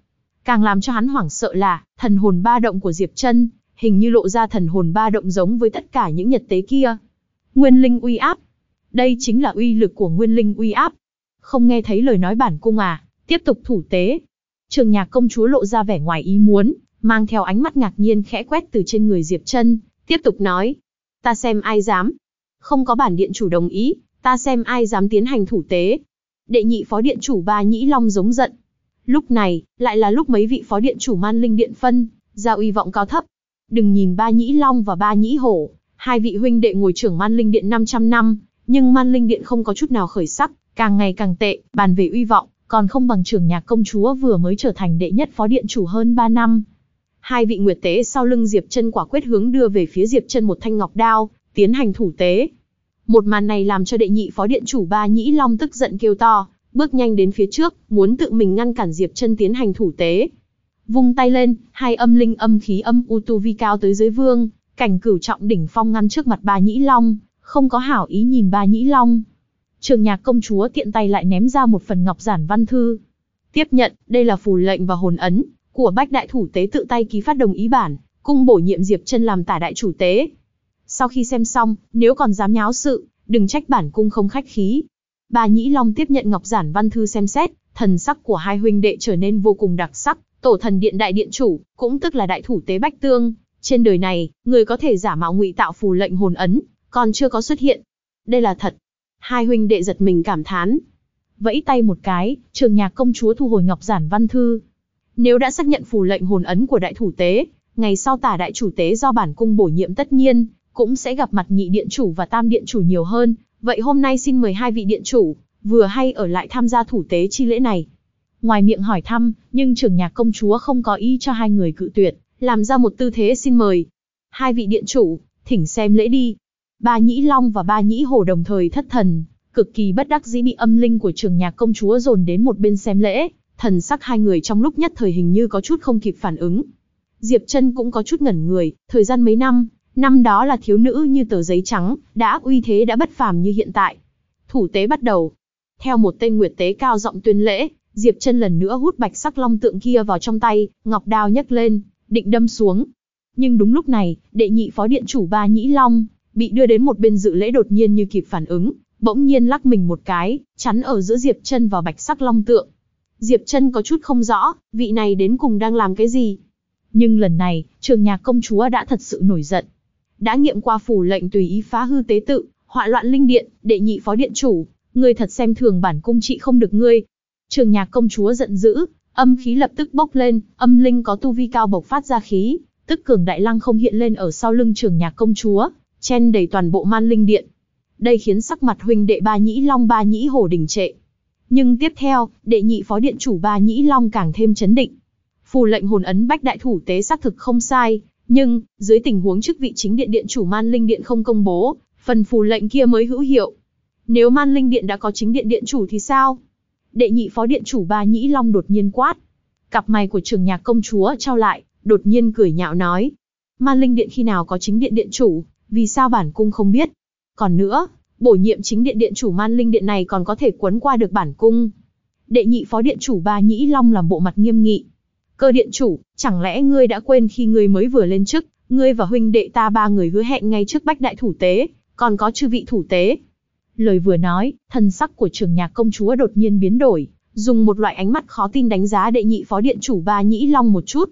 Speaker 1: Càng làm cho hắn hoảng sợ là, thần hồn ba động của Diệp Trân, hình như lộ ra thần hồn ba động giống với tất cả những nhật tế kia. Nguyên linh uy áp. Đây chính là uy lực của nguyên linh uy áp. Không nghe thấy lời nói bản cung à, tiếp tục thủ tế. Trường Nhạc công chúa lộ ra vẻ ngoài ý muốn, mang theo ánh mắt ngạc nhiên khẽ quét từ trên người Diệp Trân, tiếp tục nói. Ta xem ai dám. Không có bản điện chủ đồng ý, ta xem ai dám tiến hành thủ tế. Đệ nhị phó điện chủ Ba Nhĩ Long giống giận. Lúc này, lại là lúc mấy vị phó điện chủ Man Linh Điện phân ra uy vọng cao thấp. Đừng nhìn Ba Nhĩ Long và Ba Nhĩ Hổ, hai vị huynh đệ ngồi trưởng Man Linh Điện 500 năm, nhưng Man Linh Điện không có chút nào khởi sắc, càng ngày càng tệ, bàn về uy vọng, còn không bằng Trường Nhạc công chúa vừa mới trở thành đệ nhất phó điện chủ hơn 3 năm. Hai vị nguyệt tế sau lưng Diệp Trân quả quyết hướng đưa về phía Diệp Trân một thanh ngọc đao, tiến hành thủ tế. Một màn này làm cho đệ nhị phó điện chủ Ba Nhĩ Long tức giận kêu to, bước nhanh đến phía trước, muốn tự mình ngăn cản Diệp Trân tiến hành thủ tế. Vung tay lên, hai âm linh âm khí âm u tu vi cao tới giới vương, cảnh cửu trọng đỉnh phong ngăn trước mặt Ba Nhĩ Long, không có hảo ý nhìn Ba Nhĩ Long. Trường Nhạc công chúa tiện tay lại ném ra một phần ngọc giản văn thư. Tiếp nhận, đây là phù lệnh và hồn ấn của Bách đại thủ tế tự tay ký phát đồng ý bản, cung bổ nhiệm Diệp Trân làm tả đại chủ tế. Sau khi xem xong, nếu còn dám nháo sự, đừng trách bản cung không khách khí. Ba Nhĩ Long tiếp nhận ngọc giản văn thư xem xét, thần sắc của hai huynh đệ trở nên vô cùng đặc sắc. Tổ thần điện đại điện chủ, cũng tức là đại thủ tế Bách Tương, trên đời này, người có thể giả mạo ngụy tạo phù lệnh hồn ấn, còn chưa có xuất hiện. Đây là thật. Hai huynh đệ giật mình cảm thán. Vẫy tay một cái, Trường Nhạc công chúa thu hồi ngọc giản văn thư. Nếu đã xác nhận phù lệnh hồn ấn của đại thủ tế, ngày sau tả đại chủ tế do bản cung bổ nhiệm tất nhiên cũng sẽ gặp mặt nhị điện chủ và tam điện chủ nhiều hơn. Vậy hôm nay xin mời hai vị điện chủ, vừa hay ở lại tham gia thủ tế chi lễ này. Ngoài miệng hỏi thăm, nhưng Trường Nhạc công chúa không có ý cho hai người cự tuyệt, làm ra một tư thế xin mời. Hai vị điện chủ, thỉnh xem lễ đi. Ba Nhĩ Long và Ba Nhĩ Hổ đồng thời thất thần, cực kỳ bất đắc dĩ bị âm linh của Trường Nhạc công chúa dồn đến một bên xem lễ, thần sắc hai người trong lúc nhất thời hình như có chút không kịp phản ứng. Diệp Trân cũng có chút ngẩn người, thời gian mấy năm đó là thiếu nữ như tờ giấy trắng, đã uy thế đã bất phàm như hiện tại. Thủ tế bắt đầu. Theo một tên nguyệt tế cao giọng tuyên lễ, Diệp Trân lần nữa hút bạch sắc long tượng kia vào trong tay, ngọc đao nhấc lên, định đâm xuống. Nhưng đúng lúc này, đệ nhị phó điện chủ Ba Nhĩ Long bị đưa đến một bên dự lễ đột nhiên như kịp phản ứng, bỗng nhiên lắc mình một cái, chắn ở giữa Diệp Trân và bạch sắc long tượng. Diệp Trân có chút không rõ, vị này đến cùng đang làm cái gì. Nhưng lần này, Trường Nhạc công chúa đã thật sự nổi giận. Đã nghiệm qua phù lệnh tùy ý phá hư tế tự, họa loạn linh điện, đệ nhị phó điện chủ, ngươi thật xem thường bản cung trị không được ngươi. Trường Nhạc công chúa giận dữ, âm khí lập tức bốc lên, âm linh có tu vi cao bộc phát ra khí, tức cường đại lăng không hiện lên ở sau lưng Trường Nhạc công chúa, chen đầy toàn bộ Man Linh Điện. Đây khiến sắc mặt huynh đệ Ba Nhĩ Long Ba Nhĩ Hổ đình trệ. Nhưng tiếp theo, đệ nhị phó điện chủ Ba Nhĩ Long càng thêm chấn định. Phù lệnh hồn ấn Bách đại thủ tế xác thực không sai, nhưng dưới tình huống chức vị chính điện điện chủ Man Linh Điện không công bố, phần phù lệnh kia mới hữu hiệu. Nếu Man Linh Điện đã có chính điện điện chủ thì sao? Đệ nhị phó điện chủ Ba Nhĩ Long đột nhiên quát. Cặp mày của Trường Nhạc công chúa trao lại, đột nhiên cười nhạo nói: Man Linh Điện khi nào có chính điện điện chủ, vì sao bản cung không biết? Còn nữa, bổ nhiệm chính điện điện chủ Man Linh Điện này còn có thể quấn qua được bản cung? Đệ nhị phó điện chủ Ba Nhĩ Long làm bộ mặt nghiêm nghị. Cơ điện chủ, chẳng lẽ ngươi đã quên khi ngươi mới vừa lên chức, ngươi và huynh đệ ta ba người hứa hẹn ngay trước Bách đại thủ tế, còn có chư vị thủ tế. Lời vừa nói, thần sắc của Trường Nhạc công chúa đột nhiên biến đổi, dùng một loại ánh mắt khó tin đánh giá đệ nhị phó điện chủ Ba Nhĩ Long một chút.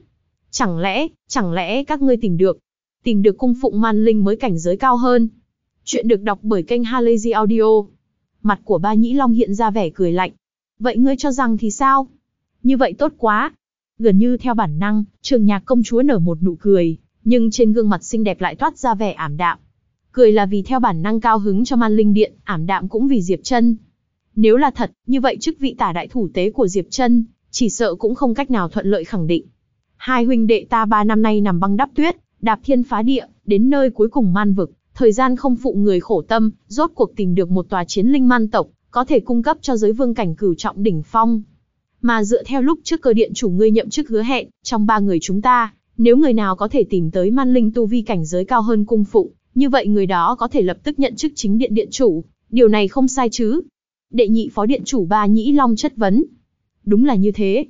Speaker 1: Chẳng lẽ các ngươi tìm được cung phụng man linh mới cảnh giới cao hơn? Chuyện được đọc bởi kênh Halazy Audio. Mặt của Ba Nhĩ Long hiện ra vẻ cười lạnh. Vậy ngươi cho rằng thì sao? Như vậy tốt quá. Gần như theo bản năng, Trường Nhạc công chúa nở một nụ cười, nhưng trên gương mặt xinh đẹp lại toát ra vẻ ảm đạm. Cười là vì theo bản năng cao hứng cho Man Linh Điện, ảm đạm cũng vì Diệp Trân. Nếu là thật, như vậy chức vị tả đại thủ tế của Diệp Trân, chỉ sợ cũng không cách nào thuận lợi khẳng định. Hai huynh đệ ta 3 năm nay nằm băng đắp tuyết, đạp thiên phá địa, đến nơi cuối cùng man vực, thời gian không phụ người khổ tâm, rốt cuộc tìm được một tòa chiến linh man tộc, có thể cung cấp cho giới vương cảnh cửu trọng đỉnh phong. Mà dựa theo lúc trước Cơ điện chủ ngươi nhậm chức hứa hẹn, trong 3 người chúng ta, nếu người nào có thể tìm tới man linh tu vi cảnh giới cao hơn cung phụng, như vậy người đó có thể lập tức nhận chức chính điện điện chủ, điều này không sai chứ? Đệ nhị phó điện chủ Ba Nhĩ Long chất vấn. Đúng là như thế.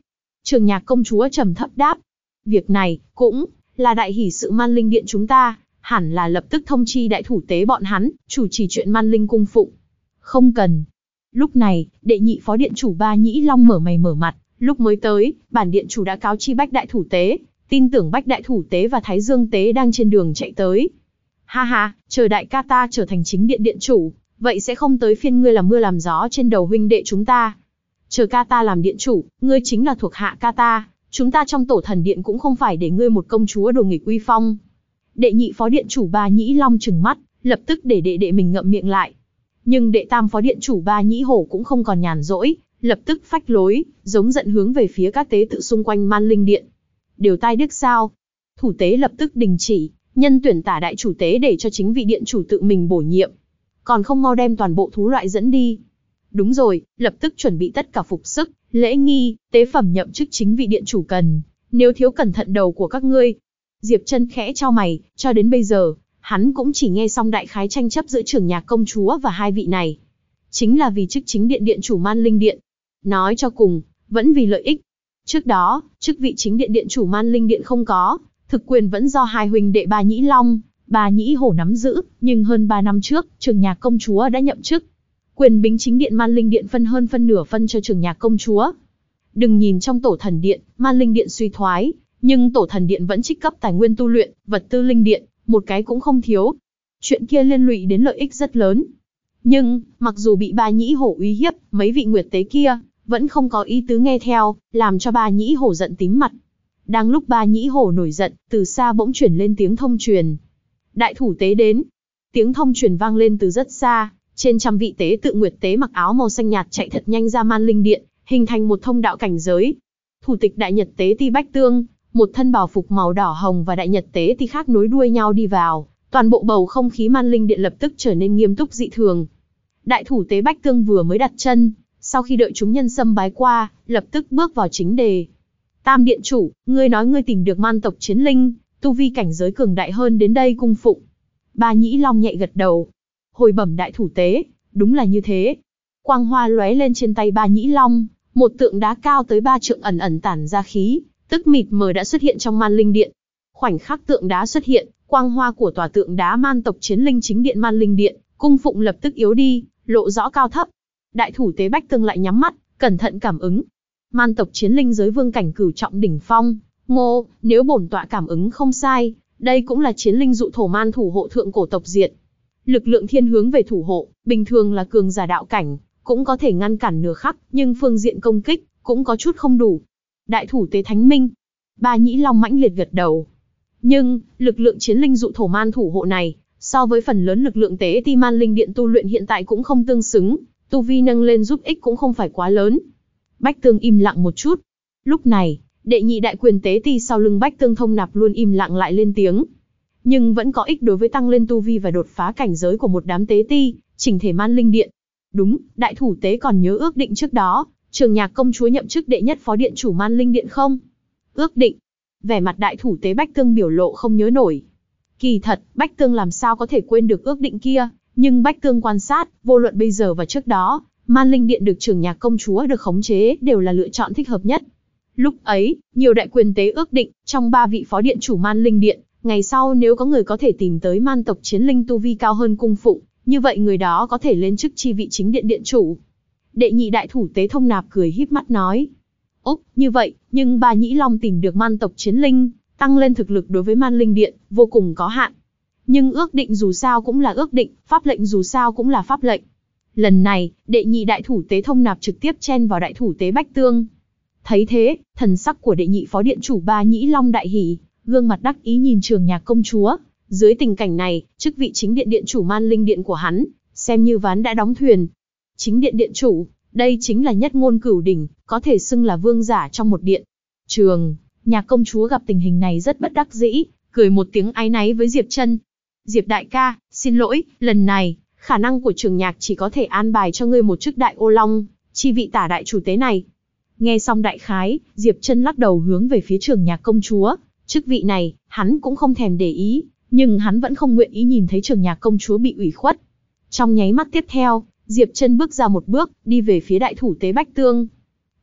Speaker 1: Trường Nhạc công chúa trầm thấp đáp. Việc này, cũng là đại hỷ sự Man Linh Điện chúng ta, hẳn là lập tức thông chi đại thủ tế bọn hắn, chủ trì chuyện Man Linh cung phụng. Không cần. Lúc này, đệ nhị phó điện chủ Ba Nhĩ Long mở mày mở mặt, lúc mới tới, bản điện chủ đã cáo chi Bách đại thủ tế, tin tưởng Bách đại thủ tế và Thái Dương tế đang trên đường chạy tới. Ha ha, chờ đại ca ta trở thành chính điện điện chủ, vậy sẽ không tới phiên ngươi làm mưa làm gió trên đầu huynh đệ chúng ta. Chờ ca ta làm điện chủ, ngươi chính là thuộc hạ ca ta, chúng ta trong tổ thần điện cũng không phải để ngươi một công chúa đồ nghịch uy phong. Đệ nhị phó điện chủ Ba Nhĩ Long trừng mắt, lập tức để đệ đệ mình ngậm miệng lại. Nhưng đệ tam phó điện chủ Ba Nhĩ Hổ cũng không còn nhàn rỗi, lập tức phách lối, giống giận hướng về phía các tế tự xung quanh Man Linh Điện. Điều tai điếc sao? Thủ tế lập tức đình chỉ, nhân tuyển tả đại chủ tế để cho chính vị điện chủ tự mình bổ nhiệm. Còn không mau đem toàn bộ thú loại dẫn đi. Đúng rồi, lập tức chuẩn bị tất cả phục sức, lễ nghi, tế phẩm nhậm chức chính vị điện chủ cần. Nếu thiếu cẩn thận đầu của các ngươi. Diệp Trân khẽ chau mày, cho đến bây giờ, hắn cũng chỉ nghe xong đại khái tranh chấp giữa Trường Nhạc công chúa và hai vị này. Chính là vì chức chính điện điện chủ Man Linh Điện. Nói cho cùng, vẫn vì lợi ích. Trước đó, chức vị chính điện điện chủ Man Linh Điện không có, thực quyền vẫn do hai huynh đệ Ba Nhĩ Long, Ba Nhĩ Hổ nắm giữ, nhưng hơn 3 năm trước, Trường Nhạc công chúa đã nhậm chức. Quyền bính chính điện Man Linh Điện hơn phân nửa phân cho Trường Nhạc công chúa. Đừng nhìn trong tổ thần điện, Man Linh Điện suy thoái, nhưng tổ thần điện vẫn trích cấp tài nguyên tu luyện, vật tư linh điện, một cái cũng không thiếu. Chuyện kia liên lụy đến lợi ích rất lớn. Nhưng, mặc dù bị Ba Nhĩ Hổ uy hiếp, mấy vị nguyệt tế kia vẫn không có ý tứ nghe theo, làm cho Ba Nhĩ Hổ giận tím mặt. Đang lúc Ba Nhĩ Hổ nổi giận, từ xa bỗng chuyển lên tiếng thông truyền. Đại thủ tế đến. Tiếng thông truyền vang lên từ rất xa, trên trăm vị tế tự nguyệt tế mặc áo màu xanh nhạt chạy thật nhanh ra Man Linh Điện, hình thành một thông đạo cảnh giới. Thủ tịch Đại Nhật Tế Ti Bách Tương, một thân bảo phục màu đỏ hồng và Đại Nhật Tế Ti khác nối đuôi nhau đi vào, toàn bộ bầu không khí Man Linh Điện lập tức trở nên nghiêm túc dị thường. Đại thủ tế Bách Tương vừa mới đặt chân, sau khi đợi chúng nhân sâm bái qua, lập tức bước vào chính đề. Tam điện chủ, ngươi nói ngươi tìm được man tộc chiến linh, tu vi cảnh giới cường đại hơn đến đây cung phụng. Ba Nhĩ Long nhẹ gật đầu. Hồi bẩm đại thủ tế, đúng là như thế. Quang hoa lóe lên trên tay Ba Nhĩ Long, một tượng đá cao tới 3 trượng ẩn ẩn tản ra khí, tức mịt mờ đã xuất hiện trong Man Linh Điện. Khoảnh khắc tượng đá xuất hiện, quang hoa của tòa tượng đá man tộc chiến linh chính điện Man Linh Điện, cung phụng lập tức yếu đi, lộ rõ cao thấp. Đại thủ tế Bách Tương lại nhắm mắt, cẩn thận cảm ứng. Man tộc chiến linh giới vương cảnh cửu trọng đỉnh phong, ngô, nếu bổn tọa cảm ứng không sai, đây cũng là chiến linh dụ thổ man thủ hộ thượng cổ tộc diệt. Lực lượng thiên hướng về thủ hộ, bình thường là cường giả đạo cảnh, cũng có thể ngăn cản nửa khắc, nhưng phương diện công kích, cũng có chút không đủ. Đại thủ tế Thánh Minh. Ba Nhĩ Long mãnh liệt gật đầu. Nhưng, lực lượng chiến linh dụ thổ man thủ hộ này, so với phần lớn lực lượng tế ti Man Linh Điện tu luyện hiện tại cũng không tương xứng, tu vi nâng lên giúp ích cũng không phải quá lớn. Bách Tương im lặng một chút. Lúc này, đệ nhị đại quyền tế ti sau lưng Bách Tương Thông Nạp luôn im lặng lại lên tiếng. Nhưng vẫn có ích đối với tăng lên tu vi và đột phá cảnh giới của một đám tế ti, chỉnh thể Man Linh Điện. Đúng, đại thủ tế còn nhớ ước định trước đó, Trường Nhạc công chúa nhậm chức đệ nhất phó điện chủ Man Linh Điện không? Ước định. Vẻ mặt đại thủ tế Bách Tương biểu lộ không nhớ nổi. Kỳ thật, Bách Tương làm sao có thể quên được ước định kia, nhưng Bách Tương quan sát, vô luận bây giờ và trước đó, Man Linh Điện được Trường Nhạc công chúa được khống chế đều là lựa chọn thích hợp nhất. Lúc ấy, nhiều đại quyền tế ước định, trong 3 vị phó điện chủ Man Linh Điện, ngày sau nếu có người có thể tìm tới man tộc chiến linh tu vi cao hơn cung phụng, như vậy người đó có thể lên chức chi vị chính điện điện chủ. Đệ nhị đại thủ tế Thông Nạp cười híp mắt nói. Ốc, như vậy, nhưng Ba Nhĩ Long tìm được man tộc chiến linh, tăng lên thực lực đối với Man Linh Điện, vô cùng có hạn. Nhưng ước định dù sao cũng là ước định, pháp lệnh dù sao cũng là pháp lệnh. Lần này, đệ nhị đại thủ tế Thông Nạp trực tiếp chen vào đại thủ tế Bách Tương. Thấy thế, thần sắc của đệ nhị phó điện chủ Ba Nhĩ Long đại hỉ, gương mặt đắc ý nhìn Trường Nhạc công chúa. Dưới tình cảnh này, chức vị chính điện điện chủ Man Linh Điện của hắn, xem như ván đã đóng thuyền. Chính điện điện chủ, đây chính là nhất ngôn cửu đỉnh, có thể xưng là vương giả trong một điện. Trường Nhạc công chúa gặp tình hình này rất bất đắc dĩ, cười một tiếng áy náy với Diệp Trân. Diệp đại ca, xin lỗi, lần này, khả năng của Trường Nhạc chỉ có thể an bài cho ngươi một chức đại ô long, chi vị tả đại chủ tế này. Nghe xong đại khái, Diệp Trân lắc đầu hướng về phía Trường Nhạc công chúa, chức vị này, hắn cũng không thèm để ý, nhưng hắn vẫn không nguyện ý nhìn thấy Trường Nhạc công chúa bị ủy khuất. Trong nháy mắt tiếp theo, Diệp Trân bước ra một bước, đi về phía đại thủ tế Bách Tương.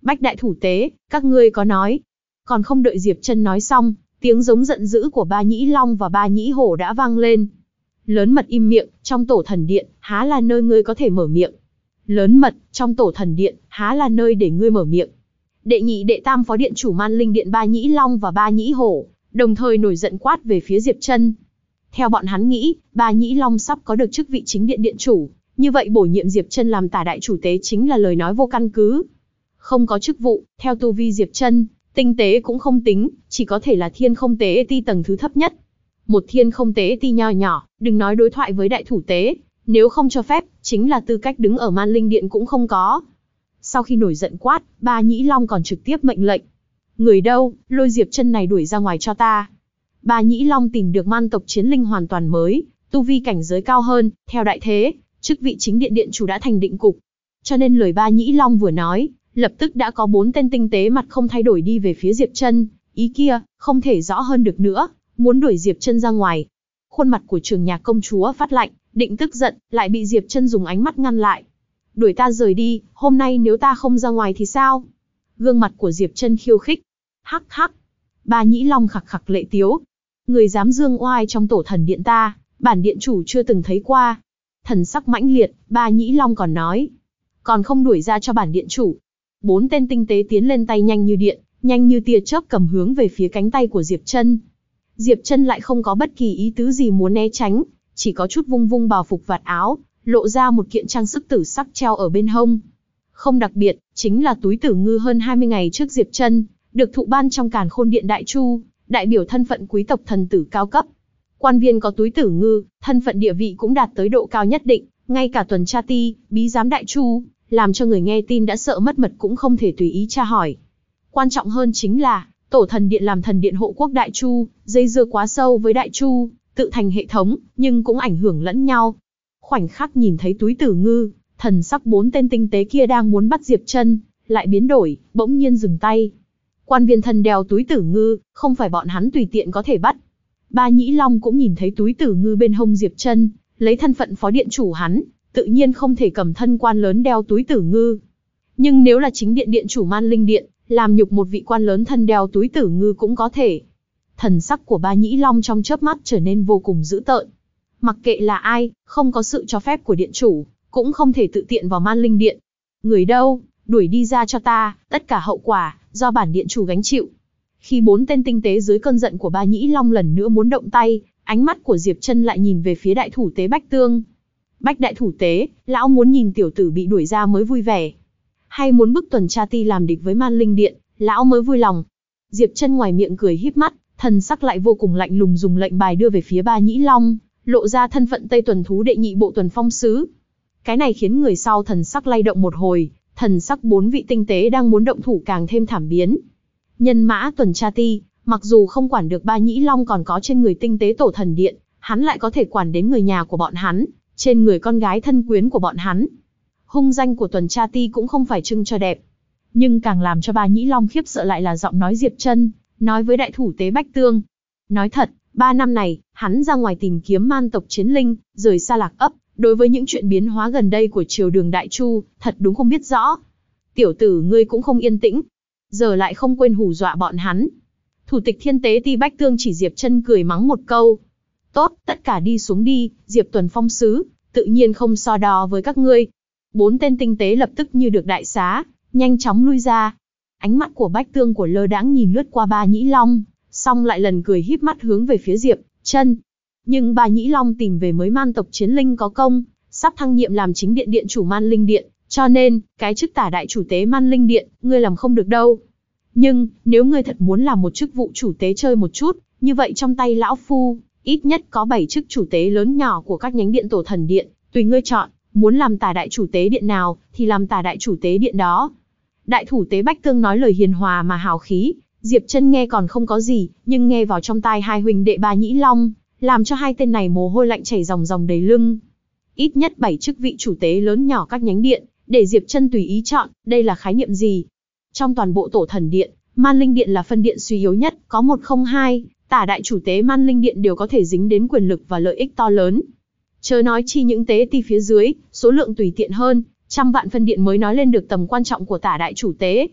Speaker 1: Bách đại thủ tế, các ngươi có nói. Còn không đợi Diệp Chân nói xong, tiếng giống giận dữ của Ba Nhĩ Long và Ba Nhĩ Hổ đã vang lên. Lớn mật im miệng, trong tổ thần điện, há là nơi ngươi có thể mở miệng. Lớn mật, trong tổ thần điện, há là nơi để ngươi mở miệng. Đệ nhị đệ tam phó điện chủ Man Linh Điện Ba Nhĩ Long và Ba Nhĩ Hổ, đồng thời nổi giận quát về phía Diệp Chân. Theo bọn hắn nghĩ, Ba Nhĩ Long sắp có được chức vị chính điện điện chủ, như vậy bổ nhiệm Diệp Chân làm tả đại chủ tế chính là lời nói vô căn cứ. Không có chức vụ, theo tu vi Diệp Chân, tinh tế cũng không tính, chỉ có thể là thiên không tế ti tầng thứ thấp nhất. Một thiên không tế ti nho nhỏ, đừng nói đối thoại với đại thủ tế, nếu không cho phép, chính là tư cách đứng ở Man Linh Điện cũng không có. Sau khi nổi giận quát, Ba Nhĩ Long còn trực tiếp mệnh lệnh. Người đâu, lôi Diệp Chân này đuổi ra ngoài cho ta. Ba Nhĩ Long tìm được man tộc chiến linh hoàn toàn mới, tu vi cảnh giới cao hơn, theo đại thế, chức vị chính điện điện chủ đã thành định cục. Cho nên lời Ba Nhĩ Long vừa nói, lập tức đã có 4 tên tinh tế mặt không thay đổi đi về phía Diệp Chân, ý kia, không thể rõ hơn được nữa, muốn đuổi Diệp Chân ra ngoài. Khuôn mặt của Trường Nhạc công chúa phát lạnh, định tức giận, lại bị Diệp Chân dùng ánh mắt ngăn lại. Đuổi ta rời đi, hôm nay nếu ta không ra ngoài thì sao? Gương mặt của Diệp Chân khiêu khích. Hắc hắc. Ba Nhĩ Long khặc khặc lệ tiếu. Người dám dương oai trong tổ thần điện ta, bản điện chủ chưa từng thấy qua. Thần sắc mãnh liệt, Ba Nhĩ Long còn nói. Còn không đuổi ra cho bản điện chủ. 4 tên tinh tế tiến lên tay nhanh như điện, nhanh như tia chớp cầm hướng về phía cánh tay của Diệp Chân. Diệp Chân lại không có bất kỳ ý tứ gì muốn né tránh, chỉ có chút vung vung bào phục vạt áo, lộ ra một kiện trang sức tử sắc treo ở bên hông. Không đặc biệt, chính là túi tử ngư hơn 20 ngày trước Diệp Chân được thụ ban trong Càn Khôn Điện Đại Chu, đại biểu thân phận quý tộc thần tử cao cấp. Quan viên có túi tử ngư, thân phận địa vị cũng đạt tới độ cao nhất định, ngay cả tuần tra ti, bí giám Đại Chu, làm cho người nghe tin đã sợ mất mật cũng không thể tùy ý tra hỏi. Quan trọng hơn chính là, tổ thần điện làm thần điện hộ quốc Đại Chu, dây dưa quá sâu với Đại Chu, tự thành hệ thống, nhưng cũng ảnh hưởng lẫn nhau. Khoảnh khắc nhìn thấy túi tử ngư, thần sắc 4 tên tinh tế kia đang muốn bắt Diệp Chân, lại biến đổi, bỗng nhiên dừng tay. Quan viên thân đeo túi tử ngư, không phải bọn hắn tùy tiện có thể bắt. Ba Nhĩ Long cũng nhìn thấy túi tử ngư bên hông Diệp Chân, lấy thân phận phó điện chủ hắn, tự nhiên không thể cầm thân quan lớn đeo túi tử ngư. Nhưng nếu là chính điện điện chủ Man Linh Điện, làm nhục một vị quan lớn thân đeo túi tử ngư cũng có thể. Thần sắc của Ba Nhĩ Long trong chớp mắt trở nên vô cùng dữ tợn. Mặc kệ là ai, không có sự cho phép của điện chủ, cũng không thể tự tiện vào Man Linh Điện. Người đâu, đuổi đi ra cho ta, tất cả hậu quả, do bản điện chủ gánh chịu. Khi 4 tên tinh tế dưới cơn giận của Ba Nhĩ Long lần nữa muốn động tay, ánh mắt của Diệp Chân lại nhìn về phía đại thủ tế Bách Tương. Bách đại thủ tế, lão muốn nhìn tiểu tử bị đuổi ra mới vui vẻ. Hay muốn bức tuần tra ti làm địch với Man Linh Điện, lão mới vui lòng. Diệp Chân ngoài miệng cười híp mắt, thần sắc lại vô cùng lạnh lùng dùng lệnh bài đưa về phía Ba Nhĩ Long, lộ ra thân phận Tây Tuần Thú đệ nhị bộ tuần phong sứ. Cái này khiến người sau thần sắc lay động một hồi, thần sắc 4 vị tinh tế đang muốn động thủ càng thêm thảm biến. Nhân mã tuần tra ti, mặc dù không quản được Ba Nhĩ Long còn có trên người tinh tế tổ thần điện, hắn lại có thể quản đến người nhà của bọn hắn, trên người con gái thân quyến của bọn hắn. Hung danh của tuần tra ti cũng không phải trưng cho đẹp. Nhưng càng làm cho Ba Nhĩ Long khiếp sợ lại là giọng nói Diệp Chân, nói với đại thủ tế Bách Tương. Nói thật, 3 năm này, hắn ra ngoài tìm kiếm man tộc chiến linh, rời xa Lạc Ấp, đối với những chuyện biến hóa gần đây của triều đường Đại Chu, thật đúng không biết rõ. Tiểu tử ngươi cũng không yên tĩnh, giờ lại không quên hù dọa bọn hắn. Thủ tịch Thiên Tế Ti Bách Tương chỉ Diệp Chân cười mắng một câu. Tốt, tất cả đi xuống đi, Diệp Tuần Phong sứ, tự nhiên không so đo với các ngươi. 4 tên tinh tế lập tức như được đại xá, nhanh chóng lui ra. Ánh mắt của Bách Tương của lơ đãng nhìn lướt qua Ba Nhĩ Long, xong lại lần cười híp mắt hướng về phía Diệp Chân. Nhưng Ba Nhĩ Long tìm về mới man tộc chiến linh có công, sắp thăng nhiệm làm chính điện điện chủ Man Linh Điện, cho nên, cái chức tả đại chủ tế Man Linh Điện, ngươi làm không được đâu. Nhưng, nếu ngươi thật muốn làm một chức vụ chủ tế chơi một chút, như vậy trong tay lão phu, ít nhất có 7 chức chủ tế lớn nhỏ của các nhánh điện tổ thần điện, tùy ngươi chọn, muốn làm tả đại chủ tế điện nào, thì làm tả đại chủ tế điện đó. Đại thủ tế Bách Tương nói lời hiền hòa mà hào khí, Diệp Chân nghe còn không có gì, nhưng nghe vào trong tai hai huynh đệ Ba Nhĩ Long, làm cho hai tên này mồ hôi lạnh chảy ròng ròng đầy lưng. Ít nhất 7 chức vị chủ tế lớn nhỏ các nhánh điện, để Diệp Chân tùy ý chọn, đây là khái niệm gì? Trong toàn bộ tổ thần điện, Man Linh Điện là phân điện suy yếu nhất, có 1 không 2, tả đại chủ tế Man Linh Điện đều có thể dính đến quyền lực và lợi ích to lớn. Chớ nói chi những tế ti phía dưới, số lượng tùy tiện hơn, trăm vạn phân điện mới nói lên được tầm quan trọng của tả đại chủ tế.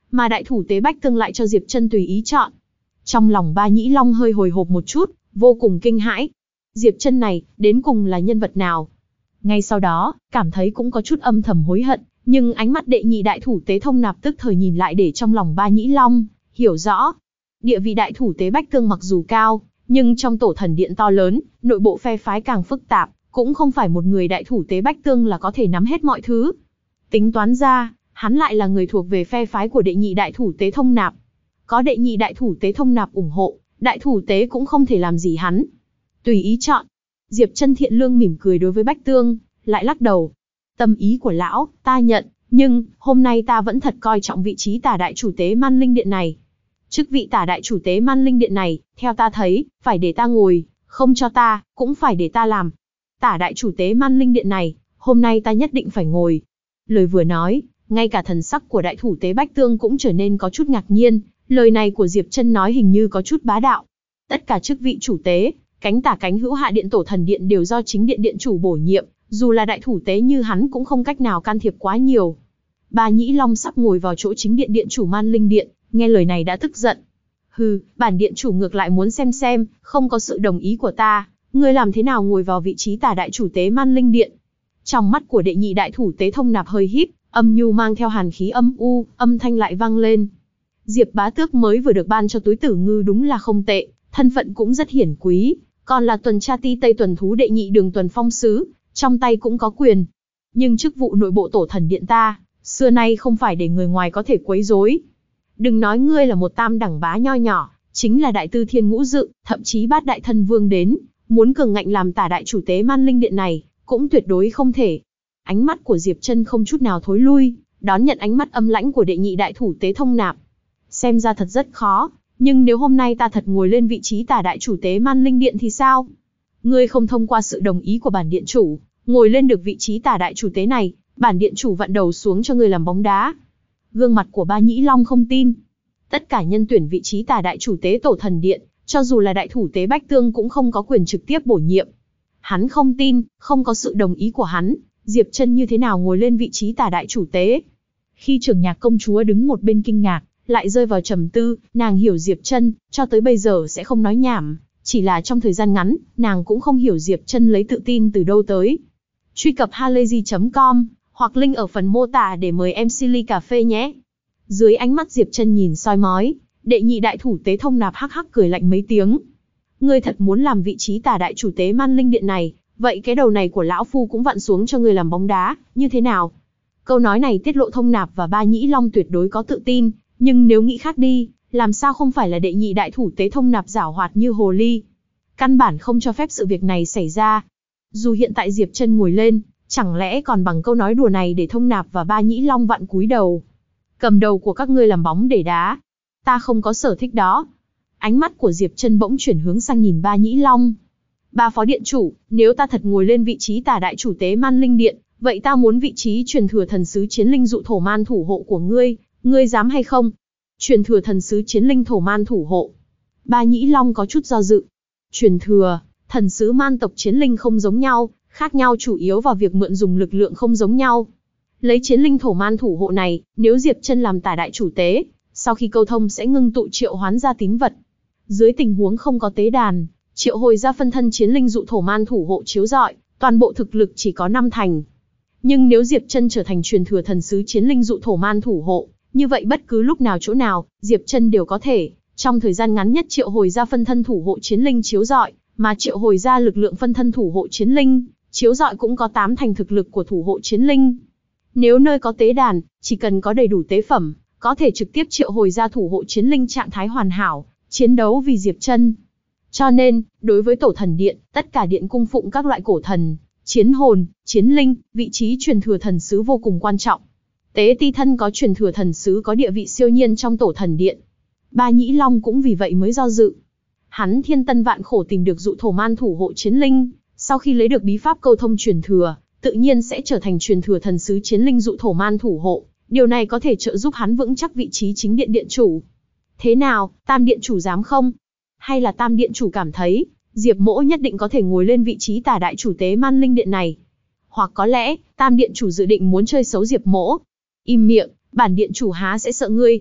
Speaker 1: mà đại thủ tế Bách Tương lại cho Diệp Chân tùy ý chọn. Trong lòng Ba Nhĩ Long hơi hồi hộp một chút, vô cùng kinh hãi. Diệp Chân này, đến cùng là nhân vật nào? Ngay sau đó, cảm thấy cũng có chút âm thầm hối hận, nhưng ánh mắt đệ nhị đại thủ tế Thông Nạp tức thời nhìn lại để trong lòng Ba Nhĩ Long, hiểu rõ. Địa vị đại thủ tế Bách Tương mặc dù cao, nhưng trong tổ thần điện to lớn, nội bộ phe phái càng phức tạp, cũng không phải một người đại thủ tế Bách Tương là có thể nắm hết mọi thứ. Tính toán ra, hắn lại là người thuộc về phe phái của đệ nhị đại thủ tế Thông Nạp. Có đệ nhị đại thủ tế Thông Nạp ủng hộ, đại thủ tế cũng không thể làm gì hắn. Tùy ý chọn. Diệp Chân thiện lương mỉm cười đối với Bách Tương, lại lắc đầu. Tâm ý của lão, ta nhận, nhưng, hôm nay ta vẫn thật coi trọng vị trí tả đại chủ tế Man Linh Điện này. Chức vị tả đại chủ tế Man Linh Điện này, theo ta thấy, phải để ta ngồi, không cho ta, cũng phải để ta làm. Tả đại chủ tế Man Linh Điện này, hôm nay ta nhất định phải ngồi. Lời vừa nói, ngay cả thần sắc của đại thủ tế Bách Tương cũng trở nên có chút ngạc nhiên, lời này của Diệp Chân nói hình như có chút bá đạo. Tất cả chức vị chủ tế, cánh tả cánh hữu hạ điện tổ thần điện đều do chính điện điện chủ bổ nhiệm, dù là đại thủ tế như hắn cũng không cách nào can thiệp quá nhiều. Ba Nhĩ Long sắp ngồi vào chỗ chính điện điện chủ Man Linh Điện, nghe lời này đã tức giận. Hừ, bản điện chủ ngược lại muốn xem, không có sự đồng ý của ta, ngươi làm thế nào ngồi vào vị trí tả đại chủ tế Man Linh Điện? Trong mắt của đệ nhị đại thủ tế Thông Nạp hơi híp, âm nhu mang theo hàn khí âm u, âm thanh lại vang lên. Diệp bá tước mới vừa được ban cho túi tử ngư đúng là không tệ, thân phận cũng rất hiển quý, còn là tuần tra ti Tây tuần thú đệ nhị đường tuần phong sứ, trong tay cũng có quyền. Nhưng chức vụ nội bộ tổ thần điện ta, xưa nay không phải để người ngoài có thể quấy rối. Đừng nói ngươi là một tam đẳng bá nho nhỏ, chính là đại tư thiên ngũ dự, thậm chí bát đại thân vương đến, muốn cường ngạnh làm tả đại chủ tế Man Linh Điện này, cũng tuyệt đối không thể. Ánh mắt của Diệp Chân không chút nào thối lui, đón nhận ánh mắt âm lãnh của đệ nhị đại thủ tế Thông Nạp. Xem ra thật rất khó, nhưng nếu hôm nay ta thật ngồi lên vị trí tả đại chủ tế Man Linh Điện thì sao? Ngươi không thông qua sự đồng ý của bản điện chủ, ngồi lên được vị trí tả đại chủ tế này, bản điện chủ vặn đầu xuống cho ngươi làm bóng đá. Gương mặt của Ba Nhĩ Long không tin. Tất cả nhân tuyển vị trí tả đại chủ tế tổ thần điện, cho dù là đại thủ tế Bách Tương cũng không có quyền trực tiếp bổ nhiệm. Hắn không tin, không có sự đồng ý của hắn, Diệp Chân như thế nào ngồi lên vị trí tả đại chủ tế? Khi Trường Nhạc công chúa đứng một bên kinh ngạc, lại rơi vào trầm tư, nàng hiểu Diệp Chân, cho tới bây giờ sẽ không nói nhảm, chỉ là trong thời gian ngắn, nàng cũng không hiểu Diệp Chân lấy tự tin từ đâu tới. Truy cập halayzi.com hoặc link ở phần mô tả để mời em Silly cà phê nhé. Dưới ánh mắt Diệp Chân nhìn soi mói, đệ nhị đại thủ tế Thông Nạp hắc hắc cười lạnh mấy tiếng. Ngươi thật muốn làm vị trí tả đại chủ tế Man Linh Điện này, vậy cái đầu này của lão phu cũng vặn xuống cho ngươi làm bóng đá, như thế nào? Câu nói này tiết lộ Thông Nạp và Ba Nhĩ Long tuyệt đối có tự tin, nhưng nếu nghĩ khác đi, làm sao không phải là đệ nhị đại thủ tế Thông Nạp giảo hoạt như hồ ly? Căn bản không cho phép sự việc này xảy ra. Dù hiện tại Diệp Chân ngồi lên, chẳng lẽ còn bằng câu nói đùa này để Thông Nạp và Ba Nhĩ Long vặn cúi đầu? Cầm đầu của các ngươi làm bóng để đá. Ta không có sở thích đó. Ánh mắt của Diệp Chân bỗng chuyển hướng sang nhìn Ba Nhĩ Long. Ba phó điện chủ, nếu ta thật ngồi lên vị trí tả đại chủ tế Man Linh Điện, vậy ta muốn vị trí truyền thừa thần sứ chiến linh dụ thổ man thủ hộ của ngươi, ngươi dám hay không? Truyền thừa thần sứ chiến linh thổ man thủ hộ. Ba Nhĩ Long có chút do dự. Truyền thừa, thần sứ man tộc chiến linh không giống nhau, khác nhau chủ yếu vào việc mượn dùng lực lượng không giống nhau. Lấy chiến linh thổ man thủ hộ này, nếu Diệp Chân làm tả đại chủ tế, sau khi câu thông sẽ ngưng tụ triệu hoán ra tín vật. Dưới tình huống không có tế đàn, triệu hồi ra phân thân chiến linh dụ thổ man thủ hộ chiếu rọi, toàn bộ thực lực chỉ có 5 thành. Nhưng nếu Diệp Chân trở thành truyền thừa thần sứ chiến linh dụ thổ man thủ hộ, như vậy bất cứ lúc nào chỗ nào, Diệp Chân đều có thể, trong thời gian ngắn nhất triệu hồi ra phân thân thủ hộ chiến linh chiếu rọi, mà triệu hồi ra lực lượng phân thân thủ hộ chiến linh, chiếu rọi cũng có 8 thành thực lực của thủ hộ chiến linh. Nếu nơi có tế đàn, chỉ cần có đầy đủ tế phẩm, có thể trực tiếp triệu hồi ra thủ hộ chiến linh trạng thái hoàn hảo, chiến đấu vì Diệp Chân. Cho nên, đối với tổ thần điện, tất cả điện cung phụng các loại cổ thần, chiến hồn, chiến linh, vị trí truyền thừa thần sứ vô cùng quan trọng. Tế ti thân có truyền thừa thần sứ có địa vị siêu nhiên trong tổ thần điện. Ba Nhĩ Long cũng vì vậy mới do dự. Hắn thiên tân vạn khổ tìm được dụ thổ man thủ hộ chiến linh, sau khi lấy được bí pháp câu thông truyền thừa, tự nhiên sẽ trở thành truyền thừa thần sứ chiến linh dụ thổ man thủ hộ. Điều này có thể trợ giúp hắn vững chắc vị trí chính điện điện chủ. Thế nào, Tam điện chủ dám không? Hay là Tam điện chủ cảm thấy, Diệp Mỗ nhất định có thể ngồi lên vị trí tả đại chủ tế Man Linh Điện này? Hoặc có lẽ, Tam điện chủ dự định muốn chơi xấu Diệp Mỗ? Im miệng, bản điện chủ há sẽ sợ ngươi?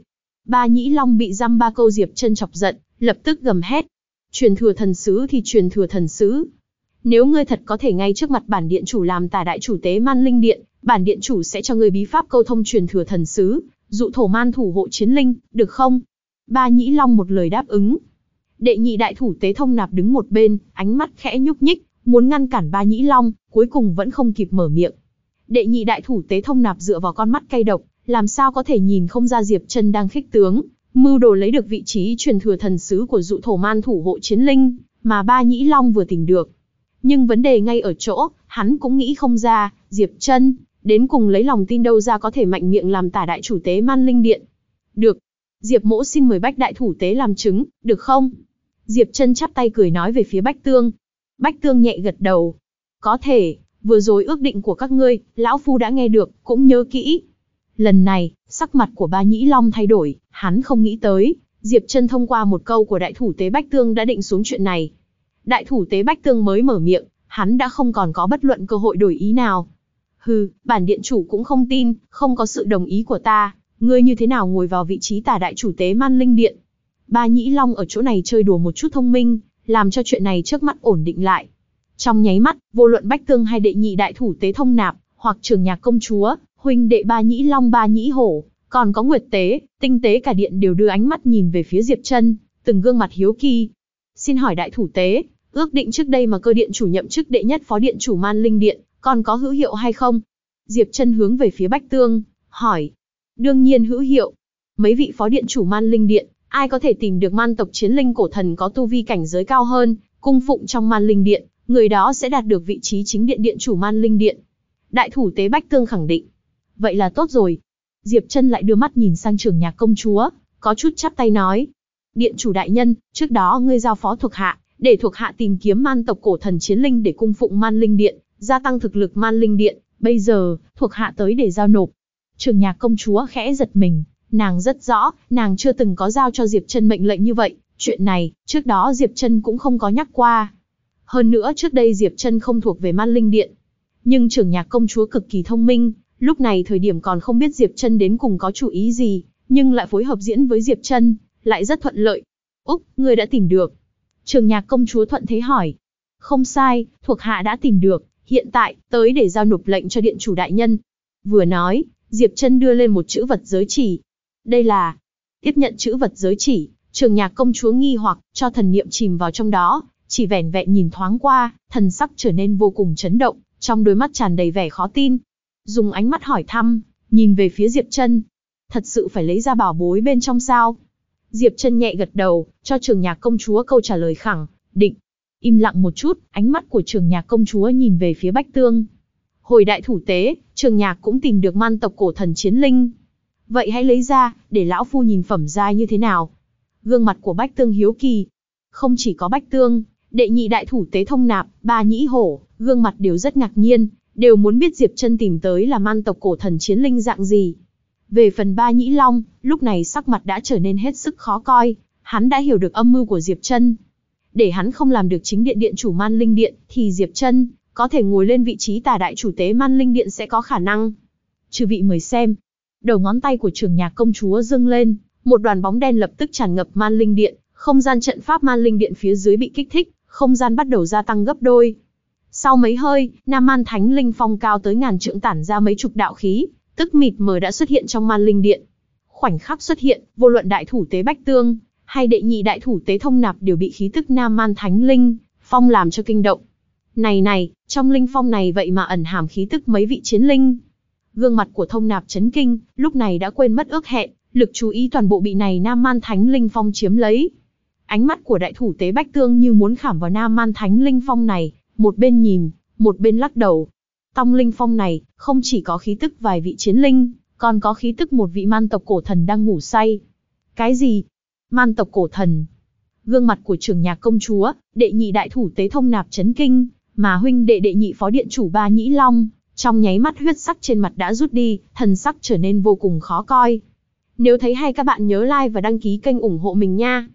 Speaker 1: Ba Nhĩ Long bị dăm ba câu Diệp Chân chọc giận, lập tức gầm hét. Truyền thừa thần sứ thì truyền thừa thần sứ. Nếu ngươi thật có thể ngay trước mặt bản điện chủ làm tả đại chủ tế Man Linh Điện, bản điện chủ sẽ cho ngươi bí pháp câu thông truyền thừa thần sứ, dụ thổ man thủ hộ chiến linh, được không? Ba Nhĩ Long một lời đáp ứng. Đệ nhị đại thủ tế Thông Nạp đứng một bên, ánh mắt khẽ nhúc nhích, muốn ngăn cản Ba Nhĩ Long, cuối cùng vẫn không kịp mở miệng. Đệ nhị đại thủ tế Thông Nạp dựa vào con mắt cay độc, làm sao có thể nhìn không ra Diệp Chân đang khích tướng, mưu đồ lấy được vị trí truyền thừa thần sứ của dụ thổ man thủ hộ chiến linh, mà Ba Nhĩ Long vừa tìm được. Nhưng vấn đề ngay ở chỗ, hắn cũng nghĩ không ra, Diệp Chân đến cùng lấy lòng tin đâu ra có thể mạnh miệng làm tả đại chủ tế Man Linh Điện. Được, Diệp mỗ xin mời Bách đại thủ tế làm chứng, được không? Diệp Chân chắp tay cười nói về phía Bách Tương. Bách Tương nhẹ gật đầu. Có thể, vừa rồi ước định của các ngươi, lão phu đã nghe được, cũng nhớ kỹ. Lần này, sắc mặt của Ba Nhĩ Long thay đổi, hắn không nghĩ tới, Diệp Chân thông qua một câu của đại thủ tế Bách Tương đã định xuống chuyện này. Đại thủ tế Bách Tương mới mở miệng, hắn đã không còn có bất luận cơ hội đổi ý nào. Hừ, bản điện chủ cũng không tin, không có sự đồng ý của ta, ngươi như thế nào ngồi vào vị trí tả đại chủ tế Man Linh Điện? Ba Nhĩ Long ở chỗ này chơi đùa một chút thông minh, làm cho chuyện này trước mắt ổn định lại. Trong nháy mắt, vô luận Bách Tương hay đệ nhị đại thủ tế Thông Nạp, hoặc Trường Nhạc công chúa, huynh đệ Ba Nhĩ Long Ba Nhĩ Hổ, còn có Nguyệt Tế, Tinh Tế cả điện đều đưa ánh mắt nhìn về phía Diệp Chân, từng gương mặt hiếu kỳ. Xin hỏi đại thủ tế, ước định trước đây mà Cơ điện chủ nhậm chức đệ nhất phó điện chủ Man Linh Điện, còn có hữu hiệu hay không? Diệp Chân hướng về phía Bách Tương, hỏi. Đương nhiên hữu hiệu. Mấy vị phó điện chủ Man Linh Điện, ai có thể tìm được man tộc chiến linh cổ thần có tu vi cảnh giới cao hơn, cung phụng trong Man Linh Điện, người đó sẽ đạt được vị trí chính điện điện chủ Man Linh Điện. Đại thủ tế Bách Tương khẳng định. Vậy là tốt rồi. Diệp Chân lại đưa mắt nhìn sang Trường Nhạc công chúa, có chút chắp tay nói. Điện chủ đại nhân, trước đó ngươi giao phó thuộc hạ, để thuộc hạ tìm kiếm man tộc cổ thần chiến linh để cung phụng Man Linh Điện, gia tăng thực lực Man Linh Điện, bây giờ, thuộc hạ tới để giao nộp. Trường Nhạc công chúa khẽ giật mình, nàng rất rõ, nàng chưa từng có giao cho Diệp Chân mệnh lệnh như vậy, chuyện này, trước đó Diệp Chân cũng không có nhắc qua. Hơn nữa trước đây Diệp Chân không thuộc về Man Linh Điện. Nhưng Trường Nhạc công chúa cực kỳ thông minh, lúc này thời điểm còn không biết Diệp Chân đến cùng có chủ ý gì, nhưng lại phối hợp diễn với Diệp Chân, lại rất thuận lợi. Úc, ngươi đã tìm được. Trường Nhạc công chúa thuận thế hỏi. Không sai, thuộc hạ đã tìm được, hiện tại, tới để giao nộp lệnh cho điện chủ đại nhân. Vừa nói, Diệp Chân đưa lên một chữ vật giới chỉ. Đây là... Tiếp nhận chữ vật giới chỉ, Trường Nhạc công chúa nghi hoặc, cho thần niệm chìm vào trong đó, chỉ vẻn vẹn nhìn thoáng qua, thần sắc trở nên vô cùng chấn động, trong đôi mắt tràn đầy vẻ khó tin. Dùng ánh mắt hỏi thăm, nhìn về phía Diệp Chân. Thật sự phải lấy ra bảo bối bên trong sao? Diệp Chân nhẹ gật đầu, cho Trường Nhạc công chúa câu trả lời khẳng định. Im lặng một chút, ánh mắt của Trường Nhạc công chúa nhìn về phía Bách Tương. Hồi đại thủ tế, Trường Nhạc cũng tìm được man tộc cổ thần chiến linh. Vậy hãy lấy ra, để lão phu nhìn phẩm giai như thế nào. Gương mặt của Bách Tương hiếu kỳ. Không chỉ có Bách Tương, đệ nhị đại thủ tế Thông Nạp, Ba Nhĩ Hổ, gương mặt đều rất ngạc nhiên, đều muốn biết Diệp Chân tìm tới là man tộc cổ thần chiến linh dạng gì. Về phần Ba Nhĩ Long, lúc này sắc mặt đã trở nên hết sức khó coi, hắn đã hiểu được âm mưu của Diệp Chân. Để hắn không làm được chính điện điện chủ Man Linh Điện, thì Diệp Chân có thể ngồi lên vị trí tả đại chủ tế Man Linh Điện sẽ có khả năng. Chư vị mời xem. Đầu ngón tay của Trường Nhạc công chúa dâng lên, một đoàn bóng đen lập tức tràn ngập Man Linh Điện, không gian trận pháp Man Linh Điện phía dưới bị kích thích, không gian bắt đầu gia tăng gấp đôi. Sau mấy hơi, Nam Man Thánh Linh Phong cao tới ngàn trượng tản ra mấy chục đạo khí, tức mịt mờ đã xuất hiện trong Man Linh Điện. Khoảnh khắc xuất hiện, vô luận đại thủ tế Bách Tương hay đệ nhị đại thủ tế Thông Nạp đều bị khí tức Nam Man Thánh Linh Phong làm cho kinh động. Này, trong linh phong này vậy mà ẩn hàm khí tức mấy vị chiến linh. Gương mặt của Thông Nạp chấn kinh, lúc này đã quên mất ước hẹn, lực chú ý toàn bộ bị này Nam Man Thánh Linh Phong chiếm lấy. Ánh mắt của đại thủ tế Bách Tương như muốn khảm vào Nam Man Thánh Linh Phong này, một bên nhìn, một bên lắc đầu. Trong linh phong này, không chỉ có khí tức vài vị chiến linh, còn có khí tức một vị man tộc cổ thần đang ngủ say. Cái gì? Man tộc cổ thần? Gương mặt của Trường Nhạc công chúa, đệ nhị đại thủ tế Thông Nạp chấn kinh, mà huynh đệ đệ nhị phó điện chủ Ba Nhĩ Long, trong nháy mắt huyết sắc trên mặt đã rút đi, thần sắc trở nên vô cùng khó coi. Nếu thấy hay các bạn nhớ like và đăng ký kênh ủng hộ mình nha.